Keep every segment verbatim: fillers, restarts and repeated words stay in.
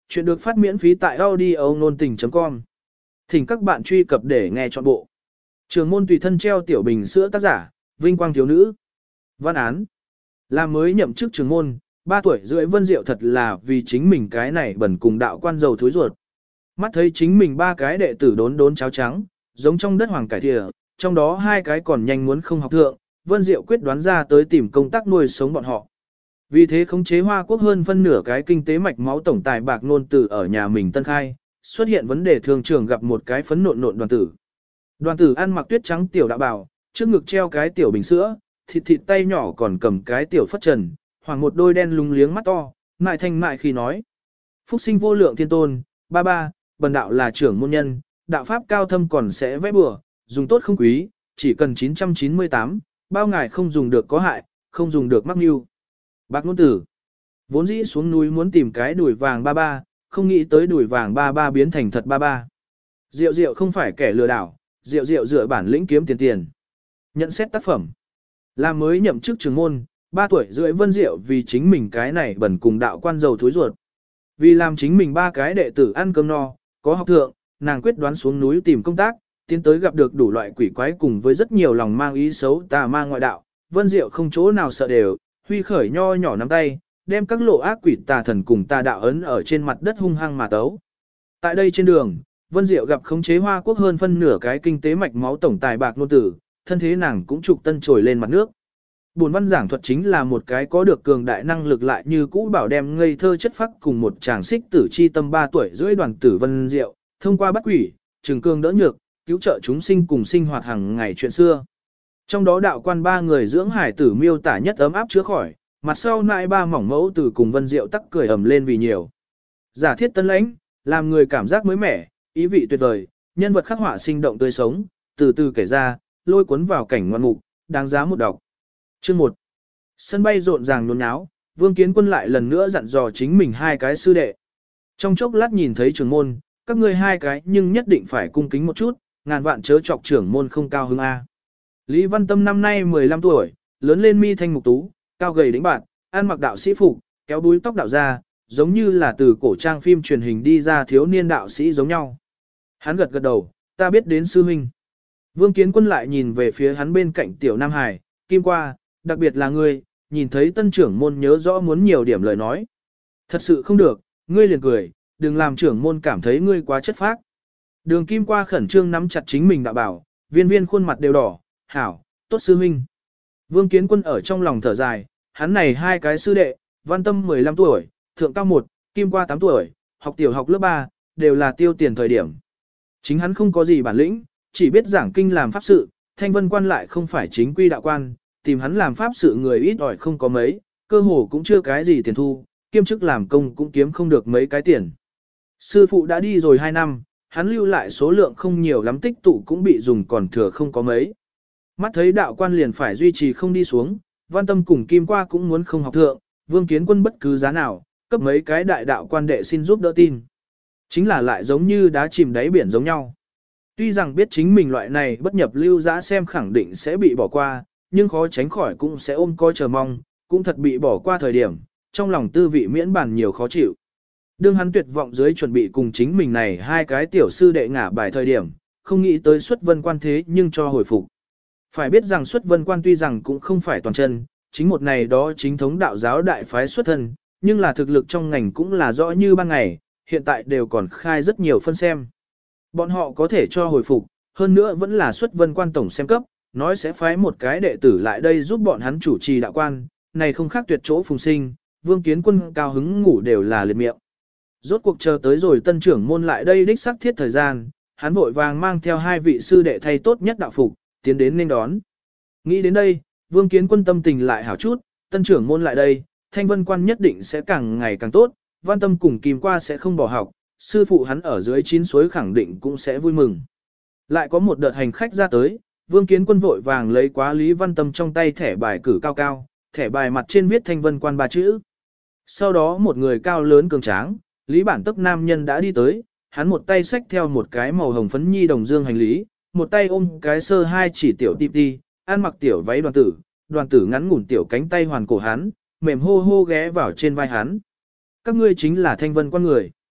Chuyện được phát miễn phí tại audio nôn tình chấm com. Thỉnh các bạn truy cập để nghe trọn bộ. Trường môn tùy thân treo tiểu bình sữa, tác giả, vinh quang thiếu nữ. Văn án. Là mới nhậm chức trường môn, ba tuổi rưỡi Vân Diệu thật là vì chính mình cái này bẩn cùng đạo quan dầu thối ruột. Mắt thấy chính mình ba cái đệ tử đốn đốn cháo trắng, giống trong đất hoàng cải thìa, trong đó hai cái còn nhanh muốn không học thượng, Vân Diệu quyết đoán ra tới tìm công tác nuôi sống bọn họ. Vì thế khống chế Hoa Quốc hơn phân nửa cái kinh tế mạch máu tổng tài bạc nôn tử ở nhà mình tân khai, xuất hiện vấn đề thường trường gặp một cái phấn nộn nộn đoàn tử. Đoàn tử ăn mặc tuyết trắng tiểu đạo bào, trước ngực treo cái tiểu bình sữa, thịt thịt tay nhỏ còn cầm cái tiểu phất trần, hoàng một đôi đen lúng liếng mắt to, mại thanh mại khi nói. Phúc sinh vô lượng thiên tôn, ba ba, bần đạo là trưởng môn nhân, đạo pháp cao thâm còn sẽ vẽ bừa, dùng tốt không quý, chỉ cần chín trăm chín mươi tám, bao ngài không dùng được có hại, không dùng được mắc mưu. Bạc nôn tử, vốn dĩ xuống núi muốn tìm cái đùi vàng ba ba, không nghĩ tới đùi vàng ba ba biến thành thật ba ba. Diệu diệu không phải kẻ lừa đảo, diệu diệu dựa bản lĩnh kiếm tiền tiền. Nhận xét tác phẩm. Làm mới nhậm chức trường môn, ba tuổi rưỡi Vân Diệu vì chính mình cái này bẩn cùng đạo quan dầu thối ruột. Vì làm chính mình ba cái đệ tử ăn cơm no, có học thượng, nàng quyết đoán xuống núi tìm công tác, tiến tới gặp được đủ loại quỷ quái cùng với rất nhiều lòng mang ý xấu tà ma ngoại đạo. Vân Diệu không chỗ nào sợ đều, huy khởi nho nhỏ nắm tay, đem các lộ ác quỷ tà thần cùng tà đạo ấn ở trên mặt đất hung hăng mà tấu. Tại đây trên đường, Vân Diệu gặp khống chế Hoa Quốc hơn phân nửa cái kinh tế mạch máu tổng tài bạc nôn tử, thân thế nàng cũng trục tân trồi lên mặt nước. Buồn văn giảng thuật chính là một cái có được cường đại năng lực lại như cũ bảo đem ngây thơ chất phác cùng một chàng xích tử chi tâm ba tuổi rưỡi đoàn tử Vân Diệu, thông qua bắt quỷ, trừng cương đỡ nhược, cứu trợ chúng sinh cùng sinh hoạt hàng ngày chuyện xưa. Trong đó đạo quan ba người dưỡng hải tử miêu tả nhất ấm áp chữa khỏi, mặt sau nại ba mỏng mẫu từ cùng Vân Diệu tắc cười ầm lên vì nhiều. Giả thiết tân lãnh, làm người cảm giác mới mẻ, ý vị tuyệt vời, nhân vật khắc họa sinh động tươi sống, từ từ kể ra, lôi cuốn vào cảnh ngoạn mục, đáng giá một đọc. Chương một. Sân bay rộn ràng nhốn nháo, Vương Kiến Quân lại lần nữa dặn dò chính mình hai cái sư đệ. Trong chốc lát nhìn thấy trưởng môn, các ngươi hai cái nhưng nhất định phải cung kính một chút, ngàn vạn chớ chọc trưởng môn không cao hứng a. Lý Văn Tâm năm nay mười lăm tuổi, lớn lên mi thanh mục tú, cao gầy đĩnh bạn, ăn mặc đạo sĩ phục, kéo đuôi tóc đạo ra, giống như là từ cổ trang phim truyền hình đi ra thiếu niên đạo sĩ giống nhau. Hắn gật gật đầu, ta biết đến sư huynh. Vương Kiến Quân lại nhìn về phía hắn bên cạnh tiểu Nam Hải, Kim Qua, đặc biệt là ngươi, nhìn thấy tân trưởng môn nhớ rõ muốn nhiều điểm lời nói. Thật sự không được, ngươi liền cười, đừng làm trưởng môn cảm thấy ngươi quá chất phác. Đường Kim Qua khẩn trương nắm chặt chính mình đạo bảo, viên viên khuôn mặt đều đỏ, hảo, tốt sư huynh. Vương Kiến Quân ở trong lòng thở dài, hắn này hai cái sư đệ, Văn Tâm mười lăm tuổi, Thượng Cao một, Kim Qua tám tuổi, học tiểu học lớp ba, đều là tiêu tiền thời điểm. Chính hắn không có gì bản lĩnh, chỉ biết giảng kinh làm pháp sự, Thanh Vân Quan lại không phải chính quy đạo quan, tìm hắn làm pháp sự người ít ỏi không có mấy, cơ hồ cũng chưa cái gì tiền thu, kiêm chức làm công cũng kiếm không được mấy cái tiền. Sư phụ đã đi rồi hai năm, hắn lưu lại số lượng không nhiều lắm tích tụ cũng bị dùng còn thừa không có mấy. Mắt thấy đạo quan liền phải duy trì không đi xuống, Văn Tâm cùng Kim Qua cũng muốn không học thượng, Vương Kiến Quân bất cứ giá nào, cấp mấy cái đại đạo quan đệ xin giúp đỡ tin. Chính là lại giống như đá chìm đáy biển giống nhau. Tuy rằng biết chính mình loại này bất nhập lưu dã xem khẳng định sẽ bị bỏ qua, nhưng khó tránh khỏi cũng sẽ ôm coi chờ mong, cũng thật bị bỏ qua thời điểm, trong lòng tư vị miễn bàn nhiều khó chịu. Đương hắn tuyệt vọng dưới chuẩn bị cùng chính mình này hai cái tiểu sư đệ ngả bài thời điểm, không nghĩ tới xuất vân quan thế nhưng cho hồi phục. Phải biết rằng xuất vân quan tuy rằng cũng không phải toàn chân, chính một này đó chính thống đạo giáo đại phái xuất thân, nhưng là thực lực trong ngành cũng là rõ như ban ngày, hiện tại đều còn khai rất nhiều phân xem. Bọn họ có thể cho hồi phục, hơn nữa vẫn là xuất vân quan tổng xem cấp, nói sẽ phái một cái đệ tử lại đây giúp bọn hắn chủ trì đạo quan, này không khác tuyệt chỗ phùng sinh, Vương Kiến Quân cao hứng ngủ đều là liệt miệng. Rốt cuộc chờ tới rồi tân trưởng môn lại đây đích xác thiết thời gian, hắn vội vàng mang theo hai vị sư đệ thay tốt nhất đạo phục, tiến đến nên đón. Nghĩ đến đây, Vương Kiến Quân tâm tình lại hảo chút, tân trưởng môn lại đây, Thanh Vân Quan nhất định sẽ càng ngày càng tốt, Văn Tâm cùng Kim Qua sẽ không bỏ học, sư phụ hắn ở dưới chín suối khẳng định cũng sẽ vui mừng. Lại có một đợt hành khách ra tới, Vương Kiến Quân vội vàng lấy quá Lý Văn Tâm trong tay thẻ bài cử cao cao, thẻ bài mặt trên viết Thanh Vân Quan ba chữ. Sau đó một người cao lớn cường tráng, Lý Bản Tốc nam nhân đã đi tới, hắn một tay xách theo một cái màu hồng phấn nhi đồng dương hành lý, một tay ôm cái sơ hai chỉ tiểu tip đi, ăn mặc tiểu váy đoàn tử, đoàn tử ngắn ngủn tiểu cánh tay hoàn cổ hắn, mềm hô hô ghé vào trên vai hắn. Các ngươi chính là Thanh Vân Quan người.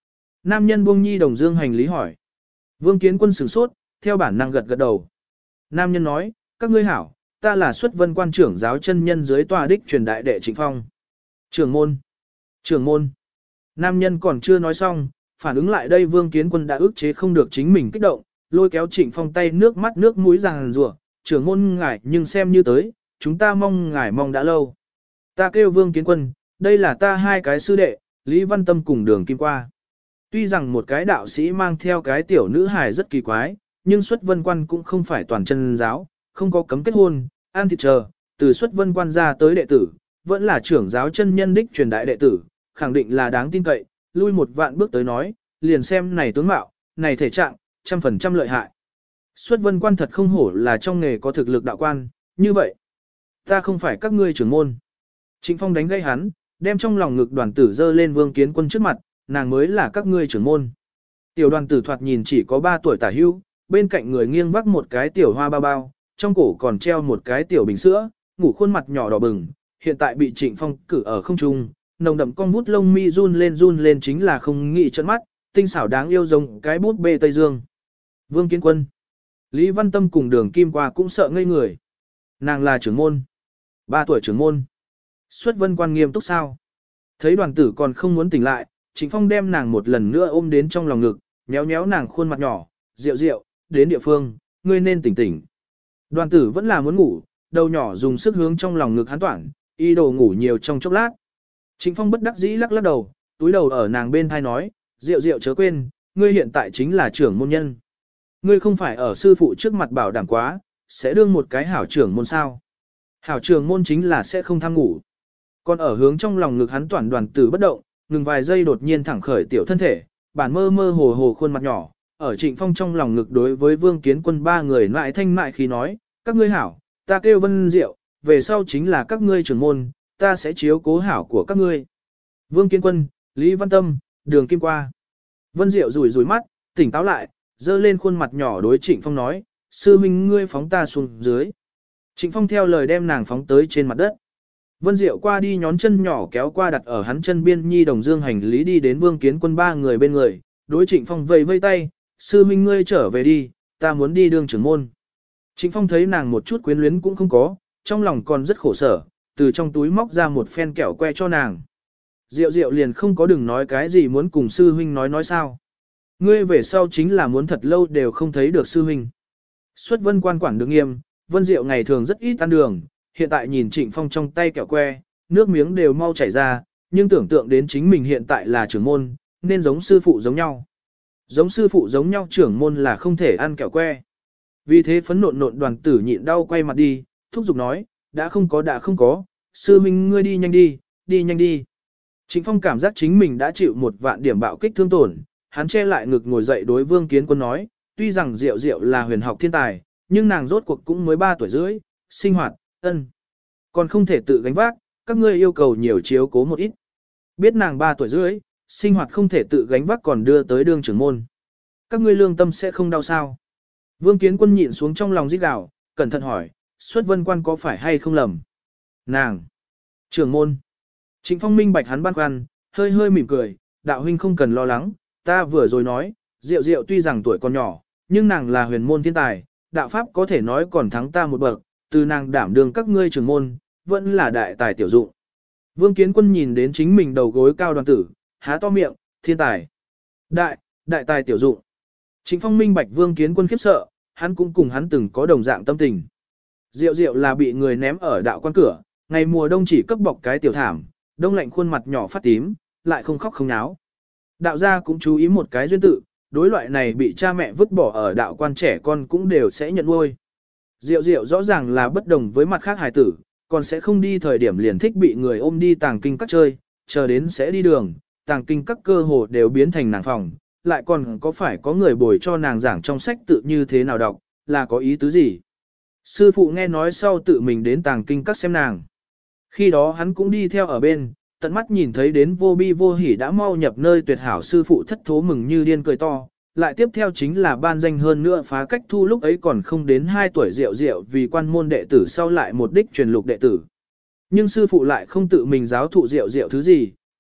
Nam nhân buông nhi đồng dương hành lý hỏi. Vương Kiến Quân sửng sốt, theo bản năng gật gật đầu. Nam nhân nói, các ngươi hảo, ta là xuất vân quan trưởng giáo chân nhân dưới tòa đích truyền đại đệ Trịnh Phong. Trưởng môn, trưởng môn. Nam nhân còn chưa nói xong, phản ứng lại đây Vương Kiến Quân đã ức chế không được chính mình kích động, lôi kéo Trịnh Phong tay nước mắt nước mũi ràng rủa, trưởng môn ngài nhưng xem như tới, chúng ta mong ngài mong đã lâu. Ta kêu Vương Kiến Quân, đây là ta hai cái sư đệ, Lý Văn Tâm cùng Đường Kim Qua. Tuy rằng một cái đạo sĩ mang theo cái tiểu nữ hài rất kỳ quái, nhưng xuất vân quan cũng không phải toàn chân giáo, không có cấm kết hôn, ăn thịt chờ, từ xuất vân quan ra tới đệ tử, vẫn là trưởng giáo chân nhân đích truyền đại đệ tử, khẳng định là đáng tin cậy, lui một vạn bước tới nói, liền xem này tướng mạo, này thể trạng, trăm phần trăm lợi hại. Xuất vân quan thật không hổ là trong nghề có thực lực đạo quan, như vậy. Ta không phải các ngươi trưởng môn. Trịnh Phong đánh gây hắn, đem trong lòng ngực đoàn tử dơ lên Vương Kiến Quân trước mặt, nàng mới là các ngươi trưởng môn. Tiểu đoàn tử thoạt nhìn chỉ có ba tuổi tả hữu, bên cạnh người nghiêng vác một cái tiểu hoa bao bao, trong cổ còn treo một cái tiểu bình sữa, ngủ khuôn mặt nhỏ đỏ bừng, hiện tại bị Trịnh Phong cử ở không trung, nồng đậm con bút lông mi run lên run lên chính là không nghĩ trợn mắt, tinh xảo đáng yêu giống cái bút bê Tây Dương. Vương Kiến Quân, Lý Văn Tâm cùng Đường Kim Qua cũng sợ ngây người. Nàng là trưởng môn, ba tuổi trưởng môn. Xuất vân quan nghiêm túc sao? Thấy đoàn tử còn không muốn tỉnh lại, Trịnh Phong đem nàng một lần nữa ôm đến trong lòng ngực, nhéo nhéo nàng khuôn mặt nhỏ, rượu rượu, đến địa phương, ngươi nên tỉnh tỉnh. Đoàn tử vẫn là muốn ngủ, đầu nhỏ dùng sức hướng trong lòng ngực hắn toản, y đồ ngủ nhiều trong chốc lát. Trịnh Phong bất đắc dĩ lắc lắc đầu, túi đầu ở nàng bên thai nói, rượu rượu chớ quên, ngươi hiện tại chính là trưởng môn nhân. Ngươi không phải ở sư phụ trước mặt bảo đảm quá, sẽ đương một cái hảo trưởng môn sao. Hảo trưởng môn chính là sẽ không tham ngủ. Còn ở hướng trong lòng ngực hắn toàn đoàn tử bất động, ngừng vài giây đột nhiên thẳng khởi tiểu thân thể, bản mơ mơ hồ hồ khuôn mặt nhỏ, ở Trịnh Phong trong lòng ngực đối với Vương Kiến Quân ba người lại thanh mại khi nói, các ngươi hảo, ta kêu Vân Diệu, về sau chính là các ngươi trưởng môn, ta sẽ chiếu cố hảo của các ngươi. Vương Kiến Quân, Lý Văn Tâm, Đường Kim Qua. Vân Diệu rủi rủi mắt, tỉnh táo lại, dơ lên khuôn mặt nhỏ đối Trịnh Phong nói, sư huynh ngươi phóng ta xuống dưới. Trịnh Phong theo lời đem nàng phóng tới trên mặt đất. Vân Diệu qua đi nhón chân nhỏ kéo qua đặt ở hắn chân biên nhi đồng dương hành lý đi đến Vương Kiến Quân ba người bên người, đối Trịnh Phong vẫy vây tay, sư huynh ngươi trở về đi, ta muốn đi đương trưởng môn. Trịnh Phong thấy nàng một chút quyến luyến cũng không có, trong lòng còn rất khổ sở, từ trong túi móc ra một phen kẹo que cho nàng. Diệu Diệu liền không có đừng nói cái gì muốn cùng sư huynh nói nói sao. Ngươi về sau chính là muốn thật lâu đều không thấy được sư huynh. Xuất vân quan quản được nghiêm, Vân Diệu ngày thường rất ít ăn đường, hiện tại nhìn Trịnh Phong trong tay kẹo que, nước miếng đều mau chảy ra, nhưng tưởng tượng đến chính mình hiện tại là trưởng môn, nên giống sư phụ giống nhau. Giống sư phụ giống nhau trưởng môn là không thể ăn kẹo que. Vì thế phấn nộn nộn đoàn tử nhịn đau quay mặt đi, thúc giục nói, đã không có đã không có, sư huynh ngươi đi nhanh đi, đi nhanh đi. Trịnh Phong cảm giác chính mình đã chịu một vạn điểm bạo kích thương tổn, hắn che lại ngực ngồi dậy đối Vương Kiến Quân nói, tuy rằng Diệu Diệu là huyền học thiên tài, nhưng nàng rốt cuộc cũng mới ba tuổi rưỡi, sinh hoạt, ân. Còn không thể tự gánh vác, các ngươi yêu cầu nhiều chiếu cố một ít. Biết nàng ba tuổi rưỡi, sinh hoạt không thể tự gánh vác còn đưa tới đương trưởng môn. Các ngươi lương tâm sẽ không đau sao. Vương Kiến Quân nhịn xuống trong lòng rít gào, cẩn thận hỏi, xuất vân quan có phải hay không lầm? Nàng! Trưởng môn! Trịnh Phong minh bạch hắn băn khoăn, hơi hơi mỉm cười, đạo huynh không cần lo lắng, ta vừa rồi nói, Diệu Diệu tuy rằng tuổi còn nhỏ, nhưng nàng là huyền môn thiên tài, đạo pháp có thể nói còn thắng ta một bậc, từ nàng đảm đương các ngươi trưởng môn, vẫn là đại tài tiểu dụng. Vương Kiến Quân nhìn đến chính mình đầu gối cao đoàn tử, há to miệng, thiên tài. Đại, đại tài tiểu dụng. Trịnh Phong minh bạch Vương Kiến Quân khiếp sợ, hắn cũng cùng hắn từng có đồng dạng tâm tình. Diệu Diệu là bị người ném ở đạo quan cửa, ngày mùa đông chỉ cấp bọc cái tiểu thảm, đông lạnh khuôn mặt nhỏ phát tím, lại không khóc không náo. Đạo gia cũng chú ý một cái duyên tự, đối loại này bị cha mẹ vứt bỏ ở đạo quan trẻ con cũng đều sẽ nhận nuôi. Diệu Diệu rõ ràng là bất đồng với mặt khác hài tử, còn sẽ không đi thời điểm liền thích bị người ôm đi tàng kinh các chơi, chờ đến sẽ đi đường, tàng kinh các cơ hồ đều biến thành nàng phòng, lại còn có phải có người bồi cho nàng giảng trong sách tự như thế nào đọc, là có ý tứ gì. Sư phụ nghe nói sau tự mình đến tàng kinh các xem nàng. Khi đó hắn cũng đi theo ở bên, tận mắt nhìn thấy đến vô bi vô hỉ đã mau nhập nơi tuyệt hảo sư phụ thất thố mừng như điên cười to. Lại tiếp theo chính là ban danh hơn nữa phá cách thu lúc ấy còn không đến hai tuổi Diệu Diệu vì quan môn đệ tử sau lại một đích truyền lục đệ tử. Nhưng sư phụ lại không tự mình giáo thụ Diệu Diệu thứ gì,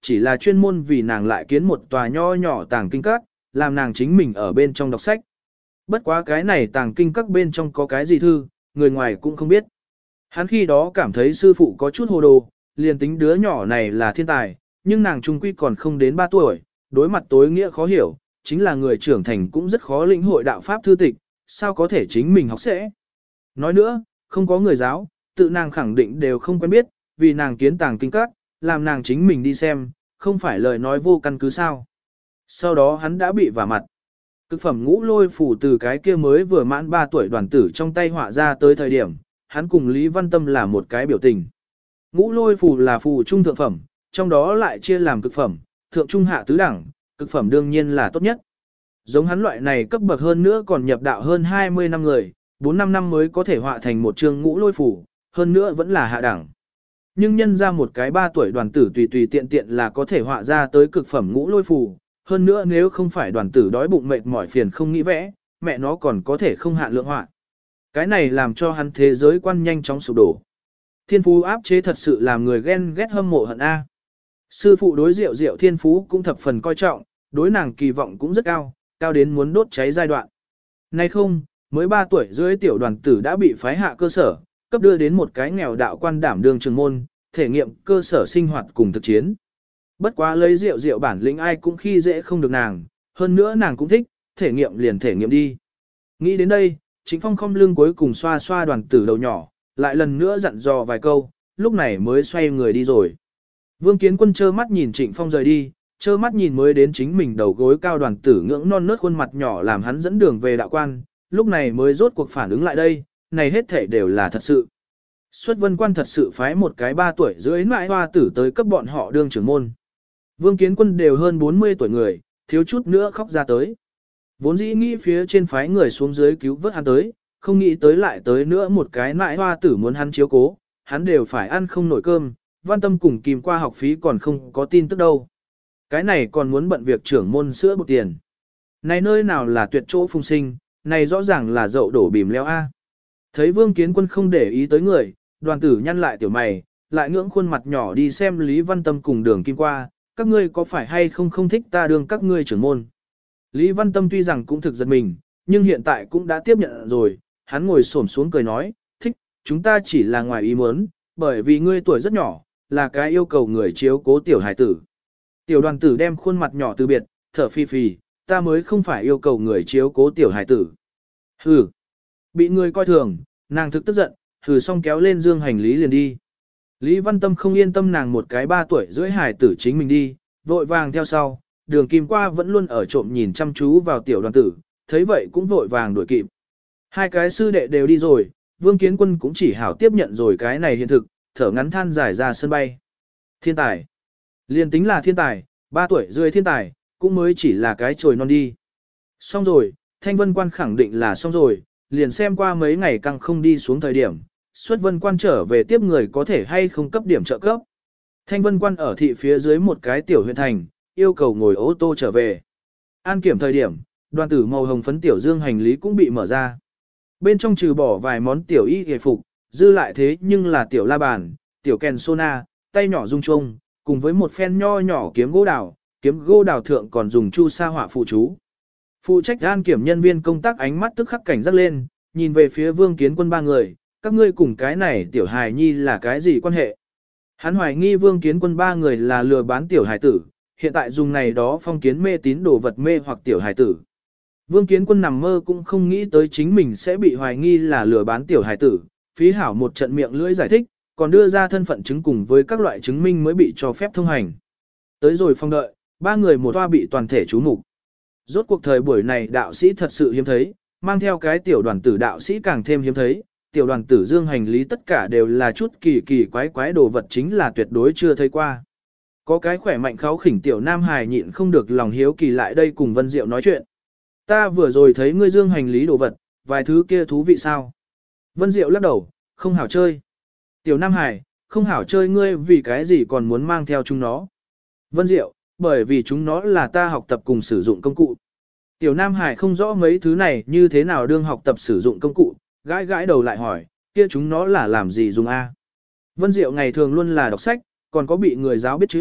chỉ là chuyên môn vì nàng lại kiến một tòa nho nhỏ tàng kinh các, làm nàng chính mình ở bên trong đọc sách. Bất quá cái này tàng kinh các bên trong có cái gì thư, người ngoài cũng không biết. Hắn khi đó cảm thấy sư phụ có chút hồ đồ, liền tính đứa nhỏ này là thiên tài, nhưng nàng trung quy còn không đến ba tuổi, đối mặt tối nghĩa khó hiểu, chính là người trưởng thành cũng rất khó lĩnh hội đạo pháp thư tịch, sao có thể chính mình học sẽ. Nói nữa, không có người giáo, tự nàng khẳng định đều không quen biết, vì nàng kiến tàng kinh các, làm nàng chính mình đi xem, không phải lời nói vô căn cứ sao. Sau đó hắn đã bị vả mặt. Cực phẩm ngũ lôi phủ từ cái kia mới vừa mãn ba tuổi đoàn tử trong tay họa ra tới thời điểm, hắn cùng Lý Văn Tâm là một cái biểu tình. Ngũ lôi phù là phù trung thượng phẩm, trong đó lại chia làm cực phẩm, thượng trung hạ tứ đẳng, cực phẩm đương nhiên là tốt nhất. Giống hắn loại này cấp bậc hơn nữa còn nhập đạo hơn hai mươi năm người, bốn năm năm mới có thể họa thành một chương ngũ lôi phù, hơn nữa vẫn là hạ đẳng. Nhưng nhân ra một cái ba tuổi đoàn tử tùy tùy tiện tiện là có thể họa ra tới cực phẩm ngũ lôi phù, hơn nữa nếu không phải đoàn tử đói bụng mệt mỏi phiền không nghĩ vẽ, mẹ nó còn có thể không hạn lượng họa. Cái này làm cho hắn thế giới quan nhanh chóng sụp đổ. Thiên phú áp chế thật sự làm người ghen ghét hâm mộ hận A. Sư phụ đối Diệu Diệu thiên phú cũng thập phần coi trọng, đối nàng kỳ vọng cũng rất cao, cao đến muốn đốt cháy giai đoạn. Nay không, mới ba tuổi rưỡi tiểu đoàn tử đã bị phái hạ cơ sở, cấp đưa đến một cái nghèo đạo quan đảm đương trường môn, thể nghiệm cơ sở sinh hoạt cùng thực chiến. Bất quá lấy Diệu Diệu bản lĩnh ai cũng khi dễ không được nàng, hơn nữa nàng cũng thích, thể nghiệm liền thể nghiệm đi. Nghĩ đến đây, Trịnh Phong không lưng cuối cùng xoa xoa đoàn tử đầu nhỏ, lại lần nữa dặn dò vài câu, lúc này mới xoay người đi rồi. Vương Kiến Quân trơ mắt nhìn Trịnh Phong rời đi, trơ mắt nhìn mới đến chính mình đầu gối cao đoàn tử ngưỡng non nớt khuôn mặt nhỏ làm hắn dẫn đường về đạo quan, lúc này mới rốt cuộc phản ứng lại đây, này hết thể đều là thật sự. Xuất Vân Quan thật sự phái một cái ba tuổi rưỡi nãi hoa tử tới cấp bọn họ đương trưởng môn. Vương Kiến Quân đều hơn bốn mươi tuổi người, thiếu chút nữa khóc ra tới. Vốn dĩ nghĩ phía trên phái người xuống dưới cứu vớt hắn tới, không nghĩ tới lại tới nữa một cái nãi hoa tử muốn hắn chiếu cố, hắn đều phải ăn không nổi cơm, Văn Tâm cùng kìm qua học phí còn không có tin tức đâu. Cái này còn muốn bận việc trưởng môn sữa bột tiền. Này nơi nào là tuyệt chỗ phùng sinh, này rõ ràng là dậu đổ bìm leo A. Thấy Vương Kiến Quân không để ý tới người, đoàn tử nhăn lại tiểu mày, lại ngưỡng khuôn mặt nhỏ đi xem Lý Văn Tâm cùng đường kim qua, các ngươi có phải hay không không thích ta đường các ngươi trưởng môn. Lý Văn Tâm tuy rằng cũng thực giật mình, nhưng hiện tại cũng đã tiếp nhận rồi, hắn ngồi xổm xuống cười nói, thích, chúng ta chỉ là ngoài ý muốn, bởi vì ngươi tuổi rất nhỏ, là cái yêu cầu người chiếu cố tiểu hải tử. Tiểu đoàn tử đem khuôn mặt nhỏ từ biệt, thở phi phì, ta mới không phải yêu cầu người chiếu cố tiểu hải tử. Hừ, bị người coi thường, nàng thực tức giận, hừ xong kéo lên dương hành lý liền đi. Lý Văn Tâm không yên tâm nàng một cái ba tuổi rưỡi hải tử chính mình đi, vội vàng theo sau, đường kim qua vẫn luôn ở trộm nhìn chăm chú vào tiểu đoàn tử, thấy vậy cũng vội vàng đuổi kịp. Hai cái sư đệ đều đi rồi, Vương Kiến Quân cũng chỉ hảo tiếp nhận rồi cái này hiện thực, thở ngắn than dài ra sân bay. Thiên tài. Liên tính là thiên tài, ba tuổi rưỡi thiên tài, cũng mới chỉ là cái chồi non đi. Xong rồi, Thanh Vân Quan khẳng định là xong rồi, liền xem qua mấy ngày căng không đi xuống thời điểm, xuất Vân Quan trở về tiếp người có thể hay không cấp điểm trợ cấp. Thanh Vân Quan ở thị phía dưới một cái tiểu huyện thành, yêu cầu ngồi ô tô trở về. An kiểm thời điểm, đoàn tử màu hồng phấn tiểu dương hành lý cũng bị mở ra. Bên trong trừ bỏ vài món tiểu y hề phục, dư lại thế nhưng là tiểu la bàn, tiểu kèn sona, tay nhỏ rung chuông, cùng với một phen nho nhỏ kiếm gỗ đào, kiếm gỗ đào thượng còn dùng chu sa họa phụ chú. Phụ trách an kiểm nhân viên công tác ánh mắt tức khắc cảnh giác lên, nhìn về phía Vương Kiến Quân ba người, các ngươi cùng cái này tiểu hài nhi là cái gì quan hệ? Hắn hoài nghi Vương Kiến Quân ba người là lừa bán tiểu hài tử, hiện tại dùng này đó phong kiến mê tín đồ vật mê hoặc tiểu hài tử. Vương Kiến Quân nằm mơ cũng không nghĩ tới chính mình sẽ bị hoài nghi là lừa bán tiểu hài tử, phí hảo một trận miệng lưỡi giải thích, còn đưa ra thân phận chứng cùng với các loại chứng minh mới bị cho phép thông hành. Tới rồi phong đợi, ba người một toa bị toàn thể chú mục. Rốt cuộc thời buổi này đạo sĩ thật sự hiếm thấy, mang theo cái tiểu đoàn tử đạo sĩ càng thêm hiếm thấy, tiểu đoàn tử dương hành lý tất cả đều là chút kỳ kỳ quái quái đồ vật chính là tuyệt đối chưa thấy qua. Có cái khỏe mạnh kháo khỉnh tiểu nam hài nhịn không được lòng hiếu kỳ lại đây cùng Vân Diệu nói chuyện. Ta vừa rồi thấy ngươi dương hành lý đồ vật, vài thứ kia thú vị sao? Vân Diệu lắc đầu, không hảo chơi. Tiểu nam hài, không hảo chơi ngươi vì cái gì còn muốn mang theo chúng nó? Vân Diệu, bởi vì chúng nó là ta học tập cùng sử dụng công cụ. Tiểu nam hải không rõ mấy thứ này như thế nào đương học tập sử dụng công cụ, gãi gãi đầu lại hỏi, kia chúng nó là làm gì dùng a? Vân Diệu ngày thường luôn là đọc sách, còn có bị người giáo biết chữ,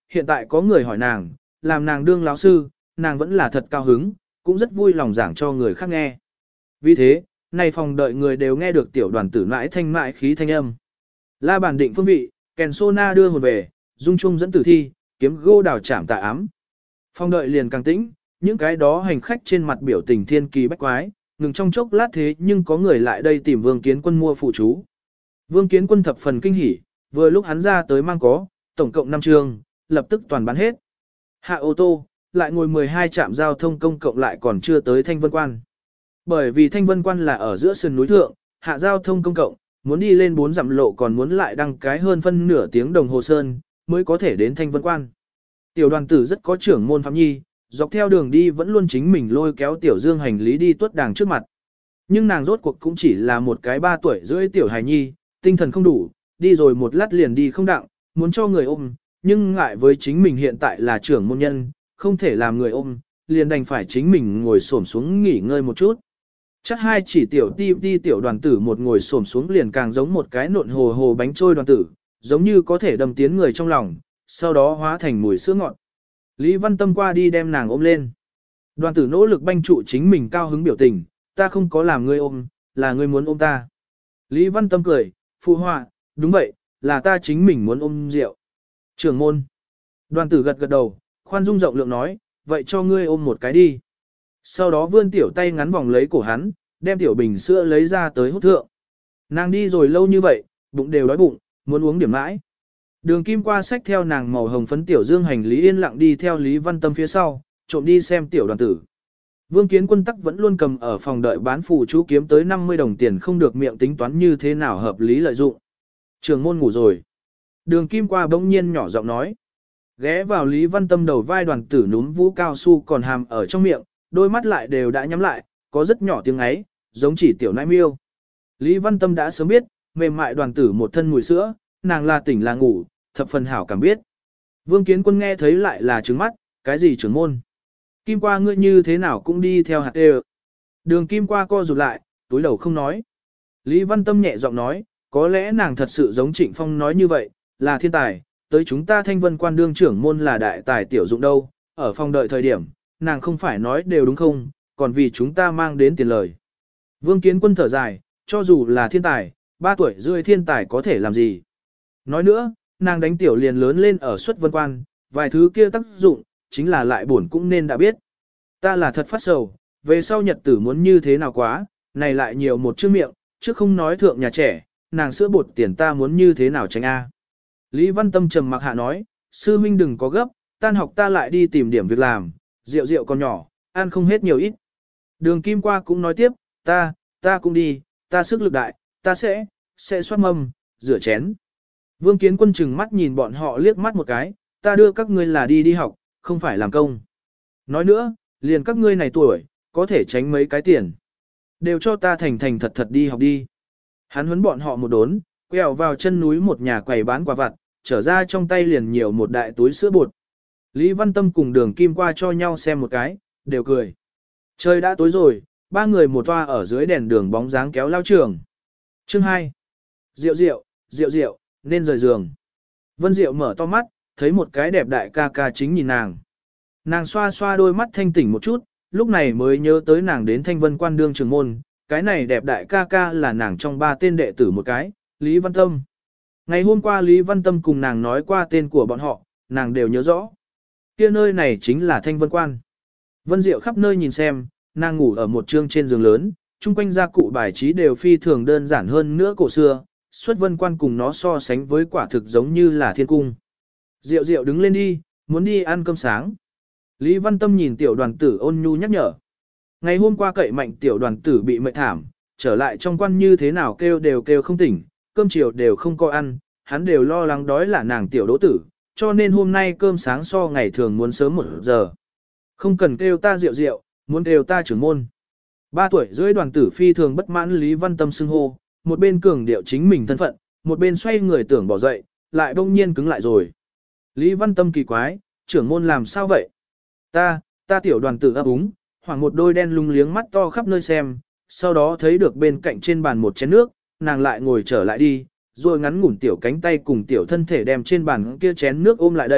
hiện tại có người hỏi nàng, làm nàng đương lão sư, nàng vẫn là thật cao hứng, cũng rất vui lòng giảng cho người khác nghe. Vì thế, này phòng đợi người đều nghe được tiểu đoàn tử mãi thanh mãi khí thanh âm. La bàn định phương vị, kèn sô na đưa hồn về, dung chung dẫn tử thi, kiếm gô đào chạm tà ám. Phòng đợi liền càng tĩnh, những cái đó hành khách trên mặt biểu tình thiên kỳ bách quái, ngừng trong chốc lát thế nhưng có người lại đây tìm Vương Kiến Quân mua phụ chú. Vương Kiến Quân thập phần kinh hỉ, vừa lúc hắn ra tới mang có, tổng cộng năm trường, lập tức toàn bán hết. Hạ ô tô, lại ngồi mười hai trạm giao thông công cộng lại còn chưa tới Thanh Vân Quan. Bởi vì Thanh Vân Quan là ở giữa sườn núi thượng, hạ giao thông công cộng, muốn đi lên bốn dặm lộ còn muốn lại đăng cái hơn phân nửa tiếng đồng hồ sơn, mới có thể đến Thanh Vân Quan. Tiểu đoàn tử rất có trưởng môn Phạm Nhi, dọc theo đường đi vẫn luôn chính mình lôi kéo Tiểu Dương hành lý đi tuất đàng trước mặt. Nhưng nàng rốt cuộc cũng chỉ là một cái ba tuổi rưỡi Tiểu hài nhi, tinh thần không đủ, đi rồi một lát liền đi không đặng, muốn cho người ôm, nhưng ngại với chính mình hiện tại là trưởng môn nhân, không thể làm người ôm, liền đành phải chính mình ngồi xổm xuống nghỉ ngơi một chút. Chắc hai chỉ tiểu ti ti tiểu đoàn tử một ngồi xổm xuống liền càng giống một cái nộn hồ hồ bánh trôi đoàn tử, giống như có thể đâm tiến người trong lòng, sau đó hóa thành mùi sữa ngọt. Lý Văn Tâm qua đi đem nàng ôm lên. Đoàn tử nỗ lực banh trụ chính mình cao hứng biểu tình, ta không có làm ngươi ôm, là ngươi muốn ôm ta. Lý Văn Tâm cười, phụ họa, đúng vậy, là ta chính mình muốn ôm rượu. Trưởng môn. Đoàn tử gật gật đầu, khoan dung rộng lượng nói, vậy cho ngươi ôm một cái đi. Sau đó vươn tiểu tay ngắn vòng lấy cổ hắn, đem tiểu bình sữa lấy ra tới hút thượng. Nàng đi rồi lâu như vậy, bụng đều đói bụng, muốn uống điểm mãi. Đường Kim qua sách theo nàng màu hồng phấn tiểu dương hành lý yên lặng đi theo Lý Văn Tâm phía sau, trộm đi xem tiểu đoàn tử. Vương Kiến Quân tắc vẫn luôn cầm ở phòng đợi bán phù chú kiếm tới năm mươi đồng tiền không được miệng tính toán như thế nào hợp lý lợi dụng. Trường môn ngủ rồi. Đường Kim qua bỗng nhiên nhỏ giọng nói. Ghé vào Lý Văn Tâm đầu vai đoàn tử núm vũ cao su còn hàm ở trong miệng, đôi mắt lại đều đã nhắm lại, có rất nhỏ tiếng ấy, giống chỉ tiểu nai miêu. Lý Văn Tâm đã sớm biết, mềm mại đoàn tử một thân mùi sữa, nàng là tỉnh là ngủ, thập phần hảo cảm biết. Vương Kiến Quân nghe thấy lại là trứng mắt, cái gì trưởng môn? Kim qua ngươi như thế nào cũng đi theo hạt đê. Đường Kim qua co rụt lại, túi đầu không nói. Lý Văn Tâm nhẹ giọng nói, có lẽ nàng thật sự giống Trịnh Phong nói như vậy, là thiên tài, tới chúng ta Thanh Vân Quan đương trưởng môn là đại tài tiểu dụng đâu, ở phòng đợi thời điểm, nàng không phải nói đều đúng không, còn vì chúng ta mang đến tiền lời. Vương Kiến Quân thở dài, cho dù là thiên tài, ba tuổi rưỡi thiên tài có thể làm gì. Nói nữa, nàng đánh tiểu liền lớn lên ở xuất vân quan, vài thứ kia tác dụng, chính là lại buồn cũng nên đã biết. Ta là thật phát sầu, về sau nhật tử muốn như thế nào quá, này lại nhiều một chữ miệng, chứ không nói thượng nhà trẻ, nàng sữa bột tiền ta muốn như thế nào tránh a. Lý Văn Tâm trầm mặc hạ nói, sư huynh đừng có gấp, tan học ta lại đi tìm điểm việc làm, rượu rượu còn nhỏ, ăn không hết nhiều ít. Đường Kim qua cũng nói tiếp, ta, ta cũng đi, ta sức lực đại, ta sẽ, sẽ xoát mâm, rửa chén. Vương Kiến Quân chừng mắt nhìn bọn họ liếc mắt một cái, ta đưa các ngươi là đi đi học, không phải làm công. Nói nữa, liền các ngươi này tuổi, có thể tránh mấy cái tiền. Đều cho ta thành thành thật thật đi học đi. Hắn huấn bọn họ một đốn, quẹo vào chân núi một nhà quầy bán quà vặt, trở ra trong tay liền nhiều một đại túi sữa bột. Lý Văn Tâm cùng Đường Kim qua cho nhau xem một cái, đều cười. Trời đã tối rồi, ba người một toa ở dưới đèn đường bóng dáng kéo lao trường. Chương hai. Rượu rượu, rượu rượu, nên rời giường. Vân Diệu mở to mắt, thấy một cái đẹp đại ca ca chính nhìn nàng. Nàng xoa xoa đôi mắt thanh tỉnh một chút, lúc này mới nhớ tới nàng đến Thanh Vân Quan đương trường môn. Cái này đẹp đại ca ca là nàng trong ba tên đệ tử một cái, Lý Văn Tâm. Ngày hôm qua Lý Văn Tâm cùng nàng nói qua tên của bọn họ, nàng đều nhớ rõ. Kia nơi này chính là Thanh Vân Quan. Vân Diệu khắp nơi nhìn xem, nàng ngủ ở một trương trên giường lớn, chung quanh gia cụ bài trí đều phi thường đơn giản hơn nữa cổ xưa, xuất Vân Quan cùng nó so sánh với quả thực giống như là thiên cung. Diệu Diệu đứng lên đi, muốn đi ăn cơm sáng. Lý Văn Tâm nhìn tiểu đoàn tử ôn nhu nhắc nhở. Ngày hôm qua cậy mạnh tiểu đoàn tử bị mệt thảm, trở lại trong quan như thế nào kêu đều kêu không tỉnh, cơm chiều đều không có ăn, hắn đều lo lắng đói là nàng tiểu đỗ tử, cho nên hôm nay cơm sáng so ngày thường muốn sớm một giờ. Không cần kêu ta Diệu Diệu, muốn kêu ta trưởng môn. Ba tuổi rưỡi đoàn tử phi thường bất mãn Lý Văn Tâm xưng hô, một bên cường điệu chính mình thân phận, một bên xoay người tưởng bỏ dậy, lại bỗng nhiên cứng lại rồi. Lý Văn Tâm kỳ quái, trưởng môn làm sao vậy? Ta, ta tiểu đoàn tử ấp úng, hoảng một đôi đen lung liếng mắt to khắp nơi xem, sau đó thấy được bên cạnh trên bàn một chén nước, nàng lại ngồi trở lại đi, rồi ngắn ngủn tiểu cánh tay cùng tiểu thân thể đem trên bàn kia chén nước ôm lại đây,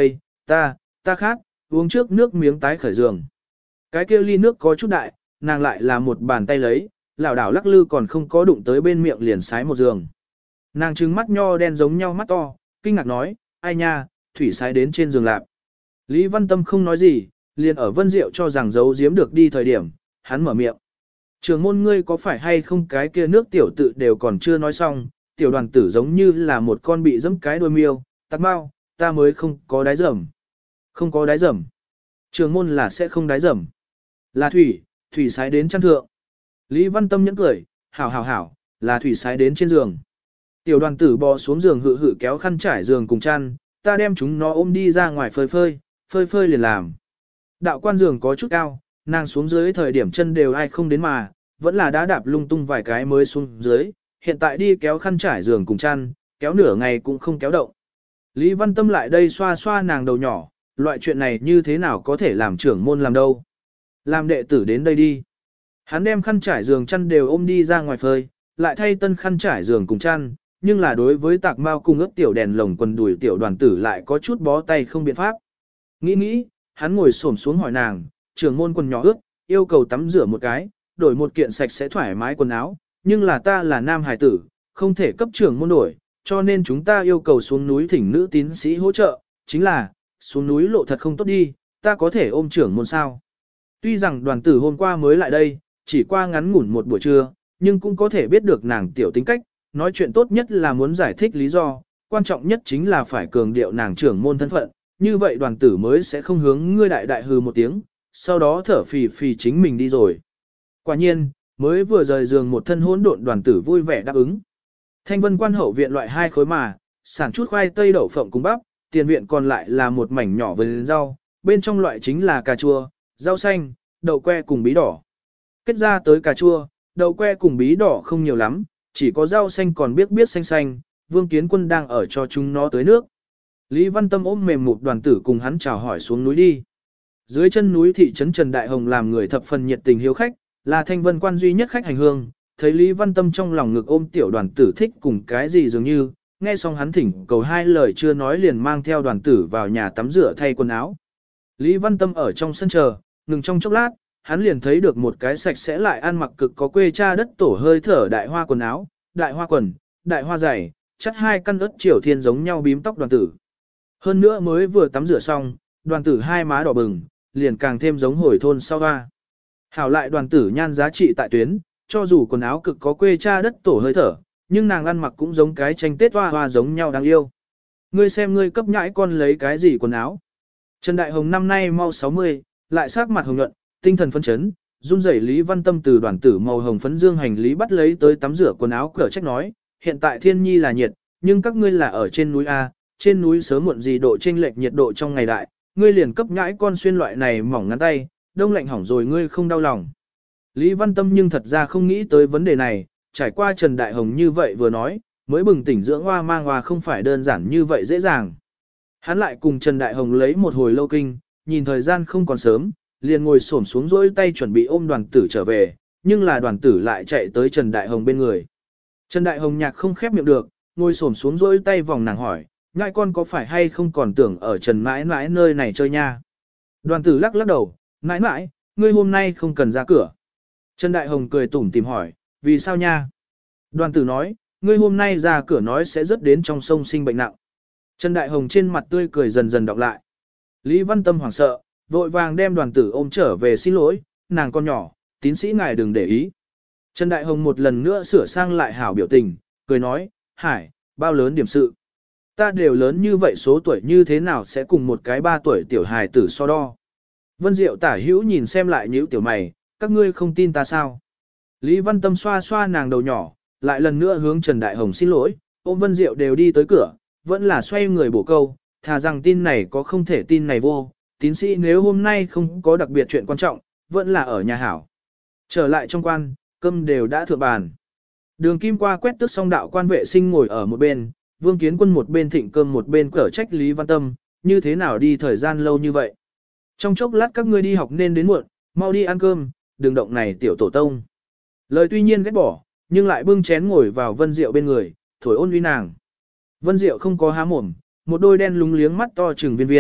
ta, ta khát, uống trước nước miếng tái khởi giường. Cái kia ly nước có chút đại, nàng lại là một bàn tay lấy, lảo đảo lắc lư còn không có đụng tới bên miệng liền sái một giường. Nàng trừng mắt nho đen giống nhau mắt to, kinh ngạc nói, ai nha, thủy sái đến trên giường lạp. Lý Văn Tâm không nói gì, liền ở Vân Diệu cho rằng giấu giếm được đi thời điểm, hắn mở miệng. Trường môn ngươi có phải hay không cái kia nước tiểu tự đều còn chưa nói xong, tiểu đoàn tử giống như là một con bị dẫm cái đuôi miêu, tắc bao, ta mới không có đáy dầm. Không có đáy dầm. Trường môn là sẽ không đáy dầm. Là thủy, thủy sái đến chăn thượng. Lý Văn Tâm nhẫn cười, hảo hảo hảo, là thủy sái đến trên giường. Tiểu đoàn tử bò xuống giường hự hự kéo khăn trải giường cùng chăn, ta đem chúng nó ôm đi ra ngoài phơi phơi, phơi phơi liền làm. Đạo quan giường có chút cao, nàng xuống dưới thời điểm chân đều ai không đến mà, vẫn là đá đạp lung tung vài cái mới xuống dưới, hiện tại đi kéo khăn trải giường cùng chăn, kéo nửa ngày cũng không kéo động. Lý Văn Tâm lại đây xoa xoa nàng đầu nhỏ, loại chuyện này như thế nào có thể làm trưởng môn làm đâu. Làm đệ tử đến đây đi. Hắn đem khăn trải giường chăn đều ôm đi ra ngoài phơi, lại thay tân khăn trải giường cùng chăn, nhưng là đối với tạc mao cùng ướp tiểu đèn lồng quần đùi tiểu đoàn tử lại có chút bó tay không biện pháp. Nghĩ nghĩ, hắn ngồi xổm xuống hỏi nàng, trưởng môn quần nhỏ ướt, yêu cầu tắm rửa một cái, đổi một kiện sạch sẽ thoải mái quần áo, nhưng là ta là nam hải tử, không thể cấp trưởng môn đổi, cho nên chúng ta yêu cầu xuống núi thỉnh nữ tín sĩ hỗ trợ, chính là, xuống núi lộ thật không tốt đi, ta có thể ôm trưởng môn sao. Tuy rằng đoàn tử hôm qua mới lại đây, chỉ qua ngắn ngủn một buổi trưa, nhưng cũng có thể biết được nàng tiểu tính cách, nói chuyện tốt nhất là muốn giải thích lý do, quan trọng nhất chính là phải cường điệu nàng trưởng môn thân phận, như vậy đoàn tử mới sẽ không hướng ngươi đại đại hừ một tiếng, sau đó thở phì phì chính mình đi rồi. Quả nhiên, mới vừa rời giường một thân hỗn độn đoàn tử vui vẻ đáp ứng. Thanh Vân quan hậu viện loại hai khối mà, sản chút khoai tây đậu phộng cùng bắp, tiền viện còn lại là một mảnh nhỏ vườn rau, bên trong loại chính là cà chua, rau xanh, đậu que cùng bí đỏ. Kết ra tới cà chua, đậu que cùng bí đỏ không nhiều lắm, chỉ có rau xanh còn biết biết xanh xanh, Vương Kiến Quân đang ở cho chúng nó tới nước. Lý Văn Tâm ôm mềm một đoàn tử cùng hắn chào hỏi xuống núi đi. Dưới chân núi thị trấn Trần Đại Hồng làm người thập phần nhiệt tình hiếu khách, là Thanh Vân quan duy nhất khách hành hương, thấy Lý Văn Tâm trong lòng ngực ôm tiểu đoàn tử thích cùng cái gì dường như, nghe xong hắn thỉnh cầu hai lời chưa nói liền mang theo đoàn tử vào nhà tắm rửa thay quần áo. Lý Văn Tâm ở trong sân chờ, ngừng trong chốc lát, hắn liền thấy được một cái sạch sẽ lại ăn mặc cực có quê cha đất tổ hơi thở đại hoa quần áo, đại hoa quần, đại hoa giày, chắt hai căn ớt triều thiên giống nhau bím tóc đoàn tử. Hơn nữa mới vừa tắm rửa xong, đoàn tử hai má đỏ bừng, liền càng thêm giống hồi thôn sau hoa. Hảo lại đoàn tử nhan giá trị tại tuyến, cho dù quần áo cực có quê cha đất tổ hơi thở, nhưng nàng ăn mặc cũng giống cái tranh tết hoa hoa giống nhau đáng yêu. Ngươi xem ngươi cấp nhãi con lấy cái gì quần áo. Trần Đại Hồng năm nay mau sáu mươi, lại sắc mặt hồng nhuận, tinh thần phấn chấn, run rẩy Lý Văn Tâm từ đoàn tử màu hồng phấn dương hành lý bắt lấy tới tắm rửa quần áo cỡ trách nói, hiện tại thiên nhi là nhiệt, nhưng các ngươi là ở trên núi A, trên núi sớm muộn gì độ chênh lệch nhiệt độ trong ngày đại, ngươi liền cấp nhãi con xuyên loại này mỏng ngắn tay, đông lạnh hỏng rồi ngươi không đau lòng. Lý Văn Tâm nhưng thật ra không nghĩ tới vấn đề này, trải qua Trần Đại Hồng như vậy vừa nói, mới bừng tỉnh dưỡng hoa mang hoa không phải đơn giản như vậy dễ dàng. Hắn lại cùng Trần Đại Hồng lấy một hồi lâu kinh, nhìn thời gian không còn sớm, liền ngồi xổm xuống dỗi tay chuẩn bị ôm đoàn tử trở về, nhưng là đoàn tử lại chạy tới Trần Đại Hồng bên người. Trần Đại Hồng nhạc không khép miệng được, ngồi xổm xuống dỗi tay vòng nàng hỏi, ngại con có phải hay không còn tưởng ở Trần mãi mãi nơi này chơi nha. Đoàn tử lắc lắc đầu, mãi mãi, ngươi hôm nay không cần ra cửa. Trần Đại Hồng cười tủm tìm hỏi, vì sao nha? Đoàn tử nói, ngươi hôm nay ra cửa nói sẽ rớt đến trong sông sinh bệnh nặng. Trần Đại Hồng trên mặt tươi cười dần dần đọc lại. Lý Văn Tâm hoảng sợ, vội vàng đem đoàn tử ôm trở về xin lỗi, nàng con nhỏ, tín sĩ ngài đừng để ý. Trần Đại Hồng một lần nữa sửa sang lại hảo biểu tình, cười nói, hải, bao lớn điểm sự. Ta đều lớn như vậy số tuổi như thế nào sẽ cùng một cái ba tuổi tiểu hài tử so đo. Vân Diệu tả hữu nhìn xem lại nhíu tiểu mày, các ngươi không tin ta sao. Lý Văn Tâm xoa xoa nàng đầu nhỏ, lại lần nữa hướng Trần Đại Hồng xin lỗi, ôm Vân Diệu đều đi tới cửa, vẫn là xoay người bổ câu, thà rằng tin này có không thể tin này vô, tín sĩ nếu hôm nay không có đặc biệt chuyện quan trọng, vẫn là ở nhà hảo. Trở lại trong quan, cơm đều đã thượng bàn. Đường Kim qua quét tước xong đạo quan vệ sinh ngồi ở một bên, Vương Kiến Quân một bên thịnh cơm một bên cở trách Lý Văn Tâm, như thế nào đi thời gian lâu như vậy. Trong chốc lát các ngươi đi học nên đến muộn, mau đi ăn cơm, đừng động này tiểu tổ tông. Lời tuy nhiên ghét bỏ, nhưng lại bưng chén ngồi vào Vân Diệu bên người, thổi ôn uy nàng. Vân Diệu không có há mồm, một đôi đen lúng liếng mắt to trừng viên viên,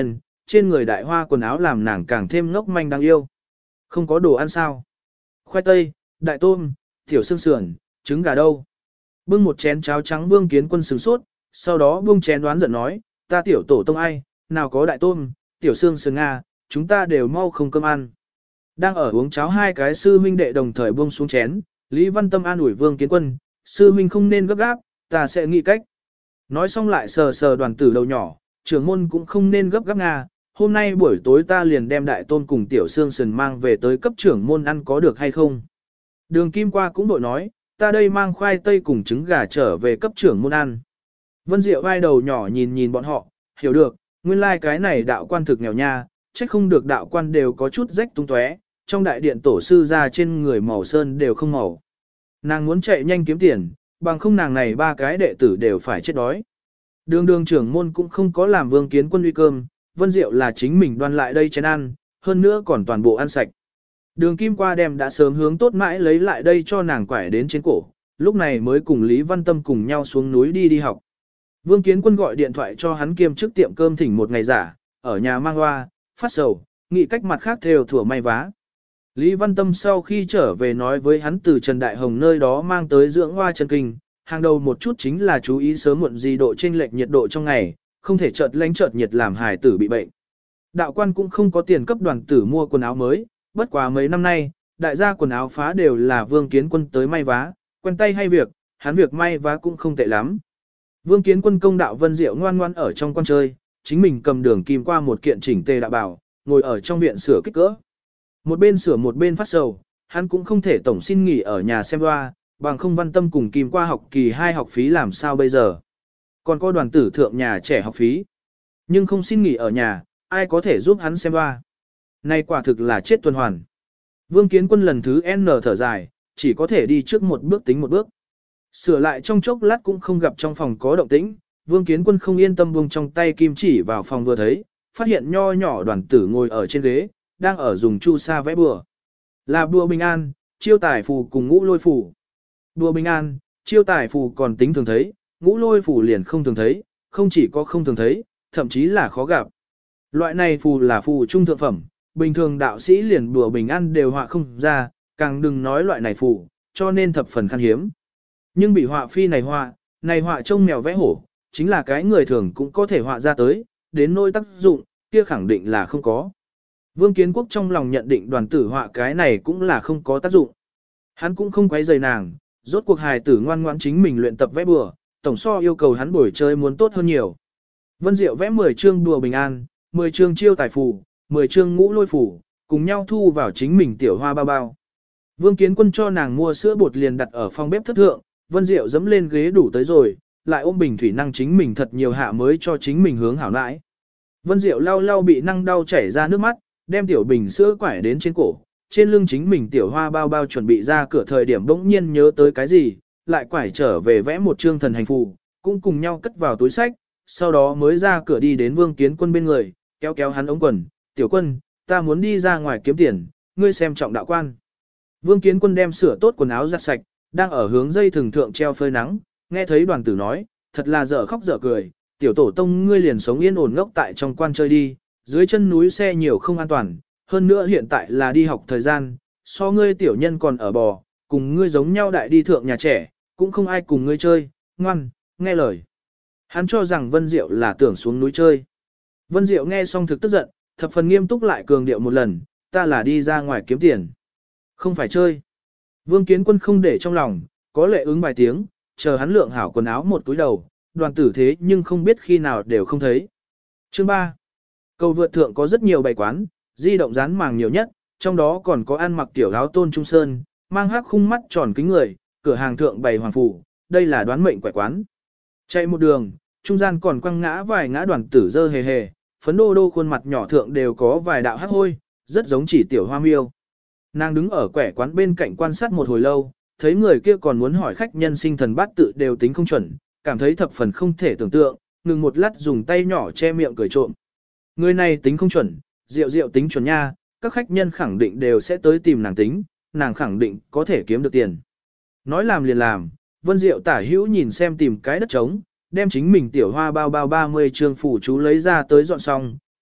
trên người đại hoa quần áo làm nàng càng thêm ngốc manh đáng yêu. Không có đồ ăn sao? Khoai tây, đại tôm, tiểu xương sườn, trứng gà đâu? Bưng một chén cháo trắng Vương Kiến Quân sửng sốt, sau đó buông chén đoán giận nói, ta tiểu tổ tông ai, nào có đại tôm, tiểu xương sườn Nga, chúng ta đều mau không cơm ăn. Đang ở uống cháo hai cái sư huynh đệ đồng thời buông xuống chén, Lý Văn Tâm an ủi Vương Kiến Quân, sư huynh không nên gấp gáp, ta sẽ nghĩ cách. Nói xong lại sờ sờ đoàn tử đầu nhỏ, trưởng môn cũng không nên gấp gáp Nga, hôm nay buổi tối ta liền đem đại tôn cùng tiểu xương sườn mang về tới cấp trưởng môn ăn có được hay không. Đường Kim qua cũng đội nói, ta đây mang khoai tây cùng trứng gà trở về cấp trưởng môn ăn. Vân Diệu vai đầu nhỏ nhìn nhìn bọn họ, hiểu được, nguyên lai like cái này đạo quan thực nghèo nha, trách không được đạo quan đều có chút rách tung tóe, trong đại điện tổ sư ra trên người màu sơn đều không màu. Nàng muốn chạy nhanh kiếm tiền, bằng không nàng này ba cái đệ tử đều phải chết đói. Đường đường trưởng môn cũng không có làm Vương Kiến Quân uy cơm, Vân Diệu là chính mình đoan lại đây chén ăn, hơn nữa còn toàn bộ ăn sạch. Đường Kim qua đem đã sớm hướng tốt mãi lấy lại đây cho nàng quải đến trên cổ, lúc này mới cùng Lý Văn Tâm cùng nhau xuống núi đi đi học. Vương Kiến Quân gọi điện thoại cho hắn kiêm chức tiệm cơm thỉnh một ngày giả, ở nhà mang hoa, phát sầu, nghĩ cách mặt khác theo thủa may vá. Lý Văn Tâm sau khi trở về nói với hắn từ Trần Đại Hồng nơi đó mang tới dưỡng hoa chân kinh, hàng đầu một chút chính là chú ý sớm muộn gì độ chênh lệch nhiệt độ trong ngày, không thể chợt lánh chợt nhiệt làm hài tử bị bệnh. Đạo quan cũng không có tiền cấp đoàn tử mua quần áo mới, bất quá mấy năm nay, đại gia quần áo phá đều là Vương Kiến Quân tới may vá, quen tay hay việc, hắn việc may vá cũng không tệ lắm. Vương Kiến Quân công đạo Vân Diệu ngoan ngoan ở trong quan chơi, chính mình cầm đường kim qua một kiện chỉnh tề đạo bảo, ngồi ở trong viện sửa kích cỡ. Một bên sửa một bên phát sầu, hắn cũng không thể tổng xin nghỉ ở nhà xem hoa, bằng không Văn Tâm cùng Kim qua học kỳ hai học phí làm sao bây giờ. Còn có đoàn tử thượng nhà trẻ học phí. Nhưng không xin nghỉ ở nhà, ai có thể giúp hắn xem hoa. Này quả thực là chết tuần hoàn. Vương Kiến Quân lần thứ N thở dài, chỉ có thể đi trước một bước tính một bước. Sửa lại trong chốc lát cũng không gặp trong phòng có động tĩnh, Vương Kiến Quân không yên tâm buông trong tay kim chỉ vào phòng vừa thấy, phát hiện nho nhỏ đoàn tử ngồi ở trên ghế, đang ở dùng chu sa vẽ bùa. Là bùa bình an, chiêu tài phù cùng ngũ lôi phù. Bùa bình an, chiêu tài phù còn tính thường thấy, ngũ lôi phù liền không thường thấy, không chỉ có không thường thấy, thậm chí là khó gặp. Loại này phù là phù trung thượng phẩm, bình thường đạo sĩ liền bùa bình an đều họa không ra, càng đừng nói loại này phù, cho nên thập phần khan hiếm. Nhưng bị họa phi này họa, này họa trông mèo vẽ hổ, chính là cái người thường cũng có thể họa ra tới, đến nỗi tác dụng, kia khẳng định là không có. Vương Kiến Quốc trong lòng nhận định đoàn tử họa cái này cũng là không có tác dụng. Hắn cũng không quấy rầy nàng, rốt cuộc hài tử ngoan ngoãn chính mình luyện tập vẽ bùa, tổng so yêu cầu hắn buổi chơi muốn tốt hơn nhiều. Vân Diệu vẽ mười chương đùa bình an, mười chương chiêu tài phù, mười chương ngũ lôi phù, cùng nhau thu vào chính mình tiểu hoa bao bao. Vương Kiến Quân cho nàng mua sữa bột liền đặt ở phòng bếp thất thượng, Vân Diệu dẫm lên ghế đủ tới rồi, lại ôm bình thủy năng chính mình thật nhiều hạ mới cho chính mình hướng hảo nãi. Vân Diệu lau lau bị năng đau chảy ra nước mắt, đem tiểu bình sữa quải đến trên cổ, trên lưng chính mình tiểu hoa bao bao chuẩn bị ra cửa thời điểm bỗng nhiên nhớ tới cái gì, lại quải trở về vẽ một chương thần hành phù, cũng cùng nhau cất vào túi sách, sau đó mới ra cửa đi đến Vương Kiến Quân bên người, kéo kéo hắn ống quần, tiểu quân, ta muốn đi ra ngoài kiếm tiền, ngươi xem trọng đạo quan. Vương Kiến Quân đem sửa tốt quần áo giặt sạch, đang ở hướng dây thường thượng treo phơi nắng, nghe thấy đoàn tử nói, thật là dở khóc dở cười, tiểu tổ tông ngươi liền sống yên ổn ngốc tại trong quan chơi đi, dưới chân núi xe nhiều không an toàn, hơn nữa hiện tại là đi học thời gian, so ngươi tiểu nhân còn ở bò, cùng ngươi giống nhau đại đi thượng nhà trẻ, cũng không ai cùng ngươi chơi, ngoan, nghe lời. Hắn cho rằng Vân Diệu là tưởng xuống núi chơi. Vân Diệu nghe xong thực tức giận, thập phần nghiêm túc lại cường điệu một lần, ta là đi ra ngoài kiếm tiền, không phải chơi. Vương Kiến Quân không để trong lòng, có lệ ứng vài tiếng, chờ hắn lượng hảo quần áo một túi đầu, đoàn tử thế nhưng không biết khi nào đều không thấy. Chương ba. Cầu vượt thượng có rất nhiều bày quán, di động dán màng nhiều nhất, trong đó còn có ăn mặc tiểu áo tôn trung sơn, mang hắc khung mắt tròn kính người, cửa hàng thượng bày hoàng phủ, đây là đoán mệnh quẻ quán. Chạy một đường, trung gian còn quăng ngã vài ngã đoàn tử dơ hề hề, phấn đô đô khuôn mặt nhỏ thượng đều có vài đạo hắc hôi, rất giống chỉ tiểu hoa miêu. Nàng đứng ở quẻ quán bên cạnh quan sát một hồi lâu, thấy người kia còn muốn hỏi khách nhân sinh thần bát tự đều tính không chuẩn, cảm thấy thập phần không thể tưởng tượng, ngừng một lát dùng tay nhỏ che miệng cười trộm. Người này tính không chuẩn, Diệu Diệu tính chuẩn nha, các khách nhân khẳng định đều sẽ tới tìm nàng tính, nàng khẳng định có thể kiếm được tiền. Nói làm liền làm, Vân Diệu tả hữu nhìn xem tìm cái đất trống, đem chính mình tiểu hoa bao bao ba mươi trương phủ chú lấy ra tới dọn xong,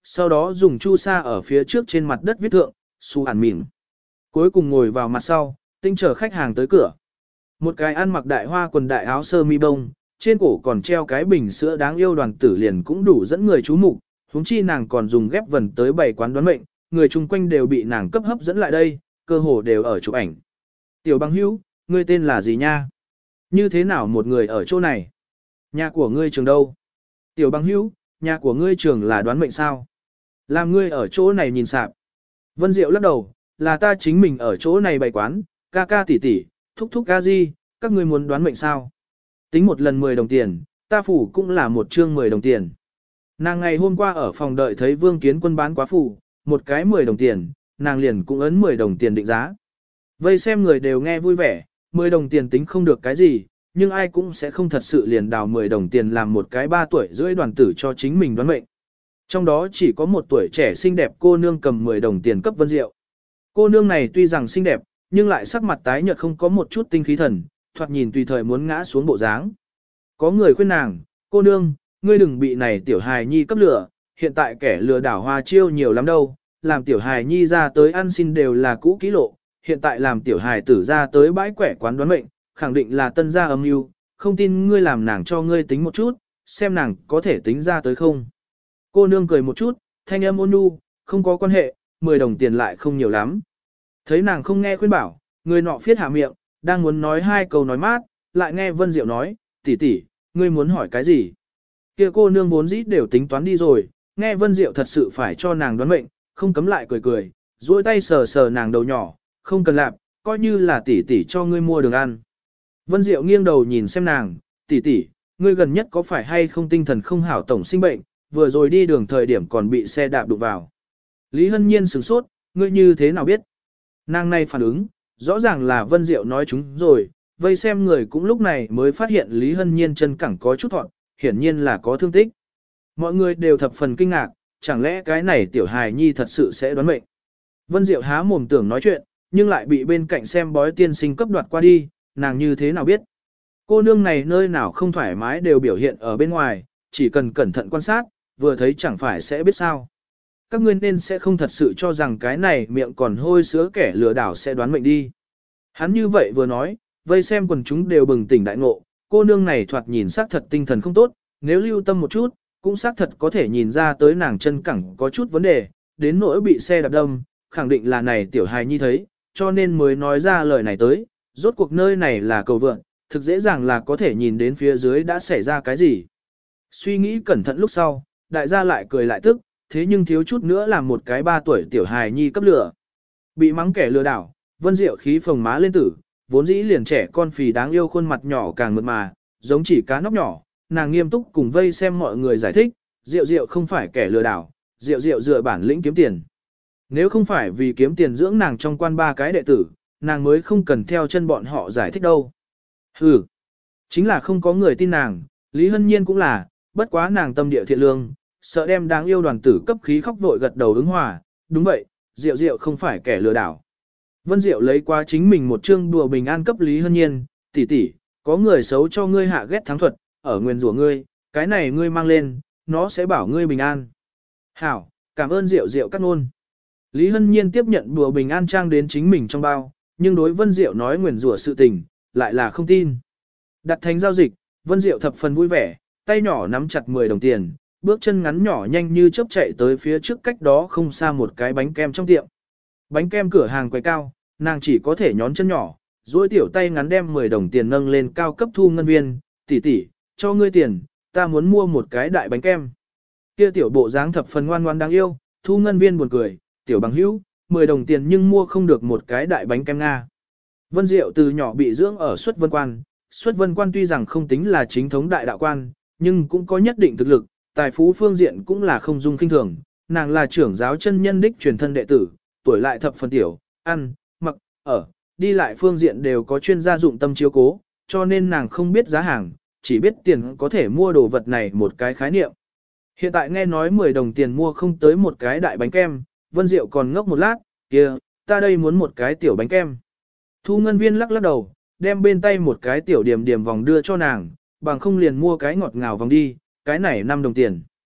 sau đó dùng chu sa ở phía trước trên mặt đất viết thượng, su ản mỉm. Cuối cùng ngồi vào mặt sau, tinh chờ khách hàng tới cửa. Một cái ăn mặc đại hoa quần đại áo sơ mi bông, trên cổ còn treo cái bình sữa đáng yêu đoàn tử liền cũng đủ dẫn người chú mục, huống chi nàng còn dùng ghép vần tới bảy quán đoán mệnh, người chung quanh đều bị nàng cấp hấp dẫn lại đây, cơ hồ đều ở chụp ảnh. Tiểu Bằng Hữu, ngươi tên là gì nha? Như thế nào một người ở chỗ này? Nhà của ngươi trường đâu? Tiểu Bằng Hữu, nhà của ngươi trường là đoán mệnh sao? Làm ngươi ở chỗ này nhìn sạp. Vân Diệu lắc đầu, là ta chính mình ở chỗ này bày quán, ca ca tỷ tỷ, thúc thúc ca di, các ngươi muốn đoán mệnh sao? Tính một lần mười đồng tiền, ta phủ cũng là một chương mười đồng tiền. Nàng ngày hôm qua ở phòng đợi thấy Vương Kiến Quân bán quá phủ, một cái mười đồng tiền, nàng liền cũng ấn mười đồng tiền định giá. Vây xem người đều nghe vui vẻ, mười đồng tiền tính không được cái gì, nhưng ai cũng sẽ không thật sự liền đào mười đồng tiền làm một cái ba tuổi rưỡi đoàn tử cho chính mình đoán mệnh. Trong đó chỉ có một tuổi trẻ xinh đẹp cô nương cầm mười đồng tiền cấp Vân Diệu. Cô nương này tuy rằng xinh đẹp, nhưng lại sắc mặt tái nhợt không có một chút tinh khí thần, thoạt nhìn tùy thời muốn ngã xuống bộ dáng. Có người khuyên nàng, cô nương, ngươi đừng bị này tiểu hài nhi cấp lửa, hiện tại kẻ lừa đảo hoa chiêu nhiều lắm đâu, làm tiểu hài nhi ra tới ăn xin đều là cũ kỹ lộ, hiện tại làm tiểu hài tử ra tới bãi quẻ quán đoán mệnh, khẳng định là tân gia âm mưu, không tin ngươi làm nàng cho ngươi tính một chút, xem nàng có thể tính ra tới không. Cô nương cười một chút, thanh âm ôn nhu, không có quan hệ, mười đồng tiền lại không nhiều lắm. Thấy nàng không nghe khuyên bảo, người nọ phiết hạ miệng, đang muốn nói hai câu nói mát, lại nghe Vân Diệu nói, tỷ tỷ, ngươi muốn hỏi cái gì? Kia cô nương vốn dĩ đều tính toán đi rồi, nghe Vân Diệu thật sự phải cho nàng đoán mệnh, không cấm lại cười cười, duỗi tay sờ sờ nàng đầu nhỏ, không cần lạp, coi như là tỷ tỷ cho ngươi mua đường ăn. Vân Diệu nghiêng đầu nhìn xem nàng, tỷ tỷ, ngươi gần nhất có phải hay không tinh thần không hảo tổng sinh bệnh, vừa rồi đi đường thời điểm còn bị xe đạp đụng vào. Lý Hân Nhiên sửng sốt, ngươi như thế nào biết? Nàng này phản ứng, rõ ràng là Vân Diệu nói chúng rồi, vây xem người cũng lúc này mới phát hiện Lý Hân Nhiên chân cẳng có chút thọn, hiển nhiên là có thương tích. Mọi người đều thập phần kinh ngạc, chẳng lẽ cái này tiểu hài nhi thật sự sẽ đoán mệnh. Vân Diệu há mồm tưởng nói chuyện, nhưng lại bị bên cạnh xem bói tiên sinh cấp đoạt qua đi, nàng như thế nào biết. Cô nương này nơi nào không thoải mái đều biểu hiện ở bên ngoài, chỉ cần cẩn thận quan sát, vừa thấy chẳng phải sẽ biết sao. Các ngươi nên sẽ không thật sự cho rằng cái này miệng còn hôi sữa kẻ lừa đảo sẽ đoán mệnh đi. Hắn như vậy vừa nói, vây xem quần chúng đều bừng tỉnh đại ngộ, cô nương này thoạt nhìn xác thật tinh thần không tốt, nếu lưu tâm một chút, cũng xác thật có thể nhìn ra tới nàng chân cẳng có chút vấn đề, đến nỗi bị xe đạp đâm, khẳng định là này tiểu hài nhi thấy, cho nên mới nói ra lời này tới, rốt cuộc nơi này là cầu vượn, thực dễ dàng là có thể nhìn đến phía dưới đã xảy ra cái gì. Suy nghĩ cẩn thận lúc sau, đại gia lại cười lại tức, thế nhưng thiếu chút nữa làm một cái ba tuổi tiểu hài nhi cấp lửa. Bị mắng kẻ lừa đảo, Vân Diệu khí phồng má lên tử, vốn dĩ liền trẻ con phì đáng yêu khuôn mặt nhỏ càng mượt mà, giống chỉ cá nóc nhỏ, nàng nghiêm túc cùng vây xem mọi người giải thích, Diệu Diệu không phải kẻ lừa đảo, Diệu Diệu dựa bản lĩnh kiếm tiền. Nếu không phải vì kiếm tiền dưỡng nàng trong quan ba cái đệ tử, nàng mới không cần theo chân bọn họ giải thích đâu. Hừ, chính là không có người tin nàng, Lý Hân Nhiên cũng là, bất quá nàng tâm địa thiện lương, sợ đem đáng yêu đoàn tử cấp khí khóc vội gật đầu ứng hòa, đúng vậy, Diệu Diệu không phải kẻ lừa đảo. Vân Diệu lấy qua chính mình một chương đùa bình an cấp Lý Hân Nhiên, tỷ tỷ, có người xấu cho ngươi hạ ghét thắng thuật, ở nguyên rủa ngươi, cái này ngươi mang lên, nó sẽ bảo ngươi bình an. Hảo, cảm ơn Diệu Diệu cắt ngôn. Lý Hân Nhiên tiếp nhận đùa bình an trang đến chính mình trong bao, nhưng đối Vân Diệu nói nguyền rủa sự tình, lại là không tin. Đặt thành giao dịch, Vân Diệu thập phần vui vẻ, tay nhỏ nắm chặt mười đồng tiền, bước chân ngắn nhỏ nhanh như chớp chạy tới phía trước cách đó không xa một cái bánh kem trong tiệm. Bánh kem cửa hàng quầy cao, nàng chỉ có thể nhón chân nhỏ, duỗi tiểu tay ngắn đem mười đồng tiền nâng lên cao cấp thu ngân viên, tỷ tỷ, cho ngươi tiền, ta muốn mua một cái đại bánh kem. Kia tiểu bộ dáng thập phần ngoan ngoan đáng yêu, thu ngân viên buồn cười, tiểu bằng hữu, mười đồng tiền nhưng mua không được một cái đại bánh kem Nga. Vân Diệu từ nhỏ bị dưỡng ở Xuất Vân Quan, Xuất Vân Quan tuy rằng không tính là chính thống đại đạo quan, nhưng cũng có nhất định thực lực, tài phú phương diện cũng là không dung kinh thường, nàng là trưởng giáo chân nhân đích truyền thân đệ tử, tuổi lại thập phần tiểu, ăn, mặc, ở, đi lại phương diện đều có chuyên gia dụng tâm chiếu cố, cho nên nàng không biết giá hàng, chỉ biết tiền có thể mua đồ vật này một cái khái niệm. Hiện tại nghe nói mười đồng tiền mua không tới một cái đại bánh kem, Vân Diệu còn ngốc một lát, kia, ta đây muốn một cái tiểu bánh kem. Thu ngân viên lắc lắc đầu, đem bên tay một cái tiểu điểm điểm vòng đưa cho nàng, bằng không liền mua cái ngọt ngào vòng đi, cái này năm đồng tiền.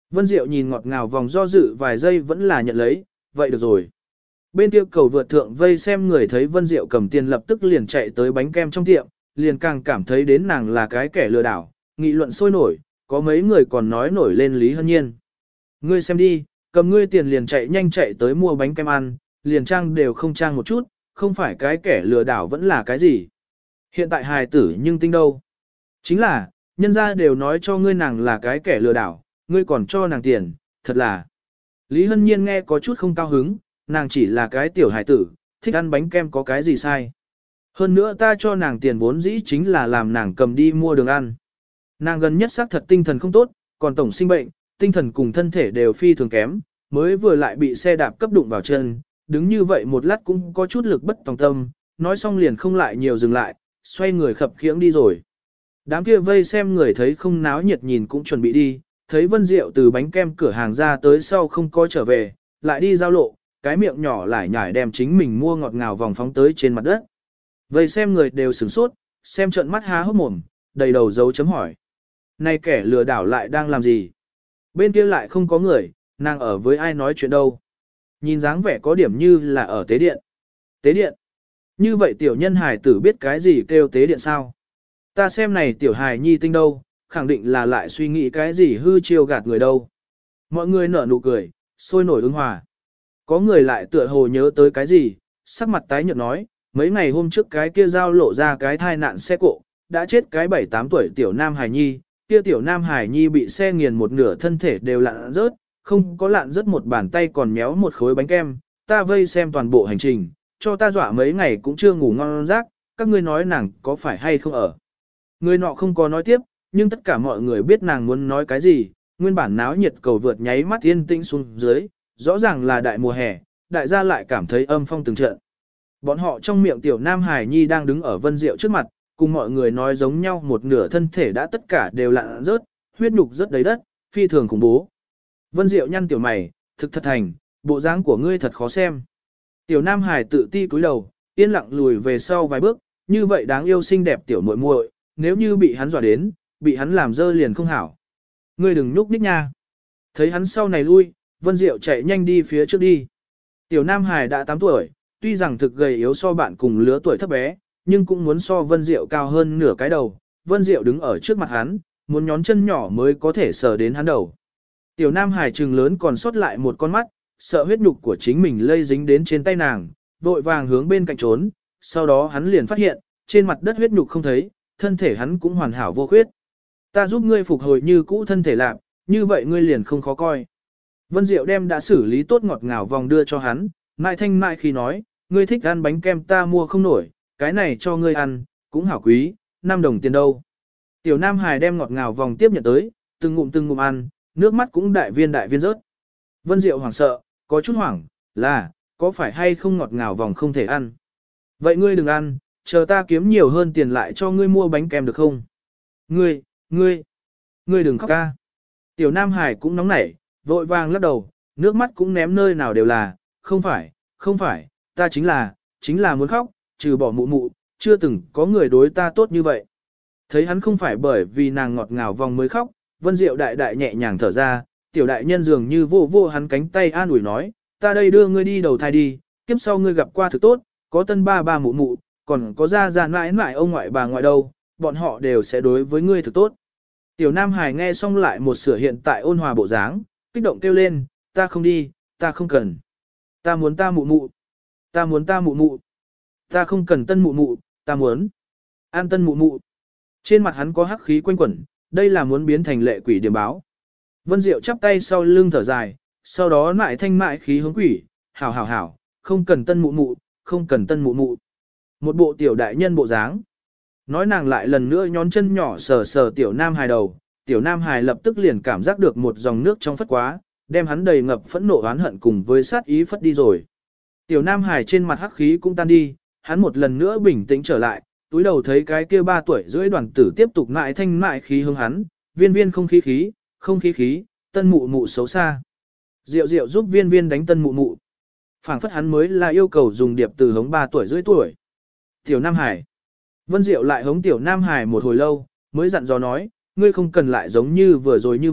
Vân Diệu nhìn ngọt ngào vòng do dự vài giây vẫn là nhận lấy, vậy được rồi. Bên kia cầu vượt thượng vây xem người thấy Vân Diệu cầm tiền lập tức liền chạy tới bánh kem trong tiệm, liền càng cảm thấy đến nàng là cái kẻ lừa đảo, nghị luận sôi nổi, có mấy người còn nói nổi lên Lý Hân Nhiên. Ngươi xem đi, cầm ngươi tiền liền chạy nhanh chạy tới mua bánh kem ăn, liền trang đều không trang một chút, không phải cái kẻ lừa đảo vẫn là cái gì. Hiện tại hài tử nhưng tinh đâu. Chính là, nhân gia đều nói cho ngươi nàng là cái kẻ lừa đảo, ngươi còn cho nàng tiền, thật là. Lý Hân Nhiên nghe có chút không cao hứng, nàng chỉ là cái tiểu hài tử, thích ăn bánh kem có cái gì sai. Hơn nữa ta cho nàng tiền vốn dĩ chính là làm nàng cầm đi mua đường ăn. Nàng gần nhất xác thật tinh thần không tốt, còn tổng sinh bệnh, tinh thần cùng thân thể đều phi thường kém, mới vừa lại bị xe đạp cấp đụng vào chân, đứng như vậy một lát cũng có chút lực bất tòng tâm, nói xong liền không lại nhiều dừng lại, xoay người khập khiễng đi rồi. Đám kia vây xem người thấy không náo nhiệt nhìn cũng chuẩn bị đi, thấy Vân Diệu từ bánh kem cửa hàng ra tới sau không có trở về, lại đi giao lộ, cái miệng nhỏ lại nhải đem chính mình mua ngọt ngào vòng phóng tới trên mặt đất. Vây xem người đều sửng sốt, xem trận mắt há hốc mồm, đầy đầu dấu chấm hỏi. Này kẻ lừa đảo lại đang làm gì? Bên kia lại không có người, nàng ở với ai nói chuyện đâu. Nhìn dáng vẻ có điểm như là ở tế điện. Tế điện? Như vậy tiểu nhân hài tử biết cái gì kêu tế điện sao? Ta xem này tiểu hài nhi tinh đâu, khẳng định là lại suy nghĩ cái gì hư chiêu gạt người đâu. Mọi người nở nụ cười, sôi nổi ứng hòa. Có người lại tựa hồ nhớ tới cái gì, sắc mặt tái nhợt nói, mấy ngày hôm trước cái kia giao lộ ra cái thai nạn xe cộ, đã chết cái bảy tám tuổi tiểu nam hài nhi, kia tiểu nam hài nhi bị xe nghiền một nửa thân thể đều lạn rớt, không có lạn rớt một bàn tay còn méo một khối bánh kem, ta vây xem toàn bộ hành trình, cho ta dọa mấy ngày cũng chưa ngủ ngon giấc, các ngươi nói nàng có phải hay không ở. Người nọ không có nói tiếp, nhưng tất cả mọi người biết nàng muốn nói cái gì, nguyên bản náo nhiệt cầu vượt nháy mắt yên tĩnh xuống dưới, rõ ràng là đại mùa hè, đại gia lại cảm thấy âm phong từng trận. Bọn họ trong miệng tiểu nam hải nhi đang đứng ở Vân Diệu trước mặt, cùng mọi người nói giống nhau một nửa thân thể đã tất cả đều lạn rớt, huyết nhục rớt đầy đất, phi thường khủng bố. Vân Diệu nhăn tiểu mày, thực thật thành, bộ dáng của ngươi thật khó xem. Tiểu nam hải tự ti cúi đầu, yên lặng lùi về sau vài bước, như vậy đáng yêu xinh đẹp tiểu muội muội, nếu như bị hắn dọa đến, bị hắn làm dơ liền không hảo. Ngươi đừng nhúc nhích nha. Thấy hắn sau này lui, Vân Diệu chạy nhanh đi phía trước đi. Tiểu nam hải đã tám tuổi, tuy rằng thực gầy yếu so bạn cùng lứa tuổi thấp bé, nhưng cũng muốn so Vân Diệu cao hơn nửa cái đầu. Vân Diệu đứng ở trước mặt hắn, muốn nhón chân nhỏ mới có thể sờ đến hắn đầu. Tiểu nam hải trừng lớn còn sót lại một con mắt, sợ huyết nhục của chính mình lây dính đến trên tay nàng, vội vàng hướng bên cạnh trốn, sau đó hắn liền phát hiện, trên mặt đất huyết nhục không thấy, thân thể hắn cũng hoàn hảo vô khuyết. Ta giúp ngươi phục hồi như cũ thân thể lạc, như vậy ngươi liền không khó coi. Vân Diệu đem đã xử lý tốt ngọt ngào vòng đưa cho hắn, mại thanh mại khi nói, ngươi thích ăn bánh kem ta mua không nổi, cái này cho ngươi ăn, cũng hảo quý, năm đồng tiền đâu. Tiểu Nam Hải đem ngọt ngào vòng tiếp nhận tới, từng ngụm từng ngụm ăn, nước mắt cũng đại viên đại viên rớt. Vân Diệu hoảng sợ, có chút hoảng, là, có phải hay không ngọt ngào vòng không thể ăn. Vậy ngươi đừng ăn, chờ ta kiếm nhiều hơn tiền lại cho ngươi mua bánh kem được không? Ngươi, ngươi, ngươi đừng khóc ca. Tiểu Nam Hải cũng nóng nảy, vội vàng lắc đầu, nước mắt cũng ném nơi nào đều là, không phải, không phải, ta chính là, chính là muốn khóc, trừ bỏ mụ mụ, chưa từng có người đối ta tốt như vậy. Thấy hắn không phải bởi vì nàng ngọt ngào vòng mới khóc, Vân Diệu đại đại nhẹ nhàng thở ra, tiểu đại nhân dường như vô vô hắn cánh tay an ủi nói, ta đây đưa ngươi đi đầu thai đi, kiếp sau ngươi gặp qua thực tốt, có tân ba ba mụ mụ, còn có gia gia mãi mãi ông ngoại bà ngoại đâu, bọn họ đều sẽ đối với ngươi thực tốt. Tiểu Nam Hải nghe xong lại một sửa hiện tại ôn hòa bộ dáng, kích động kêu lên, ta không đi, ta không cần. Ta muốn ta mụ mụ. Ta muốn ta mụ mụ. Ta không cần tân mụ mụ, ta muốn. An tân mụ mụ. Trên mặt hắn có hắc khí quanh quẩn, đây là muốn biến thành lệ quỷ điểm báo. Vân Diệu chắp tay sau lưng thở dài, sau đó mại thanh mại khí hướng quỷ, hảo hảo hảo, không cần tân mụ mụ, không cần tân mụ mụ. Một bộ tiểu đại nhân bộ dáng. Nói nàng lại lần nữa nhón chân nhỏ sờ sờ tiểu Nam Hải đầu, tiểu Nam Hải lập tức liền cảm giác được một dòng nước trong phất quá, đem hắn đầy ngập phẫn nộ oán hận cùng với sát ý phất đi rồi. Tiểu Nam Hải trên mặt hắc khí cũng tan đi, hắn một lần nữa bình tĩnh trở lại, túi đầu thấy cái kia ba tuổi rưỡi đoàn tử tiếp tục mại thanh mại khí hướng hắn, viên viên không khí khí, không khí khí, tân mụ mụ xấu xa. Diệu diệu giúp viên viên đánh tân mụ mụ. Phảng phất hắn mới là yêu cầu dùng điệp từ hống ba tuổi rưỡi tuổi. Tiểu Nam Hải. Vân Diệu lại hống tiểu Nam Hải một hồi lâu, mới dặn dò nói, ngươi không cần lại giống như vừa rồi như vậy,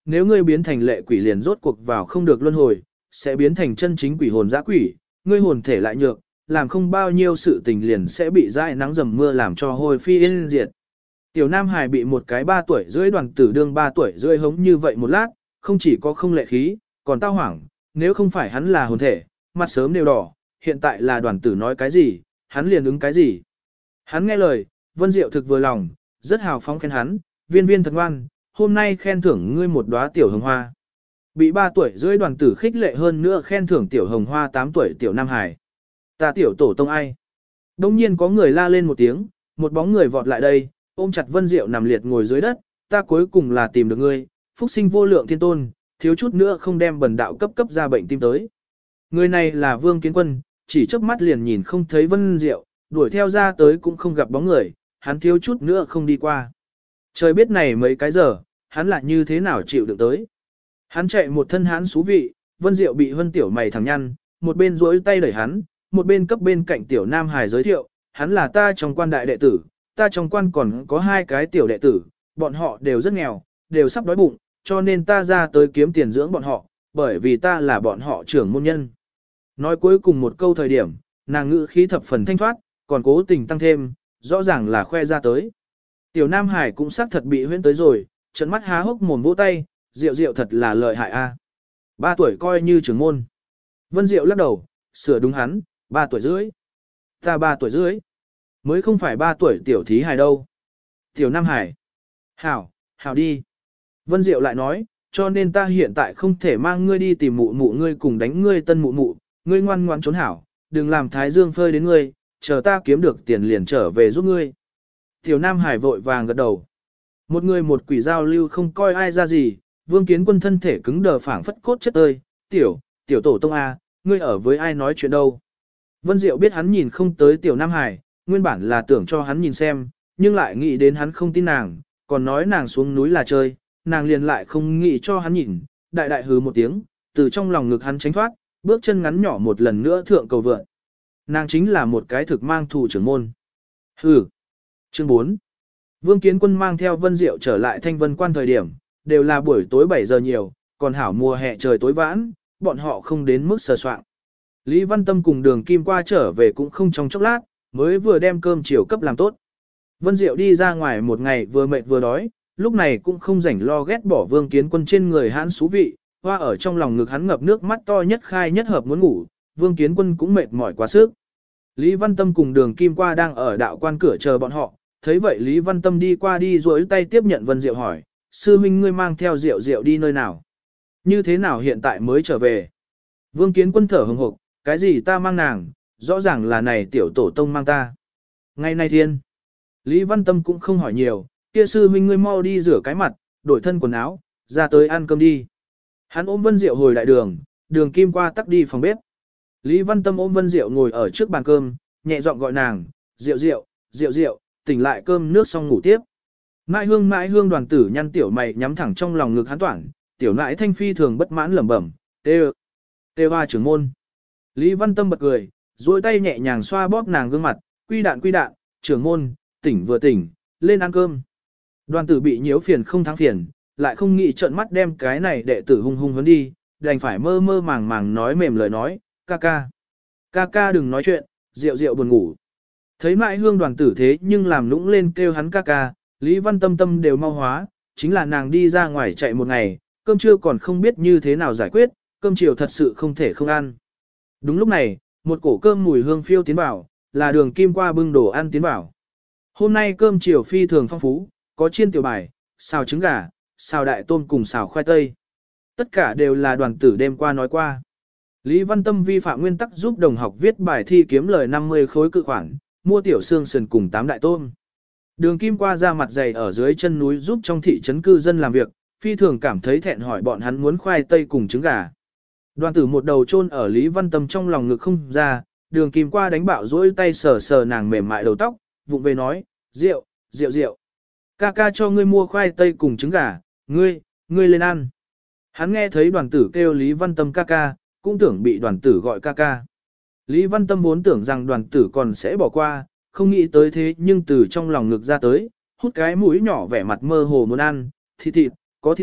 nếu ngươi biến thành lệ quỷ liền rốt cuộc vào không được luân hồi, sẽ biến thành chân chính quỷ hồn dã quỷ, ngươi hồn thể lại nhược, làm không bao nhiêu sự tình liền sẽ bị dãi nắng dầm mưa làm cho hôi phi yên diệt. Tiểu Nam Hải bị một cái ba tuổi rưỡi đoàn tử đương ba tuổi rưỡi hống như vậy một lát, không chỉ có không lệ khí, còn tao hoảng, nếu không phải hắn là hồn thể, mặt sớm đều đỏ, hiện tại là đoàn tử nói cái gì, hắn liền ứng cái gì. Hắn nghe lời, Vân Diệu thực vừa lòng, rất hào phóng khen hắn, viên viên thật ngoan, hôm nay khen thưởng ngươi một đóa tiểu hồng hoa. Bị ba tuổi rưỡi đoàn tử khích lệ hơn nữa khen thưởng tiểu hồng hoa tám tuổi tiểu Nam Hải. Ta tiểu tổ tông ai? Đông nhiên có người la lên một tiếng, một bóng người vọt lại đây, ôm chặt Vân Diệu nằm liệt ngồi dưới đất, ta cuối cùng là tìm được ngươi, phúc sinh vô lượng thiên tôn, thiếu chút nữa không đem bần đạo cấp cấp ra bệnh tim tới. Người này là Vương Kiến Quân, chỉ chớp mắt liền nhìn không thấy Vân Diệu, đuổi theo ra tới cũng không gặp bóng người, hắn thiếu chút nữa không đi qua. Trời biết này mấy cái giờ, hắn lại như thế nào chịu được tới. Hắn chạy một thân hắn xú vị, Vân Diệu bị Vân Tiểu mày thẳng nhăn, một bên duỗi tay đẩy hắn, một bên cấp bên cạnh Tiểu Nam Hải giới thiệu, hắn là ta trong quan đại đệ tử, ta trong quan còn có hai cái tiểu đệ tử, bọn họ đều rất nghèo, đều sắp đói bụng, cho nên ta ra tới kiếm tiền dưỡng bọn họ, bởi vì ta là bọn họ trưởng môn nhân. Nói cuối cùng một câu thời điểm, nàng ngữ khí thập phần thanh thoát, còn cố tình tăng thêm, rõ ràng là khoe ra tới. Tiểu Nam Hải cũng xác thật bị huyễn tới rồi, trận mắt há hốc mồm vỗ tay, Diệu Diệu thật là lợi hại a. Ba tuổi coi như trưởng môn. Vân Diệu lắc đầu, sửa đúng hắn, ba tuổi rưỡi. Ta ba tuổi rưỡi. Mới không phải ba tuổi tiểu thí hài đâu. Tiểu Nam Hải. Hảo, hảo đi. Vân Diệu lại nói, cho nên ta hiện tại không thể mang ngươi đi tìm mụ mụ ngươi cùng đánh ngươi tân mụ mụ, ngươi ngoan ngoan trốn hảo, đừng làm thái dương phơi đến ngươi, chờ ta kiếm được tiền liền trở về giúp ngươi. Tiểu Nam Hải vội vàng gật đầu. Một người một quỷ giao lưu không coi ai ra gì, Vương Kiến Quân thân thể cứng đờ phảng phất cốt chất ơi, tiểu, tiểu tổ tông A, ngươi ở với ai nói chuyện đâu. Vân Diệu biết hắn nhìn không tới Tiểu Nam Hải, nguyên bản là tưởng cho hắn nhìn xem, nhưng lại nghĩ đến hắn không tin nàng, còn nói nàng xuống núi là chơi, nàng liền lại không nghĩ cho hắn nhìn, đại đại hứ một tiếng, từ trong lòng ngực hắn tránh thoát, bước chân ngắn nhỏ một lần nữa thượng cầu vượn. Nàng chính là một cái thực mang thù trưởng môn. Hừ. Chương bốn. Vương Kiến Quân mang theo Vân Diệu trở lại Thanh Vân Quan thời điểm, đều là buổi tối bảy giờ nhiều, còn hảo mùa hè trời tối vãn, bọn họ không đến mức sờ soạn. Lý Văn Tâm cùng Đường Kim qua trở về cũng không trong chốc lát, mới vừa đem cơm chiều cấp làm tốt. Vân Diệu đi ra ngoài một ngày vừa mệt vừa đói, lúc này cũng không rảnh lo ghét bỏ Vương Kiến Quân trên người hắn xú vị, hoa ở trong lòng ngực hắn ngập nước mắt to nhất khai nhất hợp muốn ngủ, Vương Kiến Quân cũng mệt mỏi quá sức. Lý Văn Tâm cùng Đường Kim qua đang ở đạo quan cửa chờ bọn họ, thấy vậy Lý Văn Tâm đi qua đi duỗi tay tiếp nhận Vân Diệu hỏi, sư huynh ngươi mang theo Diệu Diệu đi nơi nào? Như thế nào hiện tại mới trở về? Vương Kiến Quân thở hừng hực, cái gì ta mang nàng, rõ ràng là này tiểu tổ tông mang ta. Ngày nay thiên, Lý Văn Tâm cũng không hỏi nhiều, kia sư huynh ngươi mau đi rửa cái mặt, đổi thân quần áo, ra tới ăn cơm đi. Hắn ôm Vân Diệu hồi đại đường, Đường Kim qua tắc đi phòng bếp. Lý Văn Tâm ôm Vân Diệu ngồi ở trước bàn cơm, nhẹ giọng gọi nàng, Diệu Diệu, Diệu Diệu, tỉnh lại cơm nước xong ngủ tiếp. Mãi hương mãi hương đoàn tử nhăn tiểu mày nhắm thẳng trong lòng ngực hắn toản, tiểu nãi thanh phi thường bất mãn lẩm bẩm, tê tê hoa trưởng môn. Lý Văn Tâm bật cười, duỗi tay nhẹ nhàng xoa bóp nàng gương mặt, quy đạn quy đạn, trưởng môn, tỉnh vừa tỉnh, lên ăn cơm. Đoàn tử bị nhiễu phiền không thắng phiền, lại không nghĩ trợn mắt đem cái này đệ tử hung hung vấn đi, đành phải mơ mơ màng màng nói mềm lời nói, ca ca. Ca ca đừng nói chuyện, Diệu Diệu buồn ngủ. Thấy mãi hương đoàn tử thế nhưng làm lũng lên kêu hắn ca ca, Lý Văn Tâm tâm đều mau hóa, chính là nàng đi ra ngoài chạy một ngày, cơm trưa còn không biết như thế nào giải quyết, cơm chiều thật sự không thể không ăn. Đúng lúc này, một cổ cơm mùi hương phiêu tiến vào, là Đường Kim qua bưng đồ ăn tiến vào. Hôm nay cơm chiều phi thường phong phú, có chiên tiểu bài, xào trứng gà, xào đại tôm cùng xào khoai tây. Tất cả đều là đoàn tử đêm qua nói qua. Lý Văn Tâm vi phạm nguyên tắc giúp đồng học viết bài thi kiếm lời năm mươi khối cự khoản, mua tiểu xương sườn cùng tám đại tôm. Đường Kim qua ra mặt dày ở dưới chân núi giúp trong thị trấn cư dân làm việc, phi thường cảm thấy thẹn hỏi bọn hắn muốn khoai tây cùng trứng gà. Đoàn tử một đầu chôn ở Lý Văn Tâm trong lòng ngực không ra, Đường Kim qua đánh bạo dỗi tay sờ sờ nàng mềm mại đầu tóc, vụng về nói, rượu, rượu rượu. Ca ca cho ngươi mua khoai tây cùng trứng gà, ngươi, ngươi lên ăn. Hắn nghe thấy đoàn tử kêu Lý Văn Tâm ca ca, cũng tưởng bị đoàn tử gọi ca ca. Lý Văn Tâm vốn tưởng rằng đoàn tử còn sẽ bỏ qua, không nghĩ tới thế nhưng từ trong lòng ngực ra tới, hút cái mũi nhỏ vẻ mặt mơ hồ muốn ăn, thịt thịt, có thịt thịt,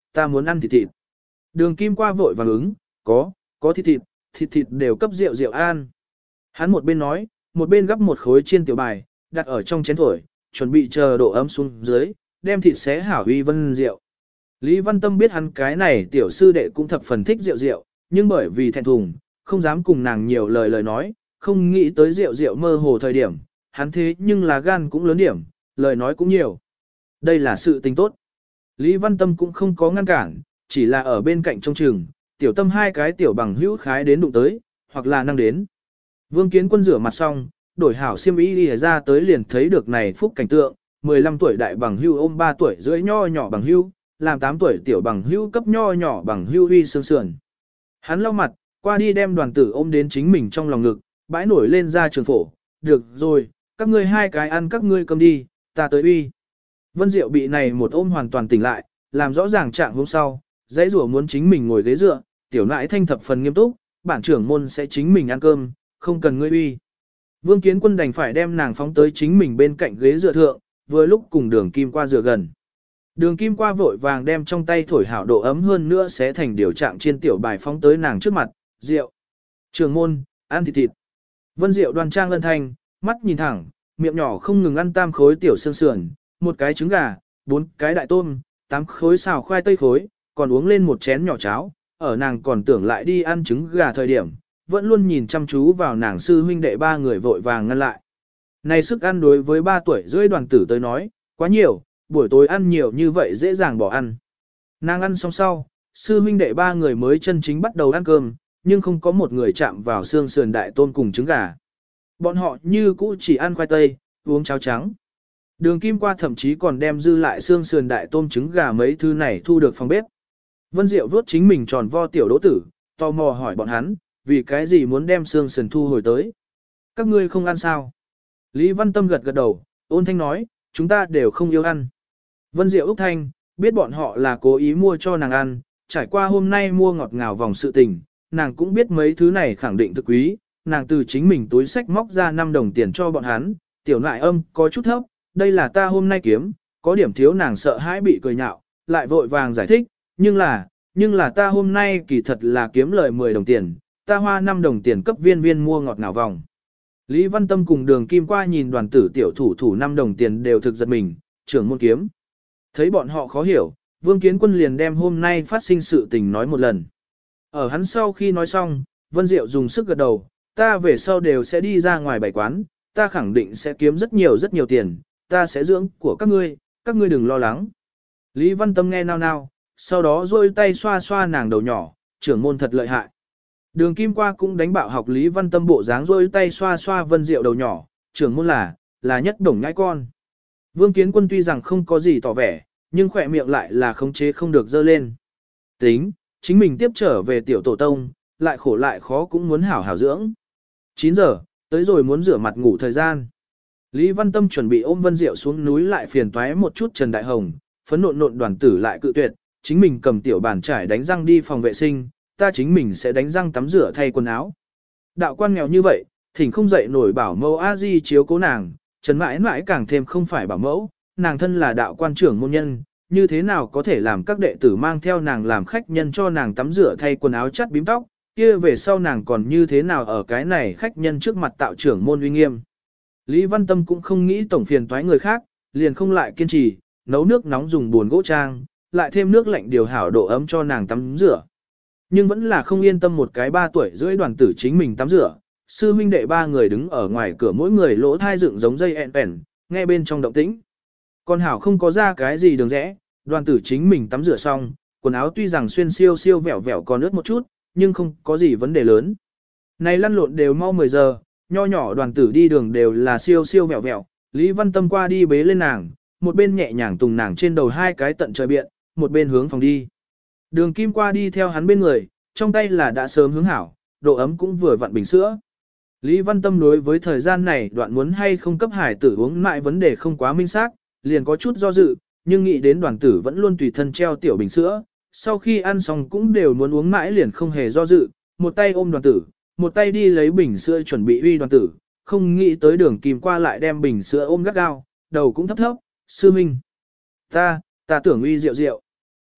ta muốn ăn thịt thịt. Đường Kim qua vội vàng ứng, có, có thịt thịt, thịt thịt đều cấp rượu rượu ăn. Hắn một bên nói, một bên gắp một khối chiên tiểu bài, đặt ở trong chén thổi, chuẩn bị chờ độ ấm xuống dưới, đem thịt xé hảo uy vân rượu. Lý Văn Tâm biết hắn cái này tiểu sư đệ cũng thập phần thích rượu rượu, nhưng bởi vì thẹn thùng, không dám cùng nàng nhiều lời lời nói, không nghĩ tới rượu rượu mơ hồ thời điểm, hắn thế nhưng là gan cũng lớn điểm, lời nói cũng nhiều. Đây là sự tình tốt. Lý Văn Tâm cũng không có ngăn cản, chỉ là ở bên cạnh trông chừng, tiểu tâm hai cái tiểu bằng hữu khái đến đụng tới, hoặc là năng đến. Vương Kiến Quân rửa mặt xong, đổi hảo xiêm y đi ra tới liền thấy được này phúc cảnh tượng, mười lăm tuổi đại bằng hưu ôm ba tuổi rưỡi nho nhỏ bằng hưu, làm tám tuổi tiểu bằng hưu cấp nho nhỏ bằng hưu uy sương sườn. Hắn lau mặt, qua đi đem đoàn tử ôm đến chính mình trong lòng ngực, bãi nổi lên ra trường phổ, được rồi, các ngươi hai cái ăn các ngươi cơm đi, ta tới uy. Vân Diệu bị này một ôm hoàn toàn tỉnh lại, làm rõ ràng trạng hôm sau, dãy rủa muốn chính mình ngồi ghế dựa, tiểu nãi thanh thập phần nghiêm túc, bản trưởng môn sẽ chính mình ăn cơm, không cần ngươi uy. Vương Kiến Quân đành phải đem nàng phóng tới chính mình bên cạnh ghế dựa thượng, vừa lúc cùng đường kim qua dựa gần. Đường kim qua vội vàng đem trong tay thổi hảo độ ấm hơn nữa sẽ thành điều trạng trên tiểu bài phóng tới nàng trước mặt, rượu. Trưởng môn, ăn thịt thịt. Vân Diệu đoan trang lân thanh, mắt nhìn thẳng, miệng nhỏ không ngừng ăn tam khối tiểu xương sườn, một cái trứng gà, bốn cái đại tôm, tám khối xào khoai tây khối, còn uống lên một chén nhỏ cháo, ở nàng còn tưởng lại đi ăn trứng gà thời điểm, vẫn luôn nhìn chăm chú vào nàng sư huynh đệ ba người vội vàng ngăn lại. Này sức ăn đối với ba tuổi rưỡi đoàn tử tới nói, quá nhiều, buổi tối ăn nhiều như vậy dễ dàng bỏ ăn. Nàng ăn xong sau, sư huynh đệ ba người mới chân chính bắt đầu ăn cơm, nhưng không có một người chạm vào xương sườn đại tôm cùng trứng gà. Bọn họ như cũ chỉ ăn khoai tây, uống cháo trắng. Đường Kim qua thậm chí còn đem dư lại xương sườn đại tôm trứng gà mấy thứ này thu được phòng bếp. Vân Diệu vuốt chính mình tròn vo tiểu đỗ tử, tò mò hỏi bọn hắn, vì cái gì muốn đem xương sườn thu hồi tới. Các ngươi không ăn sao? Lý Văn Tâm gật gật đầu, ôn thanh nói, chúng ta đều không yêu ăn. Vân Diệu Úc Thanh, biết bọn họ là cố ý mua cho nàng ăn, trải qua hôm nay mua ngọt ngào vòng sự tình, nàng cũng biết mấy thứ này khẳng định thực quý, nàng từ chính mình túi sách móc ra năm đồng tiền cho bọn hắn, tiểu nại âm có chút thấp, đây là ta hôm nay kiếm, có điểm thiếu nàng sợ hãi bị cười nhạo, lại vội vàng giải thích, nhưng là, nhưng là ta hôm nay kỳ thật là kiếm lời mười đồng tiền, ta hoa năm đồng tiền cấp viên viên mua ngọt ngào vòng. Lý Văn Tâm cùng đường kim qua nhìn đoàn tử tiểu thủ thủ năm đồng tiền đều thực giật mình, trưởng môn kiếm. Thấy bọn họ khó hiểu, Vương Kiến Quân liền đem hôm nay phát sinh sự tình nói một lần. Ở hắn sau khi nói xong, Vân Diệu dùng sức gật đầu, ta về sau đều sẽ đi ra ngoài bày quán, ta khẳng định sẽ kiếm rất nhiều rất nhiều tiền, ta sẽ dưỡng của các ngươi, các ngươi đừng lo lắng. Lý Văn Tâm nghe nao nao, sau đó rôi tay xoa xoa nàng đầu nhỏ, trưởng môn thật lợi hại. Đường Kim qua cũng đánh bạo học Lý Văn Tâm bộ dáng rôi tay xoa xoa Vân Diệu đầu nhỏ, trưởng môn là, là nhất đồng nhãi con. Vương Kiến Quân tuy rằng không có gì tỏ vẻ, nhưng khỏe miệng lại là khống chế không được dơ lên. Tính, chính mình tiếp trở về tiểu tổ tông, lại khổ lại khó cũng muốn hảo hảo dưỡng. chín giờ, tới rồi muốn rửa mặt ngủ thời gian. Lý Văn Tâm chuẩn bị ôm Vân Diệu xuống núi lại phiền toái một chút Trần Đại Hồng, phấn nộn nộn đoàn tử lại cự tuyệt, chính mình cầm tiểu bàn trải đánh răng đi phòng vệ sinh, ta chính mình sẽ đánh răng tắm rửa thay quần áo. Đạo quan nghèo như vậy, thỉnh không dậy nổi bảo mẫu a di chiếu cố nàng, Trần mãi mãi càng thêm không phải bảo mẫu, nàng thân là đạo quan trưởng môn nhân, như thế nào có thể làm các đệ tử mang theo nàng làm khách nhân cho nàng tắm rửa thay quần áo chắt bím tóc, kia về sau nàng còn như thế nào ở cái này khách nhân trước mặt tạo trưởng môn uy nghiêm. Lý Văn Tâm cũng không nghĩ tổng phiền toái người khác, liền không lại kiên trì, nấu nước nóng dùng buồn gỗ trang, lại thêm nước lạnh điều hảo độ ấm cho nàng tắm rửa. Nhưng vẫn là không yên tâm một cái ba tuổi rưỡi đoàn tử chính mình tắm rửa, sư huynh đệ ba người đứng ở ngoài cửa mỗi người lỗ thai dựng giống dây ẹn bèn, nghe bên trong động tĩnh. Con hảo không có ra cái gì đường rẽ, đoàn tử chính mình tắm rửa xong, quần áo tuy rằng xuyên siêu siêu vẹo vẹo còn ướt một chút, nhưng không có gì vấn đề lớn. Này lăn lộn đều mau mười giờ, nho nhỏ đoàn tử đi đường đều là siêu siêu vẹo vẹo, Lý Văn Tâm qua đi bế lên nàng, một bên nhẹ nhàng tùng nàng trên đầu hai cái tận trời biện, một bên hướng phòng đi. Đường Kim qua đi theo hắn bên người, trong tay là đã sớm hướng hảo, độ ấm cũng vừa vặn bình sữa. Lý Văn Tâm đối với thời gian này đoạn muốn hay không cấp hải tử uống mãi vấn đề không quá minh xác, liền có chút do dự, nhưng nghĩ đến đoàn tử vẫn luôn tùy thân treo tiểu bình sữa, sau khi ăn xong cũng đều muốn uống mãi liền không hề do dự, một tay ôm đoàn tử, một tay đi lấy bình sữa chuẩn bị uy đoàn tử, không nghĩ tới đường Kim qua lại đem bình sữa ôm gắt gao, đầu cũng thấp thấp, sư minh. Ta, ta tưởng uy rượu rượu.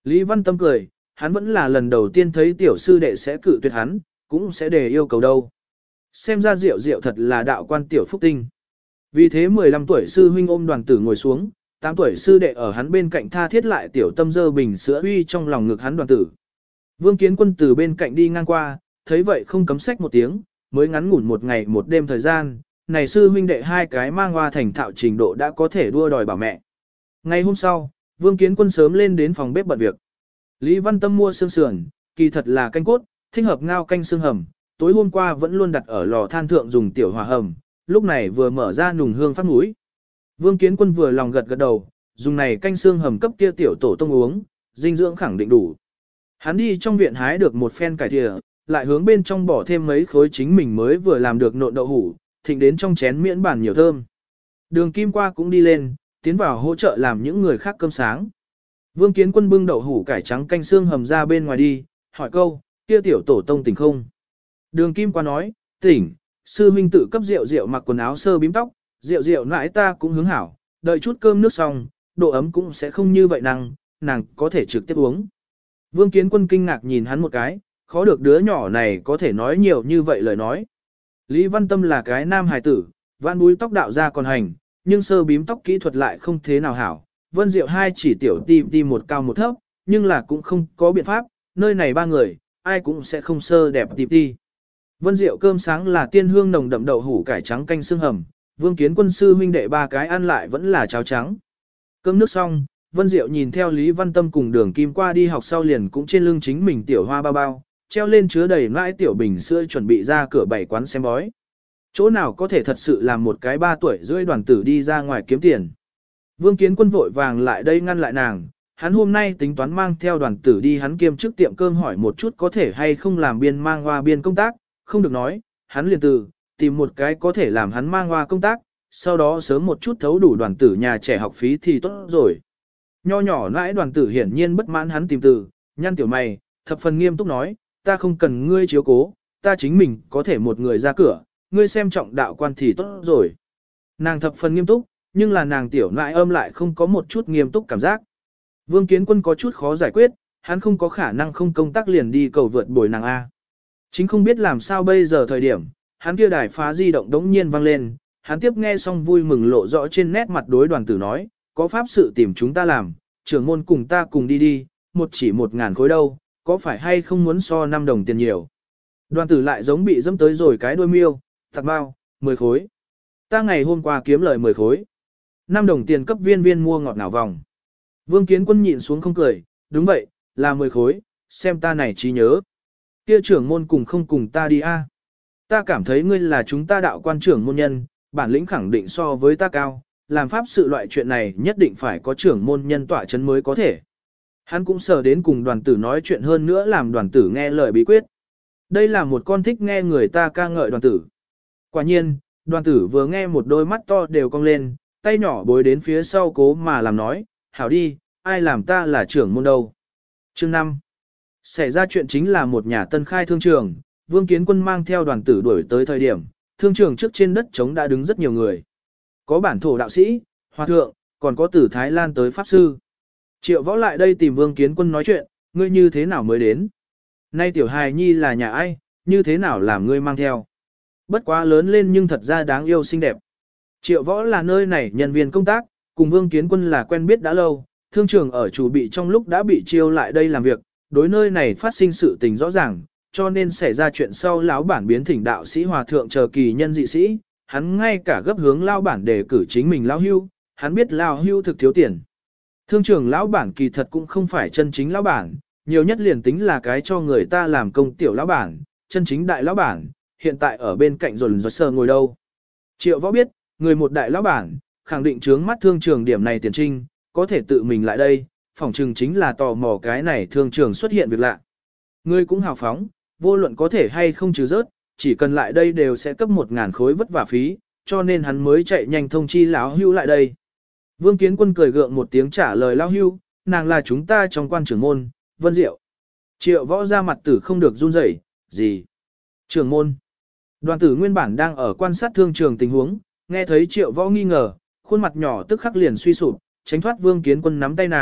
Lý Văn Tâm cười, hắn vẫn là lần đầu tiên thấy tiểu sư đệ sẽ cự tuyệt hắn, cũng sẽ để yêu cầu đâu. Xem ra Diệu Diệu thật là đạo quan tiểu phúc tinh. Vì thế mười lăm tuổi sư huynh ôm đoàn tử ngồi xuống, tám tuổi sư đệ ở hắn bên cạnh tha thiết lại tiểu tâm dơ bình sữa uy trong lòng ngực hắn đoàn tử. Vương Kiến Quân từ bên cạnh đi ngang qua, thấy vậy không cấm sách một tiếng, mới ngắn ngủn một ngày một đêm thời gian, này sư huynh đệ hai cái mang hoa thành thạo trình độ đã có thể đua đòi bảo mẹ. Ngày hôm sau, Vương Kiến Quân sớm lên đến phòng bếp bận việc. Lý Văn Tâm mua xương sườn, kỳ thật là canh cốt, thích hợp ngao canh xương hầm, tối hôm qua vẫn luôn đặt ở lò than thượng dùng tiểu hỏa hầm, lúc này vừa mở ra nùng hương phát mũi. Vương Kiến Quân vừa lòng gật gật đầu, dùng này canh xương hầm cấp kia tiểu tổ tông uống, dinh dưỡng khẳng định đủ. Hắn đi trong viện hái được một phen cải thìa, lại hướng bên trong bỏ thêm mấy khối chính mình mới vừa làm được nộn đậu hủ, thịnh đến trong chén miễn bản nhiều thơm. Đường Kim qua cũng đi lên, tiến vào hỗ trợ làm những người khác cơm sáng. Vương Kiến Quân bưng đậu hủ cải trắng canh xương hầm ra bên ngoài đi, hỏi câu, kia tiểu tổ tông tỉnh không? Đường Kim qua nói, tỉnh, sư huynh tự cấp rượu rượu mặc quần áo sơ bím tóc, rượu rượu nãi ta cũng hướng hảo, đợi chút cơm nước xong, độ ấm cũng sẽ không như vậy năng, nàng có thể trực tiếp uống. Vương Kiến Quân kinh ngạc nhìn hắn một cái, khó được đứa nhỏ này có thể nói nhiều như vậy lời nói. Lý Văn Tâm là cái nam hài tử, vãn búi tóc đạo ra còn hành, nhưng sơ bím tóc kỹ thuật lại không thế nào hảo. Vân Diệu hai chỉ tiểu ti ti một cao một thấp, nhưng là cũng không có biện pháp, nơi này ba người, ai cũng sẽ không sơ đẹp ti ti. Vân Diệu cơm sáng là tiên hương nồng đậm đậu hủ cải trắng canh xương hầm, Vương Kiến Quân sư huynh đệ ba cái ăn lại vẫn là cháo trắng. Cơm nước xong, Vân Diệu nhìn theo Lý Văn Tâm cùng Đường Kim qua đi học sau liền cũng trên lưng chính mình tiểu hoa bao bao, treo lên chứa đầy mãi tiểu bình sữa chuẩn bị ra cửa bảy quán xem bói. Chỗ nào có thể thật sự làm một cái ba tuổi rưỡi đoàn tử đi ra ngoài kiếm tiền. Vương Kiến Quân vội vàng lại đây ngăn lại nàng, hắn hôm nay tính toán mang theo đoàn tử đi hắn kiêm chức tiệm cơm hỏi một chút có thể hay không làm biên mang hoa biên công tác, không được nói, hắn liền từ, tìm một cái có thể làm hắn mang hoa công tác, sau đó sớm một chút thấu đủ đoàn tử nhà trẻ học phí thì tốt rồi. Nho nhỏ nãi đoàn tử hiển nhiên bất mãn hắn tìm từ, nhăn tiểu mày, thập phần nghiêm túc nói, ta không cần ngươi chiếu cố, ta chính mình có thể một người ra cửa, ngươi xem trọng đạo quan thì tốt rồi. Nàng thập phần nghiêm túc, nhưng là nàng tiểu nãi âm lại không có một chút nghiêm túc cảm giác. Vương Kiến Quân có chút khó giải quyết, hắn không có khả năng không công tác liền đi cầu vượt bồi nàng A. Chính không biết làm sao bây giờ thời điểm, hắn kia đài phá di động đống nhiên vang lên, hắn tiếp nghe xong vui mừng lộ rõ trên nét mặt đối đoàn tử nói, có pháp sự tìm chúng ta làm, trưởng môn cùng ta cùng đi đi, một chỉ một ngàn khối đâu, có phải hay không muốn so năm đồng tiền nhiều. Đoàn tử lại giống bị dẫm tới rồi cái đuôi miêu, tặc bao, mười khối. Ta ngày hôm qua kiếm lời mười khối. năm đồng tiền cấp viên viên mua ngọt ngào vòng. Vương Kiến Quân nhịn xuống không cười, đúng vậy, là mười khối, xem ta này trí nhớ. Kia trưởng môn cùng không cùng ta đi a? Ta cảm thấy ngươi là chúng ta đạo quan trưởng môn nhân, bản lĩnh khẳng định so với ta cao, làm pháp sự loại chuyện này nhất định phải có trưởng môn nhân tỏa chấn mới có thể. Hắn cũng sờ đến cùng đoàn tử nói chuyện hơn nữa làm đoàn tử nghe lời bí quyết. Đây là một con thích nghe người ta ca ngợi đoàn tử. Quả nhiên, đoàn tử vừa nghe một đôi mắt to đều cong lên, tay nhỏ bối đến phía sau cố mà làm nói, hảo đi, ai làm ta là trưởng môn đâu. Chương năm. Xảy ra chuyện chính là một nhà tân khai thương trường, Vương Kiến Quân mang theo đoàn tử đuổi tới thời điểm, thương trường trước trên đất trống đã đứng rất nhiều người. Có bản thổ đạo sĩ, hòa thượng, còn có từ Thái Lan tới pháp sư. Triệu Võ lại đây tìm Vương Kiến Quân nói chuyện, ngươi như thế nào mới đến? Nay tiểu hài nhi là nhà ai, như thế nào làm ngươi mang theo? Bất quá lớn lên nhưng thật ra đáng yêu xinh đẹp. Triệu Võ là nơi này nhân viên công tác, cùng Vương Kiến Quân là quen biết đã lâu, thương trường ở chủ bị trong lúc đã bị chiêu lại đây làm việc, đối nơi này phát sinh sự tình rõ ràng, cho nên xảy ra chuyện sau lão bản biến thỉnh đạo sĩ hòa thượng chờ kỳ nhân dị sĩ, hắn ngay cả gấp hướng lão bản để cử chính mình lão hưu, hắn biết lão hưu thực thiếu tiền. Thương trường lão bản kỳ thật cũng không phải chân chính lão bản, nhiều nhất liền tính là cái cho người ta làm công tiểu lão bản, chân chính đại lão bản, hiện tại ở bên cạnh rồn rồn sờ ngồi đâu. Triệu Võ biết, người một đại lão bản, khẳng định trướng mắt thương trường điểm này tiền trinh, có thể tự mình lại đây, phỏng chừng chính là tò mò cái này thương trường xuất hiện việc lạ. Người cũng hào phóng, vô luận có thể hay không trừ rớt, chỉ cần lại đây đều sẽ cấp một ngàn khối vất vả phí, cho nên hắn mới chạy nhanh thông chi lão hưu lại đây. Vương Kiến Quân cười gượng một tiếng trả lời lão hưu, nàng là chúng ta trong quan trưởng môn, Vân Diệu. Triệu Võ ra mặt tử không được run rẩy, gì? Trưởng môn. Đoàn tử nguyên bản đang ở quan sát thương trường tình huống, nghe thấy Triệu Võ nghi ngờ, khuôn mặt nhỏ tức khắc liền suy sụp, tránh thoát Vương Kiến Quân nắm tay nàng,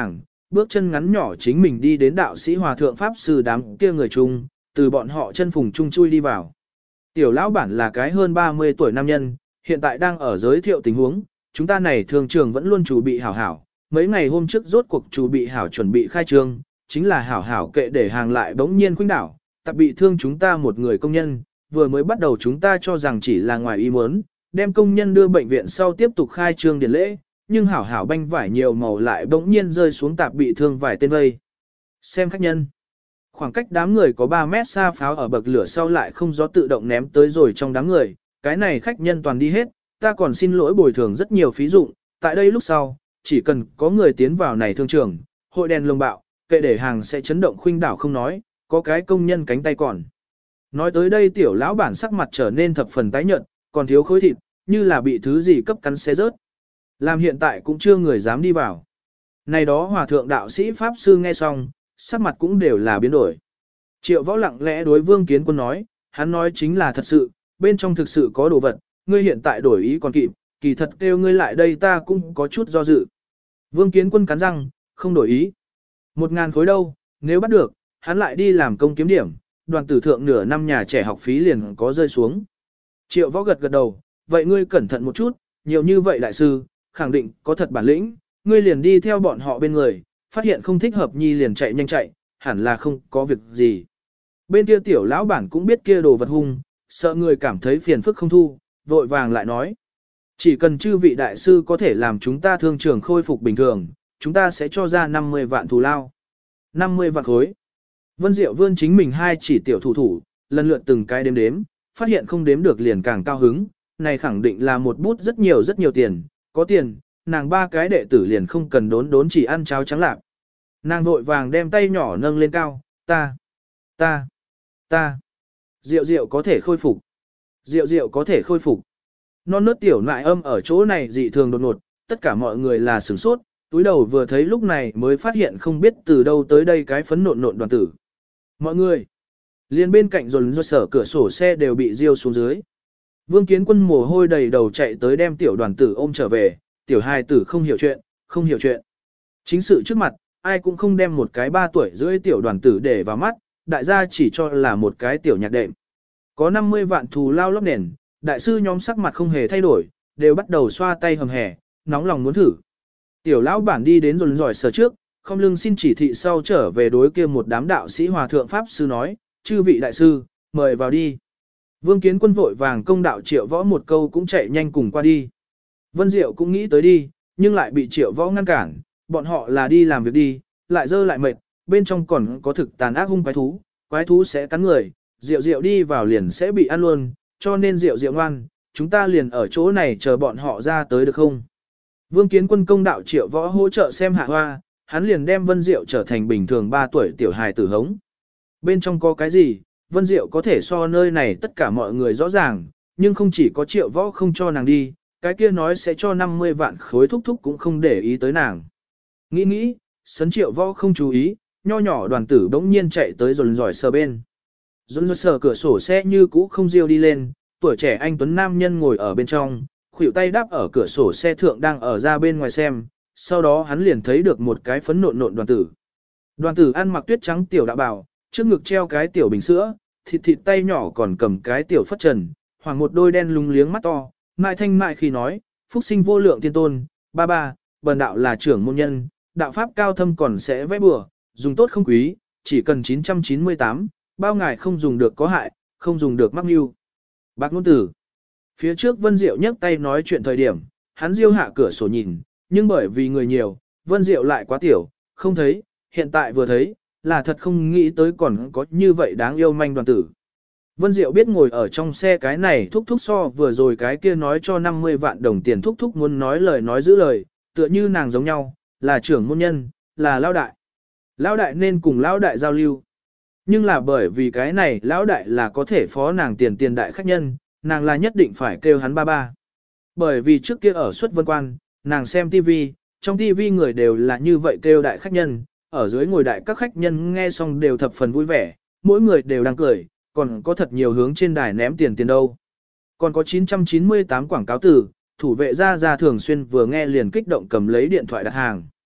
bước chân ngắn nhỏ chính mình đi đến đạo sĩ hòa thượng pháp sư đám kia người chung, từ bọn họ chân phùng chung chui đi vào. Tiểu lão bản là cái hơn ba mươi tuổi nam nhân, hiện tại đang ở giới thiệu tình huống, chúng ta này thường trường vẫn luôn chuẩn bị hảo hảo, mấy ngày hôm trước rốt cuộc chuẩn bị hảo chuẩn bị khai trương, chính là hảo hảo kệ để hàng lại bỗng nhiên khuynh đảo, tập bị thương chúng ta một người công nhân, vừa mới bắt đầu chúng ta cho rằng chỉ là ngoài ý muốn, đem công nhân đưa bệnh viện sau tiếp tục khai trương điển lễ, nhưng hảo hảo banh vải nhiều màu lại bỗng nhiên rơi xuống tạp bị thương vài tên vây. Xem khách nhân. Khoảng cách đám người có ba mét xa pháo ở bậc lửa sau lại không gió tự động ném tới rồi trong đám người, cái này khách nhân toàn đi hết, ta còn xin lỗi bồi thường rất nhiều phí dụng, tại đây lúc sau, chỉ cần có người tiến vào này thương trường, hội đèn lồng bạo, kệ để hàng sẽ chấn động khuynh đảo không nói, có cái công nhân cánh tay còn. Nói tới đây tiểu lão bản sắc mặt trở nên thập phần tái nhợt, còn thiếu khối thịt, như là bị thứ gì cấp cắn xé rớt. Làm hiện tại cũng chưa người dám đi vào. Này đó hòa thượng đạo sĩ pháp sư nghe xong, sắc mặt cũng đều là biến đổi. Triệu Võ lặng lẽ đối Vương Kiến Quân nói, hắn nói chính là thật sự, bên trong thực sự có đồ vật, ngươi hiện tại đổi ý còn kịp, kỳ thật kêu ngươi lại đây ta cũng có chút do dự. Vương Kiến Quân cắn răng, không đổi ý. Một ngàn khối đâu, nếu bắt được, hắn lại đi làm công kiếm điểm, đoàn tử thượng nửa năm nhà trẻ học phí liền có rơi xuống. Triệu Võ gật gật đầu, vậy ngươi cẩn thận một chút, nhiều như vậy đại sư, khẳng định có thật bản lĩnh, ngươi liền đi theo bọn họ bên người, phát hiện không thích hợp nhi liền chạy nhanh chạy, hẳn là không có việc gì. Bên kia tiểu lão bản cũng biết kia đồ vật hung, sợ người cảm thấy phiền phức không thu, vội vàng lại nói. Chỉ cần chư vị đại sư có thể làm chúng ta thương trường khôi phục bình thường, chúng ta sẽ cho ra năm mươi vạn thù lao. năm mươi vạn khối. Vân Diệu vươn chính mình hai chỉ tiểu thủ thủ, lần lượt từng cái đếm đếm, phát hiện không đếm được liền càng cao hứng, này khẳng định là một bút rất nhiều rất nhiều tiền, có tiền, nàng ba cái đệ tử liền không cần đốn đốn chỉ ăn cháo trắng lạc. Nàng vội vàng đem tay nhỏ nâng lên cao, ta, ta, ta, Diệu Diệu có thể khôi phục, Diệu Diệu có thể khôi phục. Non nớt tiểu nại âm ở chỗ này dị thường đột ngột, tất cả mọi người là sửng sốt, túi đầu vừa thấy lúc này mới phát hiện không biết từ đâu tới đây cái phấn nộn nộn đoàn tử. Mọi người, liền bên cạnh rồi do sở cửa sổ xe đều bị riêu xuống dưới. Vương Kiến Quân mồ hôi đầy đầu chạy tới đem tiểu đoàn tử ôm trở về, tiểu hài tử không hiểu chuyện, không hiểu chuyện. Chính sự trước mặt, ai cũng không đem một cái ba tuổi rưỡi tiểu đoàn tử để vào mắt, đại gia chỉ cho là một cái tiểu nhạc đệm. Có năm mươi vạn thù lao lóc nền, đại sư nhóm sắc mặt không hề thay đổi, đều bắt đầu xoa tay hầm hẻ, nóng lòng muốn thử. Tiểu lão bản đi đến rồi giỏi sở trước, không lưng xin chỉ thị sau trở về đối kia một đám đạo sĩ hòa thượng pháp sư nói, chư vị đại sư, mời vào đi. Vương Kiến Quân vội vàng công đạo Triệu Võ một câu cũng chạy nhanh cùng qua đi. Vân Diệu cũng nghĩ tới đi, nhưng lại bị Triệu Võ ngăn cản, bọn họ là đi làm việc đi, lại dơ lại mệt, bên trong còn có thực tàn ác hung quái thú, quái thú sẽ cắn người, Diệu Diệu đi vào liền sẽ bị ăn luôn, cho nên Diệu Diệu ngoan, chúng ta liền ở chỗ này chờ bọn họ ra tới được không? Vương Kiến Quân công đạo Triệu Võ hỗ trợ xem hạ hoa, hắn liền đem Vân Diệu trở thành bình thường ba tuổi tiểu hài tử hống. Bên trong có cái gì, Vân Diệu có thể so nơi này tất cả mọi người rõ ràng, nhưng không chỉ có Triệu Võ không cho nàng đi, cái kia nói sẽ cho năm mươi vạn khối thúc thúc cũng không để ý tới nàng. Nghĩ nghĩ, sấn Triệu Võ không chú ý, nho nhỏ đoàn tử bỗng nhiên chạy tới rồn giỏi sờ bên. Rồn giỏi sờ cửa sổ xe như cũ không riêu đi lên, tuổi trẻ anh tuấn nam nhân ngồi ở bên trong, khuỷu tay đáp ở cửa sổ xe thượng đang ở ra bên ngoài xem, sau đó hắn liền thấy được một cái phấn nộn nộn đoàn tử. Đoàn tử ăn mặc tuyết trắng tiểu đạo bào, trước ngực treo cái tiểu bình sữa, thịt thịt tay nhỏ còn cầm cái tiểu phất trần, hoàng một đôi đen lúng liếng mắt to, mại thanh mại khi nói, phúc sinh vô lượng tiên tôn, ba ba, bần đạo là trưởng môn nhân, đạo pháp cao thâm còn sẽ vẽ bừa, dùng tốt không quý, chỉ cần chín trăm chín mươi tám, bao ngài không dùng được có hại, không dùng được mắc mưu. Bác ngôn tử. Phía trước Vân Diệu nhấc tay nói chuyện thời điểm, hắn diêu hạ cửa sổ nhìn, nhưng bởi vì người nhiều, Vân Diệu lại quá tiểu, không thấy, hiện tại vừa thấy, là thật không nghĩ tới còn có như vậy đáng yêu manh đoàn tử. Vân Diệu biết ngồi ở trong xe cái này thúc thúc so vừa rồi cái kia nói cho năm mươi vạn đồng tiền thúc thúc muốn nói lời nói giữ lời, tựa như nàng giống nhau, là trưởng môn nhân, là lão đại. Lão đại nên cùng lão đại giao lưu. Nhưng là bởi vì cái này lão đại là có thể phó nàng tiền tiền đại khách nhân, nàng là nhất định phải kêu hắn ba ba. Bởi vì trước kia ở xuất vân quan, nàng xem tivi, trong tivi người đều là như vậy kêu đại khách nhân, ở dưới ngồi đại các khách nhân nghe xong đều thập phần vui vẻ, mỗi người đều đang cười, còn có thật nhiều hướng trên đài ném tiền tiền đâu. Còn có chín trăm chín mươi tám quảng cáo từ, thủ vệ ra ra thường xuyên vừa nghe liền kích động cầm lấy điện thoại đặt hàng.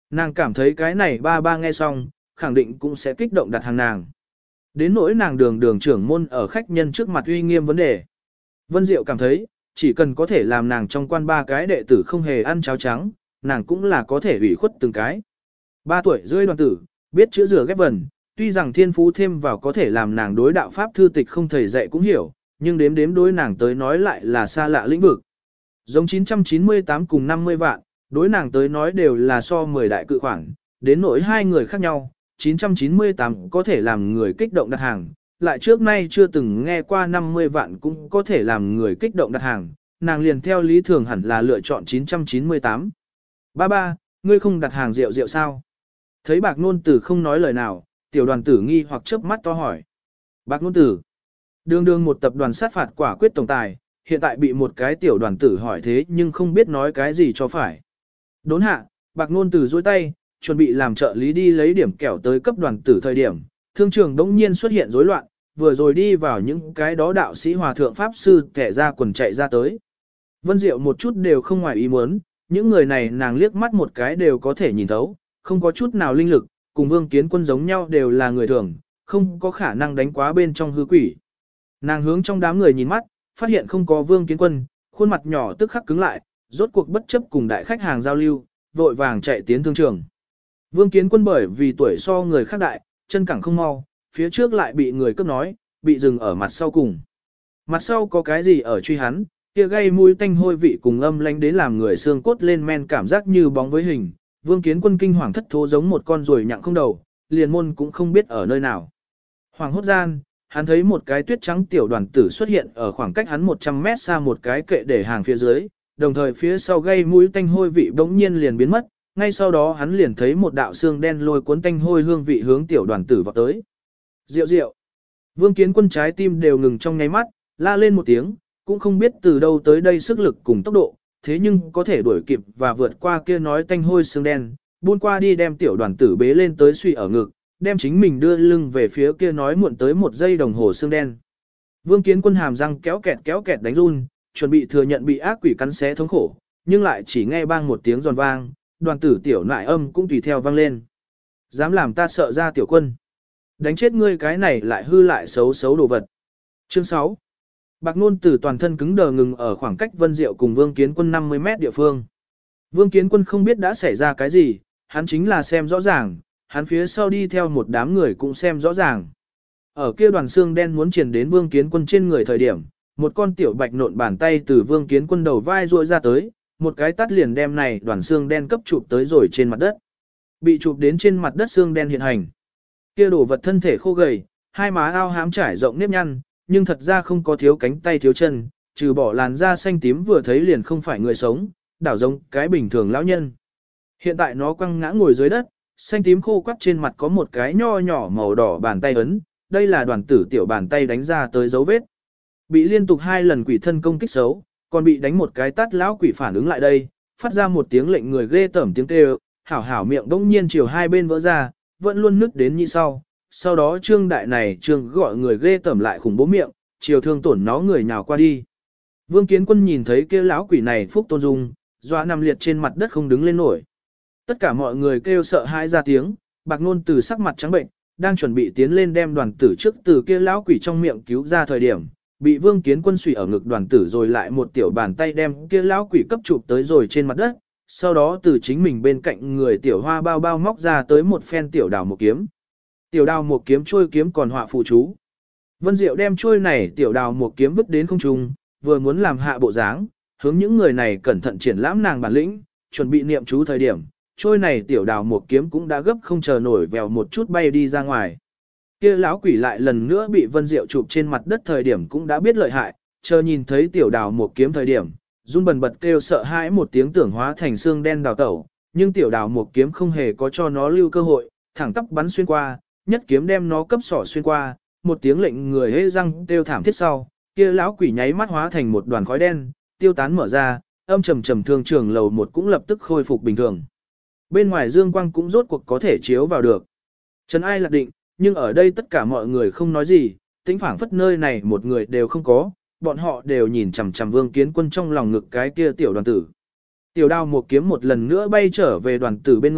Nàng cảm thấy cái này ba ba nghe xong, khẳng định cũng sẽ kích động đặt hàng nàng. Đến nỗi nàng đường đường trưởng môn ở khách nhân trước mặt uy nghiêm vấn đề. Vân Diệu cảm thấy, chỉ cần có thể làm nàng trong quan ba cái đệ tử không hề ăn cháo trắng, nàng cũng là có thể ủy khuất từng cái. Ba tuổi rưỡi đoàn tử, biết chữa rửa ghép vần, tuy rằng thiên phú thêm vào có thể làm nàng đối đạo pháp thư tịch không thầy dạy cũng hiểu, nhưng đếm đếm đối nàng tới nói lại là xa lạ lĩnh vực. Giống chín trăm chín mươi tám cùng năm mươi vạn, đối nàng tới nói đều là so mười đại cự khoản, đến nỗi hai người khác nhau, chín trăm chín mươi tám có thể làm người kích động đặt hàng, lại trước nay chưa từng nghe qua năm mươi vạn cũng có thể làm người kích động đặt hàng, nàng liền theo lý thường hẳn là lựa chọn chín trăm chín mươi tám. Ba ba, ngươi không đặt hàng rượu rượu sao? Thấy bạc nôn tử không nói lời nào, tiểu đoàn tử nghi hoặc chớp mắt to hỏi. Bạc nôn tử, đương đương một tập đoàn sát phạt quả quyết tổng tài, hiện tại bị một cái tiểu đoàn tử hỏi thế nhưng không biết nói cái gì cho phải. Đốn hạ, bạc nôn tử duỗi tay, chuẩn bị làm trợ lý đi lấy điểm kẹo tới cấp đoàn tử thời điểm, thương trường đống nhiên xuất hiện rối loạn, vừa rồi đi vào những cái đó đạo sĩ hòa thượng pháp sư kẻ ra quần chạy ra tới. Vân Diệu một chút đều không ngoài ý muốn, những người này nàng liếc mắt một cái đều có thể nhìn thấu, không có chút nào linh lực, cùng Vương Kiến Quân giống nhau đều là người thường, không có khả năng đánh quá bên trong hư quỷ. Nàng hướng trong đám người nhìn mắt, phát hiện không có Vương Kiến Quân, khuôn mặt nhỏ tức khắc cứng lại, rốt cuộc bất chấp cùng đại khách hàng giao lưu, vội vàng chạy tiến thương trường. Vương Kiến Quân bởi vì tuổi so người khác đại, chân cẳng không mau, phía trước lại bị người cướp nói, bị dừng ở mặt sau cùng. Mặt sau có cái gì ở truy hắn, kia gây mũi tanh hôi vị cùng âm lánh đến làm người xương cốt lên men cảm giác như bóng với hình. Vương Kiến Quân kinh hoàng thất thố giống một con ruồi nhặng không đầu, liền môn cũng không biết ở nơi nào. Hoàng hốt gian, hắn thấy một cái tuyết trắng tiểu đoàn tử xuất hiện ở khoảng cách hắn một trăm mét xa một cái kệ để hàng phía dưới, đồng thời phía sau gây mũi tanh hôi vị bỗng nhiên liền biến mất, ngay sau đó hắn liền thấy một đạo xương đen lôi cuốn tanh hôi hương vị hướng tiểu đoàn tử vào tới. Rượu rượu. Vương Kiến Quân trái tim đều ngừng trong nháy mắt, la lên một tiếng, cũng không biết từ đâu tới đây sức lực cùng tốc độ, thế nhưng có thể đuổi kịp và vượt qua kia nói tanh hôi xương đen, buôn qua đi đem tiểu đoàn tử bế lên tới suy ở ngực, đem chính mình đưa lưng về phía kia nói muộn tới một giây đồng hồ xương đen. Vương Kiến Quân hàm răng kéo kẹt kéo kẹt đánh run, chuẩn bị thừa nhận bị ác quỷ cắn xé thống khổ, nhưng lại chỉ nghe bang một tiếng giòn vang, đoàn tử tiểu nại âm cũng tùy theo vang lên. Dám làm ta sợ ra tiểu quân. Đánh chết ngươi cái này lại hư lại xấu xấu đồ vật. Chương sáu. Bạc Nôn Tử toàn thân cứng đờ ngừng ở khoảng cách Vân Diệu cùng Vương Kiến Quân năm mươi mét địa phương. Vương Kiến Quân không biết đã xảy ra cái gì, hắn chính là xem rõ ràng, hắn phía sau đi theo một đám người cũng xem rõ ràng. Ở kia đoàn xương đen muốn truyền đến Vương Kiến Quân trên người thời điểm, một con tiểu bạch nộn bàn tay từ Vương Kiến Quân đầu vai ruội ra tới, một cái tát liền đem này đoàn xương đen cấp chụp tới rồi trên mặt đất. Bị chụp đến trên mặt đất xương đen hiện hành. Kia đồ vật thân thể khô gầy, hai má ao hám trải rộng nếp nhăn, nhưng thật ra không có thiếu cánh tay thiếu chân, trừ bỏ làn da xanh tím vừa thấy liền không phải người sống, đảo giống cái bình thường lão nhân. Hiện tại nó quăng ngã ngồi dưới đất, xanh tím khô quắt trên mặt có một cái nho nhỏ màu đỏ bàn tay ấn, đây là đoàn tử tiểu bàn tay đánh ra tới dấu vết. Bị liên tục hai lần quỷ thân công kích xấu, còn bị đánh một cái tát lão quỷ phản ứng lại đây, phát ra một tiếng lệnh người ghê tởm tiếng kêu, hảo hảo miệng bỗng nhiên chiều hai bên vỡ ra, vẫn luôn nứt đến như sau. Sau đó trương đại này trương gọi người ghê tởm lại khủng bố miệng, chiều thương tổn nó người nhào qua đi. Vương Kiến Quân nhìn thấy kia lão quỷ này phúc tôn dung, dọa nằm liệt trên mặt đất không đứng lên nổi. Tất cả mọi người kêu sợ hãi ra tiếng, Bạc Nôn Tử sắc mặt trắng bệnh, đang chuẩn bị tiến lên đem đoàn tử trước từ kia lão quỷ trong miệng cứu ra thời điểm, bị Vương Kiến Quân suy ở ngực đoàn tử rồi lại một tiểu bàn tay đem kia lão quỷ cấp chụp tới rồi trên mặt đất, sau đó từ chính mình bên cạnh người tiểu hoa bao bao móc ra tới một phen tiểu đào một kiếm. Tiểu đào một kiếm trôi kiếm còn họa phụ chú. Vân Diệu đem trôi này tiểu đào một kiếm vứt đến không trung, vừa muốn làm hạ bộ dáng, hướng những người này cẩn thận triển lãm nàng bản lĩnh, chuẩn bị niệm chú thời điểm, trôi này tiểu đào một kiếm cũng đã gấp không chờ nổi vèo một chút bay đi ra ngoài. Kia lão quỷ lại lần nữa bị Vân Diệu chụp trên mặt đất thời điểm cũng đã biết lợi hại, chờ nhìn thấy tiểu đào một kiếm thời điểm, run bần bật kêu sợ hãi một tiếng tưởng hóa thành xương đen đào tẩu, nhưng tiểu đào một kiếm không hề có cho nó lưu cơ hội, thẳng tắp bắn xuyên qua, nhất kiếm đem nó cấp sỏ xuyên qua, một tiếng lệnh người hê răng kêu thảm thiết sau, kia lão quỷ nháy mắt hóa thành một đoàn khói đen, tiêu tán mở ra, âm trầm trầm thương trường lầu một cũng lập tức khôi phục bình thường. Bên ngoài dương quang cũng rốt cuộc có thể chiếu vào được. Trần Ai lạc định, nhưng ở đây tất cả mọi người không nói gì, tĩnh phảng phất nơi này một người đều không có, bọn họ đều nhìn chằm chằm Vương Kiến Quân trong lòng ngực cái kia tiểu đoàn tử. Tiểu đao một kiếm một lần nữa bay trở về đoàn tử bên người,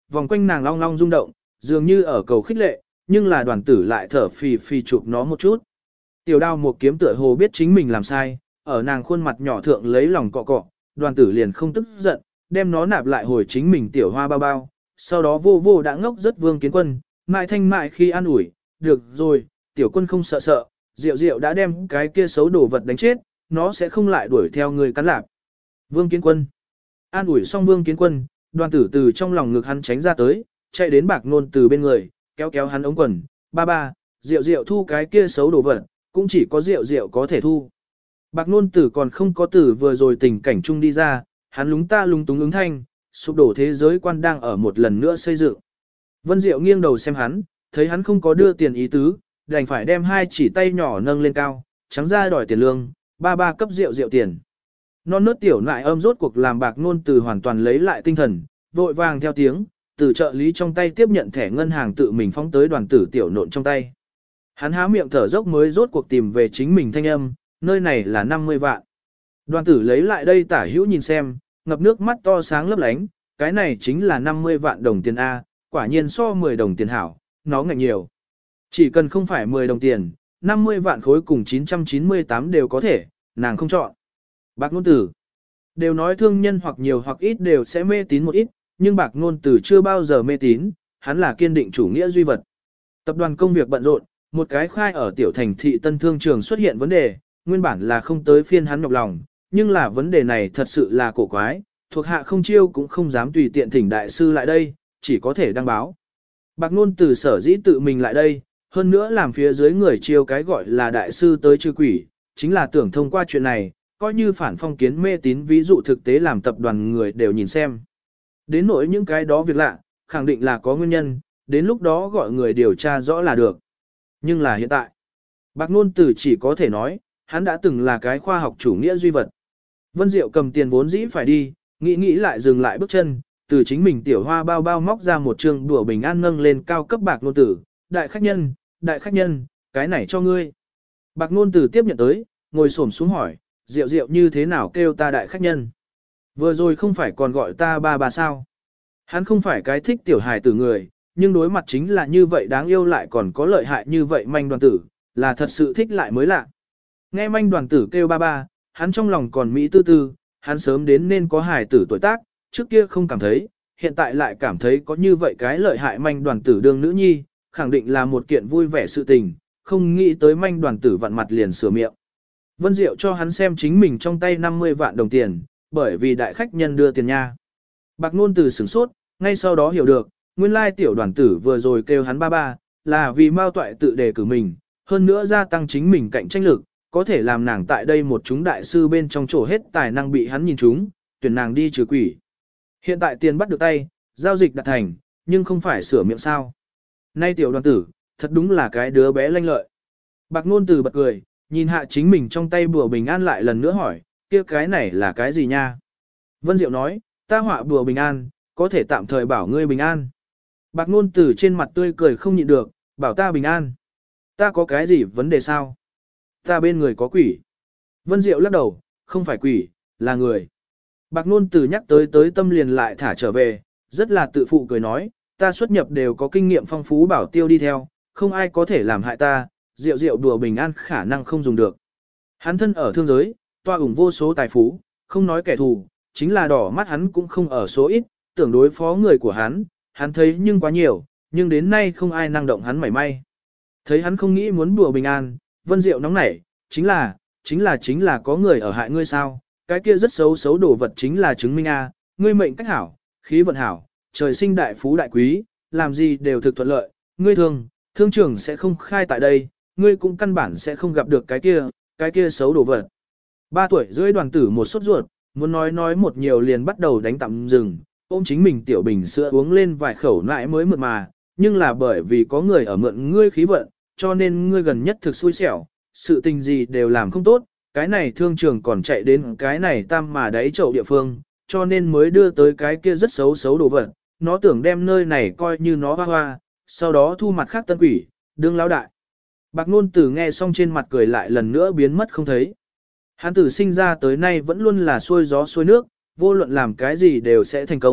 vòng quanh nàng long long rung động, dường như ở cầu khích lệ, nhưng là đoàn tử lại thở phì phì chụp nó một chút. Tiểu đao một kiếm tựa hồ biết chính mình làm sai, ở nàng khuôn mặt nhỏ thượng lấy lòng cọ cọ, đoàn tử liền không tức giận, đem nó nạp lại hồi chính mình tiểu hoa bao bao, sau đó vô vô đã ngốc rất Vương Kiến Quân, mại thanh mại khi an ủi, được rồi, tiểu quân không sợ sợ, Diệu Diệu đã đem cái kia xấu đồ vật đánh chết, nó sẽ không lại đuổi theo người cắn lạp. Vương Kiến Quân an ủi xong Vương Kiến Quân, đoàn tử từ trong lòng ngực hắn tránh ra tới, chạy đến Bạc Nôn từ bên người, kéo kéo hắn ống quần, ba ba, Diệu Diệu thu cái kia xấu đồ vật, cũng chỉ có Diệu Diệu có thể thu. Bạc Nôn tử còn không có tử vừa rồi tình cảnh chung đi ra, hắn lúng ta lúng túng ứng thanh, sụp đổ thế giới quan đang ở một lần nữa xây dựng. Vân Diệu nghiêng đầu xem hắn, thấy hắn không có đưa tiền ý tứ, đành phải đem hai chỉ tay nhỏ nâng lên cao, trắng ra đòi tiền lương, ba ba cấp Diệu Diệu tiền. Non nớt tiểu nại âm rốt cuộc làm Bạc Nôn từ hoàn toàn lấy lại tinh thần, vội vàng theo tiếng, từ trợ lý trong tay tiếp nhận thẻ ngân hàng tự mình phóng tới đoàn tử tiểu nộn trong tay. Hắn há miệng thở dốc mới rốt cuộc tìm về chính mình thanh âm, nơi này là năm mươi vạn. Đoàn tử lấy lại đây tả hữu nhìn xem, ngập nước mắt to sáng lấp lánh, cái này chính là năm mươi vạn đồng tiền A, quả nhiên so mười đồng tiền hảo, nó ngạch nhiều. Chỉ cần không phải mười đồng tiền, năm mươi vạn khối cùng chín trăm chín mươi tám đều có thể, nàng không chọn. Bạc Nôn Tử đều nói thương nhân hoặc nhiều hoặc ít đều sẽ mê tín một ít, nhưng Bạc Nôn Tử chưa bao giờ mê tín, hắn là kiên định chủ nghĩa duy vật. Tập đoàn công việc bận rộn, một cái khai ở tiểu thành thị tân thương trường xuất hiện vấn đề, nguyên bản là không tới phiên hắn nhọc lòng, nhưng là vấn đề này thật sự là cổ quái, thuộc hạ không chiêu cũng không dám tùy tiện thỉnh đại sư lại đây, chỉ có thể đăng báo. Bạc Nôn Tử sở dĩ tự mình lại đây, hơn nữa làm phía dưới người chiêu cái gọi là đại sư tới trừ quỷ, chính là tưởng thông qua chuyện này, coi như phản phong kiến mê tín ví dụ thực tế làm tập đoàn người đều nhìn xem. Đến nỗi những cái đó việc lạ, khẳng định là có nguyên nhân, đến lúc đó gọi người điều tra rõ là được. Nhưng là hiện tại, Bạc Nôn Tử chỉ có thể nói, hắn đã từng là cái khoa học chủ nghĩa duy vật. Vân Diệu cầm tiền vốn dĩ phải đi, nghĩ nghĩ lại dừng lại bước chân, từ chính mình tiểu hoa bao bao móc ra một trương đùa bình an nâng lên cao cấp Bạc Nôn Tử, đại khách nhân, đại khách nhân, cái này cho ngươi. Bạc Nôn Tử tiếp nhận tới, ngồi xổm xuống hỏi, Diệu Diệu như thế nào kêu ta đại khách nhân? Vừa rồi không phải còn gọi ta ba bà sao? Hắn không phải cái thích tiểu hài tử người, nhưng đối mặt chính là như vậy đáng yêu lại còn có lợi hại như vậy manh đoàn tử, là thật sự thích lại mới lạ. Nghe manh đoàn tử kêu ba ba, hắn trong lòng còn mỹ tư tư, hắn sớm đến nên có hài tử tuổi tác, trước kia không cảm thấy, hiện tại lại cảm thấy có như vậy cái lợi hại manh đoàn tử đương nữ nhi, khẳng định là một kiện vui vẻ sự tình, không nghĩ tới manh đoàn tử vặn mặt liền sửa miệng. Vân Diệu cho hắn xem chính mình trong tay năm mươi vạn đồng tiền, bởi vì đại khách nhân đưa tiền nha. Bạc Nôn Tử sửng sốt, ngay sau đó hiểu được, nguyên lai tiểu đoàn tử vừa rồi kêu hắn ba ba, là vì Mao Toại tự đề cử mình, hơn nữa gia tăng chính mình cạnh tranh lực, có thể làm nàng tại đây một chúng đại sư bên trong chỗ hết tài năng bị hắn nhìn chúng, tuyển nàng đi trừ quỷ. Hiện tại tiền bắt được tay, giao dịch đạt thành, nhưng không phải sửa miệng sao. Nay tiểu đoàn tử, thật đúng là cái đứa bé lanh lợi. Bạc Nôn Tử bật cười, nhìn hạ chính mình trong tay bùa bình an lại lần nữa hỏi, kia cái này là cái gì nha? Vân Diệu nói, ta họa bùa bình an, có thể tạm thời bảo ngươi bình an. Bạc Nôn Tử trên mặt tươi cười không nhịn được, bảo ta bình an. Ta có cái gì vấn đề sao? Ta bên người có quỷ. Vân Diệu lắc đầu, không phải quỷ, là người. Bạc Nôn Tử nhắc tới tới tâm liền lại thả trở về, rất là tự phụ cười nói, ta xuất nhập đều có kinh nghiệm phong phú bảo tiêu đi theo, không ai có thể làm hại ta, Diệu Diệu đùa bình an khả năng không dùng được. Hắn thân ở thương giới, toa ủng vô số tài phú, không nói kẻ thù, chính là đỏ mắt hắn cũng không ở số ít, tưởng đối phó người của hắn, hắn thấy nhưng quá nhiều, nhưng đến nay không ai năng động hắn mảy may. Thấy hắn không nghĩ muốn đùa bình an, Vân Diệu nóng nảy, chính là, chính là chính là có người ở hại ngươi sao, cái kia rất xấu xấu đồ vật chính là chứng minh a, ngươi mệnh cách hảo, khí vận hảo, trời sinh đại phú đại quý, làm gì đều thực thuận lợi, ngươi thương, thương trưởng sẽ không khai tại đây, ngươi cũng căn bản sẽ không gặp được cái kia, cái kia xấu đồ vật. Ba tuổi rưỡi đoàn tử một sốt ruột, muốn nói nói một nhiều liền bắt đầu đánh tạm dừng, ôm chính mình tiểu bình sữa uống lên vài khẩu nãi mới mượt mà, nhưng là bởi vì có người ở mượn ngươi khí vận, cho nên ngươi gần nhất thực xui xẻo, sự tình gì đều làm không tốt, cái này thương trường còn chạy đến cái này tam mà đáy chậu địa phương, cho nên mới đưa tới cái kia rất xấu xấu đồ vật, nó tưởng đem nơi này coi như nó hoa hoa, sau đó thu mặt khác tân quỷ, đương lão đại. Bạc Nôn Tử nghe xong trên mặt cười lại lần nữa biến mất không thấy. Hắn tử sinh ra tới nay vẫn luôn là xuôi gió xuôi nước, vô luận làm cái gì đều sẽ thành công,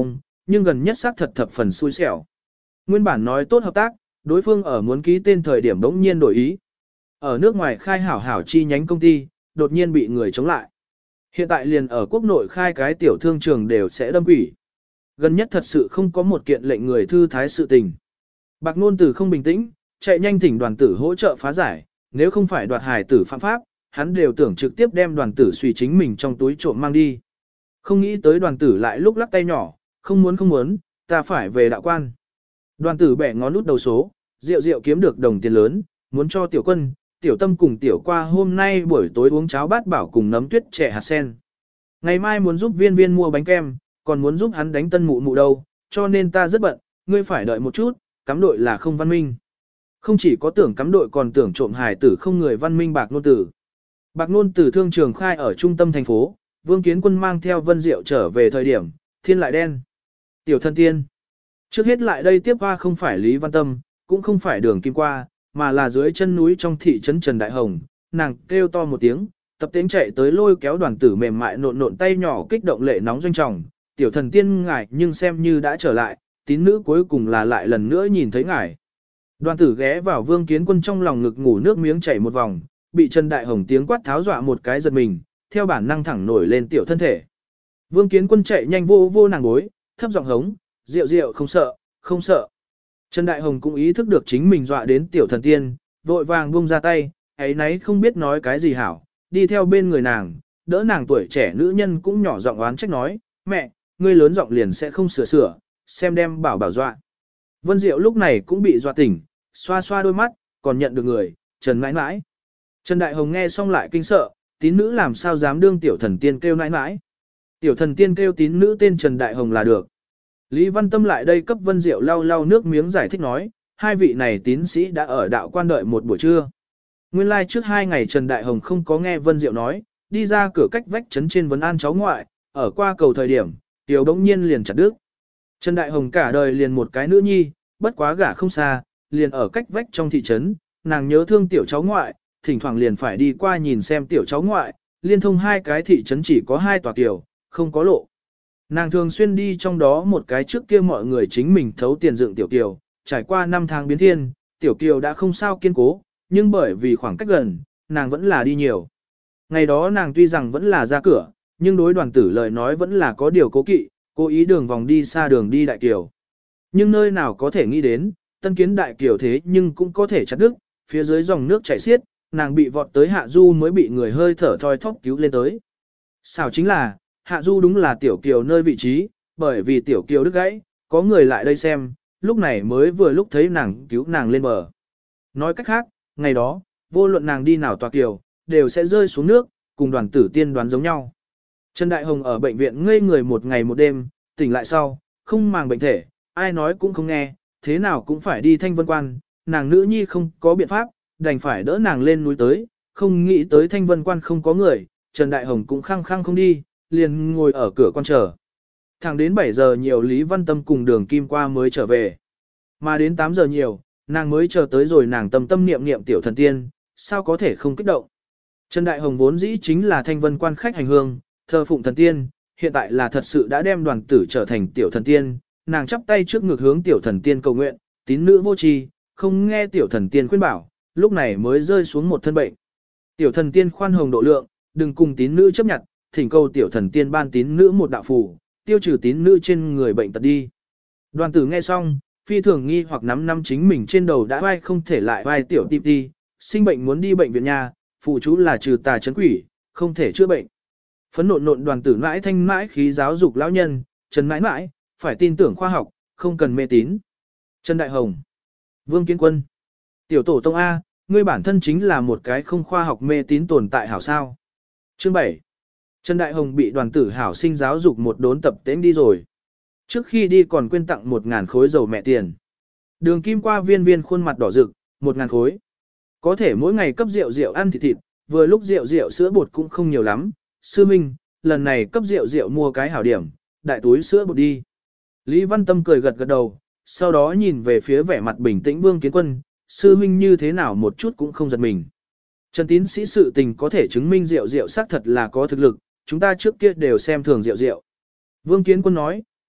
nhưng gần nhất xác thật thập phần xui xẻo. Nguyên bản nói tốt hợp tác, đối phương ở muốn ký tên thời điểm bỗng nhiên đổi ý. Ở nước ngoài khai hảo hảo chi nhánh công ty, đột nhiên bị người chống lại. Hiện tại liền ở quốc nội khai cái tiểu thương trường đều sẽ đâm quỷ. Gần nhất thật sự không có một kiện lệnh người thư thái sự tình. Bạc Nôn Tử không bình tĩnh, chạy nhanh thỉnh đoàn tử hỗ trợ phá giải, nếu không phải đoạt hài tử phạm pháp, hắn đều tưởng trực tiếp đem đoàn tử suy chính mình trong túi trộm mang đi. Không nghĩ tới đoàn tử lại lúc lắc tay nhỏ, không muốn không muốn, ta phải về đạo quan. Đoàn tử bẻ ngón út đầu số, rượu rượu kiếm được đồng tiền lớn, muốn cho tiểu quân, tiểu tâm cùng tiểu qua hôm nay buổi tối uống cháo bát bảo cùng nấm tuyết trẻ hạt sen. Ngày mai muốn giúp viên viên mua bánh kem, còn muốn giúp hắn đánh tân mụ mụ đâu, cho nên ta rất bận, ngươi phải đợi một chút, cắm đội là không văn minh. Không chỉ có tưởng cắm đội còn tưởng trộm hài tử không người văn minh Bạc Nôn Tử. Bạc Nôn Tử thương trường khai ở trung tâm thành phố, Vương Kiến Quân mang theo Vân Diệu trở về thời điểm, thiên lại đen. Tiểu thân tiên. Trước hết lại đây tiếp hoa không phải Lý Văn Tâm, cũng không phải đường kim qua, mà là dưới chân núi trong thị trấn Trần Đại Hồng, nàng kêu to một tiếng, tập tính chạy tới lôi kéo đoàn tử mềm mại nộn nộn tay nhỏ kích động lệ nóng doanh trọng, tiểu thần tiên ngài nhưng xem như đã trở lại, tín nữ cuối cùng là lại lần nữa nhìn thấy ngài. Đoàn tử ghé vào Vương Kiến Quân trong lòng ngực ngủ nước miếng chảy một vòng, bị Trần Đại Hồng tiếng quát tháo dọa một cái giật mình, theo bản năng thẳng nổi lên tiểu thân thể. Vương Kiến Quân chạy nhanh vô vô nàng gối, thấp giọng hống, rượu rượu không sợ, không sợ. Trần Đại Hồng cũng ý thức được chính mình dọa đến tiểu thần tiên, vội vàng buông ra tay, ấy nấy không biết nói cái gì hảo, đi theo bên người nàng, đỡ nàng tuổi trẻ nữ nhân cũng nhỏ giọng oán trách nói, mẹ, ngươi lớn giọng liền sẽ không sửa sửa, xem đem bảo bảo dọa. Vân Diệu lúc này cũng bị dọa tỉnh, xoa xoa đôi mắt, còn nhận được người, Trần mãi mãi. Trần Đại Hồng nghe xong lại kinh sợ, tín nữ làm sao dám đương tiểu thần tiên kêu nãi nãi. Tiểu thần tiên kêu tín nữ tên Trần Đại Hồng là được. Lý Văn Tâm lại đây cấp Vân Diệu lau lau nước miếng giải thích nói, hai vị này tín sĩ đã ở đạo quan đợi một buổi trưa. Nguyên lai like trước hai ngày Trần Đại Hồng không có nghe Vân Diệu nói, đi ra cửa cách vách trấn trên vấn an cháu ngoại, ở qua cầu thời điểm, tiểu đống nhiên liền chặt đứt. Trần Đại Hồng cả đời liền một cái nữ nhi, bất quá gả không xa, liền ở cách vách trong thị trấn, nàng nhớ thương tiểu cháu ngoại, thỉnh thoảng liền phải đi qua nhìn xem tiểu cháu ngoại, liên thông hai cái thị trấn chỉ có hai tòa kiều, không có lộ. Nàng thường xuyên đi trong đó một cái trước kia mọi người chính mình thấu tiền dựng tiểu kiều, trải qua năm tháng biến thiên, tiểu kiều đã không sao kiên cố, nhưng bởi vì khoảng cách gần, nàng vẫn là đi nhiều. Ngày đó nàng tuy rằng vẫn là ra cửa, nhưng đối đoàn tử lời nói vẫn là có điều cố kỵ, cố ý đường vòng đi xa đường đi đại kiều. Nhưng nơi nào có thể nghĩ đến, tân kiến đại kiều thế nhưng cũng có thể chặt đứt, phía dưới dòng nước chảy xiết, nàng bị vọt tới hạ du mới bị người hơi thở thoi thóp cứu lên tới. Xảo chính là, hạ du đúng là tiểu kiều nơi vị trí, bởi vì tiểu kiều đứt gãy, có người lại đây xem, lúc này mới vừa lúc thấy nàng cứu nàng lên bờ. Nói cách khác, ngày đó, vô luận nàng đi nào tòa kiều, đều sẽ rơi xuống nước, cùng đoàn tử tiên đoán giống nhau. Trần Đại Hồng ở bệnh viện ngây người một ngày một đêm, tỉnh lại sau, không màng bệnh thể, ai nói cũng không nghe, thế nào cũng phải đi Thanh Vân Quan, nàng nữ nhi không có biện pháp, đành phải đỡ nàng lên núi tới, không nghĩ tới Thanh Vân Quan không có người, Trần Đại Hồng cũng khăng khăng không đi, liền ngồi ở cửa quan chờ. Thẳng đến bảy giờ nhiều Lý Văn Tâm cùng đường Kim qua mới trở về. Mà đến tám giờ nhiều, nàng mới chờ tới rồi nàng tâm tâm niệm niệm tiểu thần tiên, sao có thể không kích động. Trần Đại Hồng vốn dĩ chính là Thanh Vân Quan khách hành hương, thờ phụng thần tiên, hiện tại là thật sự đã đem đoàn tử trở thành tiểu thần tiên, nàng chắp tay trước ngực hướng tiểu thần tiên cầu nguyện, tín nữ vô tri, không nghe tiểu thần tiên khuyên bảo, lúc này mới rơi xuống một thân bệnh. Tiểu thần tiên khoan hồng độ lượng, đừng cùng tín nữ chấp nhận, thỉnh cầu tiểu thần tiên ban tín nữ một đạo phù, tiêu trừ tín nữ trên người bệnh tật đi. Đoàn tử nghe xong, phi thường nghi hoặc nắm năm chính mình trên đầu đã vai không thể lại vai tiểu tịp đi, sinh bệnh muốn đi bệnh viện nhà, phụ chú là trừ tà chấn quỷ, không thể chữa bệnh. Phấn nộn nộn đoàn tử mãi thanh mãi khí giáo dục lão nhân, Trần mãi mãi, phải tin tưởng khoa học, không cần mê tín. Trần Đại Hồng, Vương Kiến Quân, tiểu tổ tông A, ngươi bản thân chính là một cái không khoa học mê tín tồn tại hảo sao. Chương bảy. Trần Đại Hồng bị đoàn tử hảo sinh giáo dục một đốn tập tễnh đi rồi. Trước khi đi còn quên tặng một ngàn khối dầu mẹ tiền. Đường Kim qua viên viên khuôn mặt đỏ rực, một ngàn khối. Có thể mỗi ngày cấp rượu rượu ăn thịt thịt, vừa lúc rượu rượu sữa bột cũng không nhiều lắm. Sư Minh, lần này cấp rượu rượu mua cái hảo điểm, đại túi sữa bột đi. Lý Văn Tâm cười gật gật đầu, sau đó nhìn về phía vẻ mặt bình tĩnh Vương Kiến Quân, sư Minh như thế nào một chút cũng không giật mình. Trần tín sĩ sự tình có thể chứng minh rượu rượu xác thật là có thực lực, chúng ta trước kia đều xem thường rượu rượu. Vương Kiến Quân nói,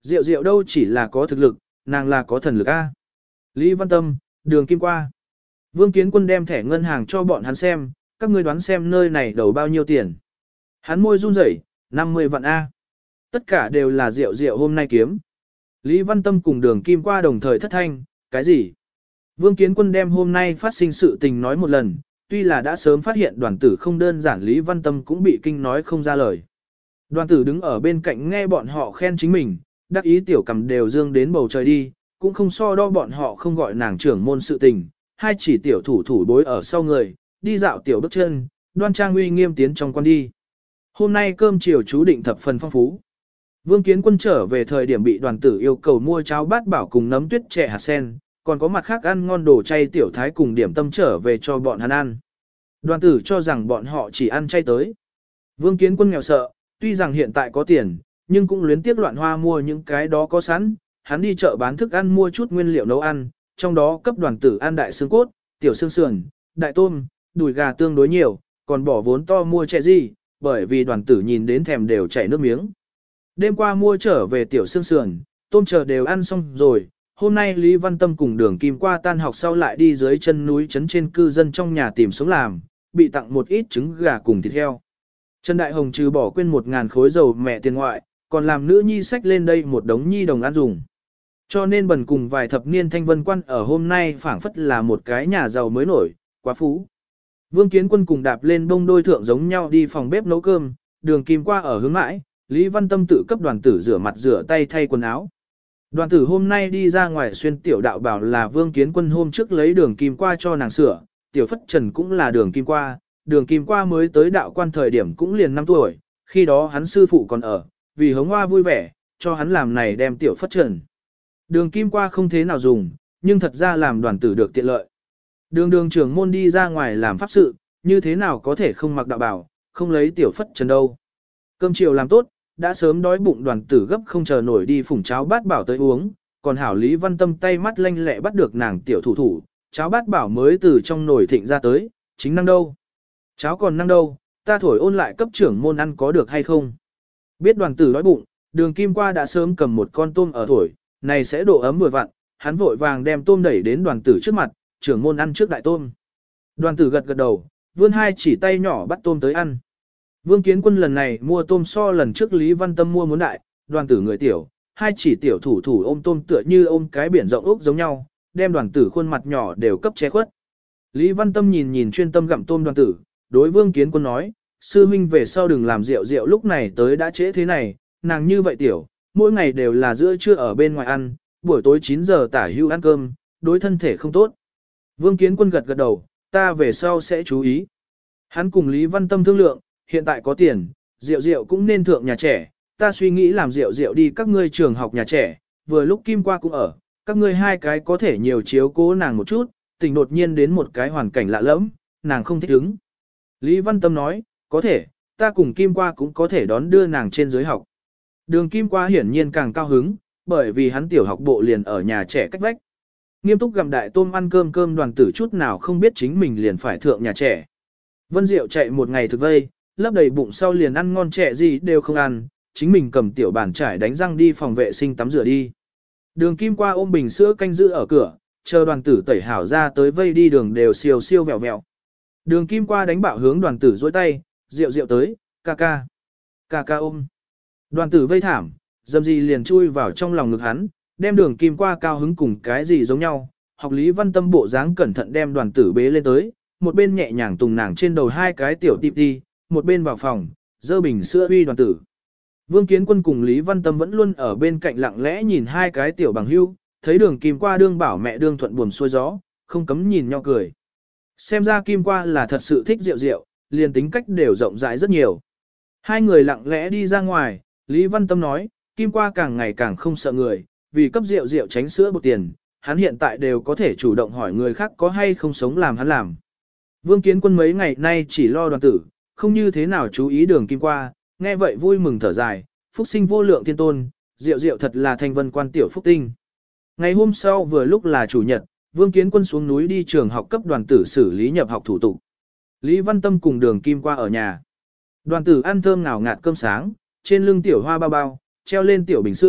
Diệu diệu đâu chỉ là có thực lực, nàng là có thần lực A. Lý Văn Tâm, Đường Kim qua. Vương Kiến Quân đem thẻ ngân hàng cho bọn hắn xem, các ngươi đoán xem nơi này đầu bao nhiêu tiền. Hắn môi run rẩy, năm mươi vạn A. Tất cả đều là Diệu Diệu hôm nay kiếm. Lý Văn Tâm cùng Đường Kim qua đồng thời thất thanh, cái gì? Vương Kiến Quân đem hôm nay phát sinh sự tình nói một lần, tuy là đã sớm phát hiện đoàn tử không đơn giản, Lý Văn Tâm cũng bị kinh nói không ra lời. Đoàn tử đứng ở bên cạnh nghe bọn họ khen chính mình, đắc ý tiểu cầm đều dương đến bầu trời đi, cũng không so đo bọn họ không gọi nàng trưởng môn sự tình, hai chỉ tiểu thủ thủ bối ở sau người, đi dạo tiểu bước chân, đoan trang uy nghiêm tiến trong quan đi. Hôm nay cơm chiều chú định thập phần phong phú. Vương Kiến Quân trở về thời điểm bị đoàn tử yêu cầu mua cháo bát bảo cùng nấm tuyết trẻ hạt sen, còn có mặt khác ăn ngon đồ chay tiểu thái cùng điểm tâm trở về cho bọn hắn ăn. Đoàn tử cho rằng bọn họ chỉ ăn chay tới. Vương Kiến Quân nghèo sợ, tuy rằng hiện tại có tiền, nhưng cũng luyến tiếc loạn hoa mua những cái đó có sẵn, hắn đi chợ bán thức ăn mua chút nguyên liệu nấu ăn, trong đó cấp đoàn tử ăn đại xương cốt, tiểu xương sườn, đại tôm, đùi gà tương đối nhiều, còn bỏ vốn to mua chè gì, bởi vì đoàn tử nhìn đến thèm đều chảy nước miếng. Đêm qua mua trở về tiểu xương sườn, tôm chờ đều ăn xong rồi, hôm nay Lý Văn Tâm cùng Đường Kim qua tan học sau lại đi dưới chân núi trấn trên cư dân trong nhà tìm sống làm, bị tặng một ít trứng gà cùng thịt heo. Trần Đại Hồng trừ bỏ quên một ngàn khối dầu mẹ tiền ngoại, còn làm nữ nhi sách lên đây một đống nhi đồng ăn dùng. Cho nên bần cùng vài thập niên thanh vân quan ở hôm nay phảng phất là một cái nhà giàu mới nổi, quá phú. Vương Kiến Quân cùng đạp lên bông đôi thượng giống nhau đi phòng bếp nấu cơm, Đường Kim qua ở hướng mãi, Lý Văn Tâm tự cấp đoàn tử rửa mặt rửa tay thay quần áo. Đoàn tử hôm nay đi ra ngoài xuyên tiểu đạo bảo là Vương Kiến Quân hôm trước lấy Đường Kim qua cho nàng sửa, tiểu phất trần cũng là Đường Kim qua, Đường Kim qua mới tới đạo quan thời điểm cũng liền năm tuổi, khi đó hắn sư phụ còn ở, vì hống hoa vui vẻ, cho hắn làm này đem tiểu phất trần. Đường Kim qua không thế nào dùng, nhưng thật ra làm đoàn tử được tiện lợi. Đường đường trưởng môn đi ra ngoài làm pháp sự, như thế nào có thể không mặc đạo bảo, không lấy tiểu phất trần đâu. Cơm chiều làm tốt, đã sớm đói bụng, đoàn tử gấp không chờ nổi đi phủng cháo bát bảo tới uống, còn hảo Lý Văn Tâm tay mắt lanh lẹ bắt được nàng tiểu thủ thủ, cháo bát bảo mới từ trong nồi thịnh ra tới, chính năng đâu. Cháo còn năng đâu, ta thổi ôn lại cấp trưởng môn ăn có được hay không. Biết đoàn tử đói bụng, Đường Kim qua đã sớm cầm một con tôm ở thổi, này sẽ độ ấm vừa vặn, hắn vội vàng đem tôm đẩy đến đoàn tử trước mặt, trưởng môn ăn trước đại tôm. Đoàn tử gật gật đầu, vươn hai chỉ tay nhỏ bắt tôm tới ăn. Vương Kiến Quân lần này mua tôm so lần trước Lý Văn Tâm mua muốn đại, đoàn tử người tiểu, hai chỉ tiểu thủ thủ ôm tôm tựa như ôm cái biển rộng ốc giống nhau, đem đoàn tử khuôn mặt nhỏ đều cấp che khuất. Lý Văn Tâm nhìn nhìn chuyên tâm gặm tôm đoàn tử, đối Vương Kiến Quân nói, sư huynh về sau đừng làm rượu rượu lúc này tới đã trễ thế này, nàng như vậy tiểu, mỗi ngày đều là giữa trưa ở bên ngoài ăn, buổi tối chín giờ tả hưu ăn cơm, đối thân thể không tốt. Vương Kiến Quân gật gật đầu, ta về sau sẽ chú ý. Hắn cùng Lý Văn Tâm thương lượng, hiện tại có tiền, rượu rượu cũng nên thượng nhà trẻ, ta suy nghĩ làm rượu rượu đi các ngươi trường học nhà trẻ, vừa lúc Kim qua cũng ở, các ngươi hai cái có thể nhiều chiếu cố nàng một chút, tình đột nhiên đến một cái hoàn cảnh lạ lẫm, nàng không thích ứng. Lý Văn Tâm nói, có thể, ta cùng Kim qua cũng có thể đón đưa nàng trên dưới học. Đường Kim qua hiển nhiên càng cao hứng, bởi vì hắn tiểu học bộ liền ở nhà trẻ cách vách. Nghiêm túc gặm đại tôm ăn cơm cơm đoàn tử chút nào không biết chính mình liền phải thượng nhà trẻ. Vân Diệu chạy một ngày thực vây, lấp đầy bụng sau liền ăn ngon trẻ gì đều không ăn, chính mình cầm tiểu bàn trải đánh răng đi phòng vệ sinh tắm rửa đi. Đường Kim qua ôm bình sữa canh giữ ở cửa, chờ đoàn tử tẩy hảo ra tới vây đi đường đều siêu siêu vẹo vẹo. Đường Kim qua đánh bạo hướng đoàn tử dối tay, rượu rượu tới, ca ca, ca ca ôm. Đoàn tử vây thảm, dầm gì liền chui vào trong lòng ngực hắn, đem Đường Kim qua cao hứng cùng cái gì giống nhau, học Lý Văn Tâm bộ dáng cẩn thận đem đoàn tử bế lên tới, một bên nhẹ nhàng tùng nàng trên đầu hai cái tiểu tip đi, một bên vào phòng, dơ bình sữa uy đoàn tử. Vương Kiến Quân cùng Lý Văn Tâm vẫn luôn ở bên cạnh lặng lẽ nhìn hai cái tiểu bằng hưu, thấy Đường Kim qua đương bảo mẹ đương thuận buồm xuôi gió, không cấm nhìn nhau cười. Xem ra Kim qua là thật sự thích rượu rượu, liền tính cách đều rộng rãi rất nhiều. Hai người lặng lẽ đi ra ngoài, Lý Văn Tâm nói, Kim qua càng ngày càng không sợ người, vì cấp rượu rượu tránh sữa bột tiền, hắn hiện tại đều có thể chủ động hỏi người khác có hay không sống làm hắn làm. Vương Kiến Quân mấy ngày nay chỉ lo đoàn tử, không như thế nào chú ý Đường Kim qua, nghe vậy vui mừng thở dài, phúc sinh vô lượng thiên tôn, rượu rượu thật là thanh vân quan tiểu phúc tinh. Ngày hôm sau vừa lúc là chủ nhật, Vương Kiến Quân xuống núi đi trường học cấp đoàn tử xử lý nhập học thủ tục. Lý Văn Tâm cùng Đường Kim qua ở nhà. Đoàn tử ăn thơm ngào ngạt cơm sáng, trên lưng tiểu hoa bao bao, treo lên tiểu bình sữa,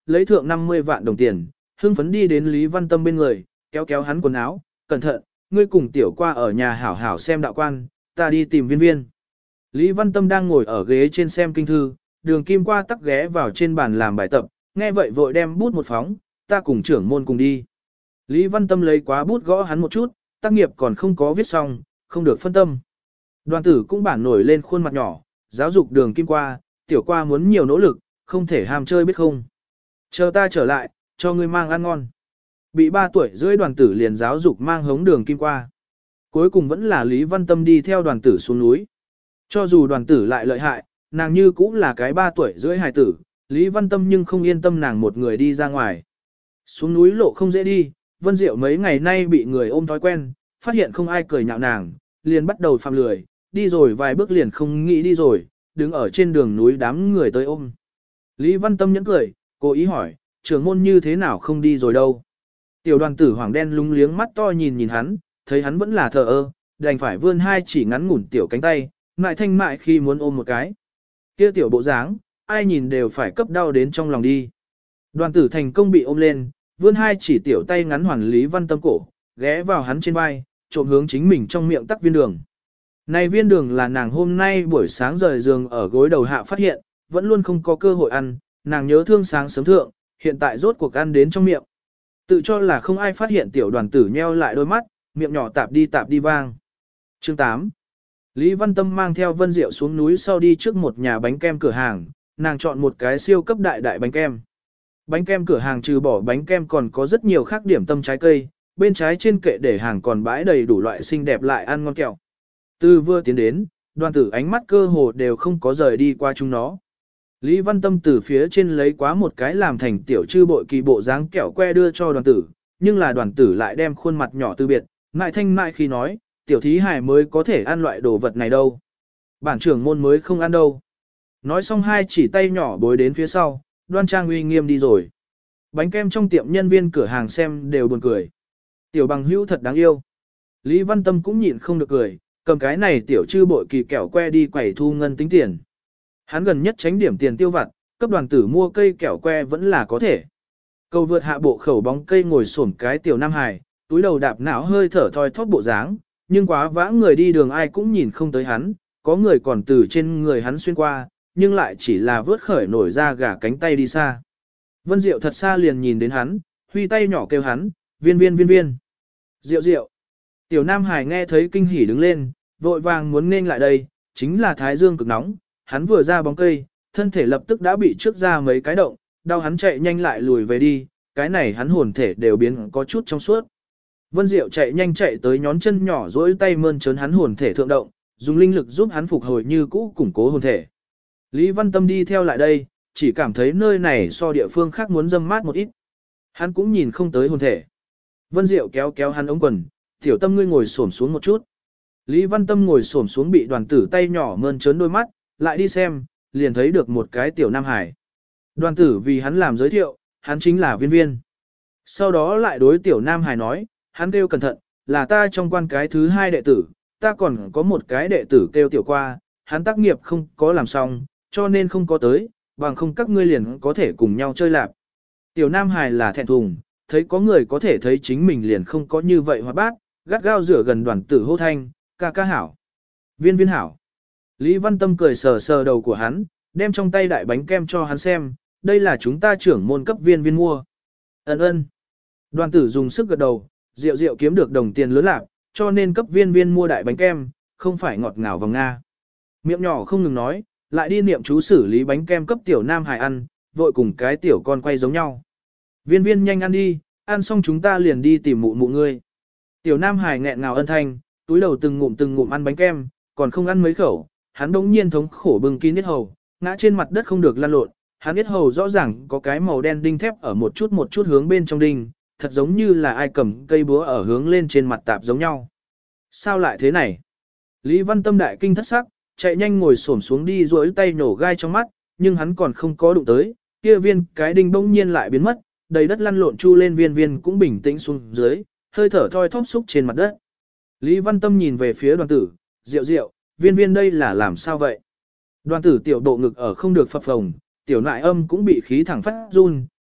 lấy thượng năm mươi vạn đồng tiền, hưng phấn đi đến Lý Văn Tâm bên người, kéo kéo hắn quần áo, cẩn thận, ngươi cùng tiểu qua ở nhà hảo hảo xem đạo quan, ta đi tìm viên viên. Lý Văn Tâm đang ngồi ở ghế trên xem kinh thư, đường kim qua tắc ghé vào trên bàn làm bài tập, nghe vậy vội đem bút một phóng, ta cùng trưởng môn cùng đi. Lý Văn Tâm lấy quá bút gõ hắn một chút, tác nghiệp còn không có viết xong, không được phân tâm. Đoàn tử cũng bản nổi lên khuôn mặt nhỏ, giáo dục đường kim qua, tiểu qua muốn nhiều nỗ lực, không thể ham chơi biết không. Chờ ta trở lại, cho ngươi mang ăn ngon. Bị ba tuổi rưỡi đoàn tử liền giáo dục mang hống đường kim qua. Cuối cùng vẫn là Lý Văn Tâm đi theo đoàn tử xuống núi. Cho dù đoàn tử lại lợi hại, nàng như cũng là cái ba tuổi rưỡi hài tử, Lý Văn Tâm nhưng không yên tâm nàng một người đi ra ngoài. Xuống núi lộ không dễ đi, Vân Diệu mấy ngày nay bị người ôm thói quen, phát hiện không ai cười nhạo nàng, liền bắt đầu phạm lười, đi rồi vài bước liền không nghĩ đi rồi, đứng ở trên đường núi đám người tới ôm. Lý Văn Tâm nhẫn cười, cố ý hỏi, trưởng môn như thế nào không đi rồi đâu. Tiểu đoàn tử hoàng đen lúng liếng mắt to nhìn nhìn hắn, thấy hắn vẫn là thờ ơ, đành phải vươn hai chỉ ngắn ngủn tiểu cánh tay, mại thanh mại khi muốn ôm một cái. Kia tiểu bộ dáng, ai nhìn đều phải cấp đau đến trong lòng đi. Đoàn tử thành công bị ôm lên, vươn hai chỉ tiểu tay ngắn hoàn Lý Văn Tâm cổ, ghé vào hắn trên vai, trộm hướng chính mình trong miệng tắc viên đường. Này viên đường là nàng hôm nay buổi sáng rời giường ở gối đầu hạ phát hiện, vẫn luôn không có cơ hội ăn, nàng nhớ thương sáng sớm thượng, hiện tại rốt cuộc ăn đến trong miệng. Tự cho là không ai phát hiện tiểu đoàn tử nheo lại đôi mắt, miệng nhỏ tạp đi tạp đi vang. Chương tám. Lý Văn Tâm mang theo Vân Diệu xuống núi sau đi trước một nhà bánh kem cửa hàng, nàng chọn một cái siêu cấp đại đại bánh kem. Bánh kem cửa hàng trừ bỏ bánh kem còn có rất nhiều khác điểm tâm trái cây, bên trái trên kệ để hàng còn bãi đầy đủ loại xinh đẹp lại ăn ngon kẹo. Từ vừa tiến đến, đoàn tử ánh mắt cơ hồ đều không có rời đi qua chúng nó. Lý Văn Tâm từ phía trên lấy quá một cái làm thành tiểu chư bội kỳ bộ dáng kẹo que đưa cho đoàn tử, nhưng là đoàn tử lại đem khuôn mặt nhỏ từ biệt, ngại thanh mại khi nói, tiểu thí hải mới có thể ăn loại đồ vật này đâu. Bản trưởng môn mới không ăn đâu. Nói xong hai chỉ tay nhỏ bối đến phía sau, đoan trang uy nghiêm đi rồi. Bánh kem trong tiệm nhân viên cửa hàng xem đều buồn cười. Tiểu bằng hữu thật đáng yêu. Lý Văn Tâm cũng nhịn không được cười, cầm cái này tiểu chư bội kỳ kẹo que đi quẩy thu ngân tính tiền. Hắn gần nhất tránh điểm tiền tiêu vặt, cấp đoàn tử mua cây kẹo que vẫn là có thể. Cầu vượt hạ bộ khẩu bóng cây ngồi xổm cái tiểu nam hài, túi đầu đạp não hơi thở thoi thóp bộ dáng, nhưng quá vã người đi đường ai cũng nhìn không tới hắn, có người còn từ trên người hắn xuyên qua, nhưng lại chỉ là vớt khởi nổi ra gà cánh tay đi xa. Vân Diệu thật xa liền nhìn đến hắn, huy tay nhỏ kêu hắn, viên viên viên viên. Diệu diệu. Tiểu nam hải nghe thấy kinh hỉ đứng lên, vội vàng muốn nên lại đây, chính là thái dương cực nóng, hắn vừa ra bóng cây, thân thể lập tức đã bị trước ra mấy cái động, đau hắn chạy nhanh lại lùi về đi, cái này hắn hồn thể đều biến có chút trong suốt. Vân Diệu chạy nhanh chạy tới nhón chân nhỏ dỗi tay mơn trớn hắn hồn thể thượng động, dùng linh lực giúp hắn phục hồi như cũ củng cố hồn thể. Lý Văn Tâm đi theo lại đây, chỉ cảm thấy nơi này so địa phương khác muốn dâm mát một ít. Hắn cũng nhìn không tới hồn thể. Vân Diệu kéo kéo hắn ống quần, tiểu tâm ngươi ngồi xổm xuống một chút. Lý Văn Tâm ngồi xổm xuống bị đoàn tử tay nhỏ mơn trớn đôi mắt, lại đi xem, liền thấy được một cái tiểu nam hải. Đoàn tử vì hắn làm giới thiệu, hắn chính là viên viên. Sau đó lại đối tiểu nam hải nói, hắn kêu cẩn thận, là ta trong quan cái thứ hai đệ tử, ta còn có một cái đệ tử kêu tiểu qua, hắn tác nghiệp không có làm xong, cho nên không có tới, bằng không các ngươi liền có thể cùng nhau chơi lạp. Tiểu nam hải là thẹn thùng, thấy có người có thể thấy chính mình liền không có như vậy hoạt bát, gắt gao rửa gần đoàn tử hô thanh, ca ca hảo, viên viên hảo. Lý Văn Tâm cười sờ sờ đầu của hắn, đem trong tay đại bánh kem cho hắn xem, đây là chúng ta trưởng môn cấp viên viên mua. Ấn ơn. Đoàn tử dùng sức gật đầu, rượu rượu kiếm được đồng tiền lớn lạc, cho nên cấp viên viên mua đại bánh kem, không phải ngọt ngào vòng Nga. Miệng nhỏ không ngừng nói, lại đi niệm chú xử lý bánh kem cấp tiểu nam hài ăn, vội cùng cái tiểu con quay giống nhau. Viên viên nhanh ăn đi, ăn xong chúng ta liền đi tìm mụ mụ ngươi. Tiểu nam hài nghẹn ngào ân thanh, túi đầu từng ngụm từng ngụm ăn bánh kem, còn không ăn mấy khẩu, hắn đống nhiên thống khổ bừng kín yết hầu, ngã trên mặt đất không được lăn lộn, hắn yết hầu rõ ràng có cái màu đen đinh thép ở một chút một chút hướng bên trong đinh, thật giống như là ai cầm cây búa ở hướng lên trên mặt tạp giống nhau. Sao lại thế này? Lý Văn Tâm đại kinh thất sắc, chạy nhanh ngồi xổm xuống đi duỗi tay nổ gai trong mắt, nhưng hắn còn không có đụng tới, kia viên cái đinh bỗng nhiên lại biến mất, đầy đất lăn lộn chu lên viên viên cũng bình tĩnh xuống dưới, hơi thở thoi thóp xúc trên mặt đất. Lý Văn Tâm nhìn về phía đoàn tử, rượu rượu, viên viên đây là làm sao vậy? Đoàn tử tiểu độ ngực ở không được phập phồng, tiểu nại âm cũng bị khí thẳng phát run,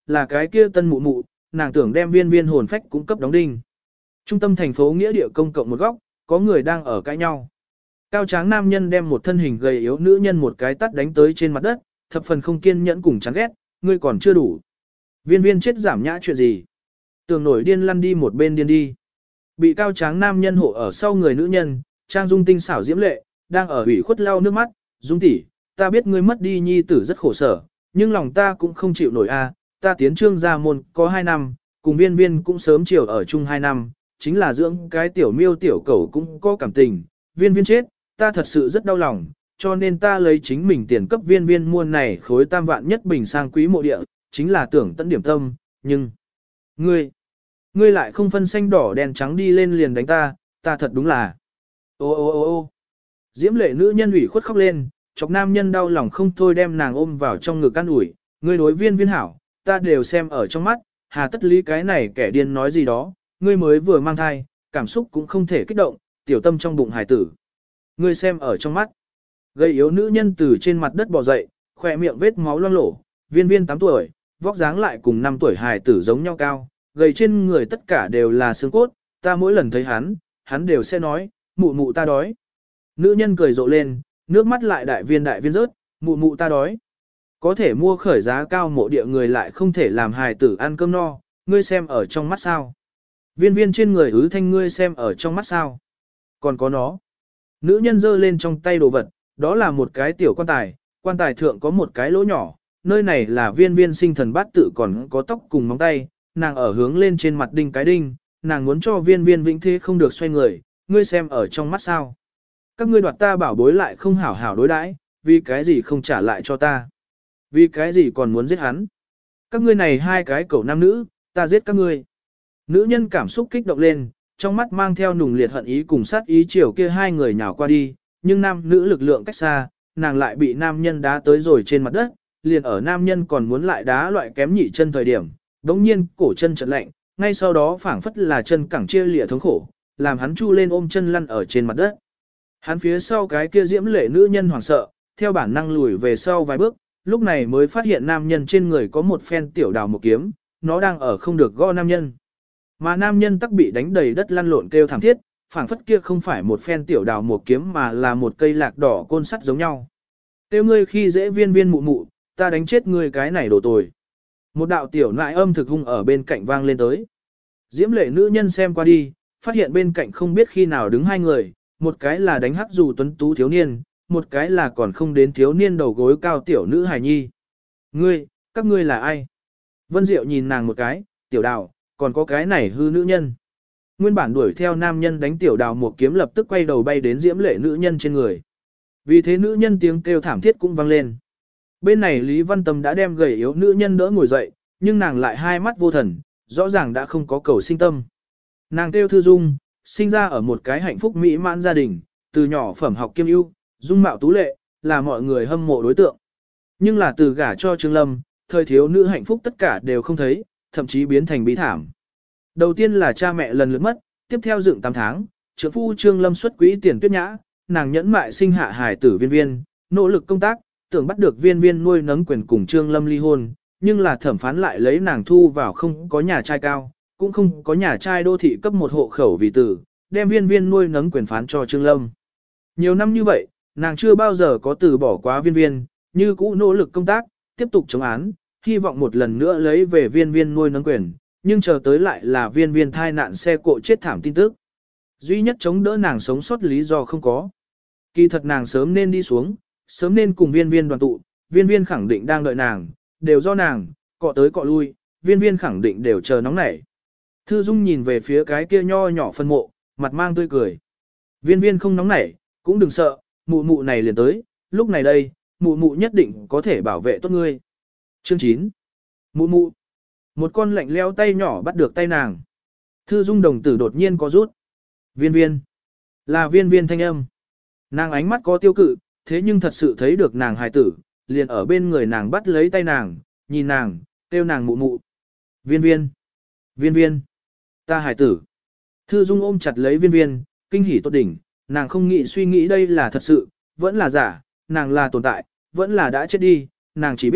là cái kia tân mụ mụ, nàng tưởng đem viên viên hồn phách cũng cấp đóng đinh. Trung tâm thành phố nghĩa địa công cộng một góc, có người đang ở cãi nhau. Cao tráng nam nhân đem một thân hình gầy yếu nữ nhân một cái tắt đánh tới trên mặt đất, thập phần không kiên nhẫn cùng chán ghét, ngươi còn chưa đủ. Viên viên chết giảm nhã chuyện gì? Tưởng nổi điên lăn đi một bên điên đi. Bị cao tráng nam nhân hộ ở sau người nữ nhân, trang dung tinh xảo diễm lệ, đang ở ủy khuất lau nước mắt, dung tỷ, ta biết ngươi mất đi nhi tử rất khổ sở, nhưng lòng ta cũng không chịu nổi a. Ta tiến trương gia môn có hai năm, cùng viên viên cũng sớm chiều ở chung hai năm, chính là dưỡng cái tiểu miêu tiểu cẩu cũng có cảm tình, viên viên chết, ta thật sự rất đau lòng, cho nên ta lấy chính mình tiền cấp viên viên mua này khối tam vạn nhất bình sang quý mộ địa, chính là tưởng tận điểm tâm, nhưng... Ngươi, ngươi lại không phân xanh đỏ đen trắng đi lên liền đánh ta, ta thật đúng là... Ô ô ô ô diễm lệ nữ nhân ủy khuất khóc lên, chọc nam nhân đau lòng không thôi đem nàng ôm vào trong ngực an ủi, ngươi đối viên viên hảo, ta đều xem ở trong mắt, hà tất lý cái này kẻ điên nói gì đó, ngươi mới vừa mang thai, cảm xúc cũng không thể kích động, tiểu tâm trong bụng hải tử. Ngươi xem ở trong mắt. Gây yếu nữ nhân từ trên mặt đất bò dậy, khỏe miệng vết máu loang lổ, viên viên tám tuổi, vóc dáng lại cùng năm tuổi hải tử giống nhau cao, gầy trên người tất cả đều là xương cốt, ta mỗi lần thấy hắn, hắn đều sẽ nói, mụ mụ ta đói. Nữ nhân cười rộ lên, nước mắt lại đại viên đại viên rớt, mụ mụ ta đói. Có thể mua khởi giá cao mộ địa người lại không thể làm hài tử ăn cơm no, ngươi xem ở trong mắt sao. Viên viên trên người ứ thanh ngươi xem ở trong mắt sao. Còn có nó. Nữ nhân giơ lên trong tay đồ vật, đó là một cái tiểu quan tài, quan tài thượng có một cái lỗ nhỏ, nơi này là viên viên sinh thần bát tự còn có tóc cùng móng tay, nàng ở hướng lên trên mặt đinh cái đinh, nàng muốn cho viên viên vĩnh thế không được xoay người, ngươi xem ở trong mắt sao. Các ngươi đoạt ta bảo bối lại không hảo hảo đối đãi, vì cái gì không trả lại cho ta. Vì cái gì còn muốn giết hắn? Các ngươi này hai cái cẩu nam nữ, ta giết các ngươi. Nữ nhân cảm xúc kích động lên, trong mắt mang theo nùng liệt hận ý cùng sát ý chiều kia hai người nhào qua đi, nhưng nam nữ lực lượng cách xa, nàng lại bị nam nhân đá tới rồi trên mặt đất, liền ở nam nhân còn muốn lại đá loại kém nhị chân thời điểm, đống nhiên cổ chân chợt lạnh, ngay sau đó phảng phất là chân cẳng chia lìa thống khổ, làm hắn chu lên ôm chân lăn ở trên mặt đất. Hắn phía sau cái kia diễm lệ nữ nhân hoảng sợ, theo bản năng lùi về sau vài bước, lúc này mới phát hiện nam nhân trên người có một phen tiểu đào một kiếm, nó đang ở không được gõ nam nhân. Mà nam nhân tắc bị đánh đầy đất lăn lộn kêu thảm thiết, phảng phất kia không phải một phen tiểu đào một kiếm mà là một cây lạc đỏ côn sắt giống nhau. Tiêu ngươi khi dễ viên viên mụ mụ, ta đánh chết ngươi cái này đồ tồi. Một đạo tiểu nại âm thực hung ở bên cạnh vang lên tới. Diễm lệ nữ nhân xem qua đi, phát hiện bên cạnh không biết khi nào đứng hai người, một cái là đánh hắc dù tuấn tú thiếu niên, một cái là còn không đến thiếu niên đầu gối cao tiểu nữ hài nhi. Ngươi, các ngươi là ai? Vân Diệu nhìn nàng một cái, tiểu đào, còn có cái này hư nữ nhân. Nguyên bản đuổi theo nam nhân đánh tiểu đào một kiếm lập tức quay đầu bay đến diễm lệ nữ nhân trên người. Vì thế nữ nhân tiếng kêu thảm thiết cũng vang lên. Bên này Lý Văn Tâm đã đem gầy yếu nữ nhân đỡ ngồi dậy, nhưng nàng lại hai mắt vô thần, rõ ràng đã không có cầu sinh tâm. Nàng kêu Thư Dung, sinh ra ở một cái hạnh phúc mỹ mãn gia đình, từ nhỏ phẩm học kiêm ưu, dung mạo tú lệ, là mọi người hâm mộ đối tượng. Nhưng là từ gả cho Trương Lâm, thời thiếu nữ hạnh phúc tất cả đều không thấy, thậm chí biến thành bí thảm. Đầu tiên là cha mẹ lần lượt mất, tiếp theo dựng tám tháng, trưởng phu Trương Lâm xuất quỹ tiền tuyết nhã, nàng nhẫn mại sinh hạ hài tử viên viên, nỗ lực công tác, tưởng bắt được viên viên nuôi nấng quyền cùng Trương Lâm ly hôn, nhưng là thẩm phán lại lấy nàng thu vào không có nhà trai cao, cũng không có nhà trai đô thị cấp một hộ khẩu vì tử, đem viên viên nuôi nấng quyền phán cho Trương Lâm. Nhiều năm như vậy, nàng chưa bao giờ có từ bỏ quá viên viên, như cũ nỗ lực công tác, tiếp tục chống án, hy vọng một lần nữa lấy về viên viên nuôi nấng quyền, nhưng chờ tới lại là viên viên thai nạn xe cộ chết thảm tin tức. Duy nhất chống đỡ nàng sống sót lý do không có. Kỳ thật nàng sớm nên đi xuống, sớm nên cùng viên viên đoàn tụ, viên viên khẳng định đang đợi nàng, đều do nàng, cọ tới cọ lui, viên viên khẳng định đều chờ nóng nảy. Thư Dung nhìn về phía cái kia nho nhỏ phân mộ, mặt mang tươi cười. Viên viên không nóng nảy, cũng đừng sợ, mụ mụ này liền tới, lúc này đây, mụ mụ nhất định có thể bảo vệ tốt ngươi. Chương chín. Mụ mụ. Một con lạnh leo tay nhỏ bắt được tay nàng. Thư Dung đồng tử đột nhiên có rút. Viên viên. Là viên viên thanh âm. Nàng ánh mắt có tiêu cự, thế nhưng thật sự thấy được nàng hài tử, liền ở bên người nàng bắt lấy tay nàng, nhìn nàng, kêu nàng mụ mụ. Viên viên. Viên viên. Ta hài tử. Thư Dung ôm chặt lấy viên viên, kinh hỉ tốt đỉnh, nàng không nghĩ suy nghĩ đây là thật sự, vẫn là giả, nàng là tồn tại, vẫn là đã chết đi, nàng chỉ biết,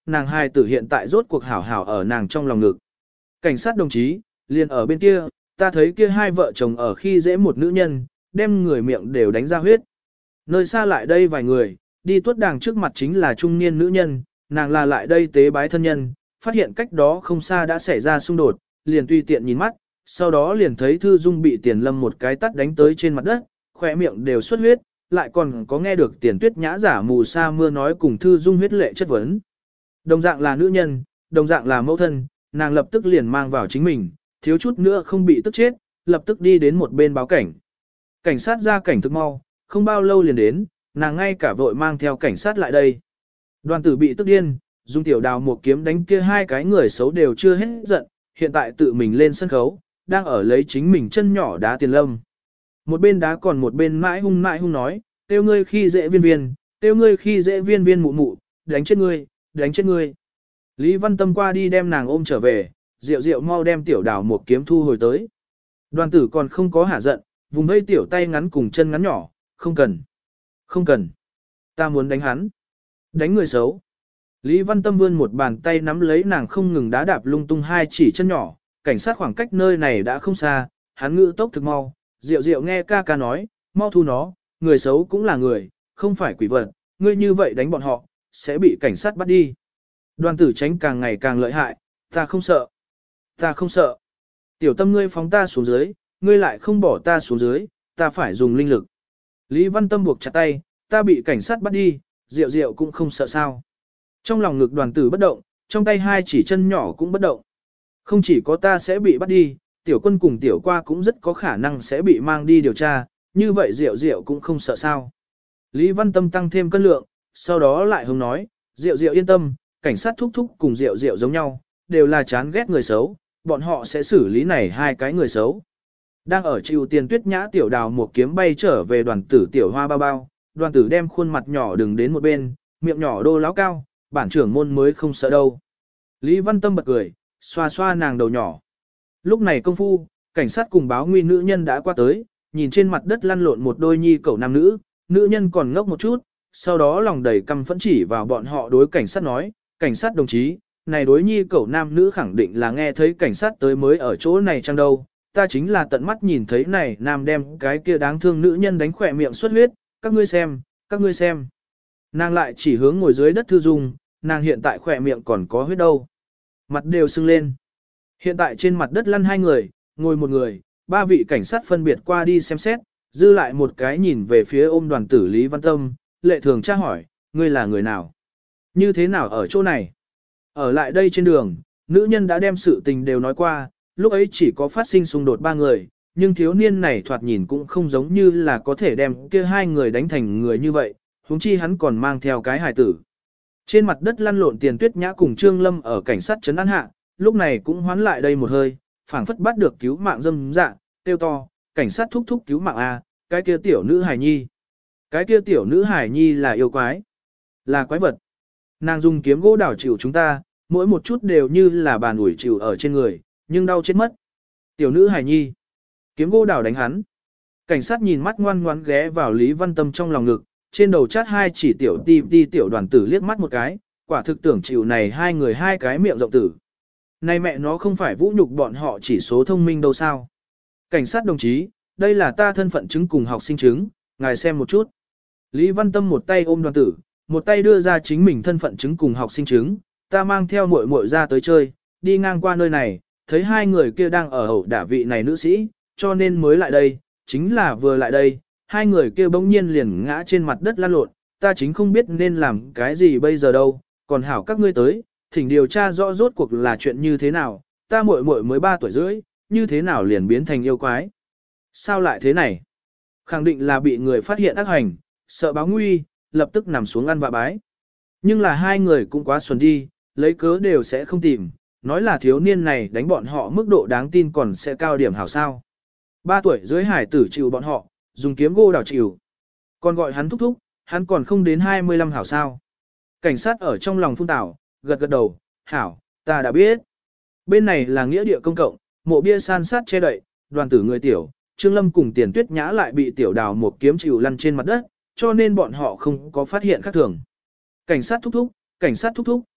nàng hài tử hiện tại rốt cuộc hảo hảo ở nàng trong lòng ngực. Cảnh sát đồng chí, liền ở bên kia, ta thấy kia hai vợ chồng ở khi dễ một nữ nhân, đem người miệng đều đánh ra huyết. Nơi xa lại đây vài người, đi tuốt đàng trước mặt chính là trung niên nữ nhân, nàng là lại đây tế bái thân nhân, phát hiện cách đó không xa đã xảy ra xung đột, liền tùy tiện nhìn mắt, sau đó liền thấy Thư Dung bị Tiền Lâm một cái tắt đánh tới trên mặt đất, khỏe miệng đều xuất huyết, lại còn có nghe được Tiền Tuyết Nhã giả mù sa mưa nói cùng Thư Dung huyết lệ chất vấn. Đồng dạng là nữ nhân, đồng dạng là mẫu thân, nàng lập tức liền mang vào chính mình, thiếu chút nữa không bị tức chết, lập tức đi đến một bên báo cảnh. Cảnh sát ra cảnh thực mau, không bao lâu liền đến, nàng ngay cả vội mang theo cảnh sát lại đây. Đoàn tử bị tức điên, dùng tiểu đào một kiếm đánh kia hai cái người xấu đều chưa hết giận, hiện tại tự mình lên sân khấu, đang ở lấy chính mình chân nhỏ đá Tiền Lâm. Một bên đá còn một bên mãi hung mãi hung nói, tiêu ngươi khi dễ viên viên, tiêu ngươi khi dễ viên viên mụ mụ, đánh chết ngươi, đánh chết ngươi. Lý Văn Tâm qua đi đem nàng ôm trở về, rượu rượu mau đem tiểu đào một kiếm thu hồi tới. Đoàn tử còn không có hả giận, vùng vây tiểu tay ngắn cùng chân ngắn nhỏ, không cần, không cần, ta muốn đánh hắn, đánh người xấu. Lý Văn Tâm vươn một bàn tay nắm lấy nàng không ngừng đá đạp lung tung hai chỉ chân nhỏ, cảnh sát khoảng cách nơi này đã không xa, hắn ngữ tốc thực mau, rượu rượu nghe ca ca nói, mau thu nó, người xấu cũng là người, không phải quỷ vật, ngươi như vậy đánh bọn họ, sẽ bị cảnh sát bắt đi. Đoàn tử tránh càng ngày càng lợi hại, ta không sợ, ta không sợ. Tiểu Tâm ngươi phóng ta xuống dưới, ngươi lại không bỏ ta xuống dưới, ta phải dùng linh lực. Lý Văn Tâm buộc chặt tay, ta bị cảnh sát bắt đi, rượu rượu cũng không sợ sao. Trong lòng ngực đoàn tử bất động, trong tay hai chỉ chân nhỏ cũng bất động. Không chỉ có ta sẽ bị bắt đi, tiểu quân cùng tiểu qua cũng rất có khả năng sẽ bị mang đi điều tra, như vậy rượu rượu cũng không sợ sao. Lý Văn Tâm tăng thêm cân lượng, sau đó lại hướng nói, rượu rượu yên tâm, cảnh sát thúc thúc cùng rượu rượu giống nhau, đều là chán ghét người xấu, bọn họ sẽ xử lý này hai cái người xấu. Đang ở chịu Tiền Tuyết Nhã tiểu đào một kiếm bay trở về đoàn tử tiểu hoa bao bao, đoàn tử đem khuôn mặt nhỏ đừng đến một bên, miệng nhỏ đô láo cao, bản trưởng môn mới không sợ đâu. Lý Văn Tâm bật cười, xoa xoa nàng đầu nhỏ. Lúc này công phu, cảnh sát cùng báo nguy nữ nhân đã qua tới, nhìn trên mặt đất lăn lộn một đôi nhi cẩu nam nữ, nữ nhân còn ngốc một chút, sau đó lòng đầy căm phẫn chỉ vào bọn họ đối cảnh sát nói, cảnh sát đồng chí, này đối nhi cẩu nam nữ khẳng định là nghe thấy cảnh sát tới mới ở chỗ này chăng đâu, ta chính là tận mắt nhìn thấy này nam đem cái kia đáng thương nữ nhân đánh khỏe miệng xuất huyết, các ngươi xem, các ngươi xem. Nàng lại chỉ hướng ngồi dưới đất Thư Dung, nàng hiện tại khỏe miệng còn có huyết đâu. Mặt đều sưng lên. Hiện tại trên mặt đất lăn hai người, ngồi một người, ba vị cảnh sát phân biệt qua đi xem xét, dư lại một cái nhìn về phía ôm đoàn tử Lý Văn Tâm, lệ thường tra hỏi, ngươi là người nào? Như thế nào ở chỗ này? Ở lại đây trên đường, nữ nhân đã đem sự tình đều nói qua, lúc ấy chỉ có phát sinh xung đột ba người, nhưng thiếu niên này thoạt nhìn cũng không giống như là có thể đem kia hai người đánh thành người như vậy, huống chi hắn còn mang theo cái hài tử. Trên mặt đất lăn lộn Tiền Tuyết Nhã cùng Trương Lâm ở cảnh sát trấn an hạ, lúc này cũng hoán lại đây một hơi, phảng phất bắt được cứu mạng dâm dạ, tiêu to, cảnh sát thúc thúc cứu mạng a, cái kia tiểu nữ hài nhi. Cái kia tiểu nữ hài nhi là yêu quái, là quái vật. Nàng dùng kiếm gỗ đảo chịu chúng ta, mỗi một chút đều như là bàn ủi chịu ở trên người, nhưng đau chết mất. Tiểu nữ hài nhi, kiếm gỗ đảo đánh hắn. Cảnh sát nhìn mắt ngoan ngoãn ghé vào Lý Văn Tâm trong lòng ngực, trên đầu chát hai chỉ tiểu ti ti tiểu đoàn tử liếc mắt một cái, quả thực tưởng chịu này hai người hai cái miệng rộng tử. Này mẹ nó không phải vũ nhục bọn họ chỉ số thông minh đâu sao. Cảnh sát đồng chí, đây là ta thân phận chứng cùng học sinh chứng, ngài xem một chút. Lý Văn Tâm một tay ôm đoàn tử, một tay đưa ra chính mình thân phận chứng cùng học sinh chứng, ta mang theo muội muội ra tới chơi, đi ngang qua nơi này, thấy hai người kia đang ở ẩu đả vị này nữ sĩ, cho nên mới lại đây, chính là vừa lại đây, hai người kia bỗng nhiên liền ngã trên mặt đất lăn lộn, ta chính không biết nên làm cái gì bây giờ đâu, còn hảo các ngươi tới, thỉnh điều tra rõ rốt cuộc là chuyện như thế nào, ta muội muội mới ba tuổi rưỡi, như thế nào liền biến thành yêu quái. Sao lại thế này? Khẳng định là bị người phát hiện ác hành, sợ báo nguy, lập tức nằm xuống ăn vạ bái. Nhưng là hai người cũng quá xuẩn đi, lấy cớ đều sẽ không tìm, nói là thiếu niên này đánh bọn họ mức độ đáng tin còn sẽ cao điểm hảo sao. Ba tuổi dưới hải tử chịu bọn họ, dùng kiếm gỗ đào chịu. Còn gọi hắn thúc thúc, hắn còn không đến hai mươi lăm hảo sao. Cảnh sát ở trong lòng phun tảo, gật gật đầu, hảo, ta đã biết. Bên này là nghĩa địa công cộng, mộ bia san sát che đậy, đoàn tử người tiểu, Trương Lâm cùng Tiền Tuyết Nhã lại bị tiểu đào một kiếm chịu lăn trên mặt đất, cho nên bọn họ không có phát hiện khác thường. Cảnh sát thúc thúc, cảnh sát thúc thúc,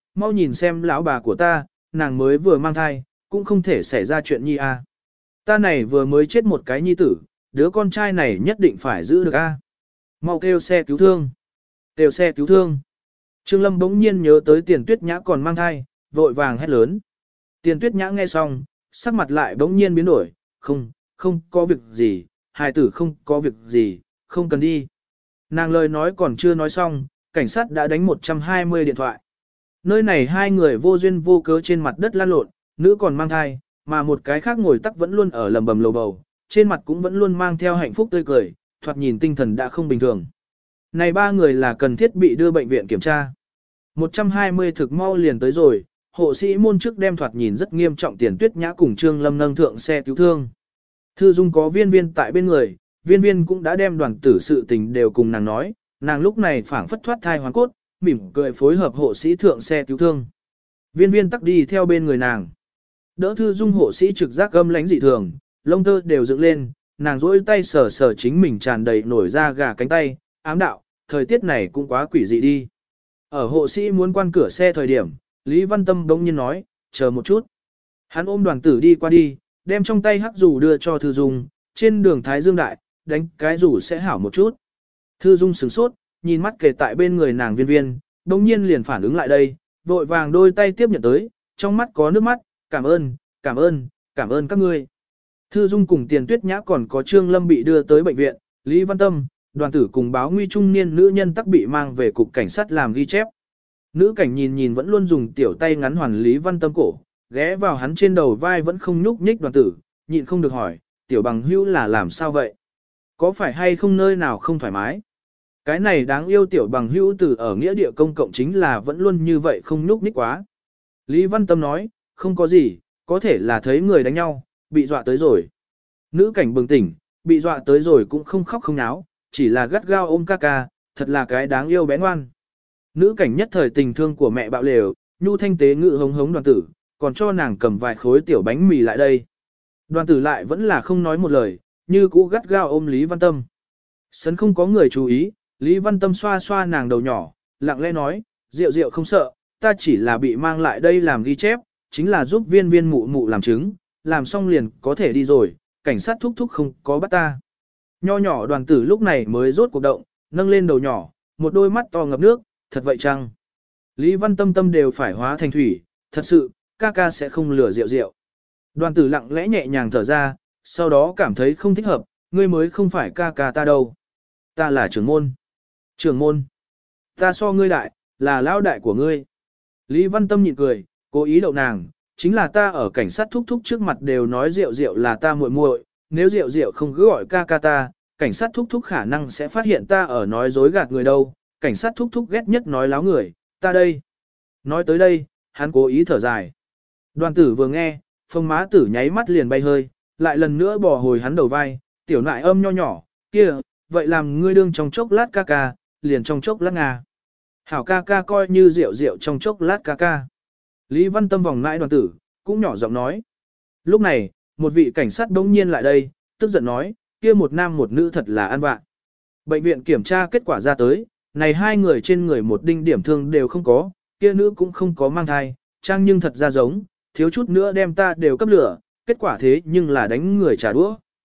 mau nhìn xem lão bà của ta, nàng mới vừa mang thai, cũng không thể xảy ra chuyện nhi a. Ta này vừa mới chết một cái nhi tử, đứa con trai này nhất định phải giữ được a. Mau kêu xe cứu thương. Kêu xe cứu thương. Trương Lâm bỗng nhiên nhớ tới Tiền Tuyết Nhã còn mang thai, vội vàng hét lớn. Tiền Tuyết Nhã nghe xong, sắc mặt lại bỗng nhiên biến đổi, không, không có việc gì, hài tử không có việc gì, không cần đi. Nàng lời nói còn chưa nói xong, cảnh sát đã đánh một trăm hai mươi điện thoại. Nơi này hai người vô duyên vô cớ trên mặt đất lăn lộn, nữ còn mang thai, mà một cái khác ngồi tắc vẫn luôn ở lầm bầm lầu bầu, trên mặt cũng vẫn luôn mang theo hạnh phúc tươi cười, thoạt nhìn tinh thần đã không bình thường. Này ba người là cần thiết bị đưa bệnh viện kiểm tra. một trăm hai mươi thực mau liền tới rồi, hộ sĩ môn trước đem thoạt nhìn rất nghiêm trọng Tiền Tuyết Nhã cùng Trương Lâm nâng thượng xe cứu thương. Thư Dung có viên viên tại bên người, viên viên cũng đã đem đoàn tử sự tình đều cùng nàng nói, nàng lúc này phảng phất thoát thai hoàn cốt, mỉm cười phối hợp hộ sĩ thượng xe cứu thương. Viên viên tắc đi theo bên người nàng. Đỡ Thư Dung hộ sĩ trực giác âm lãnh dị thường, lông tơ đều dựng lên, nàng rỗi tay sờ sờ chính mình tràn đầy nổi da gà cánh tay, ám đạo, thời tiết này cũng quá quỷ dị đi. Ở hộ sĩ muốn quan cửa xe thời điểm, Lý Văn Tâm bỗng nhiên nói, chờ một chút. Hắn ôm đoàn tử đi qua đi, đem trong tay hắc dù đưa cho Thư Dung, trên đường Thái Dương Đại, đánh cái dù sẽ hảo một chút. Thư Dung sửng sốt, nhìn mắt kề tại bên người nàng viên viên, bỗng nhiên liền phản ứng lại đây, vội vàng đôi tay tiếp nhận tới, trong mắt có nước mắt, cảm ơn, cảm ơn, cảm ơn các ngươi. Thư Dung cùng Tiền Tuyết Nhã còn có Trương Lâm bị đưa tới bệnh viện, Lý Văn Tâm, đoàn tử cùng báo nguy trung niên nữ nhân tắc bị mang về cục cảnh sát làm ghi chép. Nữ cảnh nhìn nhìn vẫn luôn dùng tiểu tay ngắn hoàn Lý Văn Tâm cổ, ghé vào hắn trên đầu vai vẫn không nhúc nhích đoàn tử, nhịn không được hỏi, tiểu bằng hữu là làm sao vậy? Có phải hay không nơi nào không thoải mái? Cái này đáng yêu tiểu bằng hữu từ ở nghĩa địa công cộng chính là vẫn luôn như vậy không nhúc nhích quá. Lý Văn Tâm nói, không có gì, có thể là thấy người đánh nhau, bị dọa tới rồi. Nữ cảnh bừng tỉnh, bị dọa tới rồi cũng không khóc không náo, chỉ là gắt gao ôm ca ca, thật là cái đáng yêu bé ngoan. Nữ cảnh nhất thời tình thương của mẹ bạo lều, nhu thanh tế ngự hống hống đoàn tử, còn cho nàng cầm vài khối tiểu bánh mì lại đây. Đoàn tử lại vẫn là không nói một lời, như cũ gắt gao ôm Lý Văn Tâm. Sấn không có người chú ý, Lý Văn Tâm xoa xoa nàng đầu nhỏ, lặng lẽ nói, rượu rượu không sợ, ta chỉ là bị mang lại đây làm ghi chép, chính là giúp viên viên mụ mụ làm chứng, làm xong liền có thể đi rồi, cảnh sát thúc thúc không có bắt ta. Nho nhỏ đoàn tử lúc này mới rốt cuộc động, nâng lên đầu nhỏ, một đôi mắt to ngập nước, thật vậy chăng? Lý Văn Tâm tâm đều phải hóa thành thủy, thật sự, ca ca sẽ không lừa rượu rượu. Đoàn tử lặng lẽ nhẹ nhàng thở ra, sau đó cảm thấy không thích hợp, ngươi mới không phải ca ca ta đâu. Ta là trưởng môn. Trưởng môn. Ta so ngươi đại, là lão đại của ngươi. Lý Văn Tâm nhịn cười, cố ý đậu nàng, chính là ta ở cảnh sát thúc thúc trước mặt đều nói rượu rượu là ta muội muội, nếu rượu rượu không cứ gọi ca ca ta, cảnh sát thúc thúc khả năng sẽ phát hiện ta ở nói dối gạt người đâu, cảnh sát thúc thúc ghét nhất nói láo người, ta đây. Nói tới đây, hắn cố ý thở dài. Đoàn tử vừa nghe, phông má tử nháy mắt liền bay hơi, lại lần nữa bỏ hồi hắn đầu vai, tiểu nại âm nho nhỏ, kia, vậy làm ngươi đương trong chốc lát ca ca, liền trong chốc lát ngà. Hảo ca ca coi như rượu rượu trong chốc lát ca ca. Lý Văn Tâm vòng nãi đoàn tử, cũng nhỏ giọng nói. Lúc này, một vị cảnh sát bỗng nhiên lại đây, tức giận nói, kia một nam một nữ thật là ăn vạ. Bệnh viện kiểm tra kết quả ra tới, này hai người trên người một đinh điểm thương đều không có, kia nữ cũng không có mang thai, trang nhưng thật ra giống, thiếu chút nữa đem ta đều cấp lửa, kết quả thế nhưng là đánh người trả đũa.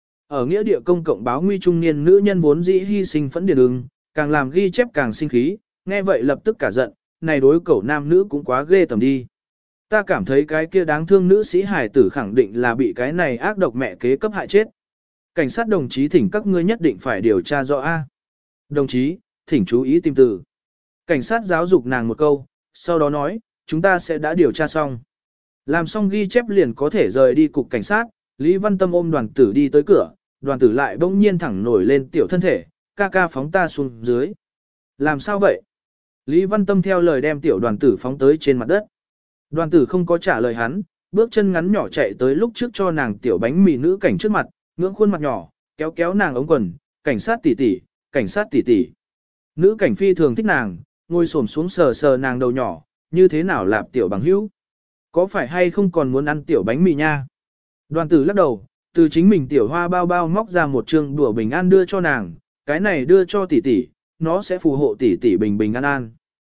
Ở nghĩa địa công cộng báo nguy trung niên nữ nhân vốn dĩ hy sinh phẫn điền ưng, càng làm ghi chép càng sinh khí, nghe vậy lập tức cả giận, này đối cẩu nam nữ cũng quá ghê tầm đi. Ta cảm thấy cái kia đáng thương nữ sĩ hải tử khẳng định là bị cái này ác độc mẹ kế cấp hại chết. Cảnh sát đồng chí thỉnh các ngươi nhất định phải điều tra rõ A. Đồng chí, thỉnh chú ý tìm từ. Cảnh sát giáo dục nàng một câu, sau đó nói, chúng ta sẽ đã điều tra xong. Làm xong ghi chép liền có thể rời đi cục cảnh sát, Lý Văn Tâm ôm đoàn tử đi tới cửa, đoàn tử lại bỗng nhiên thẳng nổi lên tiểu thân thể, ca ca phóng ta xuống dưới. Làm sao vậy? Lý Văn Tâm theo lời đem tiểu đoàn tử phóng tới trên mặt đất. Đoàn tử không có trả lời hắn, bước chân ngắn nhỏ chạy tới lúc trước cho nàng tiểu bánh mì nữ cảnh trước mặt, ngưỡng khuôn mặt nhỏ, kéo kéo nàng ống quần, cảnh sát tỷ tỷ, cảnh sát tỷ tỷ. Nữ cảnh phi thường thích nàng, ngồi xổm xuống sờ sờ nàng đầu nhỏ, như thế nào lạp tiểu bằng hữu? Có phải hay không còn muốn ăn tiểu bánh mì nha? Đoàn tử lắc đầu, từ chính mình tiểu hoa bao bao móc ra một trương đùa bình an đưa cho nàng, cái này đưa cho tỷ tỷ, nó sẽ phù hộ tỷ tỷ bình bình an an.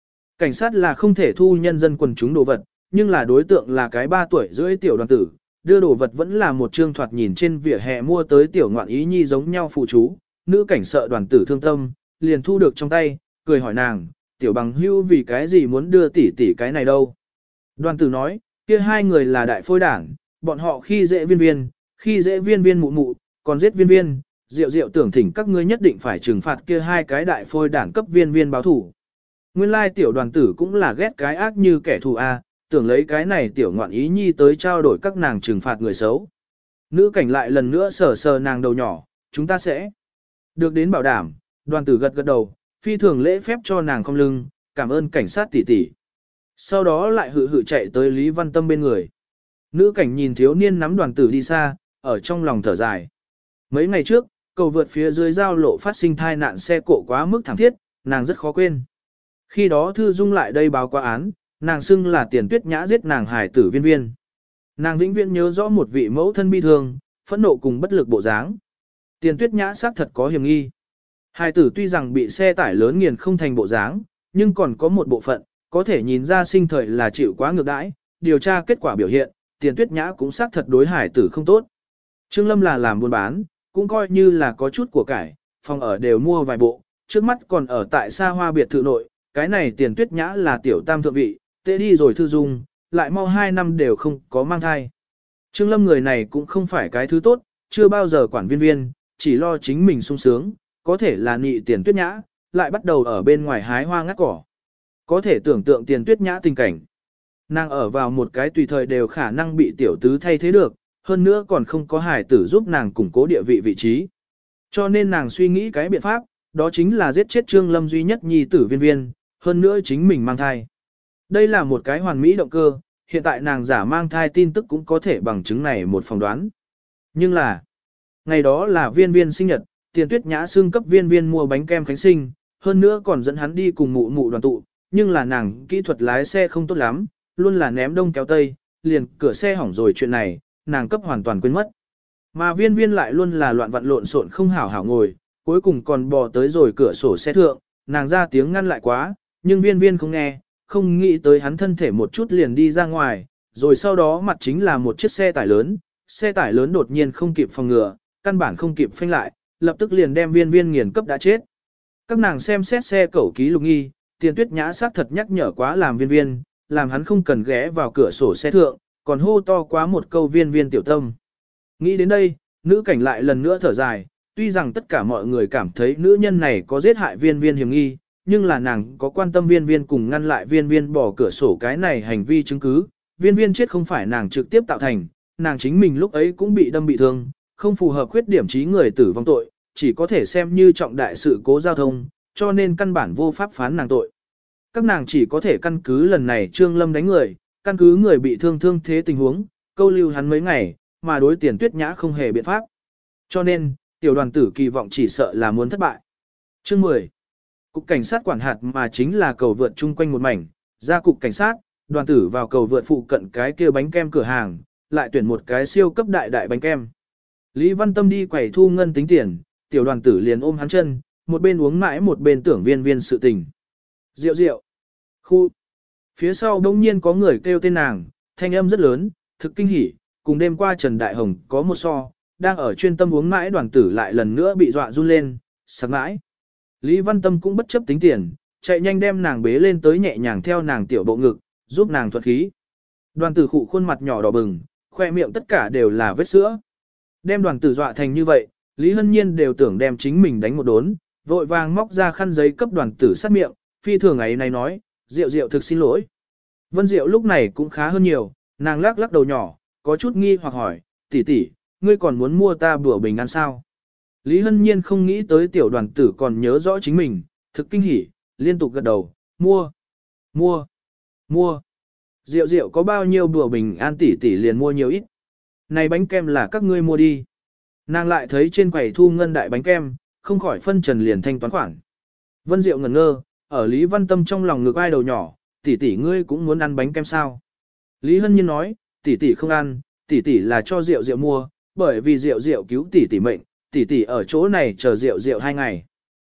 Cảnh sát là không thể thu nhân dân quần chúng đồ vật, nhưng là đối tượng là cái ba tuổi rưỡi tiểu đoàn tử, đưa đồ vật vẫn là một trương thoạt nhìn trên vỉa hè mua tới tiểu ngoạn ý nhi giống nhau phụ chú. Nữ cảnh sợ đoàn tử thương tâm, liền thu được trong tay, cười hỏi nàng, tiểu bằng hưu vì cái gì muốn đưa tỷ tỷ cái này đâu. Đoàn tử nói, kia hai người là đại phôi đảng, bọn họ khi dễ viên viên, khi dễ viên viên mụ mụ, còn giết viên viên, Diệu Diệu tưởng thỉnh các ngươi nhất định phải trừng phạt kia hai cái đại phôi đảng cấp viên viên báo thủ. Nguyên lai tiểu đoàn tử cũng là ghét cái ác như kẻ thù a, tưởng lấy cái này tiểu ngoạn ý nhi tới trao đổi các nàng trừng phạt người xấu. Nữ cảnh lại lần nữa sờ sờ nàng đầu nhỏ, chúng ta sẽ được đến bảo đảm. Đoàn tử gật gật đầu, phi thường lễ phép cho nàng không lưng, cảm ơn cảnh sát tỷ tỷ. Sau đó lại hự hự chạy tới Lý Văn Tâm bên người. Nữ cảnh nhìn thiếu niên nắm đoàn tử đi xa, ở trong lòng thở dài. Mấy ngày trước, cầu vượt phía dưới giao lộ phát sinh thai nạn xe cộ quá mức thảm thiết, nàng rất khó quên. Khi đó Thư Dung lại đây báo qua án, nàng xưng là Tiền Tuyết Nhã giết nàng hải tử viên viên. Nàng vĩnh viễn nhớ rõ một vị mẫu thân bi thương, phẫn nộ cùng bất lực bộ dáng. Tiền Tuyết Nhã xác thật có hiểm nghi. Hải tử tuy rằng bị xe tải lớn nghiền không thành bộ dáng, nhưng còn có một bộ phận, có thể nhìn ra sinh thời là chịu quá ngược đãi. Điều tra kết quả biểu hiện, Tiền Tuyết Nhã cũng xác thật đối hải tử không tốt. Trương Lâm là làm buôn bán, cũng coi như là có chút của cải, phòng ở đều mua vài bộ, trước mắt còn ở tại xa hoa biệt thự nội, cái này Tiền Tuyết Nhã là tiểu tam thượng vị, tệ đi rồi Thư Dung, lại mau hai năm đều không có mang thai. Trương Lâm người này cũng không phải cái thứ tốt, chưa bao giờ quản viên viên, chỉ lo chính mình sung sướng, có thể là nị Tiền Tuyết Nhã, lại bắt đầu ở bên ngoài hái hoa ngắt cỏ. Có thể tưởng tượng Tiền Tuyết Nhã tình cảnh. Nàng ở vào một cái tùy thời đều khả năng bị tiểu tứ thay thế được, hơn nữa còn không có hài tử giúp nàng củng cố địa vị vị trí. Cho nên nàng suy nghĩ cái biện pháp, đó chính là giết chết Trương Lâm duy nhất nhi tử viên viên, hơn nữa chính mình mang thai. Đây là một cái hoàn mỹ động cơ, hiện tại nàng giả mang thai tin tức cũng có thể bằng chứng này một phỏng đoán. Nhưng là, ngày đó là viên viên sinh nhật, Tiền Tuyết Nhã xưng cấp viên viên mua bánh kem khánh sinh, hơn nữa còn dẫn hắn đi cùng mụ mụ đoàn tụ, nhưng là nàng kỹ thuật lái xe không tốt lắm, luôn là ném đông kéo tây, liền cửa xe hỏng rồi chuyện này, nàng cấp hoàn toàn quên mất. Mà viên viên lại luôn là loạn vặn lộn xộn không hảo hảo ngồi, cuối cùng còn bò tới rồi cửa sổ xe thượng, nàng ra tiếng ngăn lại quá, nhưng viên viên không nghe, không nghĩ tới hắn thân thể một chút liền đi ra ngoài, rồi sau đó mặt chính là một chiếc xe tải lớn, xe tải lớn đột nhiên không kịp phòng ngừa, căn bản không kịp phanh lại, lập tức liền đem viên viên nghiền cấp đã chết. Các nàng xem xét xe cẩu ký lục nghi, Tiền Tuyết Nhã xác thật nhắc nhở quá làm viên viên, làm hắn không cần ghé vào cửa sổ xe thượng, còn hô to quá một câu viên viên tiểu tâm. Nghĩ đến đây, nữ cảnh lại lần nữa thở dài, tuy rằng tất cả mọi người cảm thấy nữ nhân này có giết hại viên viên hiểm nghi, nhưng là nàng có quan tâm viên viên cùng ngăn lại viên viên bỏ cửa sổ cái này hành vi chứng cứ, viên viên chết không phải nàng trực tiếp tạo thành, nàng chính mình lúc ấy cũng bị đâm bị thương, không phù hợp khuyết điểm trí người tử vong tội, chỉ có thể xem như trọng đại sự cố giao thông, cho nên căn bản vô pháp phán nàng tội. Các nàng chỉ có thể căn cứ lần này Trương Lâm đánh người, căn cứ người bị thương thương thế tình huống, câu lưu hắn mấy ngày, mà đối Tiền Tuyết Nhã không hề biện pháp. Cho nên, tiểu đoàn tử kỳ vọng chỉ sợ là muốn thất bại. Chương mười. Cục cảnh sát quản hạt mà chính là cầu vượt chung quanh một mảnh, ra cục cảnh sát, đoàn tử vào cầu vượt phụ cận cái kia bánh kem cửa hàng, lại tuyển một cái siêu cấp đại đại bánh kem. Lý Văn Tâm đi quẩy thu ngân tính tiền, tiểu đoàn tử liền ôm hắn chân, một bên uống mãi một bên tưởng viên viên sự tình. Rượu rượu. Khu. Phía sau đông nhiên có người kêu tên nàng, thanh âm rất lớn, thực kinh hỉ, cùng đêm qua Trần Đại Hồng có một so, đang ở chuyên tâm uống mãi đoàn tử lại lần nữa bị dọa run lên, sặc mãi. Lý Văn Tâm cũng bất chấp tính tiền, chạy nhanh đem nàng bế lên tới nhẹ nhàng theo nàng tiểu bộ ngực, giúp nàng thuật khí. Đoàn tử khụ khuôn mặt nhỏ đỏ bừng, khoe miệng tất cả đều là vết sữa. Đem đoàn tử dọa thành như vậy, Lý Hân Nhiên đều tưởng đem chính mình đánh một đốn, vội vàng móc ra khăn giấy cấp đoàn tử sát miệng, phi thường ấy này nói, Diệu Diệu thực xin lỗi. Vân Diệu lúc này cũng khá hơn nhiều, nàng lắc lắc đầu nhỏ, có chút nghi hoặc hỏi, tỷ tỷ, ngươi còn muốn mua ta bữa bình ăn sao? Lý Hân Nhiên không nghĩ tới tiểu đoàn tử còn nhớ rõ chính mình, thực kinh hỉ, liên tục gật đầu, mua, mua, mua. Diệu Diệu có bao nhiêu bữa bình an tỷ tỷ liền mua nhiều ít. Này bánh kem là các ngươi mua đi. Nàng lại thấy trên quầy thu ngân đại bánh kem, không khỏi phân trần liền thanh toán khoản. Vân Diệu ngẩn ngơ, ở Lý Văn Tâm trong lòng ngực ai đầu nhỏ, tỷ tỷ ngươi cũng muốn ăn bánh kem sao? Lý Hân Nhiên nói, tỷ tỷ không ăn, tỷ tỷ là cho Diệu Diệu mua, bởi vì Diệu Diệu cứu tỷ tỷ mệnh, tỷ tỷ ở chỗ này chờ Diệu Diệu hai ngày.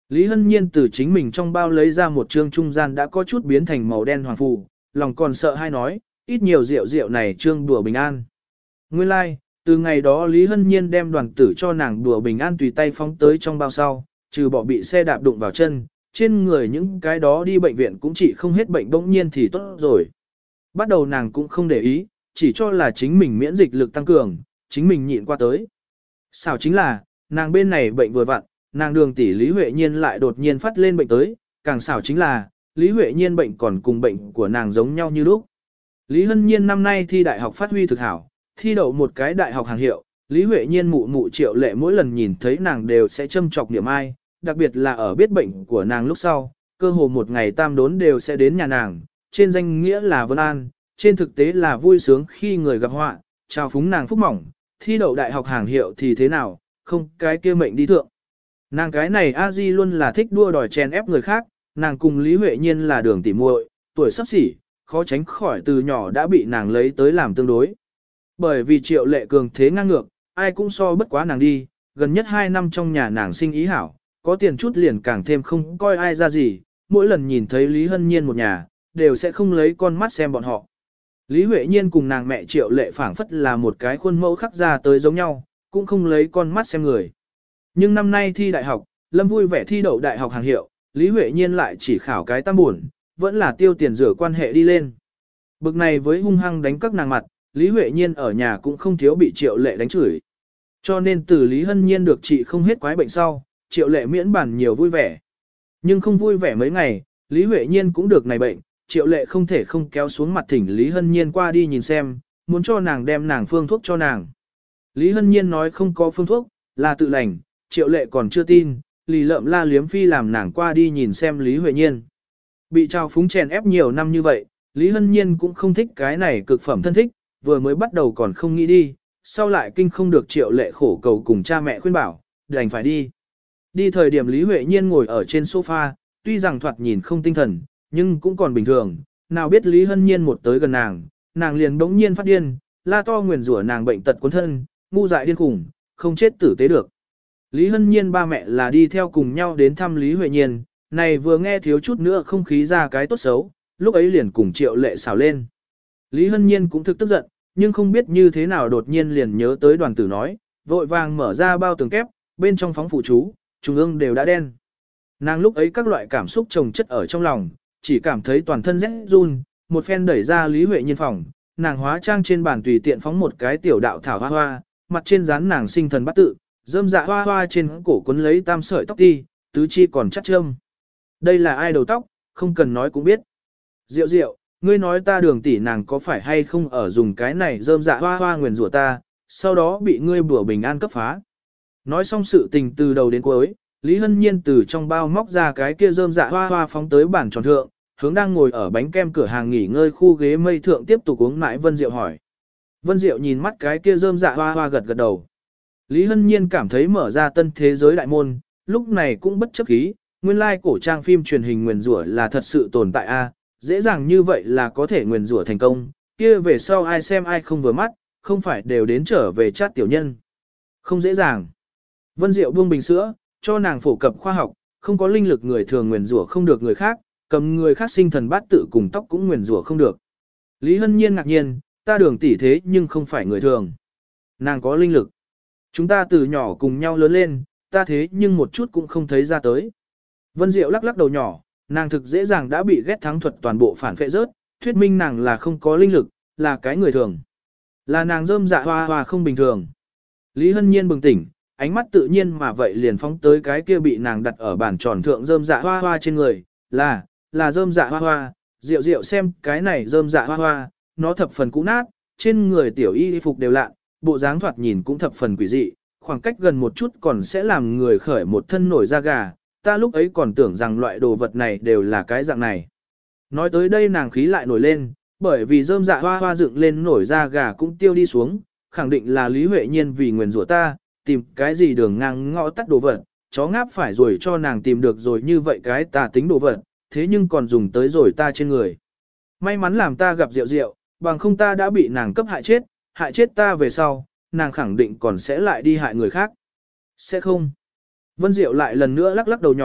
Lý Hân Nhiên từ chính mình trong bao lấy ra một trương trung gian đã có chút biến thành màu đen hoàng phù, lòng còn sợ hay nói, ít nhiều rượu rượu này trương đùa bình an. Nguyên lai, like, từ ngày đó Lý Hân Nhiên đem đoàn tử cho nàng đùa bình an tùy tay phóng tới trong bao sau, trừ bỏ bị xe đạp đụng vào chân, trên người những cái đó đi bệnh viện cũng chỉ không hết bệnh bỗng nhiên thì tốt rồi. Bắt đầu nàng cũng không để ý, chỉ cho là chính mình miễn dịch lực tăng cường, chính mình nhịn qua tới. Sao chính là, nàng bên này bệnh vừa vặn, nàng đường tỷ Lý Huệ Nhiên lại đột nhiên phát lên bệnh tới, càng xảo chính là, Lý Huệ Nhiên bệnh còn cùng bệnh của nàng giống nhau như lúc. Lý Hân Nhiên năm nay thi đại học phát huy thực hảo, thi đậu một cái đại học hàng hiệu, Lý Huệ Nhiên mụ mụ Triệu Lệ mỗi lần nhìn thấy nàng đều sẽ châm chọc niệm ai, đặc biệt là ở biết bệnh của nàng lúc sau, cơ hồ một ngày tam đốn đều sẽ đến nhà nàng, trên danh nghĩa là Vân An, trên thực tế là vui sướng khi người gặp họa, chào phúng nàng phúc mỏng, thi đậu đại học hàng hiệu thì thế nào, không cái kia mệnh đi thượng. Nàng cái này a di luôn là thích đua đòi chèn ép người khác, nàng cùng Lý Huệ Nhiên là đường tỉ muội, tuổi sắp xỉ, khó tránh khỏi từ nhỏ đã bị nàng lấy tới làm tương đối. Bởi vì Triệu Lệ cường thế ngang ngược, ai cũng so bất quá nàng đi, gần nhất hai năm trong nhà nàng sinh ý hảo, có tiền chút liền càng thêm không coi ai ra gì, mỗi lần nhìn thấy Lý Hân Nhiên một nhà, đều sẽ không lấy con mắt xem bọn họ. Lý Huệ Nhiên cùng nàng mẹ Triệu Lệ phảng phất là một cái khuôn mẫu khắc ra tới giống nhau, cũng không lấy con mắt xem người. Nhưng năm nay thi đại học, Lâm vui vẻ thi đậu đại học hàng hiệu, Lý Huệ Nhiên lại chỉ khảo cái tam buồn, vẫn là tiêu tiền rửa quan hệ đi lên. Bực này với hung hăng đánh các nàng mặt, Lý Huệ Nhiên ở nhà cũng không thiếu bị Triệu Lệ đánh chửi. Cho nên từ Lý Hân Nhiên được trị không hết quái bệnh sau, Triệu Lệ miễn bản nhiều vui vẻ. Nhưng không vui vẻ mấy ngày, Lý Huệ Nhiên cũng được này bệnh, Triệu Lệ không thể không kéo xuống mặt thỉnh Lý Hân Nhiên qua đi nhìn xem, muốn cho nàng đem nàng phương thuốc cho nàng. Lý Hân Nhiên nói không có phương thuốc, là tự lành, Triệu Lệ còn chưa tin, lì lợm la liếm phi làm nàng qua đi nhìn xem Lý Huệ Nhiên. Bị trao phúng chèn ép nhiều năm như vậy, Lý Hân Nhiên cũng không thích cái này cực phẩm thân thích, vừa mới bắt đầu còn không nghĩ đi, sau lại kinh không được Triệu Lệ khổ cầu cùng cha mẹ khuyên bảo, đành phải đi. Đi thời điểm Lý Huệ Nhiên ngồi ở trên sofa, tuy rằng thoạt nhìn không tinh thần, nhưng cũng còn bình thường, nào biết Lý Hân Nhiên một tới gần nàng, nàng liền bỗng nhiên phát điên, la to nguyền rủa nàng bệnh tật cuốn thân, ngu dại điên khủng, không chết tử tế được. Lý Hân Nhiên ba mẹ là đi theo cùng nhau đến thăm Lý Huệ Nhiên, này vừa nghe thiếu chút nữa không khí ra cái tốt xấu, lúc ấy liền cùng Triệu Lệ xào lên. Lý Hân Nhiên cũng thực tức giận, nhưng không biết như thế nào đột nhiên liền nhớ tới đoàn tử nói, vội vàng mở ra bao tường kép, bên trong phóng phụ chú, trung ương đều đã đen. Nàng lúc ấy các loại cảm xúc chồng chất ở trong lòng, chỉ cảm thấy toàn thân rét run, một phen đẩy ra Lý Huệ Nhiên phòng, nàng hóa trang trên bàn tùy tiện phóng một cái tiểu đạo thảo hoa hoa, mặt trên dán nàng sinh thần bắt tự, rơm dạ hoa hoa trên cổ quấn lấy tam sợi tóc ti, tứ chi còn chắc châm. Đây là ai đầu tóc, không cần nói cũng biết. Diệu diệu, ngươi nói ta đường tỷ nàng có phải hay không ở dùng cái này rơm dạ hoa hoa nguyền rủa ta, sau đó bị ngươi bùa bình an cấp phá. Nói xong sự tình từ đầu đến cuối, Lý Hân Nhiên từ trong bao móc ra cái kia rơm dạ hoa hoa phóng tới bản tròn thượng, hướng đang ngồi ở bánh kem cửa hàng nghỉ ngơi khu ghế mây thượng tiếp tục uống mãi Vân Diệu hỏi. Vân Diệu nhìn mắt cái kia rơm dạ hoa hoa gật gật đầu. Lý Hân Nhiên cảm thấy mở ra tân thế giới đại môn, lúc này cũng bất chấp khí, nguyên lai like cổ trang phim truyền hình nguyền rủa là thật sự tồn tại a, dễ dàng như vậy là có thể nguyền rủa thành công, kia về sau ai xem ai không vừa mắt, không phải đều đến trở về chát tiểu nhân. Không dễ dàng. Vân Diệu buông bình sữa, cho nàng phổ cập khoa học, không có linh lực người thường nguyền rủa không được người khác, cầm người khác sinh thần bát tự cùng tóc cũng nguyền rủa không được. Lý Hân Nhiên ngạc nhiên, ta đường tỷ thế nhưng không phải người thường. Nàng có linh lực. Chúng ta từ nhỏ cùng nhau lớn lên, ta thế nhưng một chút cũng không thấy ra tới. Vân Diệu lắc lắc đầu nhỏ, nàng thực dễ dàng đã bị ghét thắng thuật toàn bộ phản phệ rớt, thuyết minh nàng là không có linh lực, là cái người thường. Là nàng rơm dạ hoa hoa không bình thường. Lý Hân Nhiên bừng tỉnh, ánh mắt tự nhiên mà vậy liền phóng tới cái kia bị nàng đặt ở bàn tròn thượng rơm dạ hoa hoa trên người, là, là rơm dạ hoa hoa, Diệu Diệu xem cái này rơm dạ hoa hoa, nó thập phần cũ nát, trên người tiểu y phục đều lạ, bộ dáng thoạt nhìn cũng thập phần quỷ dị, khoảng cách gần một chút còn sẽ làm người khởi một thân nổi da gà, ta lúc ấy còn tưởng rằng loại đồ vật này đều là cái dạng này. Nói tới đây nàng khí lại nổi lên, bởi vì rơm dạ hoa hoa dựng lên nổi da gà cũng tiêu đi xuống, khẳng định là Lý Huệ Nhiên vì nguyền rủa ta, tìm cái gì đường ngang ngõ tắt đồ vật, chó ngáp phải rồi cho nàng tìm được rồi như vậy cái tà tính đồ vật, thế nhưng còn dùng tới rồi ta trên người. May mắn làm ta gặp Diệu Diệu, bằng không ta đã bị nàng cấp hại chết, hại chết ta về sau, nàng khẳng định còn sẽ lại đi hại người khác. Sẽ không. Vân Diệu lại lần nữa lắc lắc đầu nhỏ,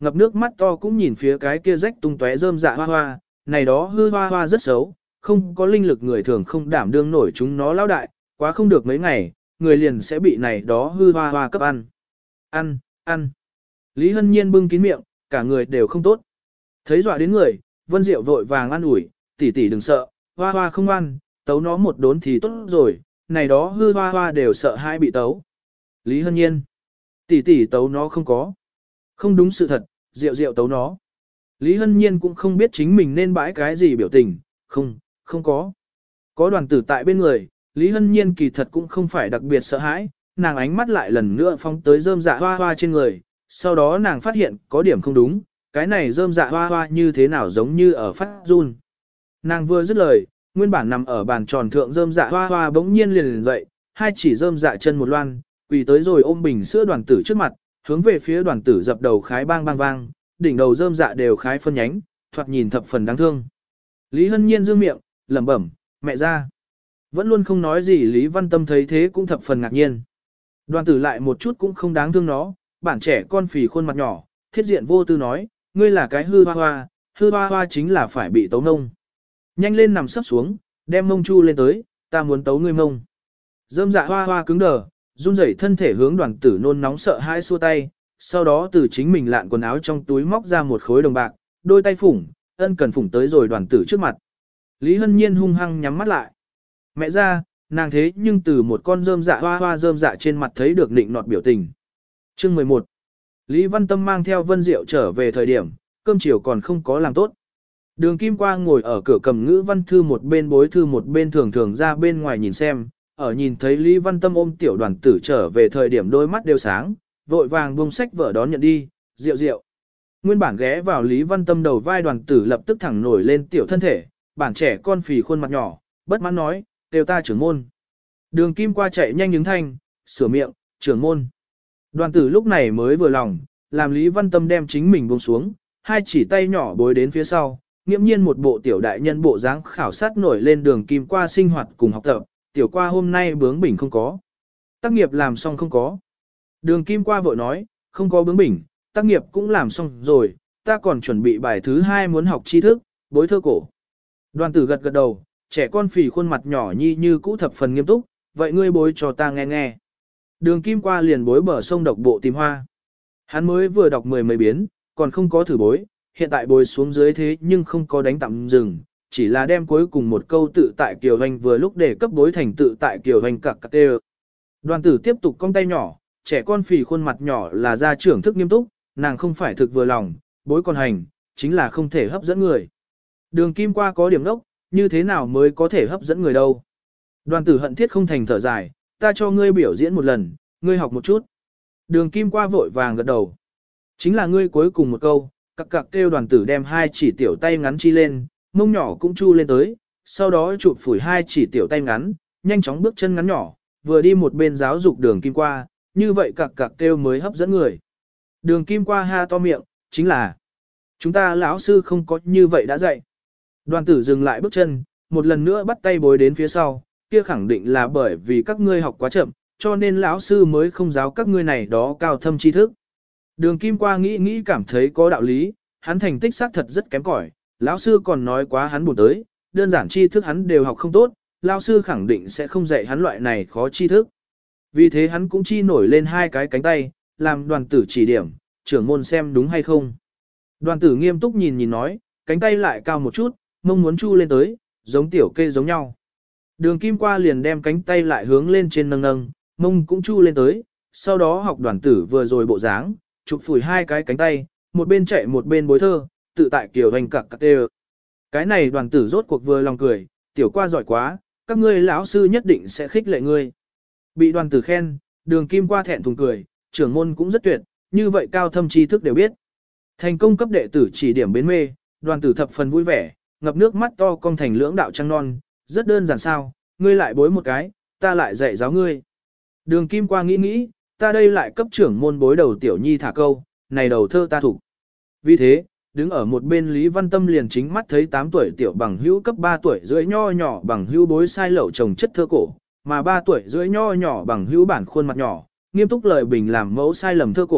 ngập nước mắt to cũng nhìn phía cái kia rách tung tóe rơm dạ hoa hoa, này đó hư hoa hoa rất xấu, không có linh lực người thường không đảm đương nổi chúng nó lão đại, quá không được mấy ngày, người liền sẽ bị này đó hư hoa hoa cấp ăn. Ăn, ăn. Lý Hân Nhiên bưng kín miệng, cả người đều không tốt. Thấy dọa đến người, Vân Diệu vội vàng an ủi, tỷ tỷ đừng sợ, hoa hoa không ăn, tấu nó một đốn thì tốt rồi, này đó hư hoa hoa đều sợ hai bị tấu. Lý Hân Nhiên, tỷ tỷ tấu nó không có. Không đúng sự thật, Diệu Diệu tấu nó. Lý Hân Nhiên cũng không biết chính mình nên bãi cái gì biểu tình, không, không có. Có đoàn tử tại bên người, Lý Hân Nhiên kỳ thật cũng không phải đặc biệt sợ hãi, nàng ánh mắt lại lần nữa phóng tới rơm dạ hoa hoa trên người, sau đó nàng phát hiện có điểm không đúng, cái này rơm dạ hoa hoa như thế nào giống như ở phát run. Nàng vừa dứt lời, nguyên bản nằm ở bàn tròn thượng rơm dạ hoa hoa bỗng nhiên liền liền dậy, hai chỉ rơm dạ chân một loan, quỳ tới rồi ôm bình sữa đoàn tử trước mặt, hướng về phía đoàn tử dập đầu khái bang bang vang, đỉnh đầu rơm dạ đều khái phân nhánh, thoạt nhìn thập phần đáng thương. Lý Hân Nhiên dương miệng, lẩm bẩm, mẹ ra. Vẫn luôn không nói gì Lý Văn Tâm thấy thế cũng thập phần ngạc nhiên. Đoàn tử lại một chút cũng không đáng thương nó, bản trẻ con phì khuôn mặt nhỏ, thiết diện vô tư nói, ngươi là cái hư hoa hoa, hư hoa hoa chính là phải bị tấu nông. Nhanh lên nằm sấp xuống, đem mông chu lên tới, ta muốn tấu ngươi mông. Dâm dạ hoa hoa cứng đờ, run rẩy thân thể hướng đoàn tử nôn nóng sợ hãi xua tay, sau đó từ chính mình lạn quần áo trong túi móc ra một khối đồng bạc, đôi tay phủng, ân cần phủng tới rồi đoàn tử trước mặt. Lý Hân Nhiên hung hăng nhắm mắt lại. Mẹ ra, nàng thế nhưng từ một con rơm dạ hoa hoa rơm dạ trên mặt thấy được nịnh nọt biểu tình. Chương mười một. Lý Văn Tâm mang theo Vân Diệu trở về thời điểm, cơm chiều còn không có làm tốt. Đường Kim Quang ngồi ở cửa cầm ngữ văn thư một bên bối thư một bên thường thường ra bên ngoài nhìn xem, ở nhìn thấy Lý Văn Tâm ôm tiểu đoàn tử trở về thời điểm đôi mắt đều sáng, vội vàng buông sách vở đón nhận đi, Diệu Diệu. Nguyên bản ghé vào Lý Văn Tâm đầu vai đoàn tử lập tức thẳng nổi lên tiểu thân thể, bản trẻ con phì khuôn mặt nhỏ, bất mãn nói, đều ta trưởng môn. Đường Kim Qua chạy nhanh những thanh, sửa miệng, trưởng môn. Đoàn tử lúc này mới vừa lòng, làm Lý Văn Tâm đem chính mình buông xuống, hai chỉ tay nhỏ bối đến phía sau, nghiễm nhiên một bộ tiểu đại nhân bộ dáng khảo sát nổi lên Đường Kim Qua sinh hoạt cùng học tập, tiểu qua hôm nay bướng bỉnh không có. Tác nghiệp làm xong không có. Đường Kim Qua vội nói, không có bướng bỉnh, tác nghiệp cũng làm xong rồi, ta còn chuẩn bị bài thứ hai muốn học tri thức, bối thơ cổ. Đoàn tử gật gật đầu, trẻ con phì khuôn mặt nhỏ nhi như cũ thập phần nghiêm túc, vậy ngươi bối cho ta nghe nghe. Đường Kim Qua liền bối bờ sông độc bộ tìm hoa. Hắn mới vừa đọc mười mấy biến, còn không có thử bối, hiện tại bối xuống dưới thế nhưng không có đánh tạm dừng, chỉ là đem cuối cùng một câu tự tại kiều hoành vừa lúc để cấp bối thành tự tại kiều hoành cặc cặc tê. Đoàn tử tiếp tục cong tay nhỏ, trẻ con phì khuôn mặt nhỏ là gia trưởng thức nghiêm túc, nàng không phải thực vừa lòng, bối còn hành, chính là không thể hấp dẫn người. Đường Kim Qua có điểm đốc, như thế nào mới có thể hấp dẫn người đâu. Đoàn tử hận thiết không thành thở dài, ta cho ngươi biểu diễn một lần, ngươi học một chút. Đường Kim Qua vội vàng gật đầu. Chính là ngươi cuối cùng một câu, cặc cặc kêu đoàn tử đem hai chỉ tiểu tay ngắn chi lên, mông nhỏ cũng chu lên tới, sau đó chụp phủi hai chỉ tiểu tay ngắn, nhanh chóng bước chân ngắn nhỏ, vừa đi một bên giáo dục Đường Kim Qua, như vậy cặc cặc kêu mới hấp dẫn người. Đường Kim Qua ha to miệng, chính là chúng ta lão sư không có như vậy đã dạy. Đoàn tử dừng lại bước chân, một lần nữa bắt tay bối đến phía sau, kia khẳng định là bởi vì các ngươi học quá chậm, cho nên lão sư mới không giáo các ngươi này đó cao thâm tri thức. Đường Kim Qua nghĩ nghĩ cảm thấy có đạo lý, hắn thành tích xác thật rất kém cỏi, lão sư còn nói quá hắn buồn tới, đơn giản tri thức hắn đều học không tốt, lão sư khẳng định sẽ không dạy hắn loại này khó tri thức. Vì thế hắn cũng chi nổi lên hai cái cánh tay, làm đoàn tử chỉ điểm, trưởng môn xem đúng hay không. Đoàn tử nghiêm túc nhìn nhìn nói, cánh tay lại cao một chút, mông muốn chu lên tới, giống tiểu kê giống nhau. Đường Kim Qua liền đem cánh tay lại hướng lên trên nâng nâng, mông cũng chu lên tới, sau đó học đoàn tử vừa rồi bộ dáng, chụp phủi hai cái cánh tay, một bên chạy một bên bối thơ, tự tại kiểu hành cặc cặc tê. Cái này đoàn tử rốt cuộc vừa lòng cười, tiểu qua giỏi quá, các ngươi lão sư nhất định sẽ khích lệ ngươi. Bị đoàn tử khen, Đường Kim Qua thẹn thùng cười, trưởng môn cũng rất tuyệt, như vậy cao thâm tri thức đều biết. Thành công cấp đệ tử chỉ điểm bến mê, đoàn tử thập phần vui vẻ, ngập nước mắt to cong thành lưỡng đạo trăng non, rất đơn giản sao, ngươi lại bối một cái, ta lại dạy giáo ngươi. Đường Kim Qua nghĩ nghĩ, ta đây lại cấp trưởng môn bối đầu tiểu nhi thả câu, này đầu thơ ta thủ. Vì thế, đứng ở một bên Lý Văn Tâm liền chính mắt thấy tám tuổi tiểu bằng hữu cấp ba tuổi rưỡi nho nhỏ bằng hữu bối sai lậu trồng chất thơ cổ, mà ba tuổi rưỡi nho nhỏ bằng hữu bản khuôn mặt nhỏ, nghiêm túc lời bình làm mẫu sai lầm thơ cổ,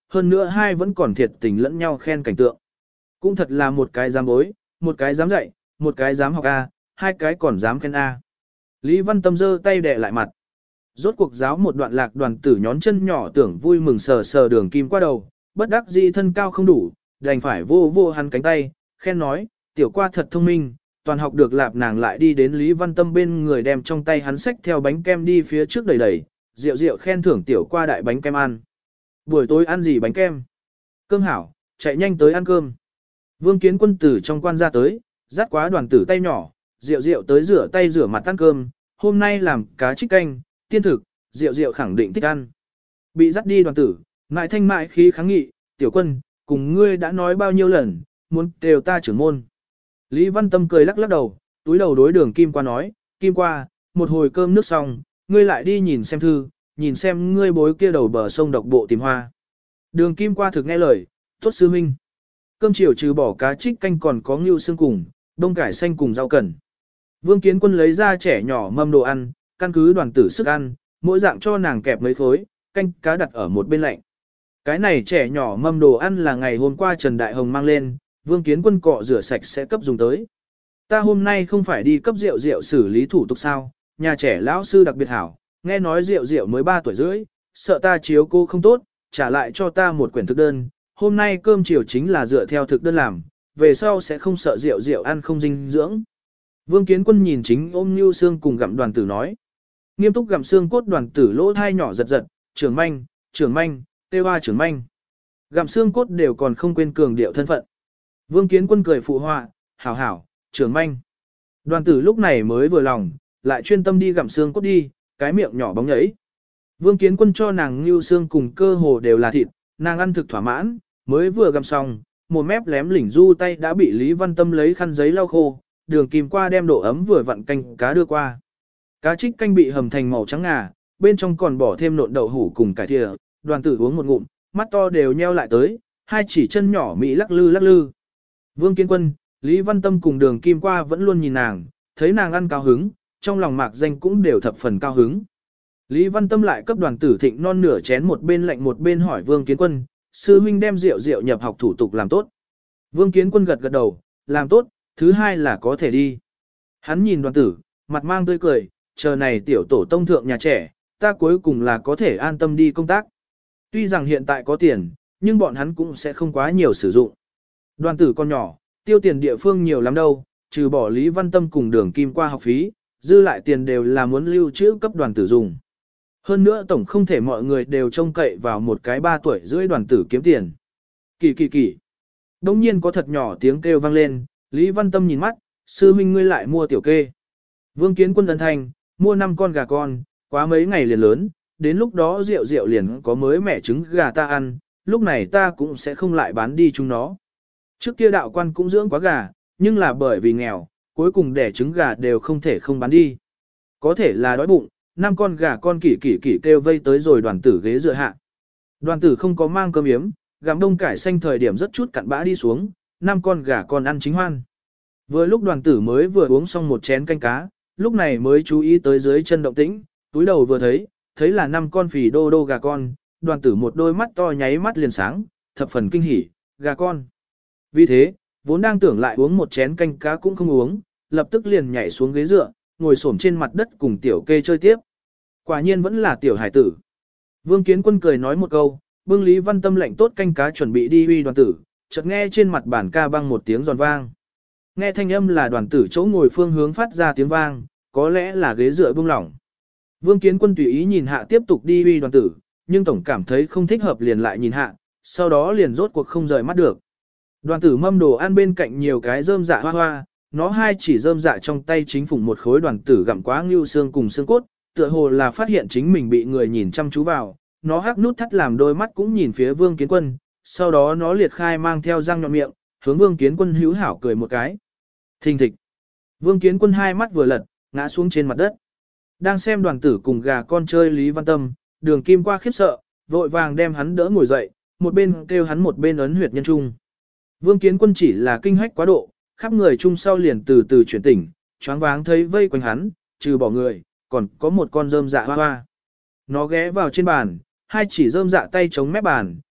hơn nữa hai vẫn còn thiệt tình lẫn nhau khen cảnh tượng. Cũng thật là một cái dám bối, một cái dám dạy, một cái dám học A, hai cái còn dám khen A. Lý Văn Tâm giơ tay đè lại mặt. Rốt cuộc giáo một đoạn lạc đoàn tử nhón chân nhỏ tưởng vui mừng sờ sờ đường kim qua đầu, bất đắc dĩ thân cao không đủ, đành phải vô vô hắn cánh tay, khen nói, tiểu qua thật thông minh, toàn học được lạp nàng lại đi đến Lý Văn Tâm bên người đem trong tay hắn xách theo bánh kem đi phía trước đẩy đẩy, rượu rượu khen thưởng tiểu qua đại bánh kem ăn. Buổi tối ăn gì bánh kem? Cơm hảo, chạy nhanh tới ăn cơm. Vương Kiến Quân tử trong quan ra tới, dắt quá đoàn tử tay nhỏ, rượu rượu tới rửa tay rửa mặt ăn cơm, hôm nay làm cá trích canh, tiên thực, rượu rượu khẳng định thích ăn. Bị dắt đi đoàn tử, ngại thanh mại khí kháng nghị, tiểu quân, cùng ngươi đã nói bao nhiêu lần, muốn đều ta trưởng môn. Lý Văn Tâm cười lắc lắc đầu, túi đầu đối đường Kim Qua nói, Kim Qua, một hồi cơm nước xong, ngươi lại đi nhìn xem thư, nhìn xem ngươi bối kia đầu bờ sông độc bộ tìm hoa. Đường Kim Qua thực nghe lời, tốt sư huynh. Cơm chiều trừ bỏ cá trích canh còn có ngưu xương cùng, đông cải xanh cùng rau cần. Vương Kiến Quân lấy ra trẻ nhỏ mâm đồ ăn, căn cứ đoàn tử sức ăn, mỗi dạng cho nàng kẹp mấy khối, canh cá đặt ở một bên lạnh. Cái này trẻ nhỏ mâm đồ ăn là ngày hôm qua Trần Đại Hồng mang lên, Vương Kiến Quân cọ rửa sạch sẽ cấp dùng tới. Ta hôm nay không phải đi cấp rượu rượu xử lý thủ tục sao, nhà trẻ lão sư đặc biệt hảo, nghe nói rượu rượu mới ba tuổi rưỡi, sợ ta chiếu cô không tốt, trả lại cho ta một quyển thực đơn, hôm nay cơm chiều chính là dựa theo thực đơn làm, về sau sẽ không sợ rượu rượu ăn không dinh dưỡng. Vương Kiến Quân nhìn chính ôm Nưu Xương cùng gặm đoàn tử nói. Nghiêm túc gặm xương cốt đoàn tử lỗ thai nhỏ giật giật, trưởng manh, trưởng manh, tê hoa trưởng manh. Gặm xương cốt đều còn không quên cường điệu thân phận. Vương Kiến Quân cười phụ họa, hảo hảo, trưởng manh. Đoàn tử lúc này mới vừa lòng, lại chuyên tâm đi gặm xương cốt đi, cái miệng nhỏ bóng nhảy. Vương Kiến Quân cho nàng Nưu Xương cùng cơ hồ đều là thịt, nàng ăn thực thỏa mãn, mới vừa gặm xong, một mép lém lỉnh du tay đã bị Lý Văn Tâm lấy khăn giấy lau khô, đường Kim Qua đem độ ấm vừa vặn canh cá đưa qua. Cá trích canh bị hầm thành màu trắng ngà, bên trong còn bỏ thêm nộn đậu hủ cùng cải thìa, đoàn tử uống một ngụm, mắt to đều nheo lại tới, hai chỉ chân nhỏ mỹ lắc lư lắc lư. Vương Kiến Quân, Lý Văn Tâm cùng đường Kim Qua vẫn luôn nhìn nàng, thấy nàng ăn cao hứng, trong lòng mạc danh cũng đều thập phần cao hứng. Lý Văn Tâm lại cấp đoàn tử thịnh non nửa chén một bên lạnh một bên hỏi Vương Kiến Quân, sư huynh đem rượu rượu nhập học thủ tục làm tốt. Vương Kiến Quân gật gật đầu, làm tốt, thứ hai là có thể đi. Hắn nhìn đoàn tử, mặt mang tươi cười, chờ này tiểu tổ tông thượng nhà trẻ, ta cuối cùng là có thể an tâm đi công tác. Tuy rằng hiện tại có tiền, nhưng bọn hắn cũng sẽ không quá nhiều sử dụng. Đoàn tử con nhỏ, tiêu tiền địa phương nhiều lắm đâu, trừ bỏ Lý Văn Tâm cùng đường Kim Qua học phí, dư lại tiền đều là muốn lưu trữ cấp đoàn tử dùng. Hơn nữa tổng không thể mọi người đều trông cậy vào một cái ba tuổi rưỡi đoàn tử kiếm tiền. Kỳ kỳ kỳ. Đông nhiên có thật nhỏ tiếng kêu vang lên, Lý Văn Tâm nhìn mắt, sư huynh ngươi lại mua tiểu kê. Vương Kiến Quân ân thanh, mua năm con gà con, quá mấy ngày liền lớn, đến lúc đó rượu rượu liền có mới mẻ trứng gà ta ăn, lúc này ta cũng sẽ không lại bán đi chúng nó. Trước kia đạo quan cũng dưỡng quá gà, nhưng là bởi vì nghèo, cuối cùng đẻ trứng gà đều không thể không bán đi. Có thể là đói bụng, năm con gà con kỷ kỷ kỷ kêu vây tới rồi đoàn tử ghế dựa hạ. Đoàn tử không có mang cơm yếm, gặm đông cải xanh thời điểm rất chút cặn bã đi xuống, năm con gà con ăn chính hoan. Vừa lúc đoàn tử mới vừa uống xong một chén canh cá, lúc này mới chú ý tới dưới chân động tĩnh, túi đầu vừa thấy, thấy là năm con phì đô đô gà con, đoàn tử một đôi mắt to nháy mắt liền sáng, thập phần kinh hỉ, gà con. Vì thế, vốn đang tưởng lại uống một chén canh cá cũng không uống, lập tức liền nhảy xuống ghế dựa, ngồi xổm trên mặt đất cùng tiểu kê chơi tiếp. Quả nhiên vẫn là tiểu hải tử. Vương Kiến Quân cười nói một câu, bưng Lý Văn Tâm lệnh tốt canh cá chuẩn bị đi uy đoàn tử, chợt nghe trên mặt bàn ca băng một tiếng giòn vang. Nghe thanh âm là đoàn tử chỗ ngồi phương hướng phát ra tiếng vang, có lẽ là ghế dựa buông lỏng. Vương Kiến Quân tùy ý nhìn hạ tiếp tục đi uy đoàn tử, nhưng tổng cảm thấy không thích hợp liền lại nhìn hạ, sau đó liền rốt cuộc không rời mắt được. Đoàn tử mâm đồ ăn bên cạnh nhiều cái rơm dạ hoa hoa, nó hai chỉ rơm dạ trong tay chính phủng một khối đoàn tử gặm quá ngưu xương cùng xương cốt, tựa hồ là phát hiện chính mình bị người nhìn chăm chú vào, nó hắc nút thắt làm đôi mắt cũng nhìn phía Vương Kiến Quân, sau đó nó liệt khai mang theo răng nhọn miệng, hướng Vương Kiến Quân hữu hảo cười một cái. Thình thịch. Vương Kiến Quân hai mắt vừa lật, ngã xuống trên mặt đất. Đang xem đoàn tử cùng gà con chơi Lý Văn Tâm, đường Kim Qua khiếp sợ, vội vàng đem hắn đỡ ngồi dậy, một bên kêu hắn một bên ấn huyệt nhân trung. Vương Kiến Quân chỉ là kinh hách quá độ, khắp người chung sau liền từ từ chuyển tỉnh, choáng váng thấy vây quanh hắn, trừ bỏ người, còn có một con rơm dạ hoa hoa. Nó ghé vào trên bàn, hai chỉ rơm dạ tay chống mép bàn,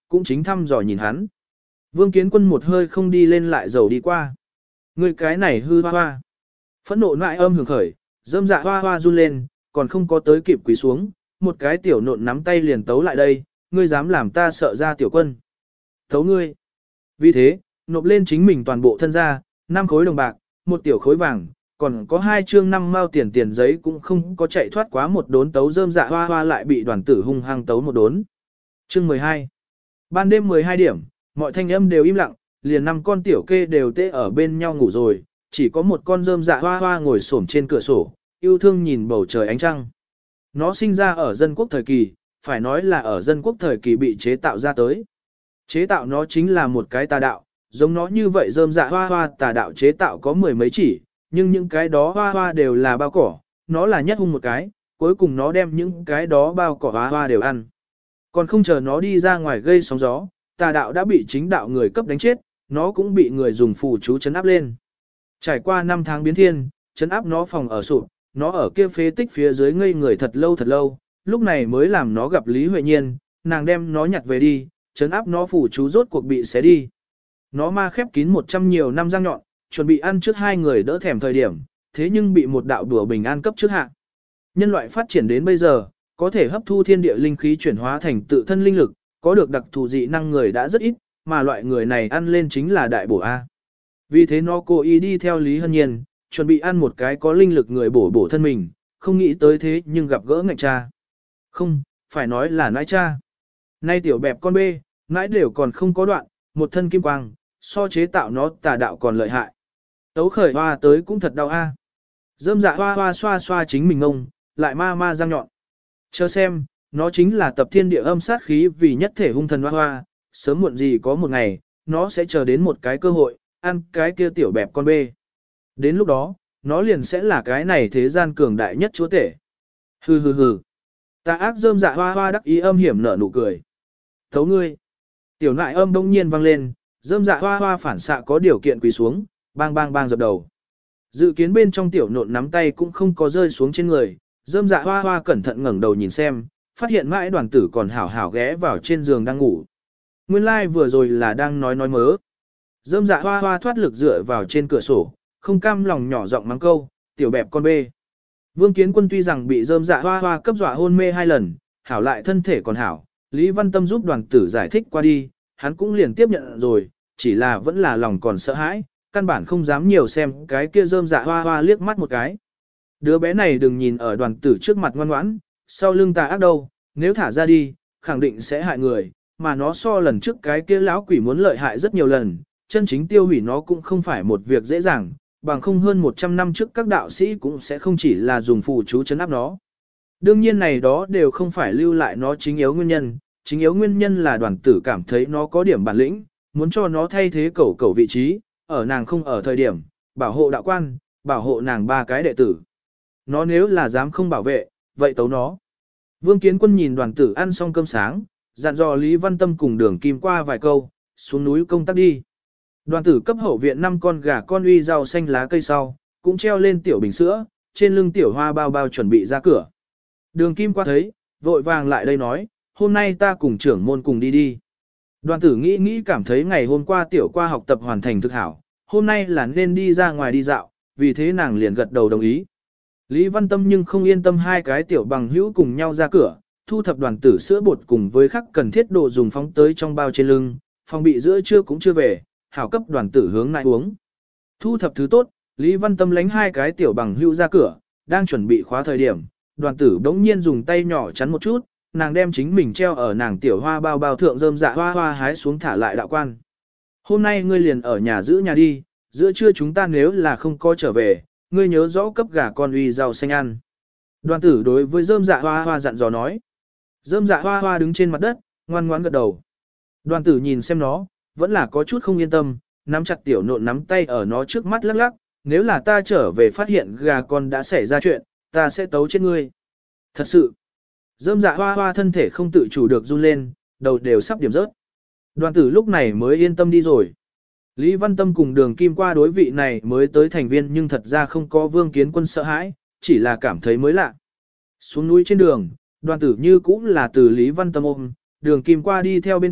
cũng chính thăm dò nhìn hắn. Vương Kiến Quân một hơi không đi lên lại dầu đi qua. Người cái này hư hoa hoa. Phẫn nộ nại âm hưởng khởi, dâm dạ hoa hoa run lên, còn không có tới kịp quỳ xuống, một cái tiểu nộn nắm tay liền tấu lại đây, ngươi dám làm ta sợ ra tiểu quân. Tấu ngươi. Vì thế, nộp lên chính mình toàn bộ thân gia, năm khối đồng bạc, một tiểu khối vàng, còn có hai chương năm mao tiền tiền giấy cũng không có chạy thoát quá một đốn tấu rơm dạ hoa hoa lại bị đoàn tử hung hăng tấu một đốn. Chương mười hai. Ban đêm mười hai điểm, mọi thanh âm đều im lặng, liền năm con tiểu kê đều tê ở bên nhau ngủ rồi, chỉ có một con rơm dạ hoa hoa ngồi xổm trên cửa sổ, yêu thương nhìn bầu trời ánh trăng. Nó sinh ra ở dân quốc thời kỳ, phải nói là ở dân quốc thời kỳ bị chế tạo ra tới. Chế tạo nó chính là một cái tà đạo, giống nó như vậy rơm dạ hoa hoa tà đạo chế tạo có mười mấy chỉ, nhưng những cái đó hoa hoa đều là bao cỏ, nó là nhất hung một cái, cuối cùng nó đem những cái đó bao cỏ hoa hoa đều ăn. Còn không chờ nó đi ra ngoài gây sóng gió, tà đạo đã bị chính đạo người cấp đánh chết, nó cũng bị người dùng phù chú chấn áp lên. Trải qua năm tháng biến thiên, chấn áp nó phòng ở sụp, nó ở kia phế tích phía dưới ngây người thật lâu thật lâu, lúc này mới làm nó gặp Lý Huệ Nhiên, nàng đem nó nhặt về đi, chấn áp nó phù chú rốt cuộc bị xé đi. Nó ma khép kín một trăm nhiều năm răng nhọn, chuẩn bị ăn trước hai người đỡ thèm thời điểm, thế nhưng bị một đạo đùa bình an cấp trước hạ. Nhân loại phát triển đến bây giờ, có thể hấp thu thiên địa linh khí chuyển hóa thành tự thân linh lực, có được đặc thù dị năng người đã rất ít, mà loại người này ăn lên chính là đại bổ A. Vì thế nó cố ý đi theo Lý Hân Nhiên, chuẩn bị ăn một cái có linh lực người bổ bổ thân mình, không nghĩ tới thế nhưng gặp gỡ ngạch cha. Không, phải nói là nãi cha. Nay tiểu bẹp con bê, nãi đều còn không có đoạn, một thân kim quang, so chế tạo nó tà đạo còn lợi hại. Tấu khởi hoa tới cũng thật đau a. Dâm dạ hoa hoa xoa xoa chính mình ngông, lại ma ma răng nhọn. Chờ xem, nó chính là tập thiên địa âm sát khí vì nhất thể hung thần hoa hoa, sớm muộn gì có một ngày, nó sẽ chờ đến một cái cơ hội, ăn cái kia tiểu bẹp con bê. Đến lúc đó, nó liền sẽ là cái này thế gian cường đại nhất chúa tể. Hừ hừ hừ. Tà ác dơm dạ hoa hoa đắc ý âm hiểm nở nụ cười. Thấu ngươi. Tiểu nại âm đông nhiên vang lên, dơm dạ hoa hoa phản xạ có điều kiện quỳ xuống, bang bang bang dập đầu. Dự kiến bên trong tiểu nộn nắm tay cũng không có rơi xuống trên người, dơm dạ hoa hoa cẩn thận ngẩng đầu nhìn xem, phát hiện mãi đoàn tử còn hảo hảo ghé vào trên giường đang ngủ. Nguyên lai like vừa rồi là đang nói nói mớ. Dơm dạ hoa hoa thoát lực dựa vào trên cửa sổ, không cam lòng nhỏ giọng mắng câu, tiểu bẹp con bê. Vương Kiến Quân tuy rằng bị dơm dạ hoa hoa cấp dọa hôn mê hai lần, hảo lại thân thể còn hảo, Lý Văn Tâm giúp đoàn tử giải thích qua đi, hắn cũng liền tiếp nhận rồi, chỉ là vẫn là lòng còn sợ hãi, căn bản không dám nhiều xem cái kia dơm dạ hoa hoa liếc mắt một cái. Đứa bé này đừng nhìn ở đoàn tử trước mặt ngoan ngoãn, sau lưng tà ác đâu, nếu thả ra đi, khẳng định sẽ hại người, mà nó so lần trước cái kia lão quỷ muốn lợi hại rất nhiều lần, chân chính tiêu hủy nó cũng không phải một việc dễ dàng, bằng không hơn một trăm năm trước các đạo sĩ cũng sẽ không chỉ là dùng phù chú chấn áp nó. Đương nhiên này đó đều không phải lưu lại nó chính yếu nguyên nhân, chính yếu nguyên nhân là đoàn tử cảm thấy nó có điểm bản lĩnh, muốn cho nó thay thế cẩu cẩu vị trí, ở nàng không ở thời điểm, bảo hộ đạo quan, bảo hộ nàng ba cái đệ tử. Nó nếu là dám không bảo vệ, vậy tấu nó. Vương Kiến Quân nhìn đoàn tử ăn xong cơm sáng, dặn dò Lý Văn Tâm cùng Đường Kim qua vài câu, xuống núi công tác đi. Đoàn tử cấp hậu viện năm con gà con uy rau xanh lá cây sau, cũng treo lên tiểu bình sữa, trên lưng tiểu hoa bao bao chuẩn bị ra cửa. Đường Kim qua thấy, vội vàng lại đây nói, hôm nay ta cùng trưởng môn cùng đi đi. Đoàn tử nghĩ nghĩ cảm thấy ngày hôm qua tiểu qua học tập hoàn thành thực hảo, hôm nay là nên đi ra ngoài đi dạo, vì thế nàng liền gật đầu đồng ý. Lý Văn Tâm nhưng không yên tâm hai cái tiểu bằng hữu cùng nhau ra cửa, thu thập đoàn tử sữa bột cùng với khắc cần thiết đồ dùng phóng tới trong bao trên lưng, phòng bị giữa trưa cũng chưa về, hảo cấp đoàn tử hướng nại uống. Thu thập thứ tốt, Lý Văn Tâm lánh hai cái tiểu bằng hữu ra cửa, đang chuẩn bị khóa thời điểm, đoàn tử đống nhiên dùng tay nhỏ chắn một chút, nàng đem chính mình treo ở nàng tiểu hoa bao bao thượng rơm dạ hoa hoa hái xuống thả lại đạo quan. Hôm nay ngươi liền ở nhà giữ nhà đi, giữa trưa chúng ta nếu là không có trở về, ngươi nhớ rõ cấp gà con uy rau xanh ăn. Đoàn tử đối với rơm dạ hoa hoa dặn dò nói. Rơm dạ hoa hoa đứng trên mặt đất, ngoan ngoãn gật đầu. Đoàn tử nhìn xem nó, vẫn là có chút không yên tâm, nắm chặt tiểu nộn nắm tay ở nó trước mắt lắc lắc, nếu là ta trở về phát hiện gà con đã xảy ra chuyện, ta sẽ tấu chết ngươi. Thật sự, rơm dạ hoa hoa thân thể không tự chủ được run lên, đầu đều sắp điểm rớt. Đoàn tử lúc này mới yên tâm đi rồi. Lý Văn Tâm cùng Đường Kim qua đối vị này mới tới thành viên nhưng thật ra không có Vương Kiến Quân sợ hãi, chỉ là cảm thấy mới lạ. Xuống núi trên đường, đoàn tử như cũng là từ Lý Văn Tâm ôm, Đường Kim qua đi theo bên cạnh,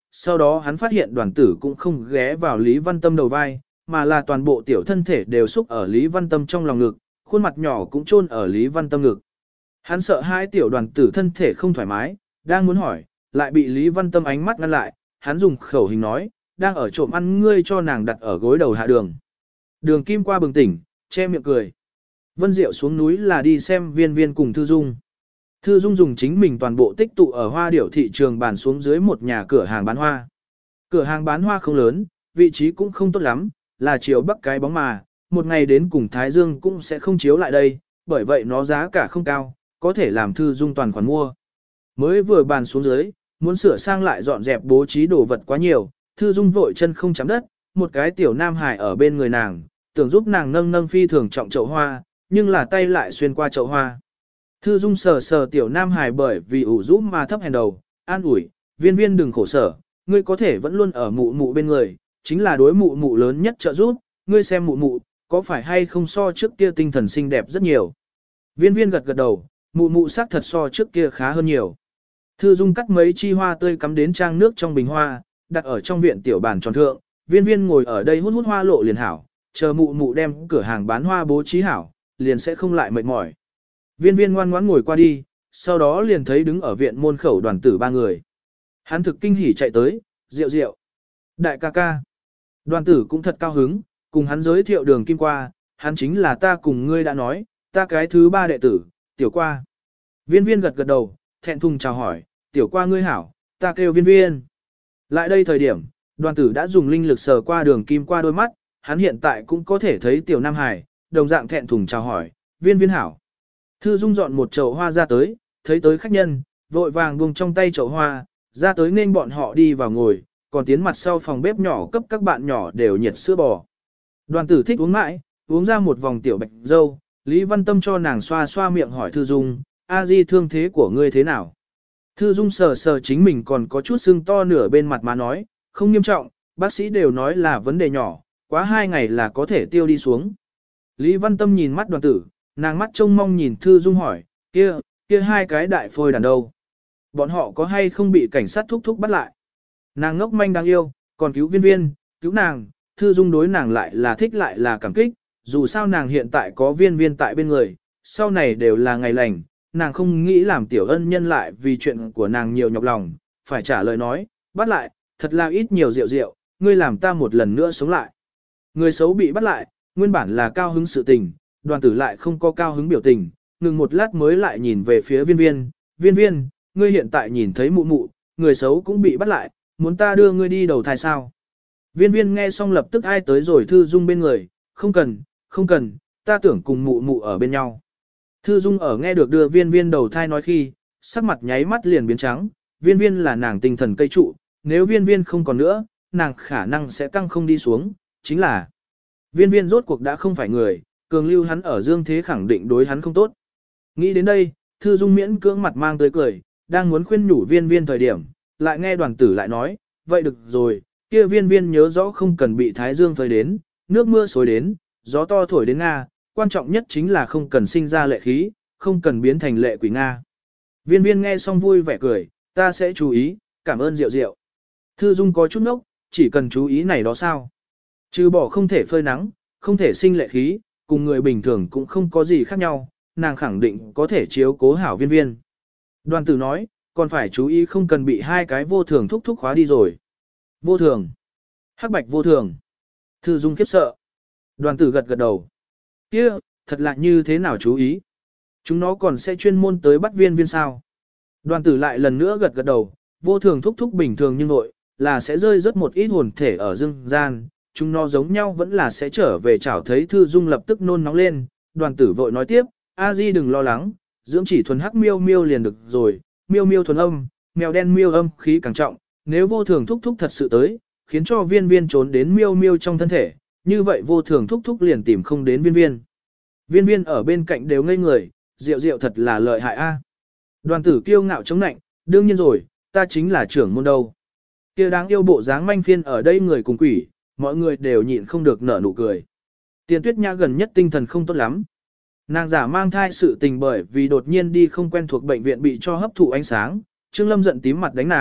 sau đó hắn phát hiện đoàn tử cũng không ghé vào Lý Văn Tâm đầu vai, mà là toàn bộ tiểu thân thể đều xúc ở Lý Văn Tâm trong lòng ngực, khuôn mặt nhỏ cũng chôn ở Lý Văn Tâm ngực. Hắn sợ hai tiểu đoàn tử thân thể không thoải mái, đang muốn hỏi, lại bị Lý Văn Tâm ánh mắt ngăn lại, hắn dùng khẩu hình nói, đang ở trộm ăn ngươi cho nàng đặt ở gối đầu hạ đường. Đường Kim qua bừng tỉnh, che miệng cười. Vân Diệu xuống núi là đi xem Viên Viên cùng Thư Dung. Thư Dung dùng chính mình toàn bộ tích tụ ở hoa điểu thị trường bàn xuống dưới một nhà cửa hàng bán hoa. Cửa hàng bán hoa không lớn, vị trí cũng không tốt lắm, là chiếu bắc cái bóng mà, một ngày đến cùng Thái Dương cũng sẽ không chiếu lại đây, bởi vậy nó giá cả không cao, có thể làm Thư Dung toàn khoản mua. Mới vừa bàn xuống dưới, muốn sửa sang lại dọn dẹp bố trí đồ vật quá nhiều, Thư Dung vội chân không chạm đất, một cái tiểu nam hải ở bên người nàng, tưởng giúp nàng nâng nâng phi thường trọng chậu hoa, nhưng là tay lại xuyên qua chậu hoa. Thư Dung sờ sờ tiểu nam hải bởi vì ủ rũ mà thấp hèn đầu, an ủi, Viên Viên đừng khổ sở, ngươi có thể vẫn luôn ở mụ mụ bên người, chính là đối mụ mụ lớn nhất trợ giúp, ngươi xem mụ mụ, có phải hay không so trước kia tinh thần xinh đẹp rất nhiều. Viên Viên gật gật đầu, mụ mụ sắc thật so trước kia khá hơn nhiều. Thư Dung cắt mấy chi hoa tươi cắm đến trang nước trong bình hoa, đặt ở trong viện tiểu bàn tròn thượng, Viên Viên ngồi ở đây hút hút hoa lộ liền hảo, chờ mụ mụ đem cửa hàng bán hoa bố trí hảo, liền sẽ không lại mệt mỏi. Viên Viên ngoan ngoãn ngồi qua đi, sau đó liền thấy đứng ở viện môn khẩu đoàn tử ba người. Hắn thực kinh hỉ chạy tới, Diệu Diệu, đại ca ca. Đoàn tử cũng thật cao hứng, cùng hắn giới thiệu Đường Kim qua, hắn chính là ta cùng ngươi đã nói, ta cái thứ ba đệ tử, tiểu qua. Viên Viên gật gật đầu, thẹn thùng chào hỏi, tiểu qua ngươi hảo, ta kêu Viên Viên. Lại đây thời điểm, đoàn tử đã dùng linh lực sờ qua Đường Kim qua đôi mắt, hắn hiện tại cũng có thể thấy tiểu Nam Hải, đồng dạng thẹn thùng chào hỏi, Viên Viên hảo. Thư Dung dọn một chậu hoa ra tới, thấy tới khách nhân, vội vàng buông trong tay chậu hoa, ra tới nên bọn họ đi vào ngồi, còn tiến mặt sau phòng bếp nhỏ cấp các bạn nhỏ đều nhiệt sữa bò. Đoàn tử thích uống mãi, uống ra một vòng tiểu bạch dâu, Lý Văn Tâm cho nàng xoa xoa miệng hỏi Thư Dung, a di thương thế của ngươi thế nào? Thư Dung sờ sờ chính mình còn có chút sưng to nửa bên mặt má nói, không nghiêm trọng, bác sĩ đều nói là vấn đề nhỏ, quá hai ngày là có thể tiêu đi xuống. Lý Văn Tâm nhìn mắt đoàn tử, nàng mắt trông mong nhìn Thư Dung hỏi, kia, kia hai cái đại phôi đàn đâu? Bọn họ có hay không bị cảnh sát thúc thúc bắt lại? Nàng ngốc manh đáng yêu, còn cứu Viên Viên, cứu nàng, Thư Dung đối nàng lại là thích lại là cảm kích, dù sao nàng hiện tại có Viên Viên tại bên người, sau này đều là ngày lành, nàng không nghĩ làm tiểu ân nhân lại vì chuyện của nàng nhiều nhọc lòng, phải trả lời nói, bắt lại, thật là ít nhiều rượu rượu, ngươi làm ta một lần nữa sống lại. Người xấu bị bắt lại, nguyên bản là cao hứng sự tình, đoàn tử lại không có cao hứng biểu tình, ngừng một lát mới lại nhìn về phía Viên Viên, Viên Viên, ngươi hiện tại nhìn thấy mụ mụ, người xấu cũng bị bắt lại, muốn ta đưa ngươi đi đầu thai sao? Viên Viên nghe xong lập tức ai tới rồi Thư Dung bên người, không cần, không cần, ta tưởng cùng mụ mụ ở bên nhau. Thư Dung ở nghe được đưa Viên Viên đầu thai nói khi, sắc mặt nháy mắt liền biến trắng, Viên Viên là nàng tinh thần cây trụ, nếu Viên Viên không còn nữa, nàng khả năng sẽ căng không đi xuống, chính là Viên Viên rốt cuộc đã không phải người, cường lưu hắn ở dương thế khẳng định đối hắn không tốt. Nghĩ đến đây, Thư Dung miễn cưỡng mặt mang tươi cười, đang muốn khuyên nhủ Viên Viên thời điểm, lại nghe đoàn tử lại nói, vậy được rồi, kia Viên Viên nhớ rõ không cần bị thái dương phơi đến, nước mưa xối đến, gió to thổi đến Nga, quan trọng nhất chính là không cần sinh ra lệ khí, không cần biến thành lệ quỷ Nga. Viên Viên nghe xong vui vẻ cười, ta sẽ chú ý, cảm ơn Diệu Diệu. Thư Dung có chút nốc, chỉ cần chú ý này đó sao. Trừ bỏ không thể phơi nắng, không thể sinh lệ khí, cùng người bình thường cũng không có gì khác nhau, nàng khẳng định có thể chiếu cố hảo Viên Viên. Đoàn tử nói, còn phải chú ý không cần bị hai cái vô thường thúc thúc khóa đi rồi. Vô thường. Hắc bạch vô thường. Thư Dung khiếp sợ. Đoàn tử gật gật đầu. Kia, thật lạ như thế nào chú ý. Chúng nó còn sẽ chuyên môn tới bắt Viên Viên sao. Đoàn tử lại lần nữa gật gật đầu, vô thường thúc thúc bình thường nhưng nội, là sẽ rơi rất một ít hồn thể ở dương gian, chúng nó giống nhau vẫn là sẽ trở về chảo thấy Thư Dung lập tức nôn nóng lên, đoàn tử vội nói tiếp, a di đừng lo lắng, dưỡng chỉ thuần hắc miêu miêu liền được rồi, miêu miêu thuần âm, mèo đen miêu âm khí càng trọng, nếu vô thường thúc thúc thật sự tới, khiến cho Viên Viên trốn đến miêu miêu trong thân thể, như vậy vô thường thúc thúc liền tìm không đến Viên Viên. Viên Viên ở bên cạnh đều ngây người, Diệu Diệu thật là lợi hại a. Đoàn tử kiêu ngạo chống nạnh, đương nhiên rồi, ta chính là trưởng môn đâu. Kia đáng yêu bộ dáng manh phiên ở đây người cùng quỷ, mọi người đều nhịn không được nở nụ cười. Tiền Tuyết Nhã gần nhất tinh thần không tốt lắm. Nàng giả mang thai sự tình bởi vì đột nhiên đi không quen thuộc bệnh viện bị cho hấp thụ ánh sáng, Trương Lâm giận tím mặt đánh nàng,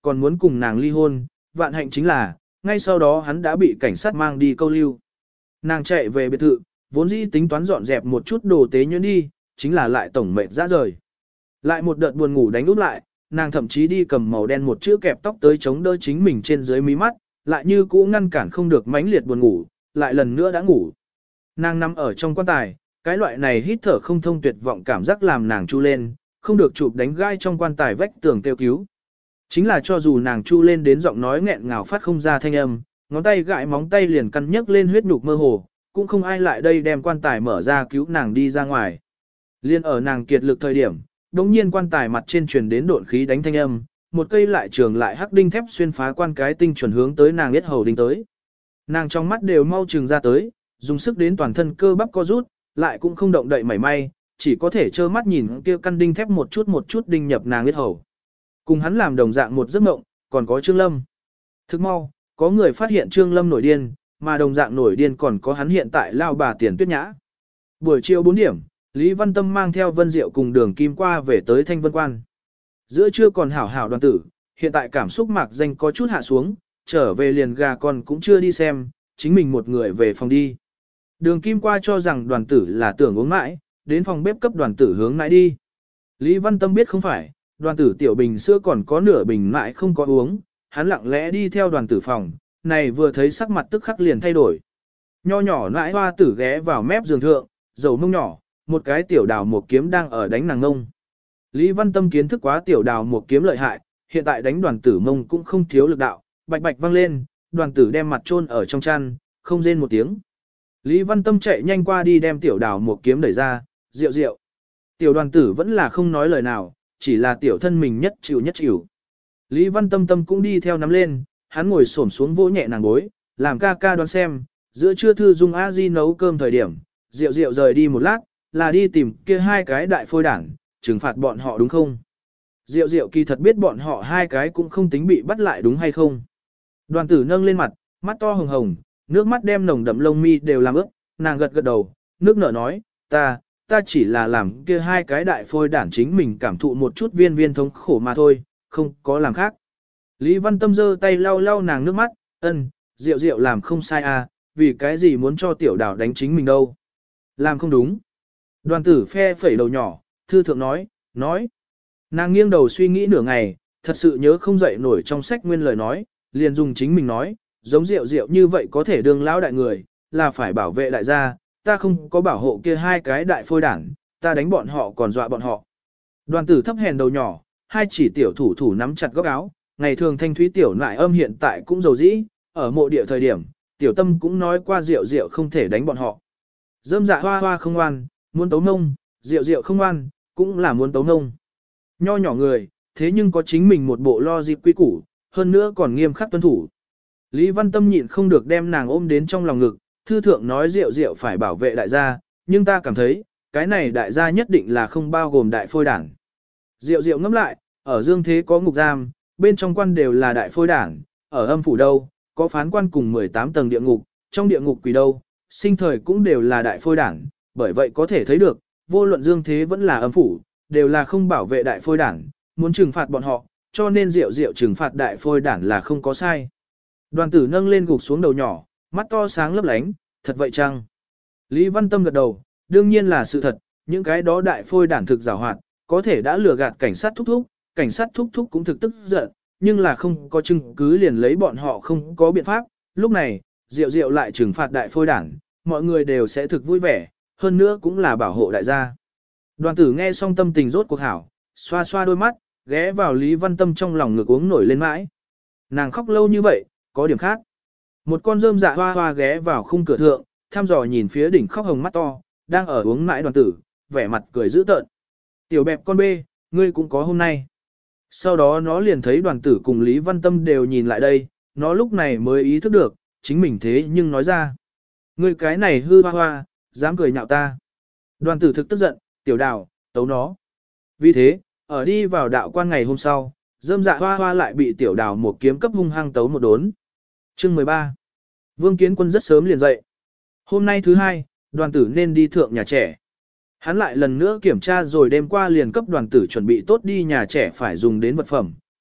còn muốn cùng nàng ly hôn, vạn hạnh chính là, ngay sau đó hắn đã bị cảnh sát mang đi câu lưu. Nàng chạy về biệt thự, vốn dĩ tính toán dọn dẹp một chút đồ tế nhuyễn đi, chính là lại tổng mệt ra rời. Lại một đợt buồn ngủ đánh úp lại, nàng thậm chí đi cầm màu đen một chữ kẹp tóc tới chống đỡ chính mình trên dưới mí mắt, lại như cũ ngăn cản không được mãnh liệt buồn ngủ, lại lần nữa đã ngủ. Nàng nằm ở trong quan tài, cái loại này hít thở không thông tuyệt vọng cảm giác làm nàng chu lên, không được chụp đánh gai trong quan tài vách tường kêu cứu. Chính là cho dù nàng chu lên đến giọng nói nghẹn ngào phát không ra thanh âm, ngón tay gãi móng tay liền căn nhấc lên huyết nhục mơ hồ, cũng không ai lại đây đem quan tài mở ra cứu nàng đi ra ngoài. Liên ở nàng kiệt lực thời điểm, đống nhiên quan tài mặt trên truyền đến độn khí đánh thanh âm, một cây lại trường lại hắc đinh thép xuyên phá quan cái tinh chuẩn hướng tới nàng yết hầu đinh tới. Nàng trong mắt đều mau trường ra tới, dùng sức đến toàn thân cơ bắp co rút, lại cũng không động đậy mảy may, chỉ có thể trơ mắt nhìn kia căn đinh thép một chút một chút đinh nhập nàng yết hầu. Cùng hắn làm đồng dạng một giấc mộng, còn có Trương Lâm. Thức mau, có người phát hiện Trương Lâm nổi điên, mà đồng dạng nổi điên còn có hắn hiện tại lao bà Tiền Tuyết Nhã. Buổi chiều bốn điểm, Lý Văn Tâm mang theo Vân Diệu cùng Đường Kim qua về tới Thanh Vân Quan. Giữa trưa còn hảo hảo đoàn tử, hiện tại cảm xúc mạc danh có chút hạ xuống, trở về liền gà con cũng chưa đi xem, chính mình một người về phòng đi. Đường Kim qua cho rằng đoàn tử là tưởng uống mãi, đến phòng bếp cấp đoàn tử hướng mãi đi. Lý Văn Tâm biết không phải, đoàn tử tiểu bình sữa còn có nửa bình mãi không có uống, hắn lặng lẽ đi theo đoàn tử phòng, này vừa thấy sắc mặt tức khắc liền thay đổi. Nho nhỏ nãi hoa tử ghé vào mép giường thượng, dầu mông nhỏ, một cái tiểu đào một kiếm đang ở đánh nàng ngông. Lý Văn Tâm kiến thức quá tiểu đào một kiếm lợi hại, hiện tại đánh đoàn tử mông cũng không thiếu lực đạo, bạch bạch văng lên, đoàn tử đem mặt chôn ở trong chăn, không rên một tiếng. Lý Văn Tâm chạy nhanh qua đi đem tiểu đào một kiếm đẩy ra, rượu rượu. Tiểu đoàn tử vẫn là không nói lời nào, chỉ là tiểu thân mình nhất chịu nhất chịu. Lý Văn Tâm Tâm cũng đi theo nắm lên, hắn ngồi xổm xuống vỗ nhẹ nàng gối, làm ca ca đoán xem, giữa trưa thư dung a di nấu cơm thời điểm, rượu rượu rời đi một lát, là đi tìm kia hai cái đại phôi đảng, trừng phạt bọn họ đúng không? Rượu rượu kỳ thật biết bọn họ hai cái cũng không tính bị bắt lại đúng hay không? Đoàn tử nâng lên mặt, mắt to hồng hồng, nước mắt đem nồng đậm lông mi đều làm ướt, nàng gật gật đầu, nước nở nói, ta, ta chỉ là làm kia hai cái đại phôi đản chính mình cảm thụ một chút viên viên thống khổ mà thôi, không có làm khác. Lý Văn Tâm giơ tay lau lau nàng nước mắt, ân, rượu rượu làm không sai à, vì cái gì muốn cho tiểu đào đánh chính mình đâu. Làm không đúng. Đoàn tử phe phẩy đầu nhỏ, thư thượng nói, nói. Nàng nghiêng đầu suy nghĩ nửa ngày, thật sự nhớ không dậy nổi trong sách nguyên lời nói, liền dùng chính mình nói, giống rượu rượu như vậy có thể đương lão đại người, là phải bảo vệ đại gia, ta không có bảo hộ kia hai cái đại phôi đảng, ta đánh bọn họ còn dọa bọn họ. Đoàn tử thấp hèn đầu nhỏ, hai chỉ tiểu thủ thủ nắm chặt góc áo, ngày thường thanh thúy tiểu nại âm hiện tại cũng dầu dĩ, ở mộ địa thời điểm, tiểu tâm cũng nói qua rượu rượu không thể đánh bọn họ. Dâm dạ hoa hoa không ngoan, muốn tấu nông, rượu rượu không ngoan, cũng là muốn tấu nông. Nho nhỏ người, thế nhưng có chính mình một bộ lo dịp quy củ, hơn nữa còn nghiêm khắc tuân thủ. Lý Văn Tâm nhịn không được đem nàng ôm đến trong lòng ngực, thư thượng nói rượu rượu phải bảo vệ đại gia, nhưng ta cảm thấy, cái này đại gia nhất định là không bao gồm đại phôi đảng. Rượu rượu ngẫm lại, ở dương thế có ngục giam, bên trong quan đều là đại phôi đảng, ở âm phủ đâu, có phán quan cùng mười tám tầng địa ngục, trong địa ngục quỷ đâu, sinh thời cũng đều là đại phôi đảng, bởi vậy có thể thấy được, vô luận dương thế vẫn là âm phủ, đều là không bảo vệ đại phôi đảng, muốn trừng phạt bọn họ, cho nên rượu rượu trừng phạt đại phôi đảng là không có sai. Đoàn tử nâng lên gục xuống đầu nhỏ, mắt to sáng lấp lánh, thật vậy chăng? Lý Văn Tâm gật đầu, đương nhiên là sự thật, những cái đó đại phôi đảng thực giàu hoạt, có thể đã lừa gạt cảnh sát thúc thúc, cảnh sát thúc thúc cũng thực tức giận, nhưng là không có chứng cứ liền lấy bọn họ không có biện pháp. Lúc này, Diệu Diệu lại trừng phạt đại phôi đảng, mọi người đều sẽ thực vui vẻ, hơn nữa cũng là bảo hộ đại gia. Đoàn tử nghe xong tâm tình rốt cuộc hảo, xoa xoa đôi mắt, ghé vào Lý Văn Tâm trong lòng ngực uống nổi lên mãi. Nàng khóc lâu như vậy, có điểm khác. Một con rơm dạ hoa hoa ghé vào khung cửa thượng, thăm dò nhìn phía đỉnh khóc hồng mắt to, đang ở uống mãi đoàn tử, vẻ mặt cười dữ tợn. Tiểu bẹp con bê, ngươi cũng có hôm nay. Sau đó nó liền thấy đoàn tử cùng Lý Văn Tâm đều nhìn lại đây, nó lúc này mới ý thức được, chính mình thế nhưng nói ra. Ngươi cái này hư hoa hoa, dám cười nhạo ta. Đoàn tử thực tức giận, tiểu đào, tấu nó. Vì thế, ở đi vào đạo quan ngày hôm sau, rơm dạ hoa hoa lại bị tiểu đào một kiếm cấp hung hăng tấu một đốn. Chương mười ba. Vương Kiến Quân rất sớm liền dậy. Hôm nay thứ hai, đoàn tử nên đi thượng nhà trẻ. Hắn lại lần nữa kiểm tra rồi đêm qua liền cấp đoàn tử chuẩn bị tốt đi nhà trẻ phải dùng đến vật phẩm,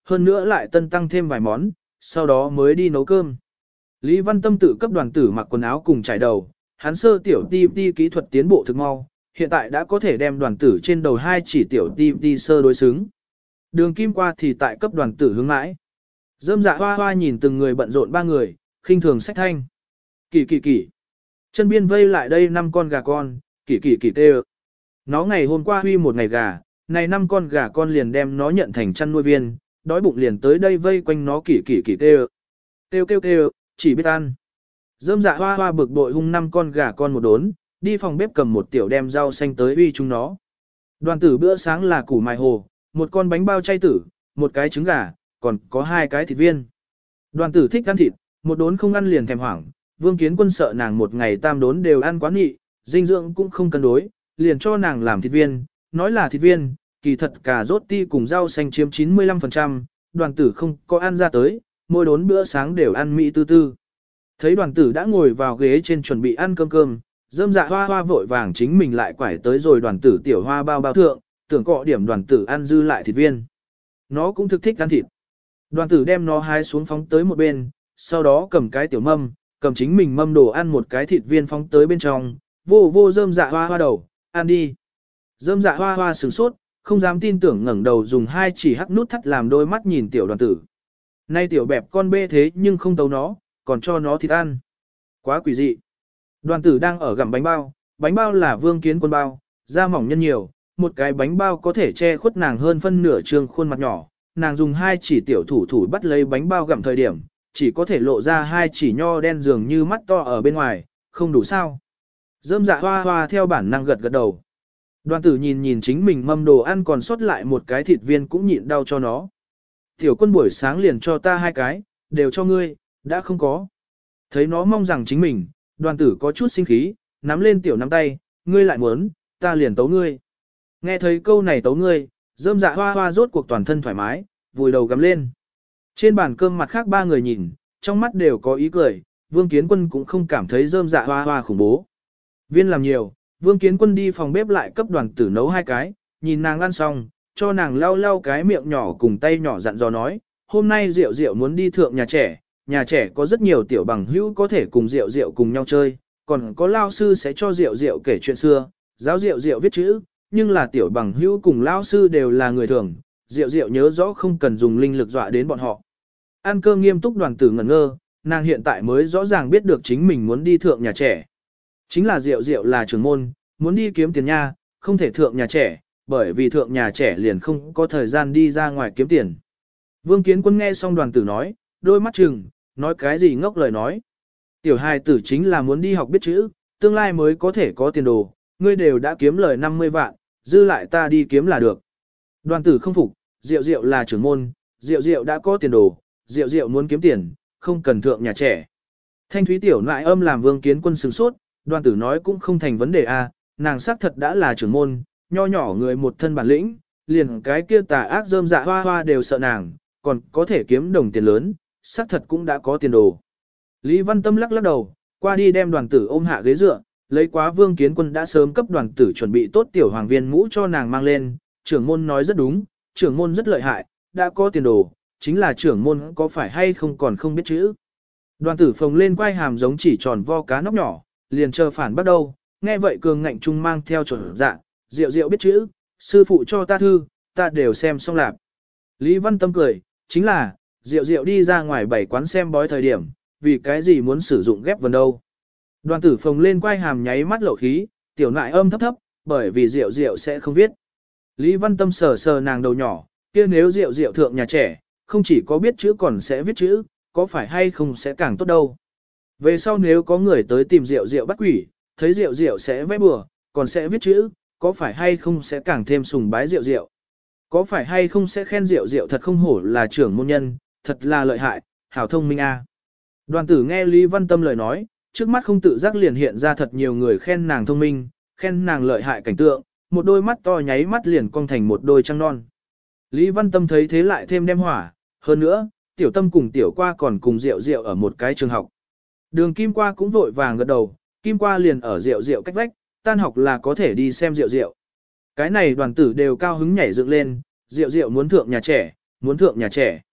hơn nữa lại tân tăng thêm vài món, sau đó mới đi nấu cơm. Lý Văn Tâm tự cấp đoàn tử mặc quần áo cùng trải đầu, hắn sơ tiểu ti ti kỹ thuật tiến bộ thực mau, hiện tại đã có thể đem đoàn tử trên đầu hai chỉ tiểu ti ti sơ đối xứng. Đường Kim qua thì tại cấp đoàn tử hướng mãi. Dâm dạ hoa hoa nhìn từng người bận rộn ba người, khinh thường sách thanh. Kỳ kỳ kỳ. Chân biên vây lại đây năm con gà con, kỳ kỳ kỳ tê. Nó ngày hôm qua huy một ngày gà, này năm con gà con liền đem nó nhận thành chăn nuôi viên, đói bụng liền tới đây vây quanh nó kỳ kỳ kỳ tê. Kêu kêu kêu, chỉ biết ăn. Dâm dạ hoa hoa bực bội hung năm con gà con một đốn, đi phòng bếp cầm một tiểu đem rau xanh tới uy chúng nó. Đoàn tử bữa sáng là củ mài hồ, một con bánh bao chay tử, một cái trứng gà, còn có hai cái thịt viên. Đoàn tử thích ăn thịt, một đốn không ăn liền thèm hoảng, Vương Kiến Quân sợ nàng một ngày tam đốn đều ăn quá nghị, dinh dưỡng cũng không cân đối, liền cho nàng làm thịt viên, nói là thịt viên, kỳ thật cà rốt ti cùng rau xanh chiếm chín mươi lăm phần trăm, đoàn tử không có ăn ra tới, mỗi đốn bữa sáng đều ăn mỹ tư tư. Thấy đoàn tử đã ngồi vào ghế trên chuẩn bị ăn cơm cơm, dâm dạ hoa hoa vội vàng chính mình lại quải tới rồi đoàn tử tiểu hoa bao bao thượng, tưởng cọ điểm đoàn tử ăn dư lại thịt viên. Nó cũng thực thích ăn thịt. Đoàn tử đem nó hái xuống phóng tới một bên, sau đó cầm cái tiểu mâm, cầm chính mình mâm đồ ăn một cái thịt viên phóng tới bên trong, vô vô dâm dạ hoa hoa đầu, ăn đi. Dâm dạ hoa hoa sửng sốt, không dám tin tưởng ngẩng đầu dùng hai chỉ hắc nút thắt làm đôi mắt nhìn tiểu đoàn tử. Nay tiểu bẹp con bê thế nhưng không tấu nó, còn cho nó thịt ăn. Quá quỷ dị. Đoàn tử đang ở gặm bánh bao, bánh bao là Vương Kiến Quân bao, da mỏng nhân nhiều, một cái bánh bao có thể che khuất nàng hơn phân nửa trương khuôn mặt nhỏ, nàng dùng hai chỉ tiểu thủ thủ bắt lấy bánh bao gặm thời điểm, chỉ có thể lộ ra hai chỉ nho đen dường như mắt to ở bên ngoài, không đủ sao. Dâm dạ hoa hoa theo bản năng gật gật đầu. Đoàn tử nhìn nhìn chính mình mâm đồ ăn còn sót lại một cái thịt viên cũng nhịn đau cho nó. Tiểu Quân buổi sáng liền cho ta hai cái, đều cho ngươi, đã không có. Thấy nó mong rằng chính mình, đoàn tử có chút sinh khí, nắm lên tiểu nắm tay, ngươi lại muốn, ta liền tấu ngươi. Nghe thấy câu này tấu ngươi, dâm dạ hoa hoa rốt cuộc toàn thân thoải mái, vùi đầu gắm lên. Trên bàn cơm mặt khác ba người nhìn, trong mắt đều có ý cười, Vương Kiến Quân cũng không cảm thấy dâm dạ hoa hoa khủng bố. Viên làm nhiều, Vương Kiến Quân đi phòng bếp lại cấp đoàn tử nấu hai cái, nhìn nàng ăn xong, cho nàng lau lau cái miệng nhỏ cùng tay nhỏ dặn dò nói, hôm nay Diệu Diệu muốn đi thượng nhà trẻ, nhà trẻ có rất nhiều tiểu bằng hữu có thể cùng Diệu Diệu cùng nhau chơi, còn có lao sư sẽ cho Diệu Diệu kể chuyện xưa, giáo Diệu Diệu viết chữ, nhưng là tiểu bằng hữu cùng lao sư đều là người thường, Diệu Diệu nhớ rõ không cần dùng linh lực dọa đến bọn họ. Ăn cơm nghiêm túc đoàn tử ngẩn ngơ, nàng hiện tại mới rõ ràng biết được chính mình muốn đi thượng nhà trẻ. Chính là Diệu Diệu là trưởng môn, muốn đi kiếm tiền nha, không thể thượng nhà trẻ, bởi vì thượng nhà trẻ liền không có thời gian đi ra ngoài kiếm tiền. Vương Kiến Quân nghe xong đoàn tử nói, đôi mắt trừng, nói cái gì ngốc lời nói. Tiểu hài tử chính là muốn đi học biết chữ, tương lai mới có thể có tiền đồ, ngươi đều đã kiếm lời năm mươi vạn, dư lại ta đi kiếm là được. Đoàn tử không phục, Diệu Diệu là trưởng môn, Diệu Diệu đã có tiền đồ, Diệu Diệu muốn kiếm tiền, không cần thượng nhà trẻ. Thanh thúy tiểu nại âm làm Vương Kiến Quân sửng sốt, đoàn tử nói cũng không thành vấn đề a, nàng xác thật đã là trưởng môn, nho nhỏ người một thân bản lĩnh, liền cái kia tà ác rơm dạ hoa hoa đều sợ nàng, còn có thể kiếm đồng tiền lớn, xác thật cũng đã có tiền đồ. Lý Văn Tâm lắc lắc đầu, qua đi đem đoàn tử ôm hạ ghế dựa, lấy quá Vương Kiến Quân đã sớm cấp đoàn tử chuẩn bị tốt tiểu hoàng viên mũ cho nàng mang lên, trưởng môn nói rất đúng, trưởng môn rất lợi hại, đã có tiền đồ, chính là trưởng môn có phải hay không còn không biết chữ. Đoàn tử phồng lên quai hàm giống chỉ tròn vo cá nóc nhỏ, liền chờ phản bắt đầu, nghe vậy cường ngạnh trung mang theo chuẩn dạ, Diệu Diệu biết chữ, sư phụ cho ta thư, ta đều xem xong lạc. Lý Văn Tâm cười, chính là, Diệu Diệu đi ra ngoài bảy quán xem bói thời điểm, vì cái gì muốn sử dụng ghép vần đâu. Đoàn tử phồng lên quai hàm nháy mắt lộ khí, tiểu nại âm thấp thấp, bởi vì Diệu Diệu sẽ không viết. Lý Văn Tâm sờ sờ nàng đầu nhỏ, kia nếu Diệu Diệu thượng nhà trẻ, không chỉ có biết chữ còn sẽ viết chữ, có phải hay không sẽ càng tốt đâu. Về sau nếu có người tới tìm Diệu Diệu bắt quỷ, thấy Diệu Diệu sẽ vẽ bừa, còn sẽ viết chữ, có phải hay không sẽ càng thêm sùng bái Diệu Diệu. Có phải hay không sẽ khen Diệu Diệu thật không hổ là trưởng môn nhân, thật là lợi hại, hảo thông minh a. Đoàn tử nghe Lý Văn Tâm lời nói, trước mắt không tự giác liền hiện ra thật nhiều người khen nàng thông minh, khen nàng lợi hại cảnh tượng, một đôi mắt to nháy mắt liền cong thành một đôi trăng non. Lý Văn Tâm thấy thế lại thêm đem hỏa, hơn nữa, tiểu tâm cùng tiểu qua còn cùng Diệu Diệu ở một cái trường học. Đường Kim Qua cũng vội vàng gật đầu, Kim Qua liền ở Diệu Diệu cách vách, tan học là có thể đi xem Diệu Diệu. Cái này đoàn tử đều cao hứng nhảy dựng lên, Diệu Diệu muốn thượng nhà trẻ, muốn thượng nhà trẻ.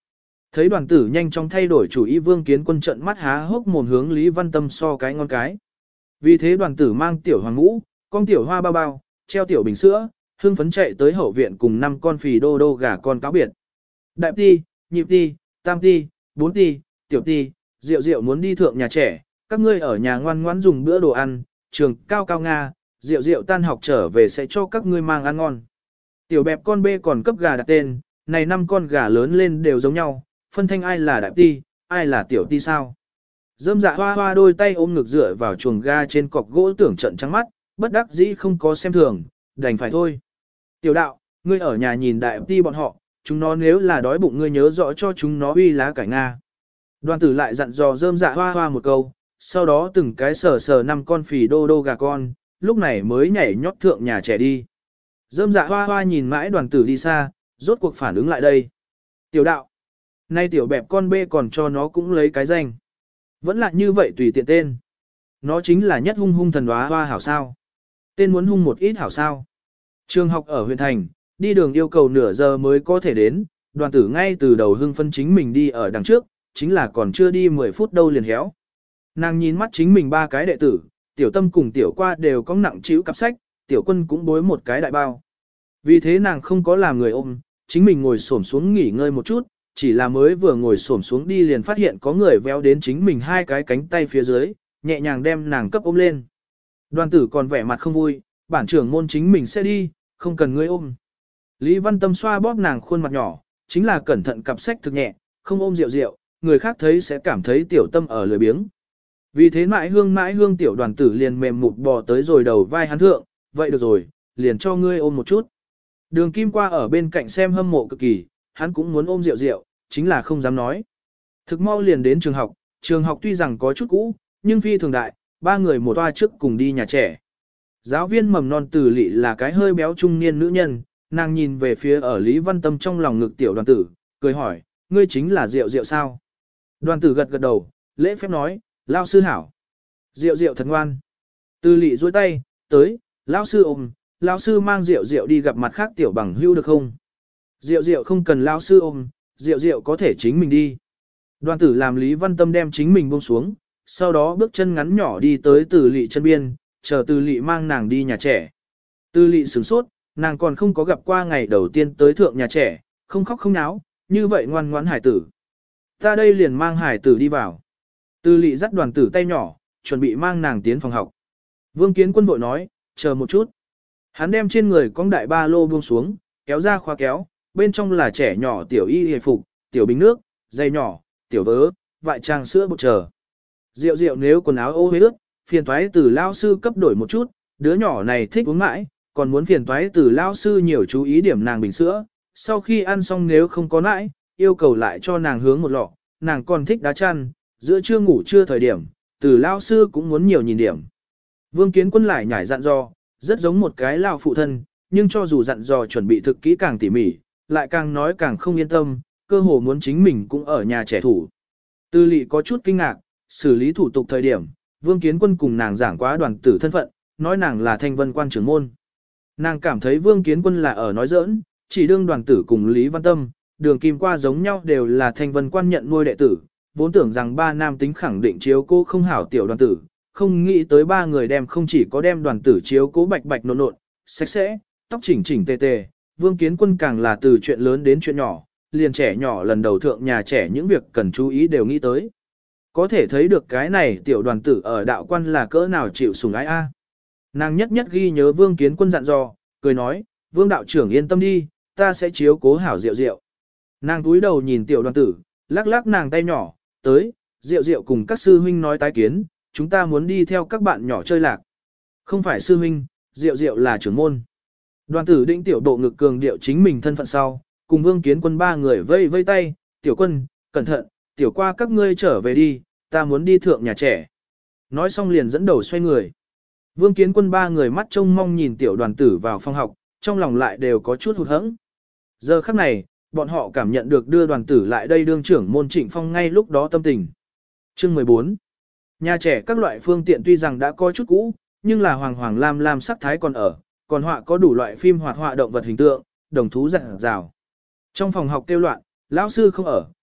Thấy đoàn tử nhanh chóng thay đổi chủ ý, Vương Kiến Quân trợn mắt há hốc mồm hướng Lý Văn Tâm so cái ngon cái. Vì thế đoàn tử mang tiểu hoàng ngũ, con tiểu hoa bao bao, treo tiểu bình sữa, hưng phấn chạy tới hậu viện cùng năm con phì đô đô gà con cáo biệt. Đại ti, nhị ti, tam ti, bốn ti, tiểu ti, rượu rượu muốn đi thượng nhà trẻ, các ngươi ở nhà ngoan ngoãn dùng bữa đồ ăn, trường cao cao Nga, rượu rượu tan học trở về sẽ cho các ngươi mang ăn ngon. Tiểu bẹp con bê còn cấp gà đặt tên, này năm con gà lớn lên đều giống nhau, phân thanh ai là đại ti, ai là tiểu ti sao. Dâm dạ hoa hoa đôi tay ôm ngực dựa vào chuồng ga trên cọc gỗ tưởng trận trắng mắt, bất đắc dĩ không có xem thường, đành phải thôi. Tiểu đạo, ngươi ở nhà nhìn đại ti bọn họ, chúng nó nếu là đói bụng ngươi nhớ rõ cho chúng nó uy lá cải Nga. Đoàn tử lại dặn dò dơm dạ hoa hoa một câu, sau đó từng cái sờ sờ năm con phì đô đô gà con, lúc này mới nhảy nhót thượng nhà trẻ đi. Dơm dạ hoa hoa nhìn mãi đoàn tử đi xa, rốt cuộc phản ứng lại đây. Tiểu đạo, nay tiểu bẹp con bê còn cho nó cũng lấy cái danh. Vẫn là như vậy tùy tiện tên. Nó chính là nhất hung hung thần hóa hoa hảo sao. Tên muốn hung một ít hảo sao. Trường học ở huyện thành, đi đường yêu cầu nửa giờ mới có thể đến, đoàn tử ngay từ đầu hưng phân chính mình đi ở đằng trước, chính là còn chưa đi mười phút đâu liền héo. Nàng nhìn mắt chính mình ba cái đệ tử, tiểu tâm cùng tiểu qua đều có nặng chịu cặp sách, tiểu quân cũng bối một cái đại bao. Vì thế nàng không có làm người ôm, chính mình ngồi xổm xuống nghỉ ngơi một chút, chỉ là mới vừa ngồi xổm xuống đi liền phát hiện có người véo đến chính mình hai cái cánh tay phía dưới, nhẹ nhàng đem nàng cấp ôm lên. Đoàn tử còn vẻ mặt không vui, bản trưởng môn chính mình sẽ đi, không cần ngươi ôm. Lý Văn Tâm xoa bóp nàng khuôn mặt nhỏ, chính là cẩn thận cặp sách thực nhẹ, không ôm rượu rượu, người khác thấy sẽ cảm thấy tiểu tâm ở lười biếng. Vì thế mãi hương mãi hương tiểu đoàn tử liền mềm mụt bò tới rồi đầu vai hắn thượng, vậy được rồi, liền cho ngươi ôm một chút. Đường Kim qua ở bên cạnh xem hâm mộ cực kỳ, hắn cũng muốn ôm rượu rượu, chính là không dám nói. Thực mau liền đến trường học, trường học tuy rằng có chút cũ, nhưng phi thường đại, ba người một toa trước cùng đi nhà trẻ. Giáo viên mầm non Từ Lị là cái hơi béo trung niên nữ nhân, nàng nhìn về phía ở Lý Văn Tâm trong lòng ngực tiểu đoàn tử, cười hỏi, ngươi chính là rượu rượu sao? Đoàn tử gật gật đầu, lễ phép nói, lao sư hảo. Rượu rượu thật ngoan. Từ Lị duỗi tay, tới, lao sư ôm, lao sư mang rượu rượu đi gặp mặt khác tiểu bằng hưu được không? Rượu rượu không cần lao sư ôm, rượu rượu có thể chính mình đi. Đoàn tử làm Lý Văn Tâm đem chính mình buông xuống, sau đó bước chân ngắn nhỏ đi tới Từ Lị chân biên, chờ Từ Lị mang nàng đi nhà trẻ. Từ Lị sửng sốt, nàng còn không có gặp qua ngày đầu tiên tới thượng nhà trẻ, không khóc không náo, như vậy ngoan ngoãn hải tử. Ta đây liền mang hải tử đi vào. Từ Lị dắt đoàn tử tay nhỏ, chuẩn bị mang nàng tiến phòng học. Vương Kiến Quân vội nói, chờ một chút. Hắn đem trên người con đại ba lô buông xuống, kéo ra khóa kéo, bên trong là trẻ nhỏ tiểu y hề phục, tiểu bình nước, giày nhỏ, tiểu vớ, vại trang sữa bột chờ. Rượu rượu nếu quần áo ô hế ướt, phiền toái từ lao sư cấp đổi một chút, đứa nhỏ này thích uống mãi, còn muốn phiền toái từ lao sư nhiều chú ý điểm nàng bình sữa. Sau khi ăn xong nếu không có nãi, yêu cầu lại cho nàng hướng một lọ, nàng còn thích đá chăn, giữa trưa ngủ trưa thời điểm, từ lao sư cũng muốn nhiều nhìn điểm. Vương Kiến Quân lại nhảy dặn dò, rất giống một cái lao phụ thân, nhưng cho dù dặn dò chuẩn bị thực kỹ càng tỉ mỉ, lại càng nói càng không yên tâm, cơ hồ muốn chính mình cũng ở nhà trẻ thủ. Từ Lị có chút kinh ngạc, xử lý thủ tục thời điểm, Vương Kiến Quân cùng nàng giảng quá đoàn tử thân phận, nói nàng là Thanh Vân Quan trưởng môn. Nàng cảm thấy Vương Kiến Quân là ở nói giỡn, chỉ đương đoàn tử cùng Lý Văn Tâm, Đường Kim qua giống nhau đều là Thanh Vân Quan nhận nuôi đệ tử, vốn tưởng rằng ba nam tính khẳng định chiếu cố không hảo tiểu đoàn tử, không nghĩ tới ba người đem không chỉ có đem đoàn tử chiếu cố bạch bạch nộn nộn, sạch sẽ, tóc chỉnh chỉnh tề tề, Vương Kiến Quân càng là từ chuyện lớn đến chuyện nhỏ, liền trẻ nhỏ lần đầu thượng nhà trẻ những việc cần chú ý đều nghĩ tới. Có thể thấy được cái này tiểu đoàn tử ở đạo quan là cỡ nào chịu sủng ái a. Nàng nhất nhất ghi nhớ Vương Kiến Quân dặn dò, cười nói, Vương đạo trưởng yên tâm đi, ta sẽ chiếu cố hảo rượu rượu. Nàng túi đầu nhìn tiểu đoàn tử, lắc lắc nàng tay nhỏ, tới, rượu rượu cùng các sư huynh nói tái kiến, chúng ta muốn đi theo các bạn nhỏ chơi lạc. Không phải sư huynh, rượu rượu là trưởng môn. Đoàn tử định tiểu độ ngực cường điệu chính mình thân phận sau, cùng Vương Kiến Quân ba người vây vây tay, tiểu quân, cẩn thận, tiểu qua các ngươi trở về đi, ta muốn đi thượng nhà trẻ. Nói xong liền dẫn đầu xoay người. Vương Kiến Quân ba người mắt trông mong nhìn tiểu đoàn tử vào phòng học, trong lòng lại đều có chút hụt hẫng. Giờ khắc này, bọn họ cảm nhận được đưa đoàn tử lại đây đương trưởng môn Trịnh Phong ngay lúc đó tâm tình. Chương mười bốn. Nhà trẻ các loại phương tiện tuy rằng đã có chút cũ, nhưng là hoàng hoàng lam lam sắc thái còn ở, còn họa có đủ loại phim hoạt họa động vật hình tượng, đồng thú rạng rào. Trong phòng học kêu loạn, lão sư không ở,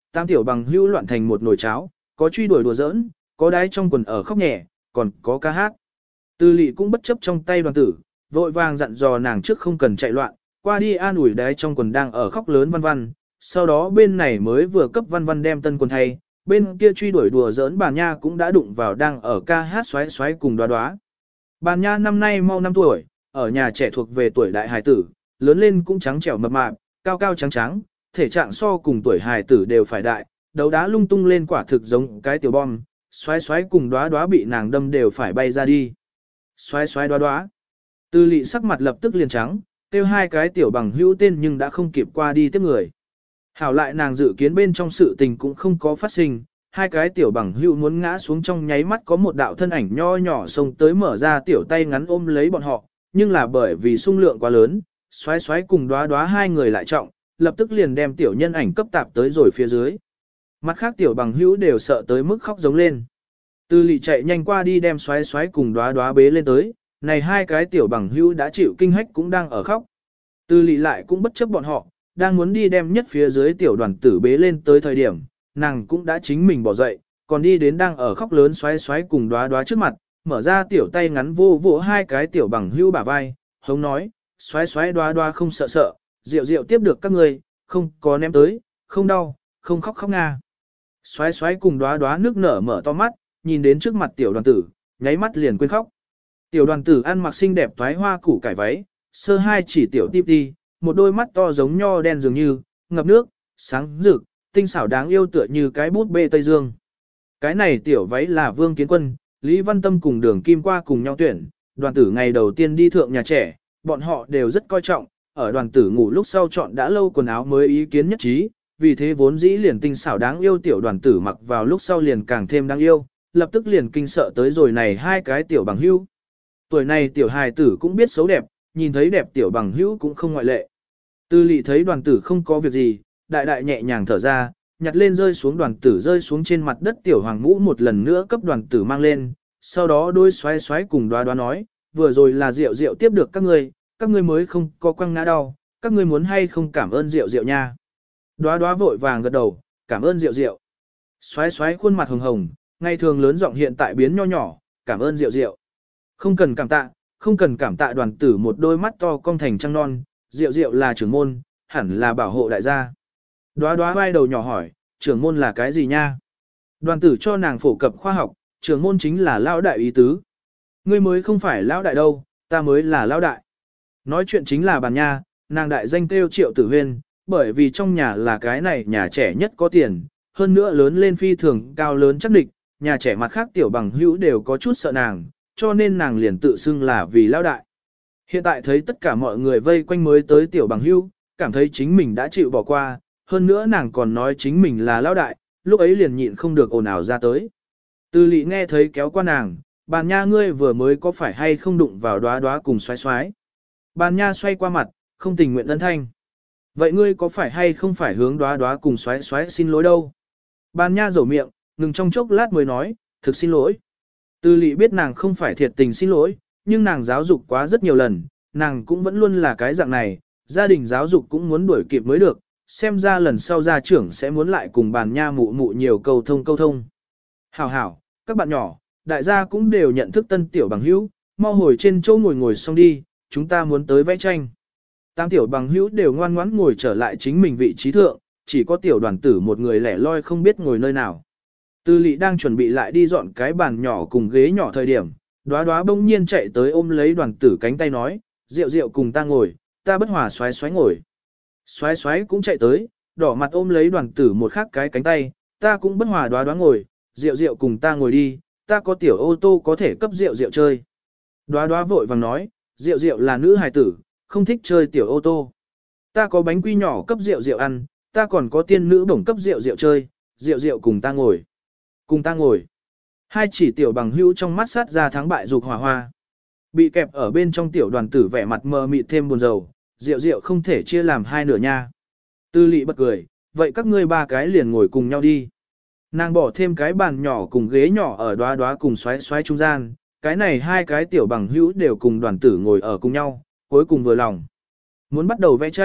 tam tiểu bằng hữu loạn thành một nồi cháo, có truy đuổi đùa giỡn, có đái trong quần ở khóc nhẹ, còn có ca hát. Tư Lệ cũng bất chấp trong tay đoàn tử, vội vàng dặn dò nàng trước không cần chạy loạn, qua đi an ủi đái trong quần đang ở khóc lớn Văn Văn, sau đó bên này mới vừa cấp Văn Văn đem tân quần thay, bên kia truy đuổi đùa giỡn bà nha cũng đã đụng vào đang ở ca hát xoáy xoáy cùng đoá đoá. Bà nha năm nay mau năm tuổi, ở nhà trẻ thuộc về tuổi đại hài tử, lớn lên cũng trắng trẻo mập mạp, cao cao trắng trắng, thể trạng so cùng tuổi hài tử đều phải đại, đấu đá lung tung lên quả thực giống cái tiểu bom, xoáy xoáy cùng đoá đoá bị nàng đâm đều phải bay ra đi. Xoáy xoáy đoá đoá. Tư Lệ sắc mặt lập tức liền trắng, kêu hai cái tiểu bằng hữu tên nhưng đã không kịp qua đi tiếp người. Hảo lại nàng dự kiến bên trong sự tình cũng không có phát sinh, hai cái tiểu bằng hữu muốn ngã xuống trong nháy mắt có một đạo thân ảnh nho nhỏ xông tới mở ra tiểu tay ngắn ôm lấy bọn họ, nhưng là bởi vì xung lượng quá lớn, xoáy xoáy cùng đoá đoá hai người lại trọng, lập tức liền đem tiểu nhân ảnh cấp tạp tới rồi phía dưới. Mặt khác tiểu bằng hữu đều sợ tới mức khóc giống lên. Tư Lệ chạy nhanh qua đi đem xoáy xoáy cùng đoá đoá bế lên tới, này hai cái tiểu bằng hữu đã chịu kinh hách cũng đang ở khóc. Tư Lệ lại cũng bất chấp bọn họ, đang muốn đi đem nhất phía dưới tiểu đoàn tử bế lên tới thời điểm, nàng cũng đã chính mình bỏ dậy, còn đi đến đang ở khóc lớn xoáy xoáy cùng đoá đoá trước mặt, mở ra tiểu tay ngắn vô vỗ hai cái tiểu bằng hữu bả vai, hống nói, xoáy xoáy đoá đoá không sợ sợ, rượu rượu tiếp được các ngươi, không có ném tới, không đau, không khóc khóc nga. Xoáy xoáy cùng đoá đoá nước nở mở to mắt, nhìn đến trước mặt tiểu đoàn tử, nháy mắt liền quên khóc. Tiểu đoàn tử ăn mặc xinh đẹp toái hoa củ cải váy, sơ hai chỉ tiểu tiếp đi, một đôi mắt to giống nho đen dường như, ngập nước, sáng rực, tinh xảo đáng yêu tựa như cái bút bê Tây Dương. Cái này tiểu váy là Vương Kiến Quân, Lý Văn Tâm cùng Đường Kim qua cùng nhau tuyển, đoàn tử ngày đầu tiên đi thượng nhà trẻ, bọn họ đều rất coi trọng, ở đoàn tử ngủ lúc sau chọn đã lâu quần áo mới ý kiến nhất trí, vì thế vốn dĩ liền tinh xảo đáng yêu tiểu đoàn tử mặc vào lúc sau liền càng thêm đáng yêu, lập tức liền kinh sợ tới rồi này hai cái tiểu bằng hữu. Tuổi này tiểu hài tử cũng biết xấu đẹp, nhìn thấy đẹp tiểu bằng hữu cũng không ngoại lệ. Tư Lệ thấy đoàn tử không có việc gì, đại đại nhẹ nhàng thở ra, nhặt lên rơi xuống đoàn tử rơi xuống trên mặt đất tiểu hoàng mũ một lần nữa cấp đoàn tử mang lên, sau đó đôi xoáy xoáy cùng đoá đoá nói, vừa rồi là rượu rượu tiếp được các ngươi, các ngươi mới không có quăng ngã đau, các ngươi muốn hay không cảm ơn rượu rượu nha. Đoá đoá vội vàng gật đầu, cảm ơn rượu rượu. Xoáy xoáy khuôn mặt hồng hồng, ngày thường lớn giọng hiện tại biến nho nhỏ, cảm ơn rượu rượu. Không cần cảm tạ, không cần cảm tạ đoàn tử một đôi mắt to cong thành trăng non, rượu rượu là trưởng môn, hẳn là bảo hộ đại gia. Đoá đoá vai đầu nhỏ hỏi, trưởng môn là cái gì nha? Đoàn tử cho nàng phổ cập khoa học, trưởng môn chính là lão đại ý tứ. Ngươi mới không phải lão đại đâu, ta mới là lão đại. Nói chuyện chính là bàn nha, nàng đại danh kêu Triệu Tử Huyên, bởi vì trong nhà là cái này nhà trẻ nhất có tiền, hơn nữa lớn lên phi thường cao lớn chắc địch, nhà trẻ mặt khác tiểu bằng hữu đều có chút sợ nàng, cho nên nàng liền tự xưng là vì lão đại. Hiện tại thấy tất cả mọi người vây quanh mới tới tiểu bằng hữu, cảm thấy chính mình đã chịu bỏ qua, hơn nữa nàng còn nói chính mình là lão đại, lúc ấy liền nhịn không được ồn ào ra tới. Tư Lệ nghe thấy kéo qua nàng, bàn nha ngươi vừa mới có phải hay không đụng vào đoá đoá cùng xoáy xoáy. Bàn nha xoay qua mặt, không tình nguyện ân thanh. Vậy ngươi có phải hay không phải hướng đoá đoá cùng xoáy xoáy xin lỗi đâu? Bàn nha rầu miệng, ngừng trong chốc lát mới nói, thực xin lỗi. Tư Lệ biết nàng không phải thiệt tình xin lỗi, nhưng nàng giáo dục quá rất nhiều lần, nàng cũng vẫn luôn là cái dạng này, gia đình giáo dục cũng muốn đuổi kịp mới được, xem ra lần sau gia trưởng sẽ muốn lại cùng bàn nha mụ mụ nhiều câu thông câu thông. Hảo hảo, các bạn nhỏ, đại gia cũng đều nhận thức tân tiểu bằng hữu, mau hồi trên chỗ ngồi ngồi xong đi, chúng ta muốn tới vẽ tranh. Tám tiểu bằng hữu đều ngoan ngoãn ngồi trở lại chính mình vị trí thượng, chỉ có tiểu đoàn tử một người lẻ loi không biết ngồi nơi nào. Tư Lệ đang chuẩn bị lại đi dọn cái bàn nhỏ cùng ghế nhỏ thời điểm, đoá đoá bỗng nhiên chạy tới ôm lấy đoàn tử cánh tay nói, rượu rượu cùng ta ngồi, ta bất hòa xoáy xoáy ngồi. Xoáy xoáy cũng chạy tới, đỏ mặt ôm lấy đoàn tử một khắc cái cánh tay, ta cũng bất hòa đoá đoá ngồi, rượu rượu cùng ta ngồi đi, ta có tiểu ô tô có thể cấp rượu rượu chơi. Đoá đoá vội vàng nói, rượu rượu là nữ hài tử, không thích chơi tiểu ô tô. Ta có bánh quy nhỏ cấp rượu rượu ăn, ta còn có tiên nữ bổng cấp rượu rượu chơi, rượu rượu cùng ta ngồi. Cùng ta ngồi. Hai chỉ tiểu bằng hữu trong mắt sát ra thắng bại dục hỏa hoa. Bị kẹp ở bên trong tiểu đoàn tử vẻ mặt mờ mịt thêm buồn rầu, rượu rượu không thể chia làm hai nửa nha. Tư Lệ bật cười, vậy các ngươi ba cái liền ngồi cùng nhau đi. Nàng bỏ thêm cái bàn nhỏ cùng ghế nhỏ ở đoá đoá cùng xoáy xoáy trung gian, cái này hai cái tiểu bằng hữu đều cùng đoàn tử ngồi ở cùng nhau, cuối cùng vừa lòng. Muốn bắt đầu vẽ tranh,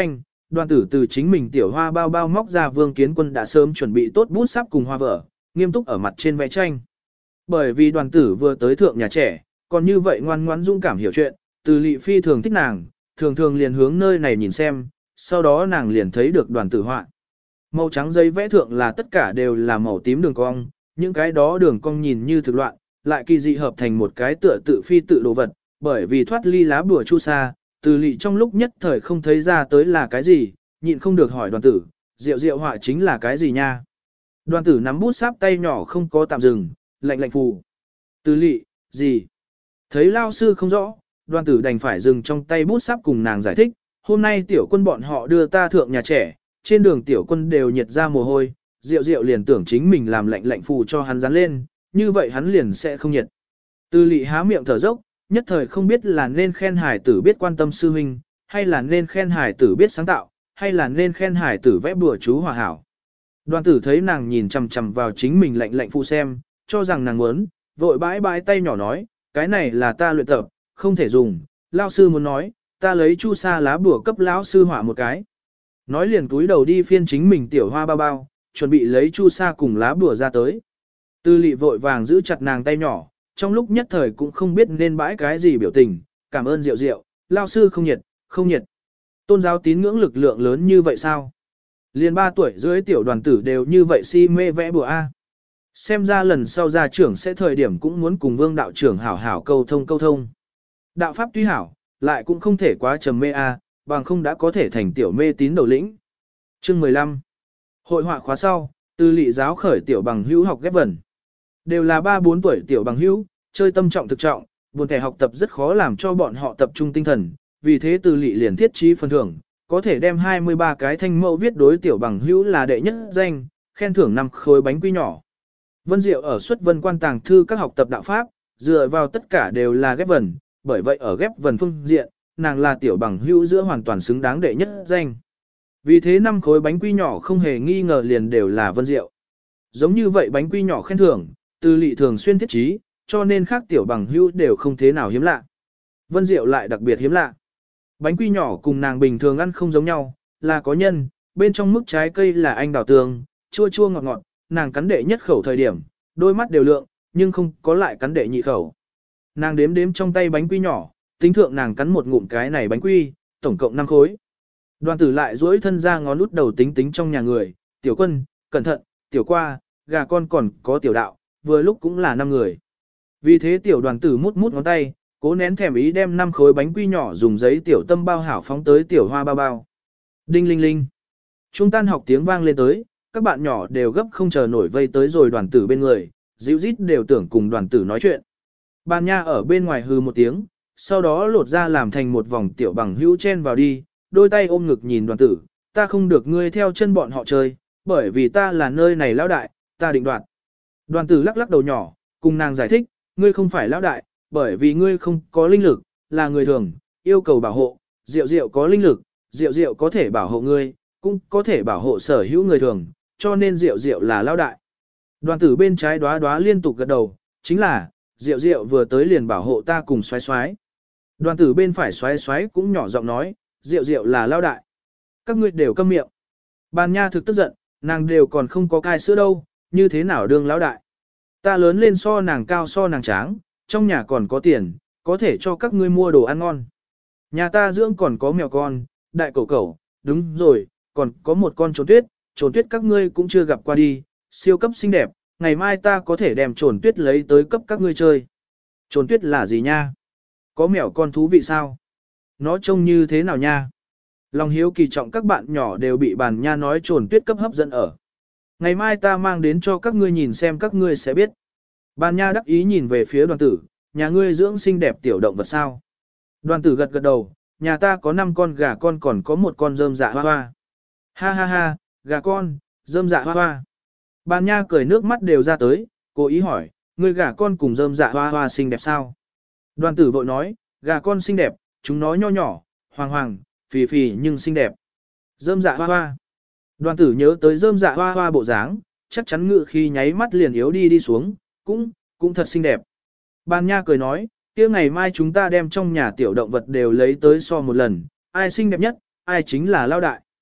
đoàn tử từ chính mình tiểu hoa bao bao móc ra Vương Kiến Quân đã sớm chuẩn bị tốt bút sáp cùng hoa vở, nghiêm túc ở mặt trên vẽ tranh. Bởi vì đoàn tử vừa tới thượng nhà trẻ, còn như vậy ngoan ngoãn dũng cảm hiểu chuyện, từ lị phi thường thích nàng, thường thường liền hướng nơi này nhìn xem, sau đó nàng liền thấy được đoàn tử họa. Màu trắng giấy vẽ thượng là tất cả đều là màu tím đường cong, những cái đó đường cong nhìn như thực loạn, lại kỳ dị hợp thành một cái tựa tự phi tự đồ vật, bởi vì thoát ly lá bùa chu sa, từ lị trong lúc nhất thời không thấy ra tới là cái gì, nhịn không được hỏi đoàn tử, rượu rượu họa chính là cái gì nha. Đoàn tử nắm bút sáp tay nhỏ không có tạm dừng, lạnh lạnh phù. Từ lị, gì? Thấy lao sư không rõ, đoàn tử đành phải dừng trong tay bút sáp cùng nàng giải thích, hôm nay tiểu quân bọn họ đưa ta thượng nhà trẻ, trên đường tiểu quân đều nhiệt ra mồ hôi, rượu rượu liền tưởng chính mình làm lạnh lạnh phù cho hắn dán lên, như vậy hắn liền sẽ không nhiệt. Từ lị há miệng thở dốc, nhất thời không biết là nên khen hải tử biết quan tâm sư huynh, hay là nên khen hải tử biết sáng tạo, hay là nên khen hải tử vẽ bùa chú hòa hảo. Đoàn tử thấy nàng nhìn chằm chằm vào chính mình lạnh lạnh phù xem, cho rằng nàng muốn, vội bãi bãi tay nhỏ nói, cái này là ta luyện tập, không thể dùng, lao sư muốn nói, ta lấy chu sa lá bùa cấp lão sư họa một cái. Nói liền túi đầu đi phiên chính mình tiểu hoa bao bao, chuẩn bị lấy chu sa cùng lá bùa ra tới. Tư lị vội vàng giữ chặt nàng tay nhỏ, trong lúc nhất thời cũng không biết nên bãi cái gì biểu tình, cảm ơn rượu rượu, lao sư không nhiệt, không nhiệt. Tôn giáo tín ngưỡng lực lượng lớn như vậy sao? Liền ba tuổi dưới tiểu đoàn tử đều như vậy si mê vẽ bùa A. Xem ra lần sau ra trưởng sẽ thời điểm cũng muốn cùng vương đạo trưởng hảo hảo câu thông câu thông. Đạo pháp tuy hảo, lại cũng không thể quá trầm mê A, bằng không đã có thể thành tiểu mê tín đầu lĩnh. Chương mười lăm. Hội họa khóa sau, từ lị giáo khởi tiểu bằng hữu học ghép vần. Đều là ba bốn tuổi tiểu bằng hữu, chơi tâm trọng thực trọng, buồn kẻ học tập rất khó làm cho bọn họ tập trung tinh thần, vì thế từ lị liền thiết trí phần thưởng, có thể đem hai mươi ba cái thanh mẫu viết đối tiểu bằng hữu là đệ nhất danh, khen thưởng năm khối bánh quy nhỏ. Vân Diệu ở xuất vân quan tàng thư các học tập đạo pháp, dựa vào tất cả đều là ghép vần, bởi vậy ở ghép vần phương diện, nàng là tiểu bằng hữu giữa hoàn toàn xứng đáng đệ nhất danh. Vì thế năm khối bánh quy nhỏ không hề nghi ngờ liền đều là Vân Diệu. Giống như vậy bánh quy nhỏ khen thưởng, từ lị thường xuyên thiết trí, cho nên khác tiểu bằng hữu đều không thế nào hiếm lạ. Vân Diệu lại đặc biệt hiếm lạ. Bánh quy nhỏ cùng nàng bình thường ăn không giống nhau, là có nhân, bên trong mức trái cây là anh đào tường, chua chua ngọt ngọt, nàng cắn đệ nhất khẩu thời điểm, đôi mắt đều lượng, nhưng không có lại cắn đệ nhị khẩu. Nàng đếm đếm trong tay bánh quy nhỏ, tính thượng nàng cắn một ngụm cái này bánh quy, tổng cộng năm khối. Đoàn tử lại duỗi thân ra ngón út đầu tính tính trong nhà người, tiểu quân, cẩn thận, tiểu qua, gà con còn có tiểu đạo, vừa lúc cũng là năm người. Vì thế tiểu đoàn tử mút mút ngón tay, cố nén thèm ý đem năm khối bánh quy nhỏ dùng giấy tiểu tâm bao hảo phóng tới tiểu hoa bao bao. Đinh linh linh. Trung tan học tiếng vang lên tới, các bạn nhỏ đều gấp không chờ nổi vây tới rồi đoàn tử bên người, dịu rít đều tưởng cùng đoàn tử nói chuyện. Bàn nha ở bên ngoài hừ một tiếng, sau đó lột ra làm thành một vòng tiểu bằng hữu chen vào đi, đôi tay ôm ngực nhìn đoàn tử, ta không được ngươi theo chân bọn họ chơi, bởi vì ta là nơi này lão đại, ta định đoạt. Đoàn tử lắc lắc đầu nhỏ, cùng nàng giải thích, ngươi không phải lão đại, bởi vì ngươi không có linh lực, là người thường, yêu cầu bảo hộ, Diệu Diệu có linh lực, Diệu Diệu có thể bảo hộ ngươi, cũng có thể bảo hộ sở hữu người thường, cho nên Diệu Diệu là lão đại. Đoàn tử bên trái đóa đóa liên tục gật đầu, chính là, Diệu Diệu vừa tới liền bảo hộ ta cùng xoái xoái. Đoàn tử bên phải xoái xoái cũng nhỏ giọng nói, Diệu Diệu là lão đại. Các ngươi đều câm miệng. Bàn nha thực tức giận, nàng đều còn không có cai sữa đâu, như thế nào đương lão đại. Ta lớn lên so nàng cao so nàng tráng, trong nhà còn có tiền, có thể cho các ngươi mua đồ ăn ngon. Nhà ta dưỡng còn có mèo con, đại cẩu cẩu, đúng rồi, còn có một con trồn tuyết, trồn tuyết các ngươi cũng chưa gặp qua đi, siêu cấp xinh đẹp, ngày mai ta có thể đem trồn tuyết lấy tới cấp các ngươi chơi. Trồn tuyết là gì nha? Có mèo con thú vị sao? Nó trông như thế nào nha? Lòng hiếu kỳ trọng các bạn nhỏ đều bị bàn nha nói trồn tuyết cấp hấp dẫn ở. Ngày mai ta mang đến cho các ngươi nhìn xem các ngươi sẽ biết. Bàn nha đắc ý nhìn về phía đoàn tử, nhà ngươi dưỡng xinh đẹp tiểu động vật sao? Đoàn tử gật gật đầu, nhà ta có năm con gà con còn có một con rơm dạ hoa hoa. Ha ha ha, gà con, rơm dạ hoa hoa. Bàn nha cười nước mắt đều ra tới, cố ý hỏi, ngươi gà con cùng rơm dạ hoa hoa xinh đẹp sao? Đoàn tử vội nói, gà con xinh đẹp, chúng nó nho nhỏ, hoàng hoàng, phì phì nhưng xinh đẹp. Rơm dạ hoa hoa. Đoàn tử nhớ tới rơm dạ hoa hoa bộ dáng, chắc chắn ngự khi nháy mắt liền yếu đi đi xuống, cũng, cũng thật xinh đẹp. Bàn nha cười nói, kia ngày mai chúng ta đem trong nhà tiểu động vật đều lấy tới so một lần, ai xinh đẹp nhất, ai chính là lao đại.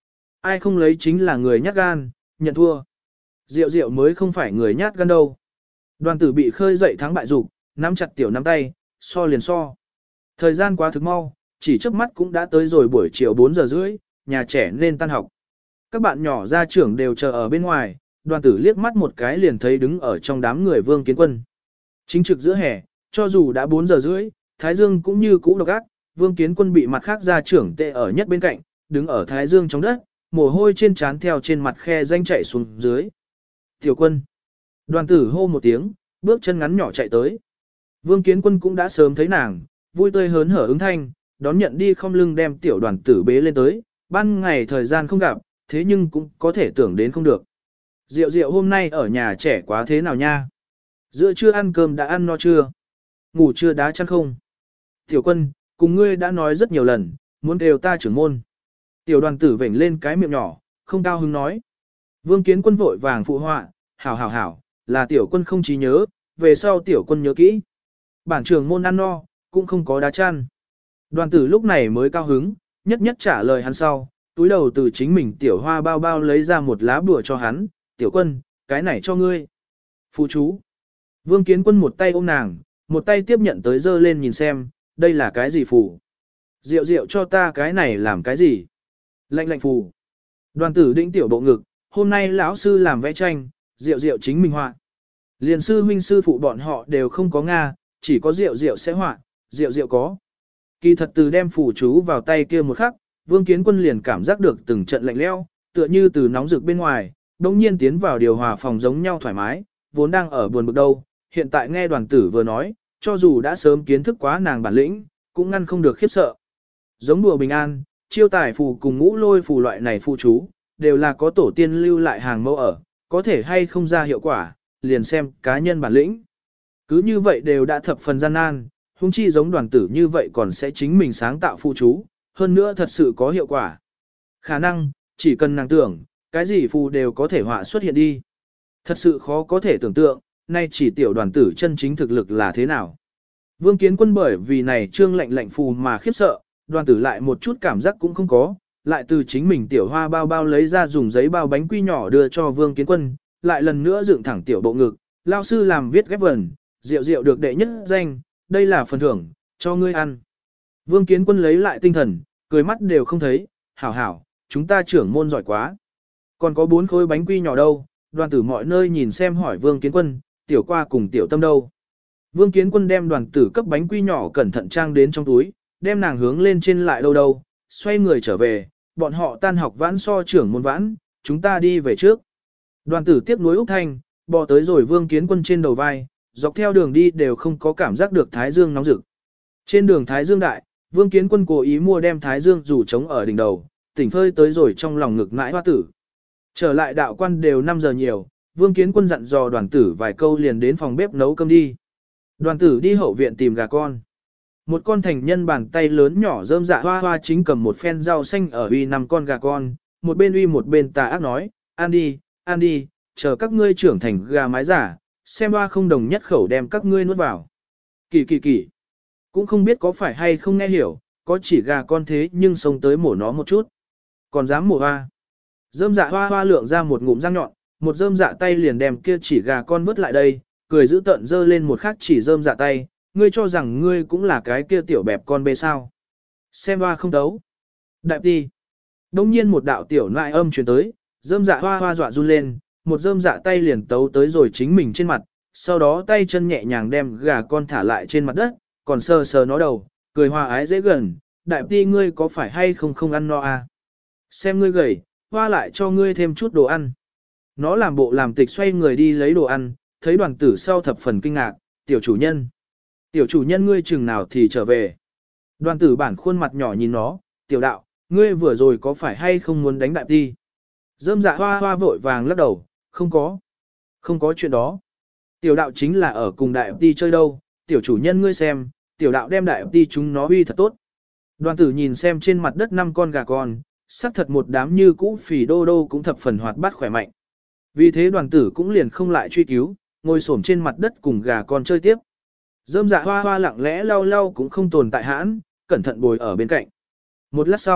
Ai không lấy chính là người nhát gan, nhận thua. Diệu diệu mới không phải người nhát gan đâu. Đoàn tử bị khơi dậy thắng bại dục, nắm chặt tiểu nắm tay, so liền so. Thời gian quá thực mau, chỉ trước mắt cũng đã tới rồi buổi chiều bốn giờ rưỡi, nhà trẻ nên tan học. Các bạn nhỏ gia trưởng đều chờ ở bên ngoài, đoàn tử liếc mắt một cái liền thấy đứng ở trong đám người Vương Kiến Quân. Chính trực giữa hè, cho dù đã bốn giờ rưỡi, Thái Dương cũng như cũ độc ác, Vương Kiến Quân bị mặt khác gia trưởng tệ ở nhất bên cạnh, đứng ở Thái Dương trong đất, mồ hôi trên trán theo trên mặt khe danh chạy xuống dưới. Tiểu Quân. Đoàn tử hô một tiếng, bước chân ngắn nhỏ chạy tới. Vương Kiến Quân cũng đã sớm thấy nàng, vui tươi hớn hở ứng thanh, đón nhận đi không lưng đem tiểu đoàn tử bế lên tới, ban ngày thời gian không gặp, thế nhưng cũng có thể tưởng đến không được. Diệu diệu hôm nay ở nhà trẻ quá thế nào nha? Giữa trưa ăn cơm đã ăn no chưa? Ngủ chưa đá chăn không? Tiểu Quân, cùng ngươi đã nói rất nhiều lần, muốn đều ta trưởng môn. Tiểu đoàn tử vểnh lên cái miệng nhỏ, không cao hứng nói. Vương Kiến Quân vội vàng phụ họa, hảo hảo hảo, là Tiểu Quân không trí nhớ, về sau Tiểu Quân nhớ kỹ. Bản trưởng môn ăn no, cũng không có đá chăn. Đoàn tử lúc này mới cao hứng, nhất nhất trả lời hắn sau, túi đầu từ chính mình tiểu hoa bao bao lấy ra một lá bùa cho hắn, Tiểu Quân, cái này cho ngươi. Phụ chú. Vương Kiến Quân một tay ôm nàng, một tay tiếp nhận tới dơ lên nhìn xem, đây là cái gì phù? Diệu diệu cho ta cái này làm cái gì? Lạnh lạnh phù. Đoàn tử đĩnh tiểu bộ ngực, hôm nay lão sư làm vẽ tranh, diệu diệu chính mình họa. Liền sư huynh sư phụ bọn họ đều không có Nga, chỉ có diệu diệu sẽ họa, diệu diệu có. Kỳ thật từ đem phù chú vào tay kia một khắc, Vương Kiến Quân liền cảm giác được từng trận lạnh lẽo, tựa như từ nóng rực bên ngoài, đống nhiên tiến vào điều hòa phòng giống nhau thoải mái, vốn đang ở buồn bực đâu, hiện tại nghe đoàn tử vừa nói, cho dù đã sớm kiến thức quá nàng bản lĩnh, cũng ngăn không được khiếp sợ. Giống đùa bình an, chiêu tài phù cùng ngũ lôi phù loại này phù chú, đều là có tổ tiên lưu lại hàng mẫu ở, có thể hay không ra hiệu quả, liền xem cá nhân bản lĩnh. Cứ như vậy đều đã thập phần gian nan, huống chi giống đoàn tử như vậy còn sẽ chính mình sáng tạo phù chú, hơn nữa thật sự có hiệu quả. Khả năng, chỉ cần nàng tưởng, cái gì phù đều có thể họa xuất hiện đi. Thật sự khó có thể tưởng tượng, nay chỉ tiểu đoàn tử chân chính thực lực là thế nào. Vương Kiến Quân bởi vì này trương lạnh lạnh phù mà khiếp sợ, đoàn tử lại một chút cảm giác cũng không có, lại từ chính mình tiểu hoa bao bao lấy ra dùng giấy bao bánh quy nhỏ đưa cho Vương Kiến Quân, lại lần nữa dựng thẳng tiểu bộ ngực, lao sư làm viết ghép vần, rượu rượu được đệ nhất danh, đây là phần thưởng, cho ngươi ăn. Vương Kiến Quân lấy lại tinh thần, cười mắt đều không thấy, hảo hảo, chúng ta trưởng môn giỏi quá. Còn có bốn khối bánh quy nhỏ đâu, đoàn tử mọi nơi nhìn xem hỏi Vương Kiến Quân, tiểu qua cùng tiểu tâm đâu. Vương Kiến Quân đem đoàn tử cấp bánh quy nhỏ cẩn thận trang đến trong túi, đem nàng hướng lên trên lại đâu đâu, xoay người trở về, bọn họ tan học vãn so trưởng môn vãn, chúng ta đi về trước. Đoàn tử tiếp nối Úc Thanh, bò tới rồi Vương Kiến Quân trên đầu vai, dọc theo đường đi đều không có cảm giác được Thái Dương nóng rực. Trên đường Thái Dương đại, Vương Kiến Quân cố ý mua đem Thái Dương rủ trống ở đỉnh đầu, tỉnh phơi tới rồi trong lòng ngực mãi hoa tử. Trở lại đạo quan đều năm giờ nhiều, Vương Kiến Quân dặn dò đoàn tử vài câu liền đến phòng bếp nấu cơm đi. Đoàn tử đi hậu viện tìm gà con. Một con thành nhân bàn tay lớn nhỏ rơm dạ hoa hoa chính cầm một phen rau xanh ở uy năm con gà con, một bên uy một bên tà ác nói, ăn đi, ăn đi, chờ các ngươi trưởng thành gà mái giả, xem hoa không đồng nhất khẩu đem các ngươi nuốt vào. Kỳ kỳ kỳ, cũng không biết có phải hay không nghe hiểu, có chỉ gà con thế nhưng xông tới mổ nó một chút. Còn dám mổ hoa. Rơm dạ hoa hoa lượng ra một ngụm răng nhọn, một rơm dạ tay liền đem kia chỉ gà con vớt lại đây, cười giữ tận dơ lên một khắc chỉ rơm dạ tay, ngươi cho rằng ngươi cũng là cái kia tiểu bẹp con bê sao. Xem hoa không đấu. Đại đi. Đông nhiên một đạo tiểu nại âm truyền tới, rơm dạ hoa hoa dọa run lên, một rơm dạ tay liền tấu tới rồi chính mình trên mặt, sau đó tay chân nhẹ nhàng đem gà con thả lại trên mặt đất, còn sờ sờ nó đầu, cười hòa ái dễ gần, đại ti ngươi có phải hay không không ăn no à? Xem ngươi gầy, hoa lại cho ngươi thêm chút đồ ăn. Nó làm bộ làm tịch xoay người đi lấy đồ ăn, thấy đoàn tử sau thập phần kinh ngạc, tiểu chủ nhân. Tiểu chủ nhân ngươi chừng nào thì trở về. Đoàn tử bản khuôn mặt nhỏ nhìn nó, tiểu đạo, ngươi vừa rồi có phải hay không muốn đánh đại ti? Dâm dạ hoa hoa vội vàng lắc đầu, không có. Không có chuyện đó. Tiểu đạo chính là ở cùng đại ti chơi đâu, tiểu chủ nhân ngươi xem, tiểu đạo đem đại ti chúng nó uy thật tốt. Đoàn tử nhìn xem trên mặt đất năm con gà con, sắc thật một đám như cũ phì đô đô cũng thập phần hoạt bát khỏe mạnh. Vì thế đoàn tử cũng liền không lại truy cứu, ngồi xổm trên mặt đất cùng gà con chơi tiếp. Dâm dạ hoa hoa lặng lẽ lau lau cũng không tồn tại hãn, cẩn thận bồi ở bên cạnh. Một lát sau,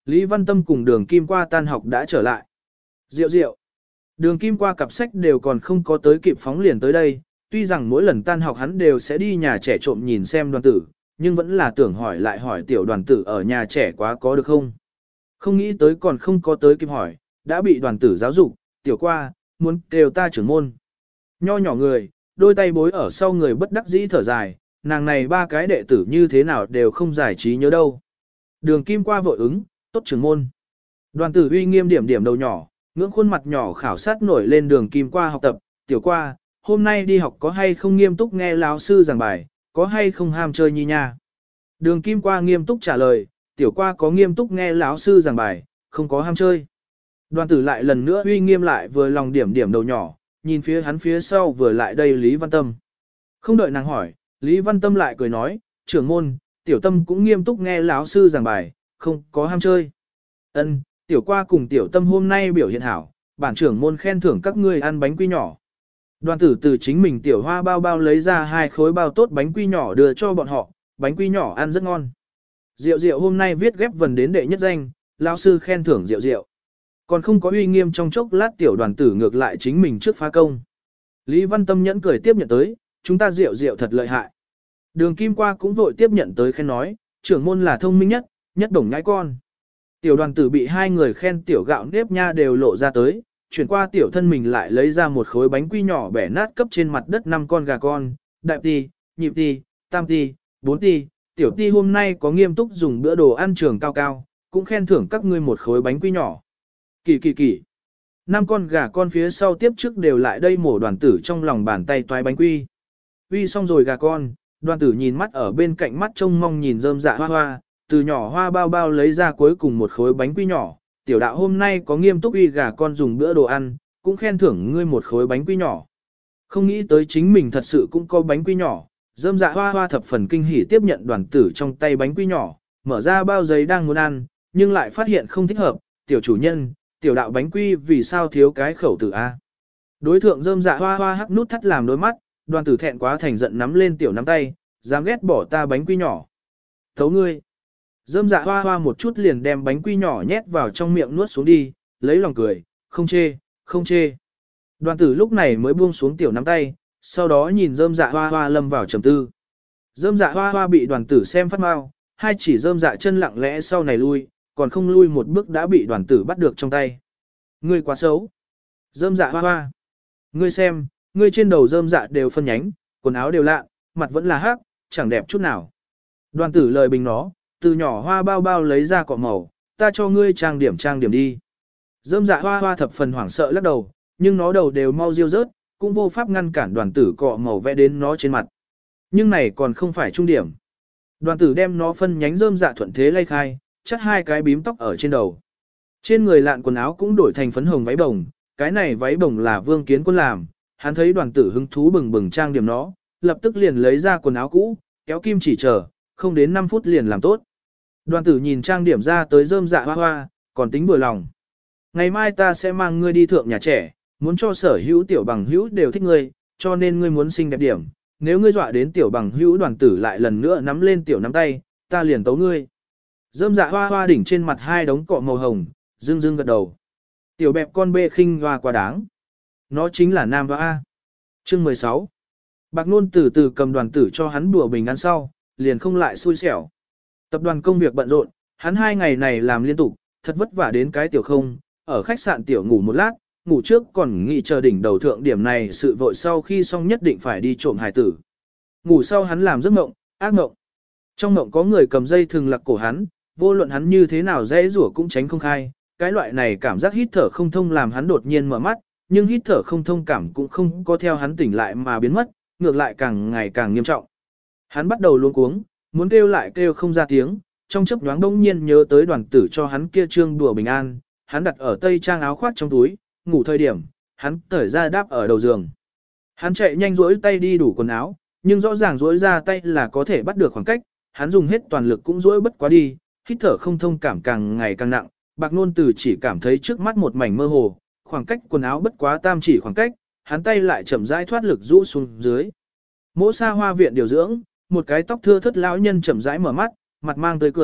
Lý Văn Tâm cùng đường Kim Qua tan học đã trở lại. Diệu diệu. Đường Kim Qua cặp sách đều còn không có tới kịp phóng liền tới đây, tuy rằng mỗi lần tan học hắn đều sẽ đi nhà trẻ trộm nhìn xem đoàn tử, nhưng vẫn là tưởng hỏi lại hỏi tiểu đoàn tử ở nhà trẻ quá có được không. Không nghĩ tới còn không có tới kịp hỏi, đã bị đoàn tử giáo dục, tiểu qua, muốn kêu ta trưởng môn. Nho nhỏ người, đôi tay bối ở sau người bất đắc dĩ thở dài, nàng này ba cái đệ tử như thế nào đều không giải trí nhớ đâu. Đường Kim Qua vội ứng, tốt trưởng môn. Đoàn tử uy nghiêm điểm điểm đầu nhỏ, ngưỡng khuôn mặt nhỏ khảo sát nổi lên đường Kim Qua học tập, tiểu qua, hôm nay đi học có hay không nghiêm túc nghe lão sư giảng bài, có hay không ham chơi nhi nha. Đường Kim Qua nghiêm túc trả lời, tiểu qua có nghiêm túc nghe lão sư giảng bài, không có ham chơi. Đoàn tử lại lần nữa uy nghiêm lại vừa lòng điểm điểm đầu nhỏ, nhìn phía hắn phía sau vừa lại đây Lý Văn Tâm. Không đợi nàng hỏi, Lý Văn Tâm lại cười nói, trưởng môn, tiểu tâm cũng nghiêm túc nghe lão sư giảng bài, không có ham chơi. Ân, tiểu qua cùng tiểu tâm hôm nay biểu hiện hảo, bản trưởng môn khen thưởng các ngươi ăn bánh quy nhỏ. Đoàn tử từ chính mình tiểu hoa bao bao lấy ra hai khối bao tốt bánh quy nhỏ đưa cho bọn họ, bánh quy nhỏ ăn rất ngon. Diệu diệu hôm nay viết ghép vần đến đệ nhất danh, lão sư khen thưởng diệu diệu. Còn không có uy nghiêm trong chốc lát tiểu đoàn tử ngược lại chính mình trước phá công. Lý Văn Tâm nhẫn cười tiếp nhận tới, chúng ta diệu diệu thật lợi hại. Đường Kim Qua cũng vội tiếp nhận tới khen nói, trưởng môn là thông minh nhất, nhất đồng nhãi con. Tiểu đoàn tử bị hai người khen tiểu gạo nếp nha đều lộ ra tới, chuyển qua tiểu thân mình lại lấy ra một khối bánh quy nhỏ bẻ nát cấp trên mặt đất năm con gà con, đại ti, nhị ti, tam ti, bốn ti, tiểu ti hôm nay có nghiêm túc dùng bữa đồ ăn trường cao cao, cũng khen thưởng các ngươi một khối bánh quy nhỏ. Kỳ kỳ kỳ. Năm con gà con phía sau tiếp trước đều lại đây mổ đoàn tử trong lòng bàn tay toái bánh quy. Uy xong rồi gà con, đoàn tử nhìn mắt ở bên cạnh mắt trông mong nhìn rơm dạ hoa hoa, từ nhỏ hoa bao bao lấy ra cuối cùng một khối bánh quy nhỏ. Tiểu đạo hôm nay có nghiêm túc uy gà con dùng bữa đồ ăn, cũng khen thưởng ngươi một khối bánh quy nhỏ. Không nghĩ tới chính mình thật sự cũng có bánh quy nhỏ, rơm dạ hoa hoa thập phần kinh hỉ tiếp nhận đoàn tử trong tay bánh quy nhỏ, mở ra bao giấy đang muốn ăn, nhưng lại phát hiện không thích hợp, tiểu chủ nhân, tiểu đạo bánh quy vì sao thiếu cái khẩu tử A. Đối thượng rơm dạ hoa hoa hắc nút thắt làm đôi mắt, đoàn tử thẹn quá thành giận nắm lên tiểu nắm tay, dám ghét bỏ ta bánh quy nhỏ. Thấu ngươi. Rơm dạ hoa hoa một chút liền đem bánh quy nhỏ nhét vào trong miệng nuốt xuống đi, lấy lòng cười, không chê, không chê. Đoàn tử lúc này mới buông xuống tiểu nắm tay, sau đó nhìn rơm dạ hoa hoa lâm vào trầm tư. Rơm dạ hoa hoa bị đoàn tử xem phát mau, hai chỉ rơm dạ chân lặng lẽ sau này lui, còn không lui một bước đã bị đoàn tử bắt được trong tay. Ngươi quá xấu. Rơm dạ hoa hoa. Ngươi xem, ngươi trên đầu rơm dạ đều phân nhánh, quần áo đều lạ, mặt vẫn là hắc, chẳng đẹp chút nào. Đoàn tử lời bình nó, từ nhỏ hoa bao bao lấy ra cọ màu, ta cho ngươi trang điểm trang điểm đi. Rơm dạ hoa hoa thập phần hoảng sợ lắc đầu, nhưng nó đầu đều mau riêu rớt, cũng vô pháp ngăn cản đoàn tử cọ màu vẽ đến nó trên mặt. Nhưng này còn không phải trung điểm. Đoàn tử đem nó phân nhánh rơm dạ thuận thế lay khai, chắt hai cái bím tóc ở trên đầu. Trên người lạn quần áo cũng đổi thành phấn hồng váy bồng, cái này váy bồng là Vương Kiến Quân làm, hắn thấy đoàn tử hứng thú bừng bừng trang điểm nó, lập tức liền lấy ra quần áo cũ, kéo kim chỉ chờ, không đến năm phút liền làm tốt. Đoàn tử nhìn trang điểm ra tới rơm dạ hoa hoa, còn tính vừa lòng. Ngày mai ta sẽ mang ngươi đi thượng nhà trẻ, muốn cho sở hữu tiểu bằng hữu đều thích ngươi, cho nên ngươi muốn xinh đẹp điểm. Nếu ngươi dọa đến tiểu bằng hữu đoàn tử lại lần nữa nắm lên tiểu nắm tay, ta liền tấu ngươi. Rơm dạ hoa hoa đỉnh trên mặt hai đống cọ màu hồng, dương dương gật đầu. Tiểu bẹp con bê khinh hoa quá đáng. Nó chính là nam hoa A. Chương mười sáu. Bạc Nôn từ từ cầm đoàn tử cho hắn đùa bình ăn sau, liền không lại xui xẻo. Tập đoàn công việc bận rộn, hắn hai ngày này làm liên tục, thật vất vả đến cái tiểu không, ở khách sạn tiểu ngủ một lát, ngủ trước còn nghĩ chờ đỉnh đầu thượng điểm này sự vội sau khi xong nhất định phải đi trộm hài tử. Ngủ sau hắn làm giấc mộng, ác mộng. Trong mộng có người cầm dây thừng lặc cổ hắn, vô luận hắn như thế nào dễ rủa cũng tránh không khai, cái loại này cảm giác hít thở không thông làm hắn đột nhiên mở mắt, nhưng hít thở không thông cảm cũng không có theo hắn tỉnh lại mà biến mất, ngược lại càng ngày càng nghiêm trọng. Hắn bắt đầu luống cuống, muốn kêu lại kêu không ra tiếng, trong chớp nhoáng đông nhiên nhớ tới đoàn tử cho hắn kia trương đùa bình an, hắn đặt ở tây trang áo khoác trong túi, ngủ thời điểm, hắn cởi ra đáp ở đầu giường. Hắn chạy nhanh duỗi tay đi đủ quần áo, nhưng rõ ràng duỗi ra tay là có thể bắt được khoảng cách, hắn dùng hết toàn lực cũng duỗi bất quá đi, hít thở không thông cảm càng ngày càng nặng, Bạc Nôn Tử chỉ cảm thấy trước mắt một mảnh mơ hồ, khoảng cách quần áo bất quá tam chỉ khoảng cách, hắn tay lại chậm rãi thoát lực rũ xuống dưới. Mỗ Sa Hoa viện điều dưỡng, một cái tóc thưa thớt lão nhân chậm rãi mở mắt, mặt mang tươi cười,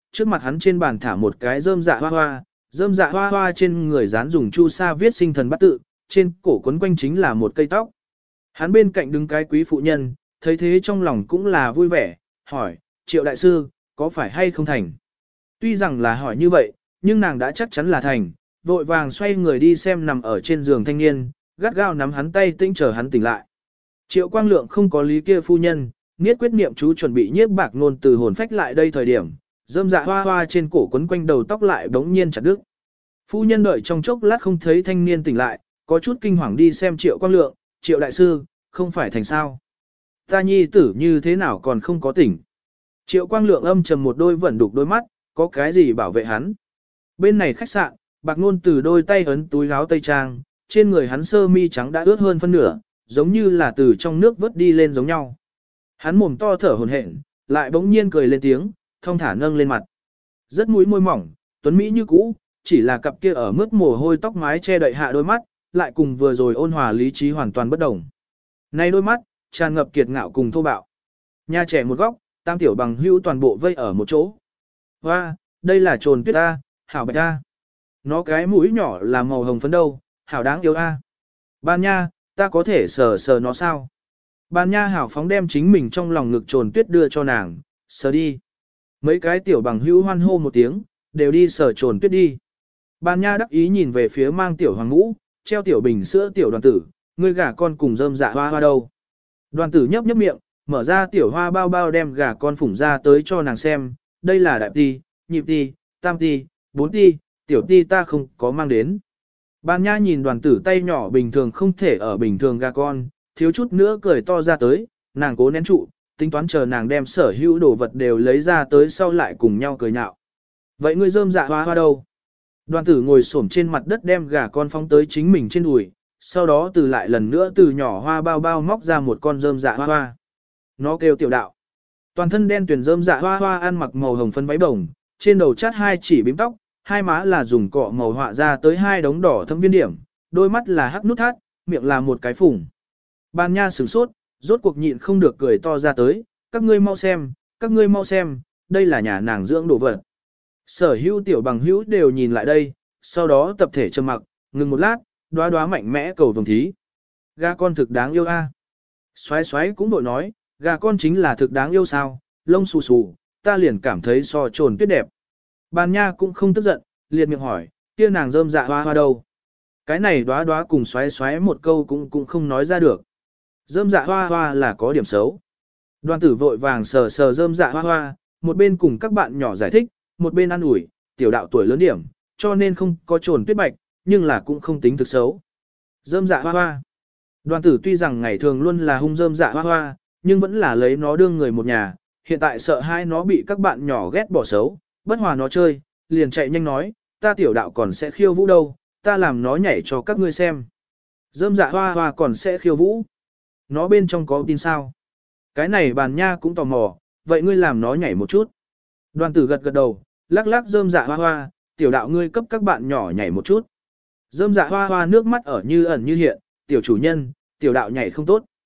trước mặt hắn trên bàn thả một cái rơm dạ hoa hoa, rơm dạ hoa hoa trên người dán dùng chu sa viết sinh thần bát tự, trên cổ quấn quanh chính là một cây tóc. Hắn bên cạnh đứng cái quý phụ nhân, thấy thế trong lòng cũng là vui vẻ, hỏi, Triệu đại sư, có phải hay không thành? Tuy rằng là hỏi như vậy, nhưng nàng đã chắc chắn là thành, vội vàng xoay người đi xem nằm ở trên giường thanh niên, gắt gao nắm hắn tay tinh chờ hắn tỉnh lại. Triệu Quang Lượng không có lý kia phu nhân, niết quyết niệm chú chuẩn bị nhiếp bạc ngôn từ hồn phách lại đây thời điểm, rơm dạ hoa hoa trên cổ quấn quanh đầu tóc lại bỗng nhiên chặt đứt. Phu nhân đợi trong chốc lát không thấy thanh niên tỉnh lại, có chút kinh hoàng đi xem Triệu Quang Lượng, Triệu đại sư, không phải thành sao? Ta nhi tử như thế nào còn không có tỉnh? Triệu Quang Lượng âm trầm một đôi vẫn đục đôi mắt, có cái gì bảo vệ hắn? Bên này khách sạn, bạc ngôn từ đôi tay ấn túi áo tây trang, trên người hắn sơ mi trắng đã ướt hơn phân nửa, giống như là từ trong nước vớt đi lên giống nhau. Hắn mồm to thở hổn hển, lại bỗng nhiên cười lên tiếng, thong thả nâng lên mặt. Rất mũi môi mỏng, tuấn mỹ như cũ, chỉ là cặp kia ở mức mồ hôi tóc mái che đậy hạ đôi mắt, lại cùng vừa rồi ôn hòa lý trí hoàn toàn bất đồng. Này đôi mắt, tràn ngập kiệt ngạo cùng thô bạo. Nhà trẻ một góc, tam tiểu bằng hữu toàn bộ vây ở một chỗ. Hoa, đây là trồn tuyết ta, hảo bạch ta. Nó cái mũi nhỏ là màu hồng phấn đâu, hảo đáng yêu a. Ban nha, ta có thể sờ sờ nó sao? Ban nha hảo phóng đem chính mình trong lòng ngực trồn tuyết đưa cho nàng, sờ đi. Mấy cái tiểu bằng hữu hoan hô một tiếng, đều đi sờ trồn tuyết đi. Ban nha đắc ý nhìn về phía mang tiểu hoàng ngũ, treo tiểu bình sữa tiểu đoàn tử, ngươi gà con cùng rơm dạ hoa hoa đâu. Đoàn tử nhấp nhấp miệng, mở ra tiểu hoa bao bao đem gà con phủng ra tới cho nàng xem, đây là đại ti, nhị ti, tam ti, bốn ti, tiểu ti ta không có mang đến. Ban nha nhìn đoàn tử tay nhỏ bình thường không thể ở bình thường gà con, thiếu chút nữa cười to ra tới, nàng cố nén trụ, tính toán chờ nàng đem sở hữu đồ vật đều lấy ra tới sau lại cùng nhau cười nhạo. Vậy ngươi rơm dạ hoa hoa đâu? Đoàn tử ngồi xổm trên mặt đất đem gà con phóng tới chính mình trên đùi, sau đó từ lại lần nữa từ nhỏ hoa bao bao móc ra một con rơm dạ hoa hoa. Nó kêu tiểu đạo. Toàn thân đen tuyền rơm dạ hoa hoa ăn mặc màu hồng phấn váy bồng, trên đầu chát hai chỉ bím tóc, hai má là dùng cọ màu họa ra tới hai đống đỏ thâm viên điểm, đôi mắt là hắc nút thắt, miệng là một cái phủng. Ban nha sửng sốt, rốt cuộc nhịn không được cười to ra tới, các ngươi mau xem, các ngươi mau xem, đây là nhà nàng dưỡng đồ vật. Sở hữu tiểu bằng hữu đều nhìn lại đây, sau đó tập thể trầm mặc, ngừng một lát, đóa đóa mạnh mẽ cầu vồng thí. Gà con thực đáng yêu a. Xoái xoái cũng đội nói, gà con chính là thực đáng yêu sao, lông xù xù, ta liền cảm thấy so trồn tuyết đẹp. Bàn nha cũng không tức giận, liền miệng hỏi, kia nàng rơm dạ hoa hoa đâu. Cái này đóa đóa cùng xoái xoái một câu cũng cũng không nói ra được. Rơm dạ hoa hoa là có điểm xấu. Đoàn tử vội vàng sờ sờ rơm dạ hoa hoa, một bên cùng các bạn nhỏ giải thích, một bên ăn ủi, tiểu đạo tuổi lớn điểm, cho nên không có trồn tuyết bạch, nhưng là cũng không tính thực xấu. Rơm dạ hoa hoa. Đoàn tử tuy rằng ngày thường luôn là hung rơm dạ hoa hoa, nhưng vẫn là lấy nó đương người một nhà, hiện tại sợ hai nó bị các bạn nhỏ ghét bỏ xấu, bất hòa nó chơi, liền chạy nhanh nói, ta tiểu đạo còn sẽ khiêu vũ đâu, ta làm nó nhảy cho các ngươi xem. Rơm dạ hoa hoa còn sẽ khiêu vũ. Nó bên trong có tin sao? Cái này bàn nha cũng tò mò, vậy ngươi làm nó nhảy một chút. Đoàn tử gật gật đầu, lắc lắc rơm dạ hoa hoa, tiểu đạo ngươi cấp các bạn nhỏ nhảy một chút. Rơm dạ hoa hoa nước mắt ở như ẩn như hiện, tiểu chủ nhân, tiểu đạo nhảy không tốt.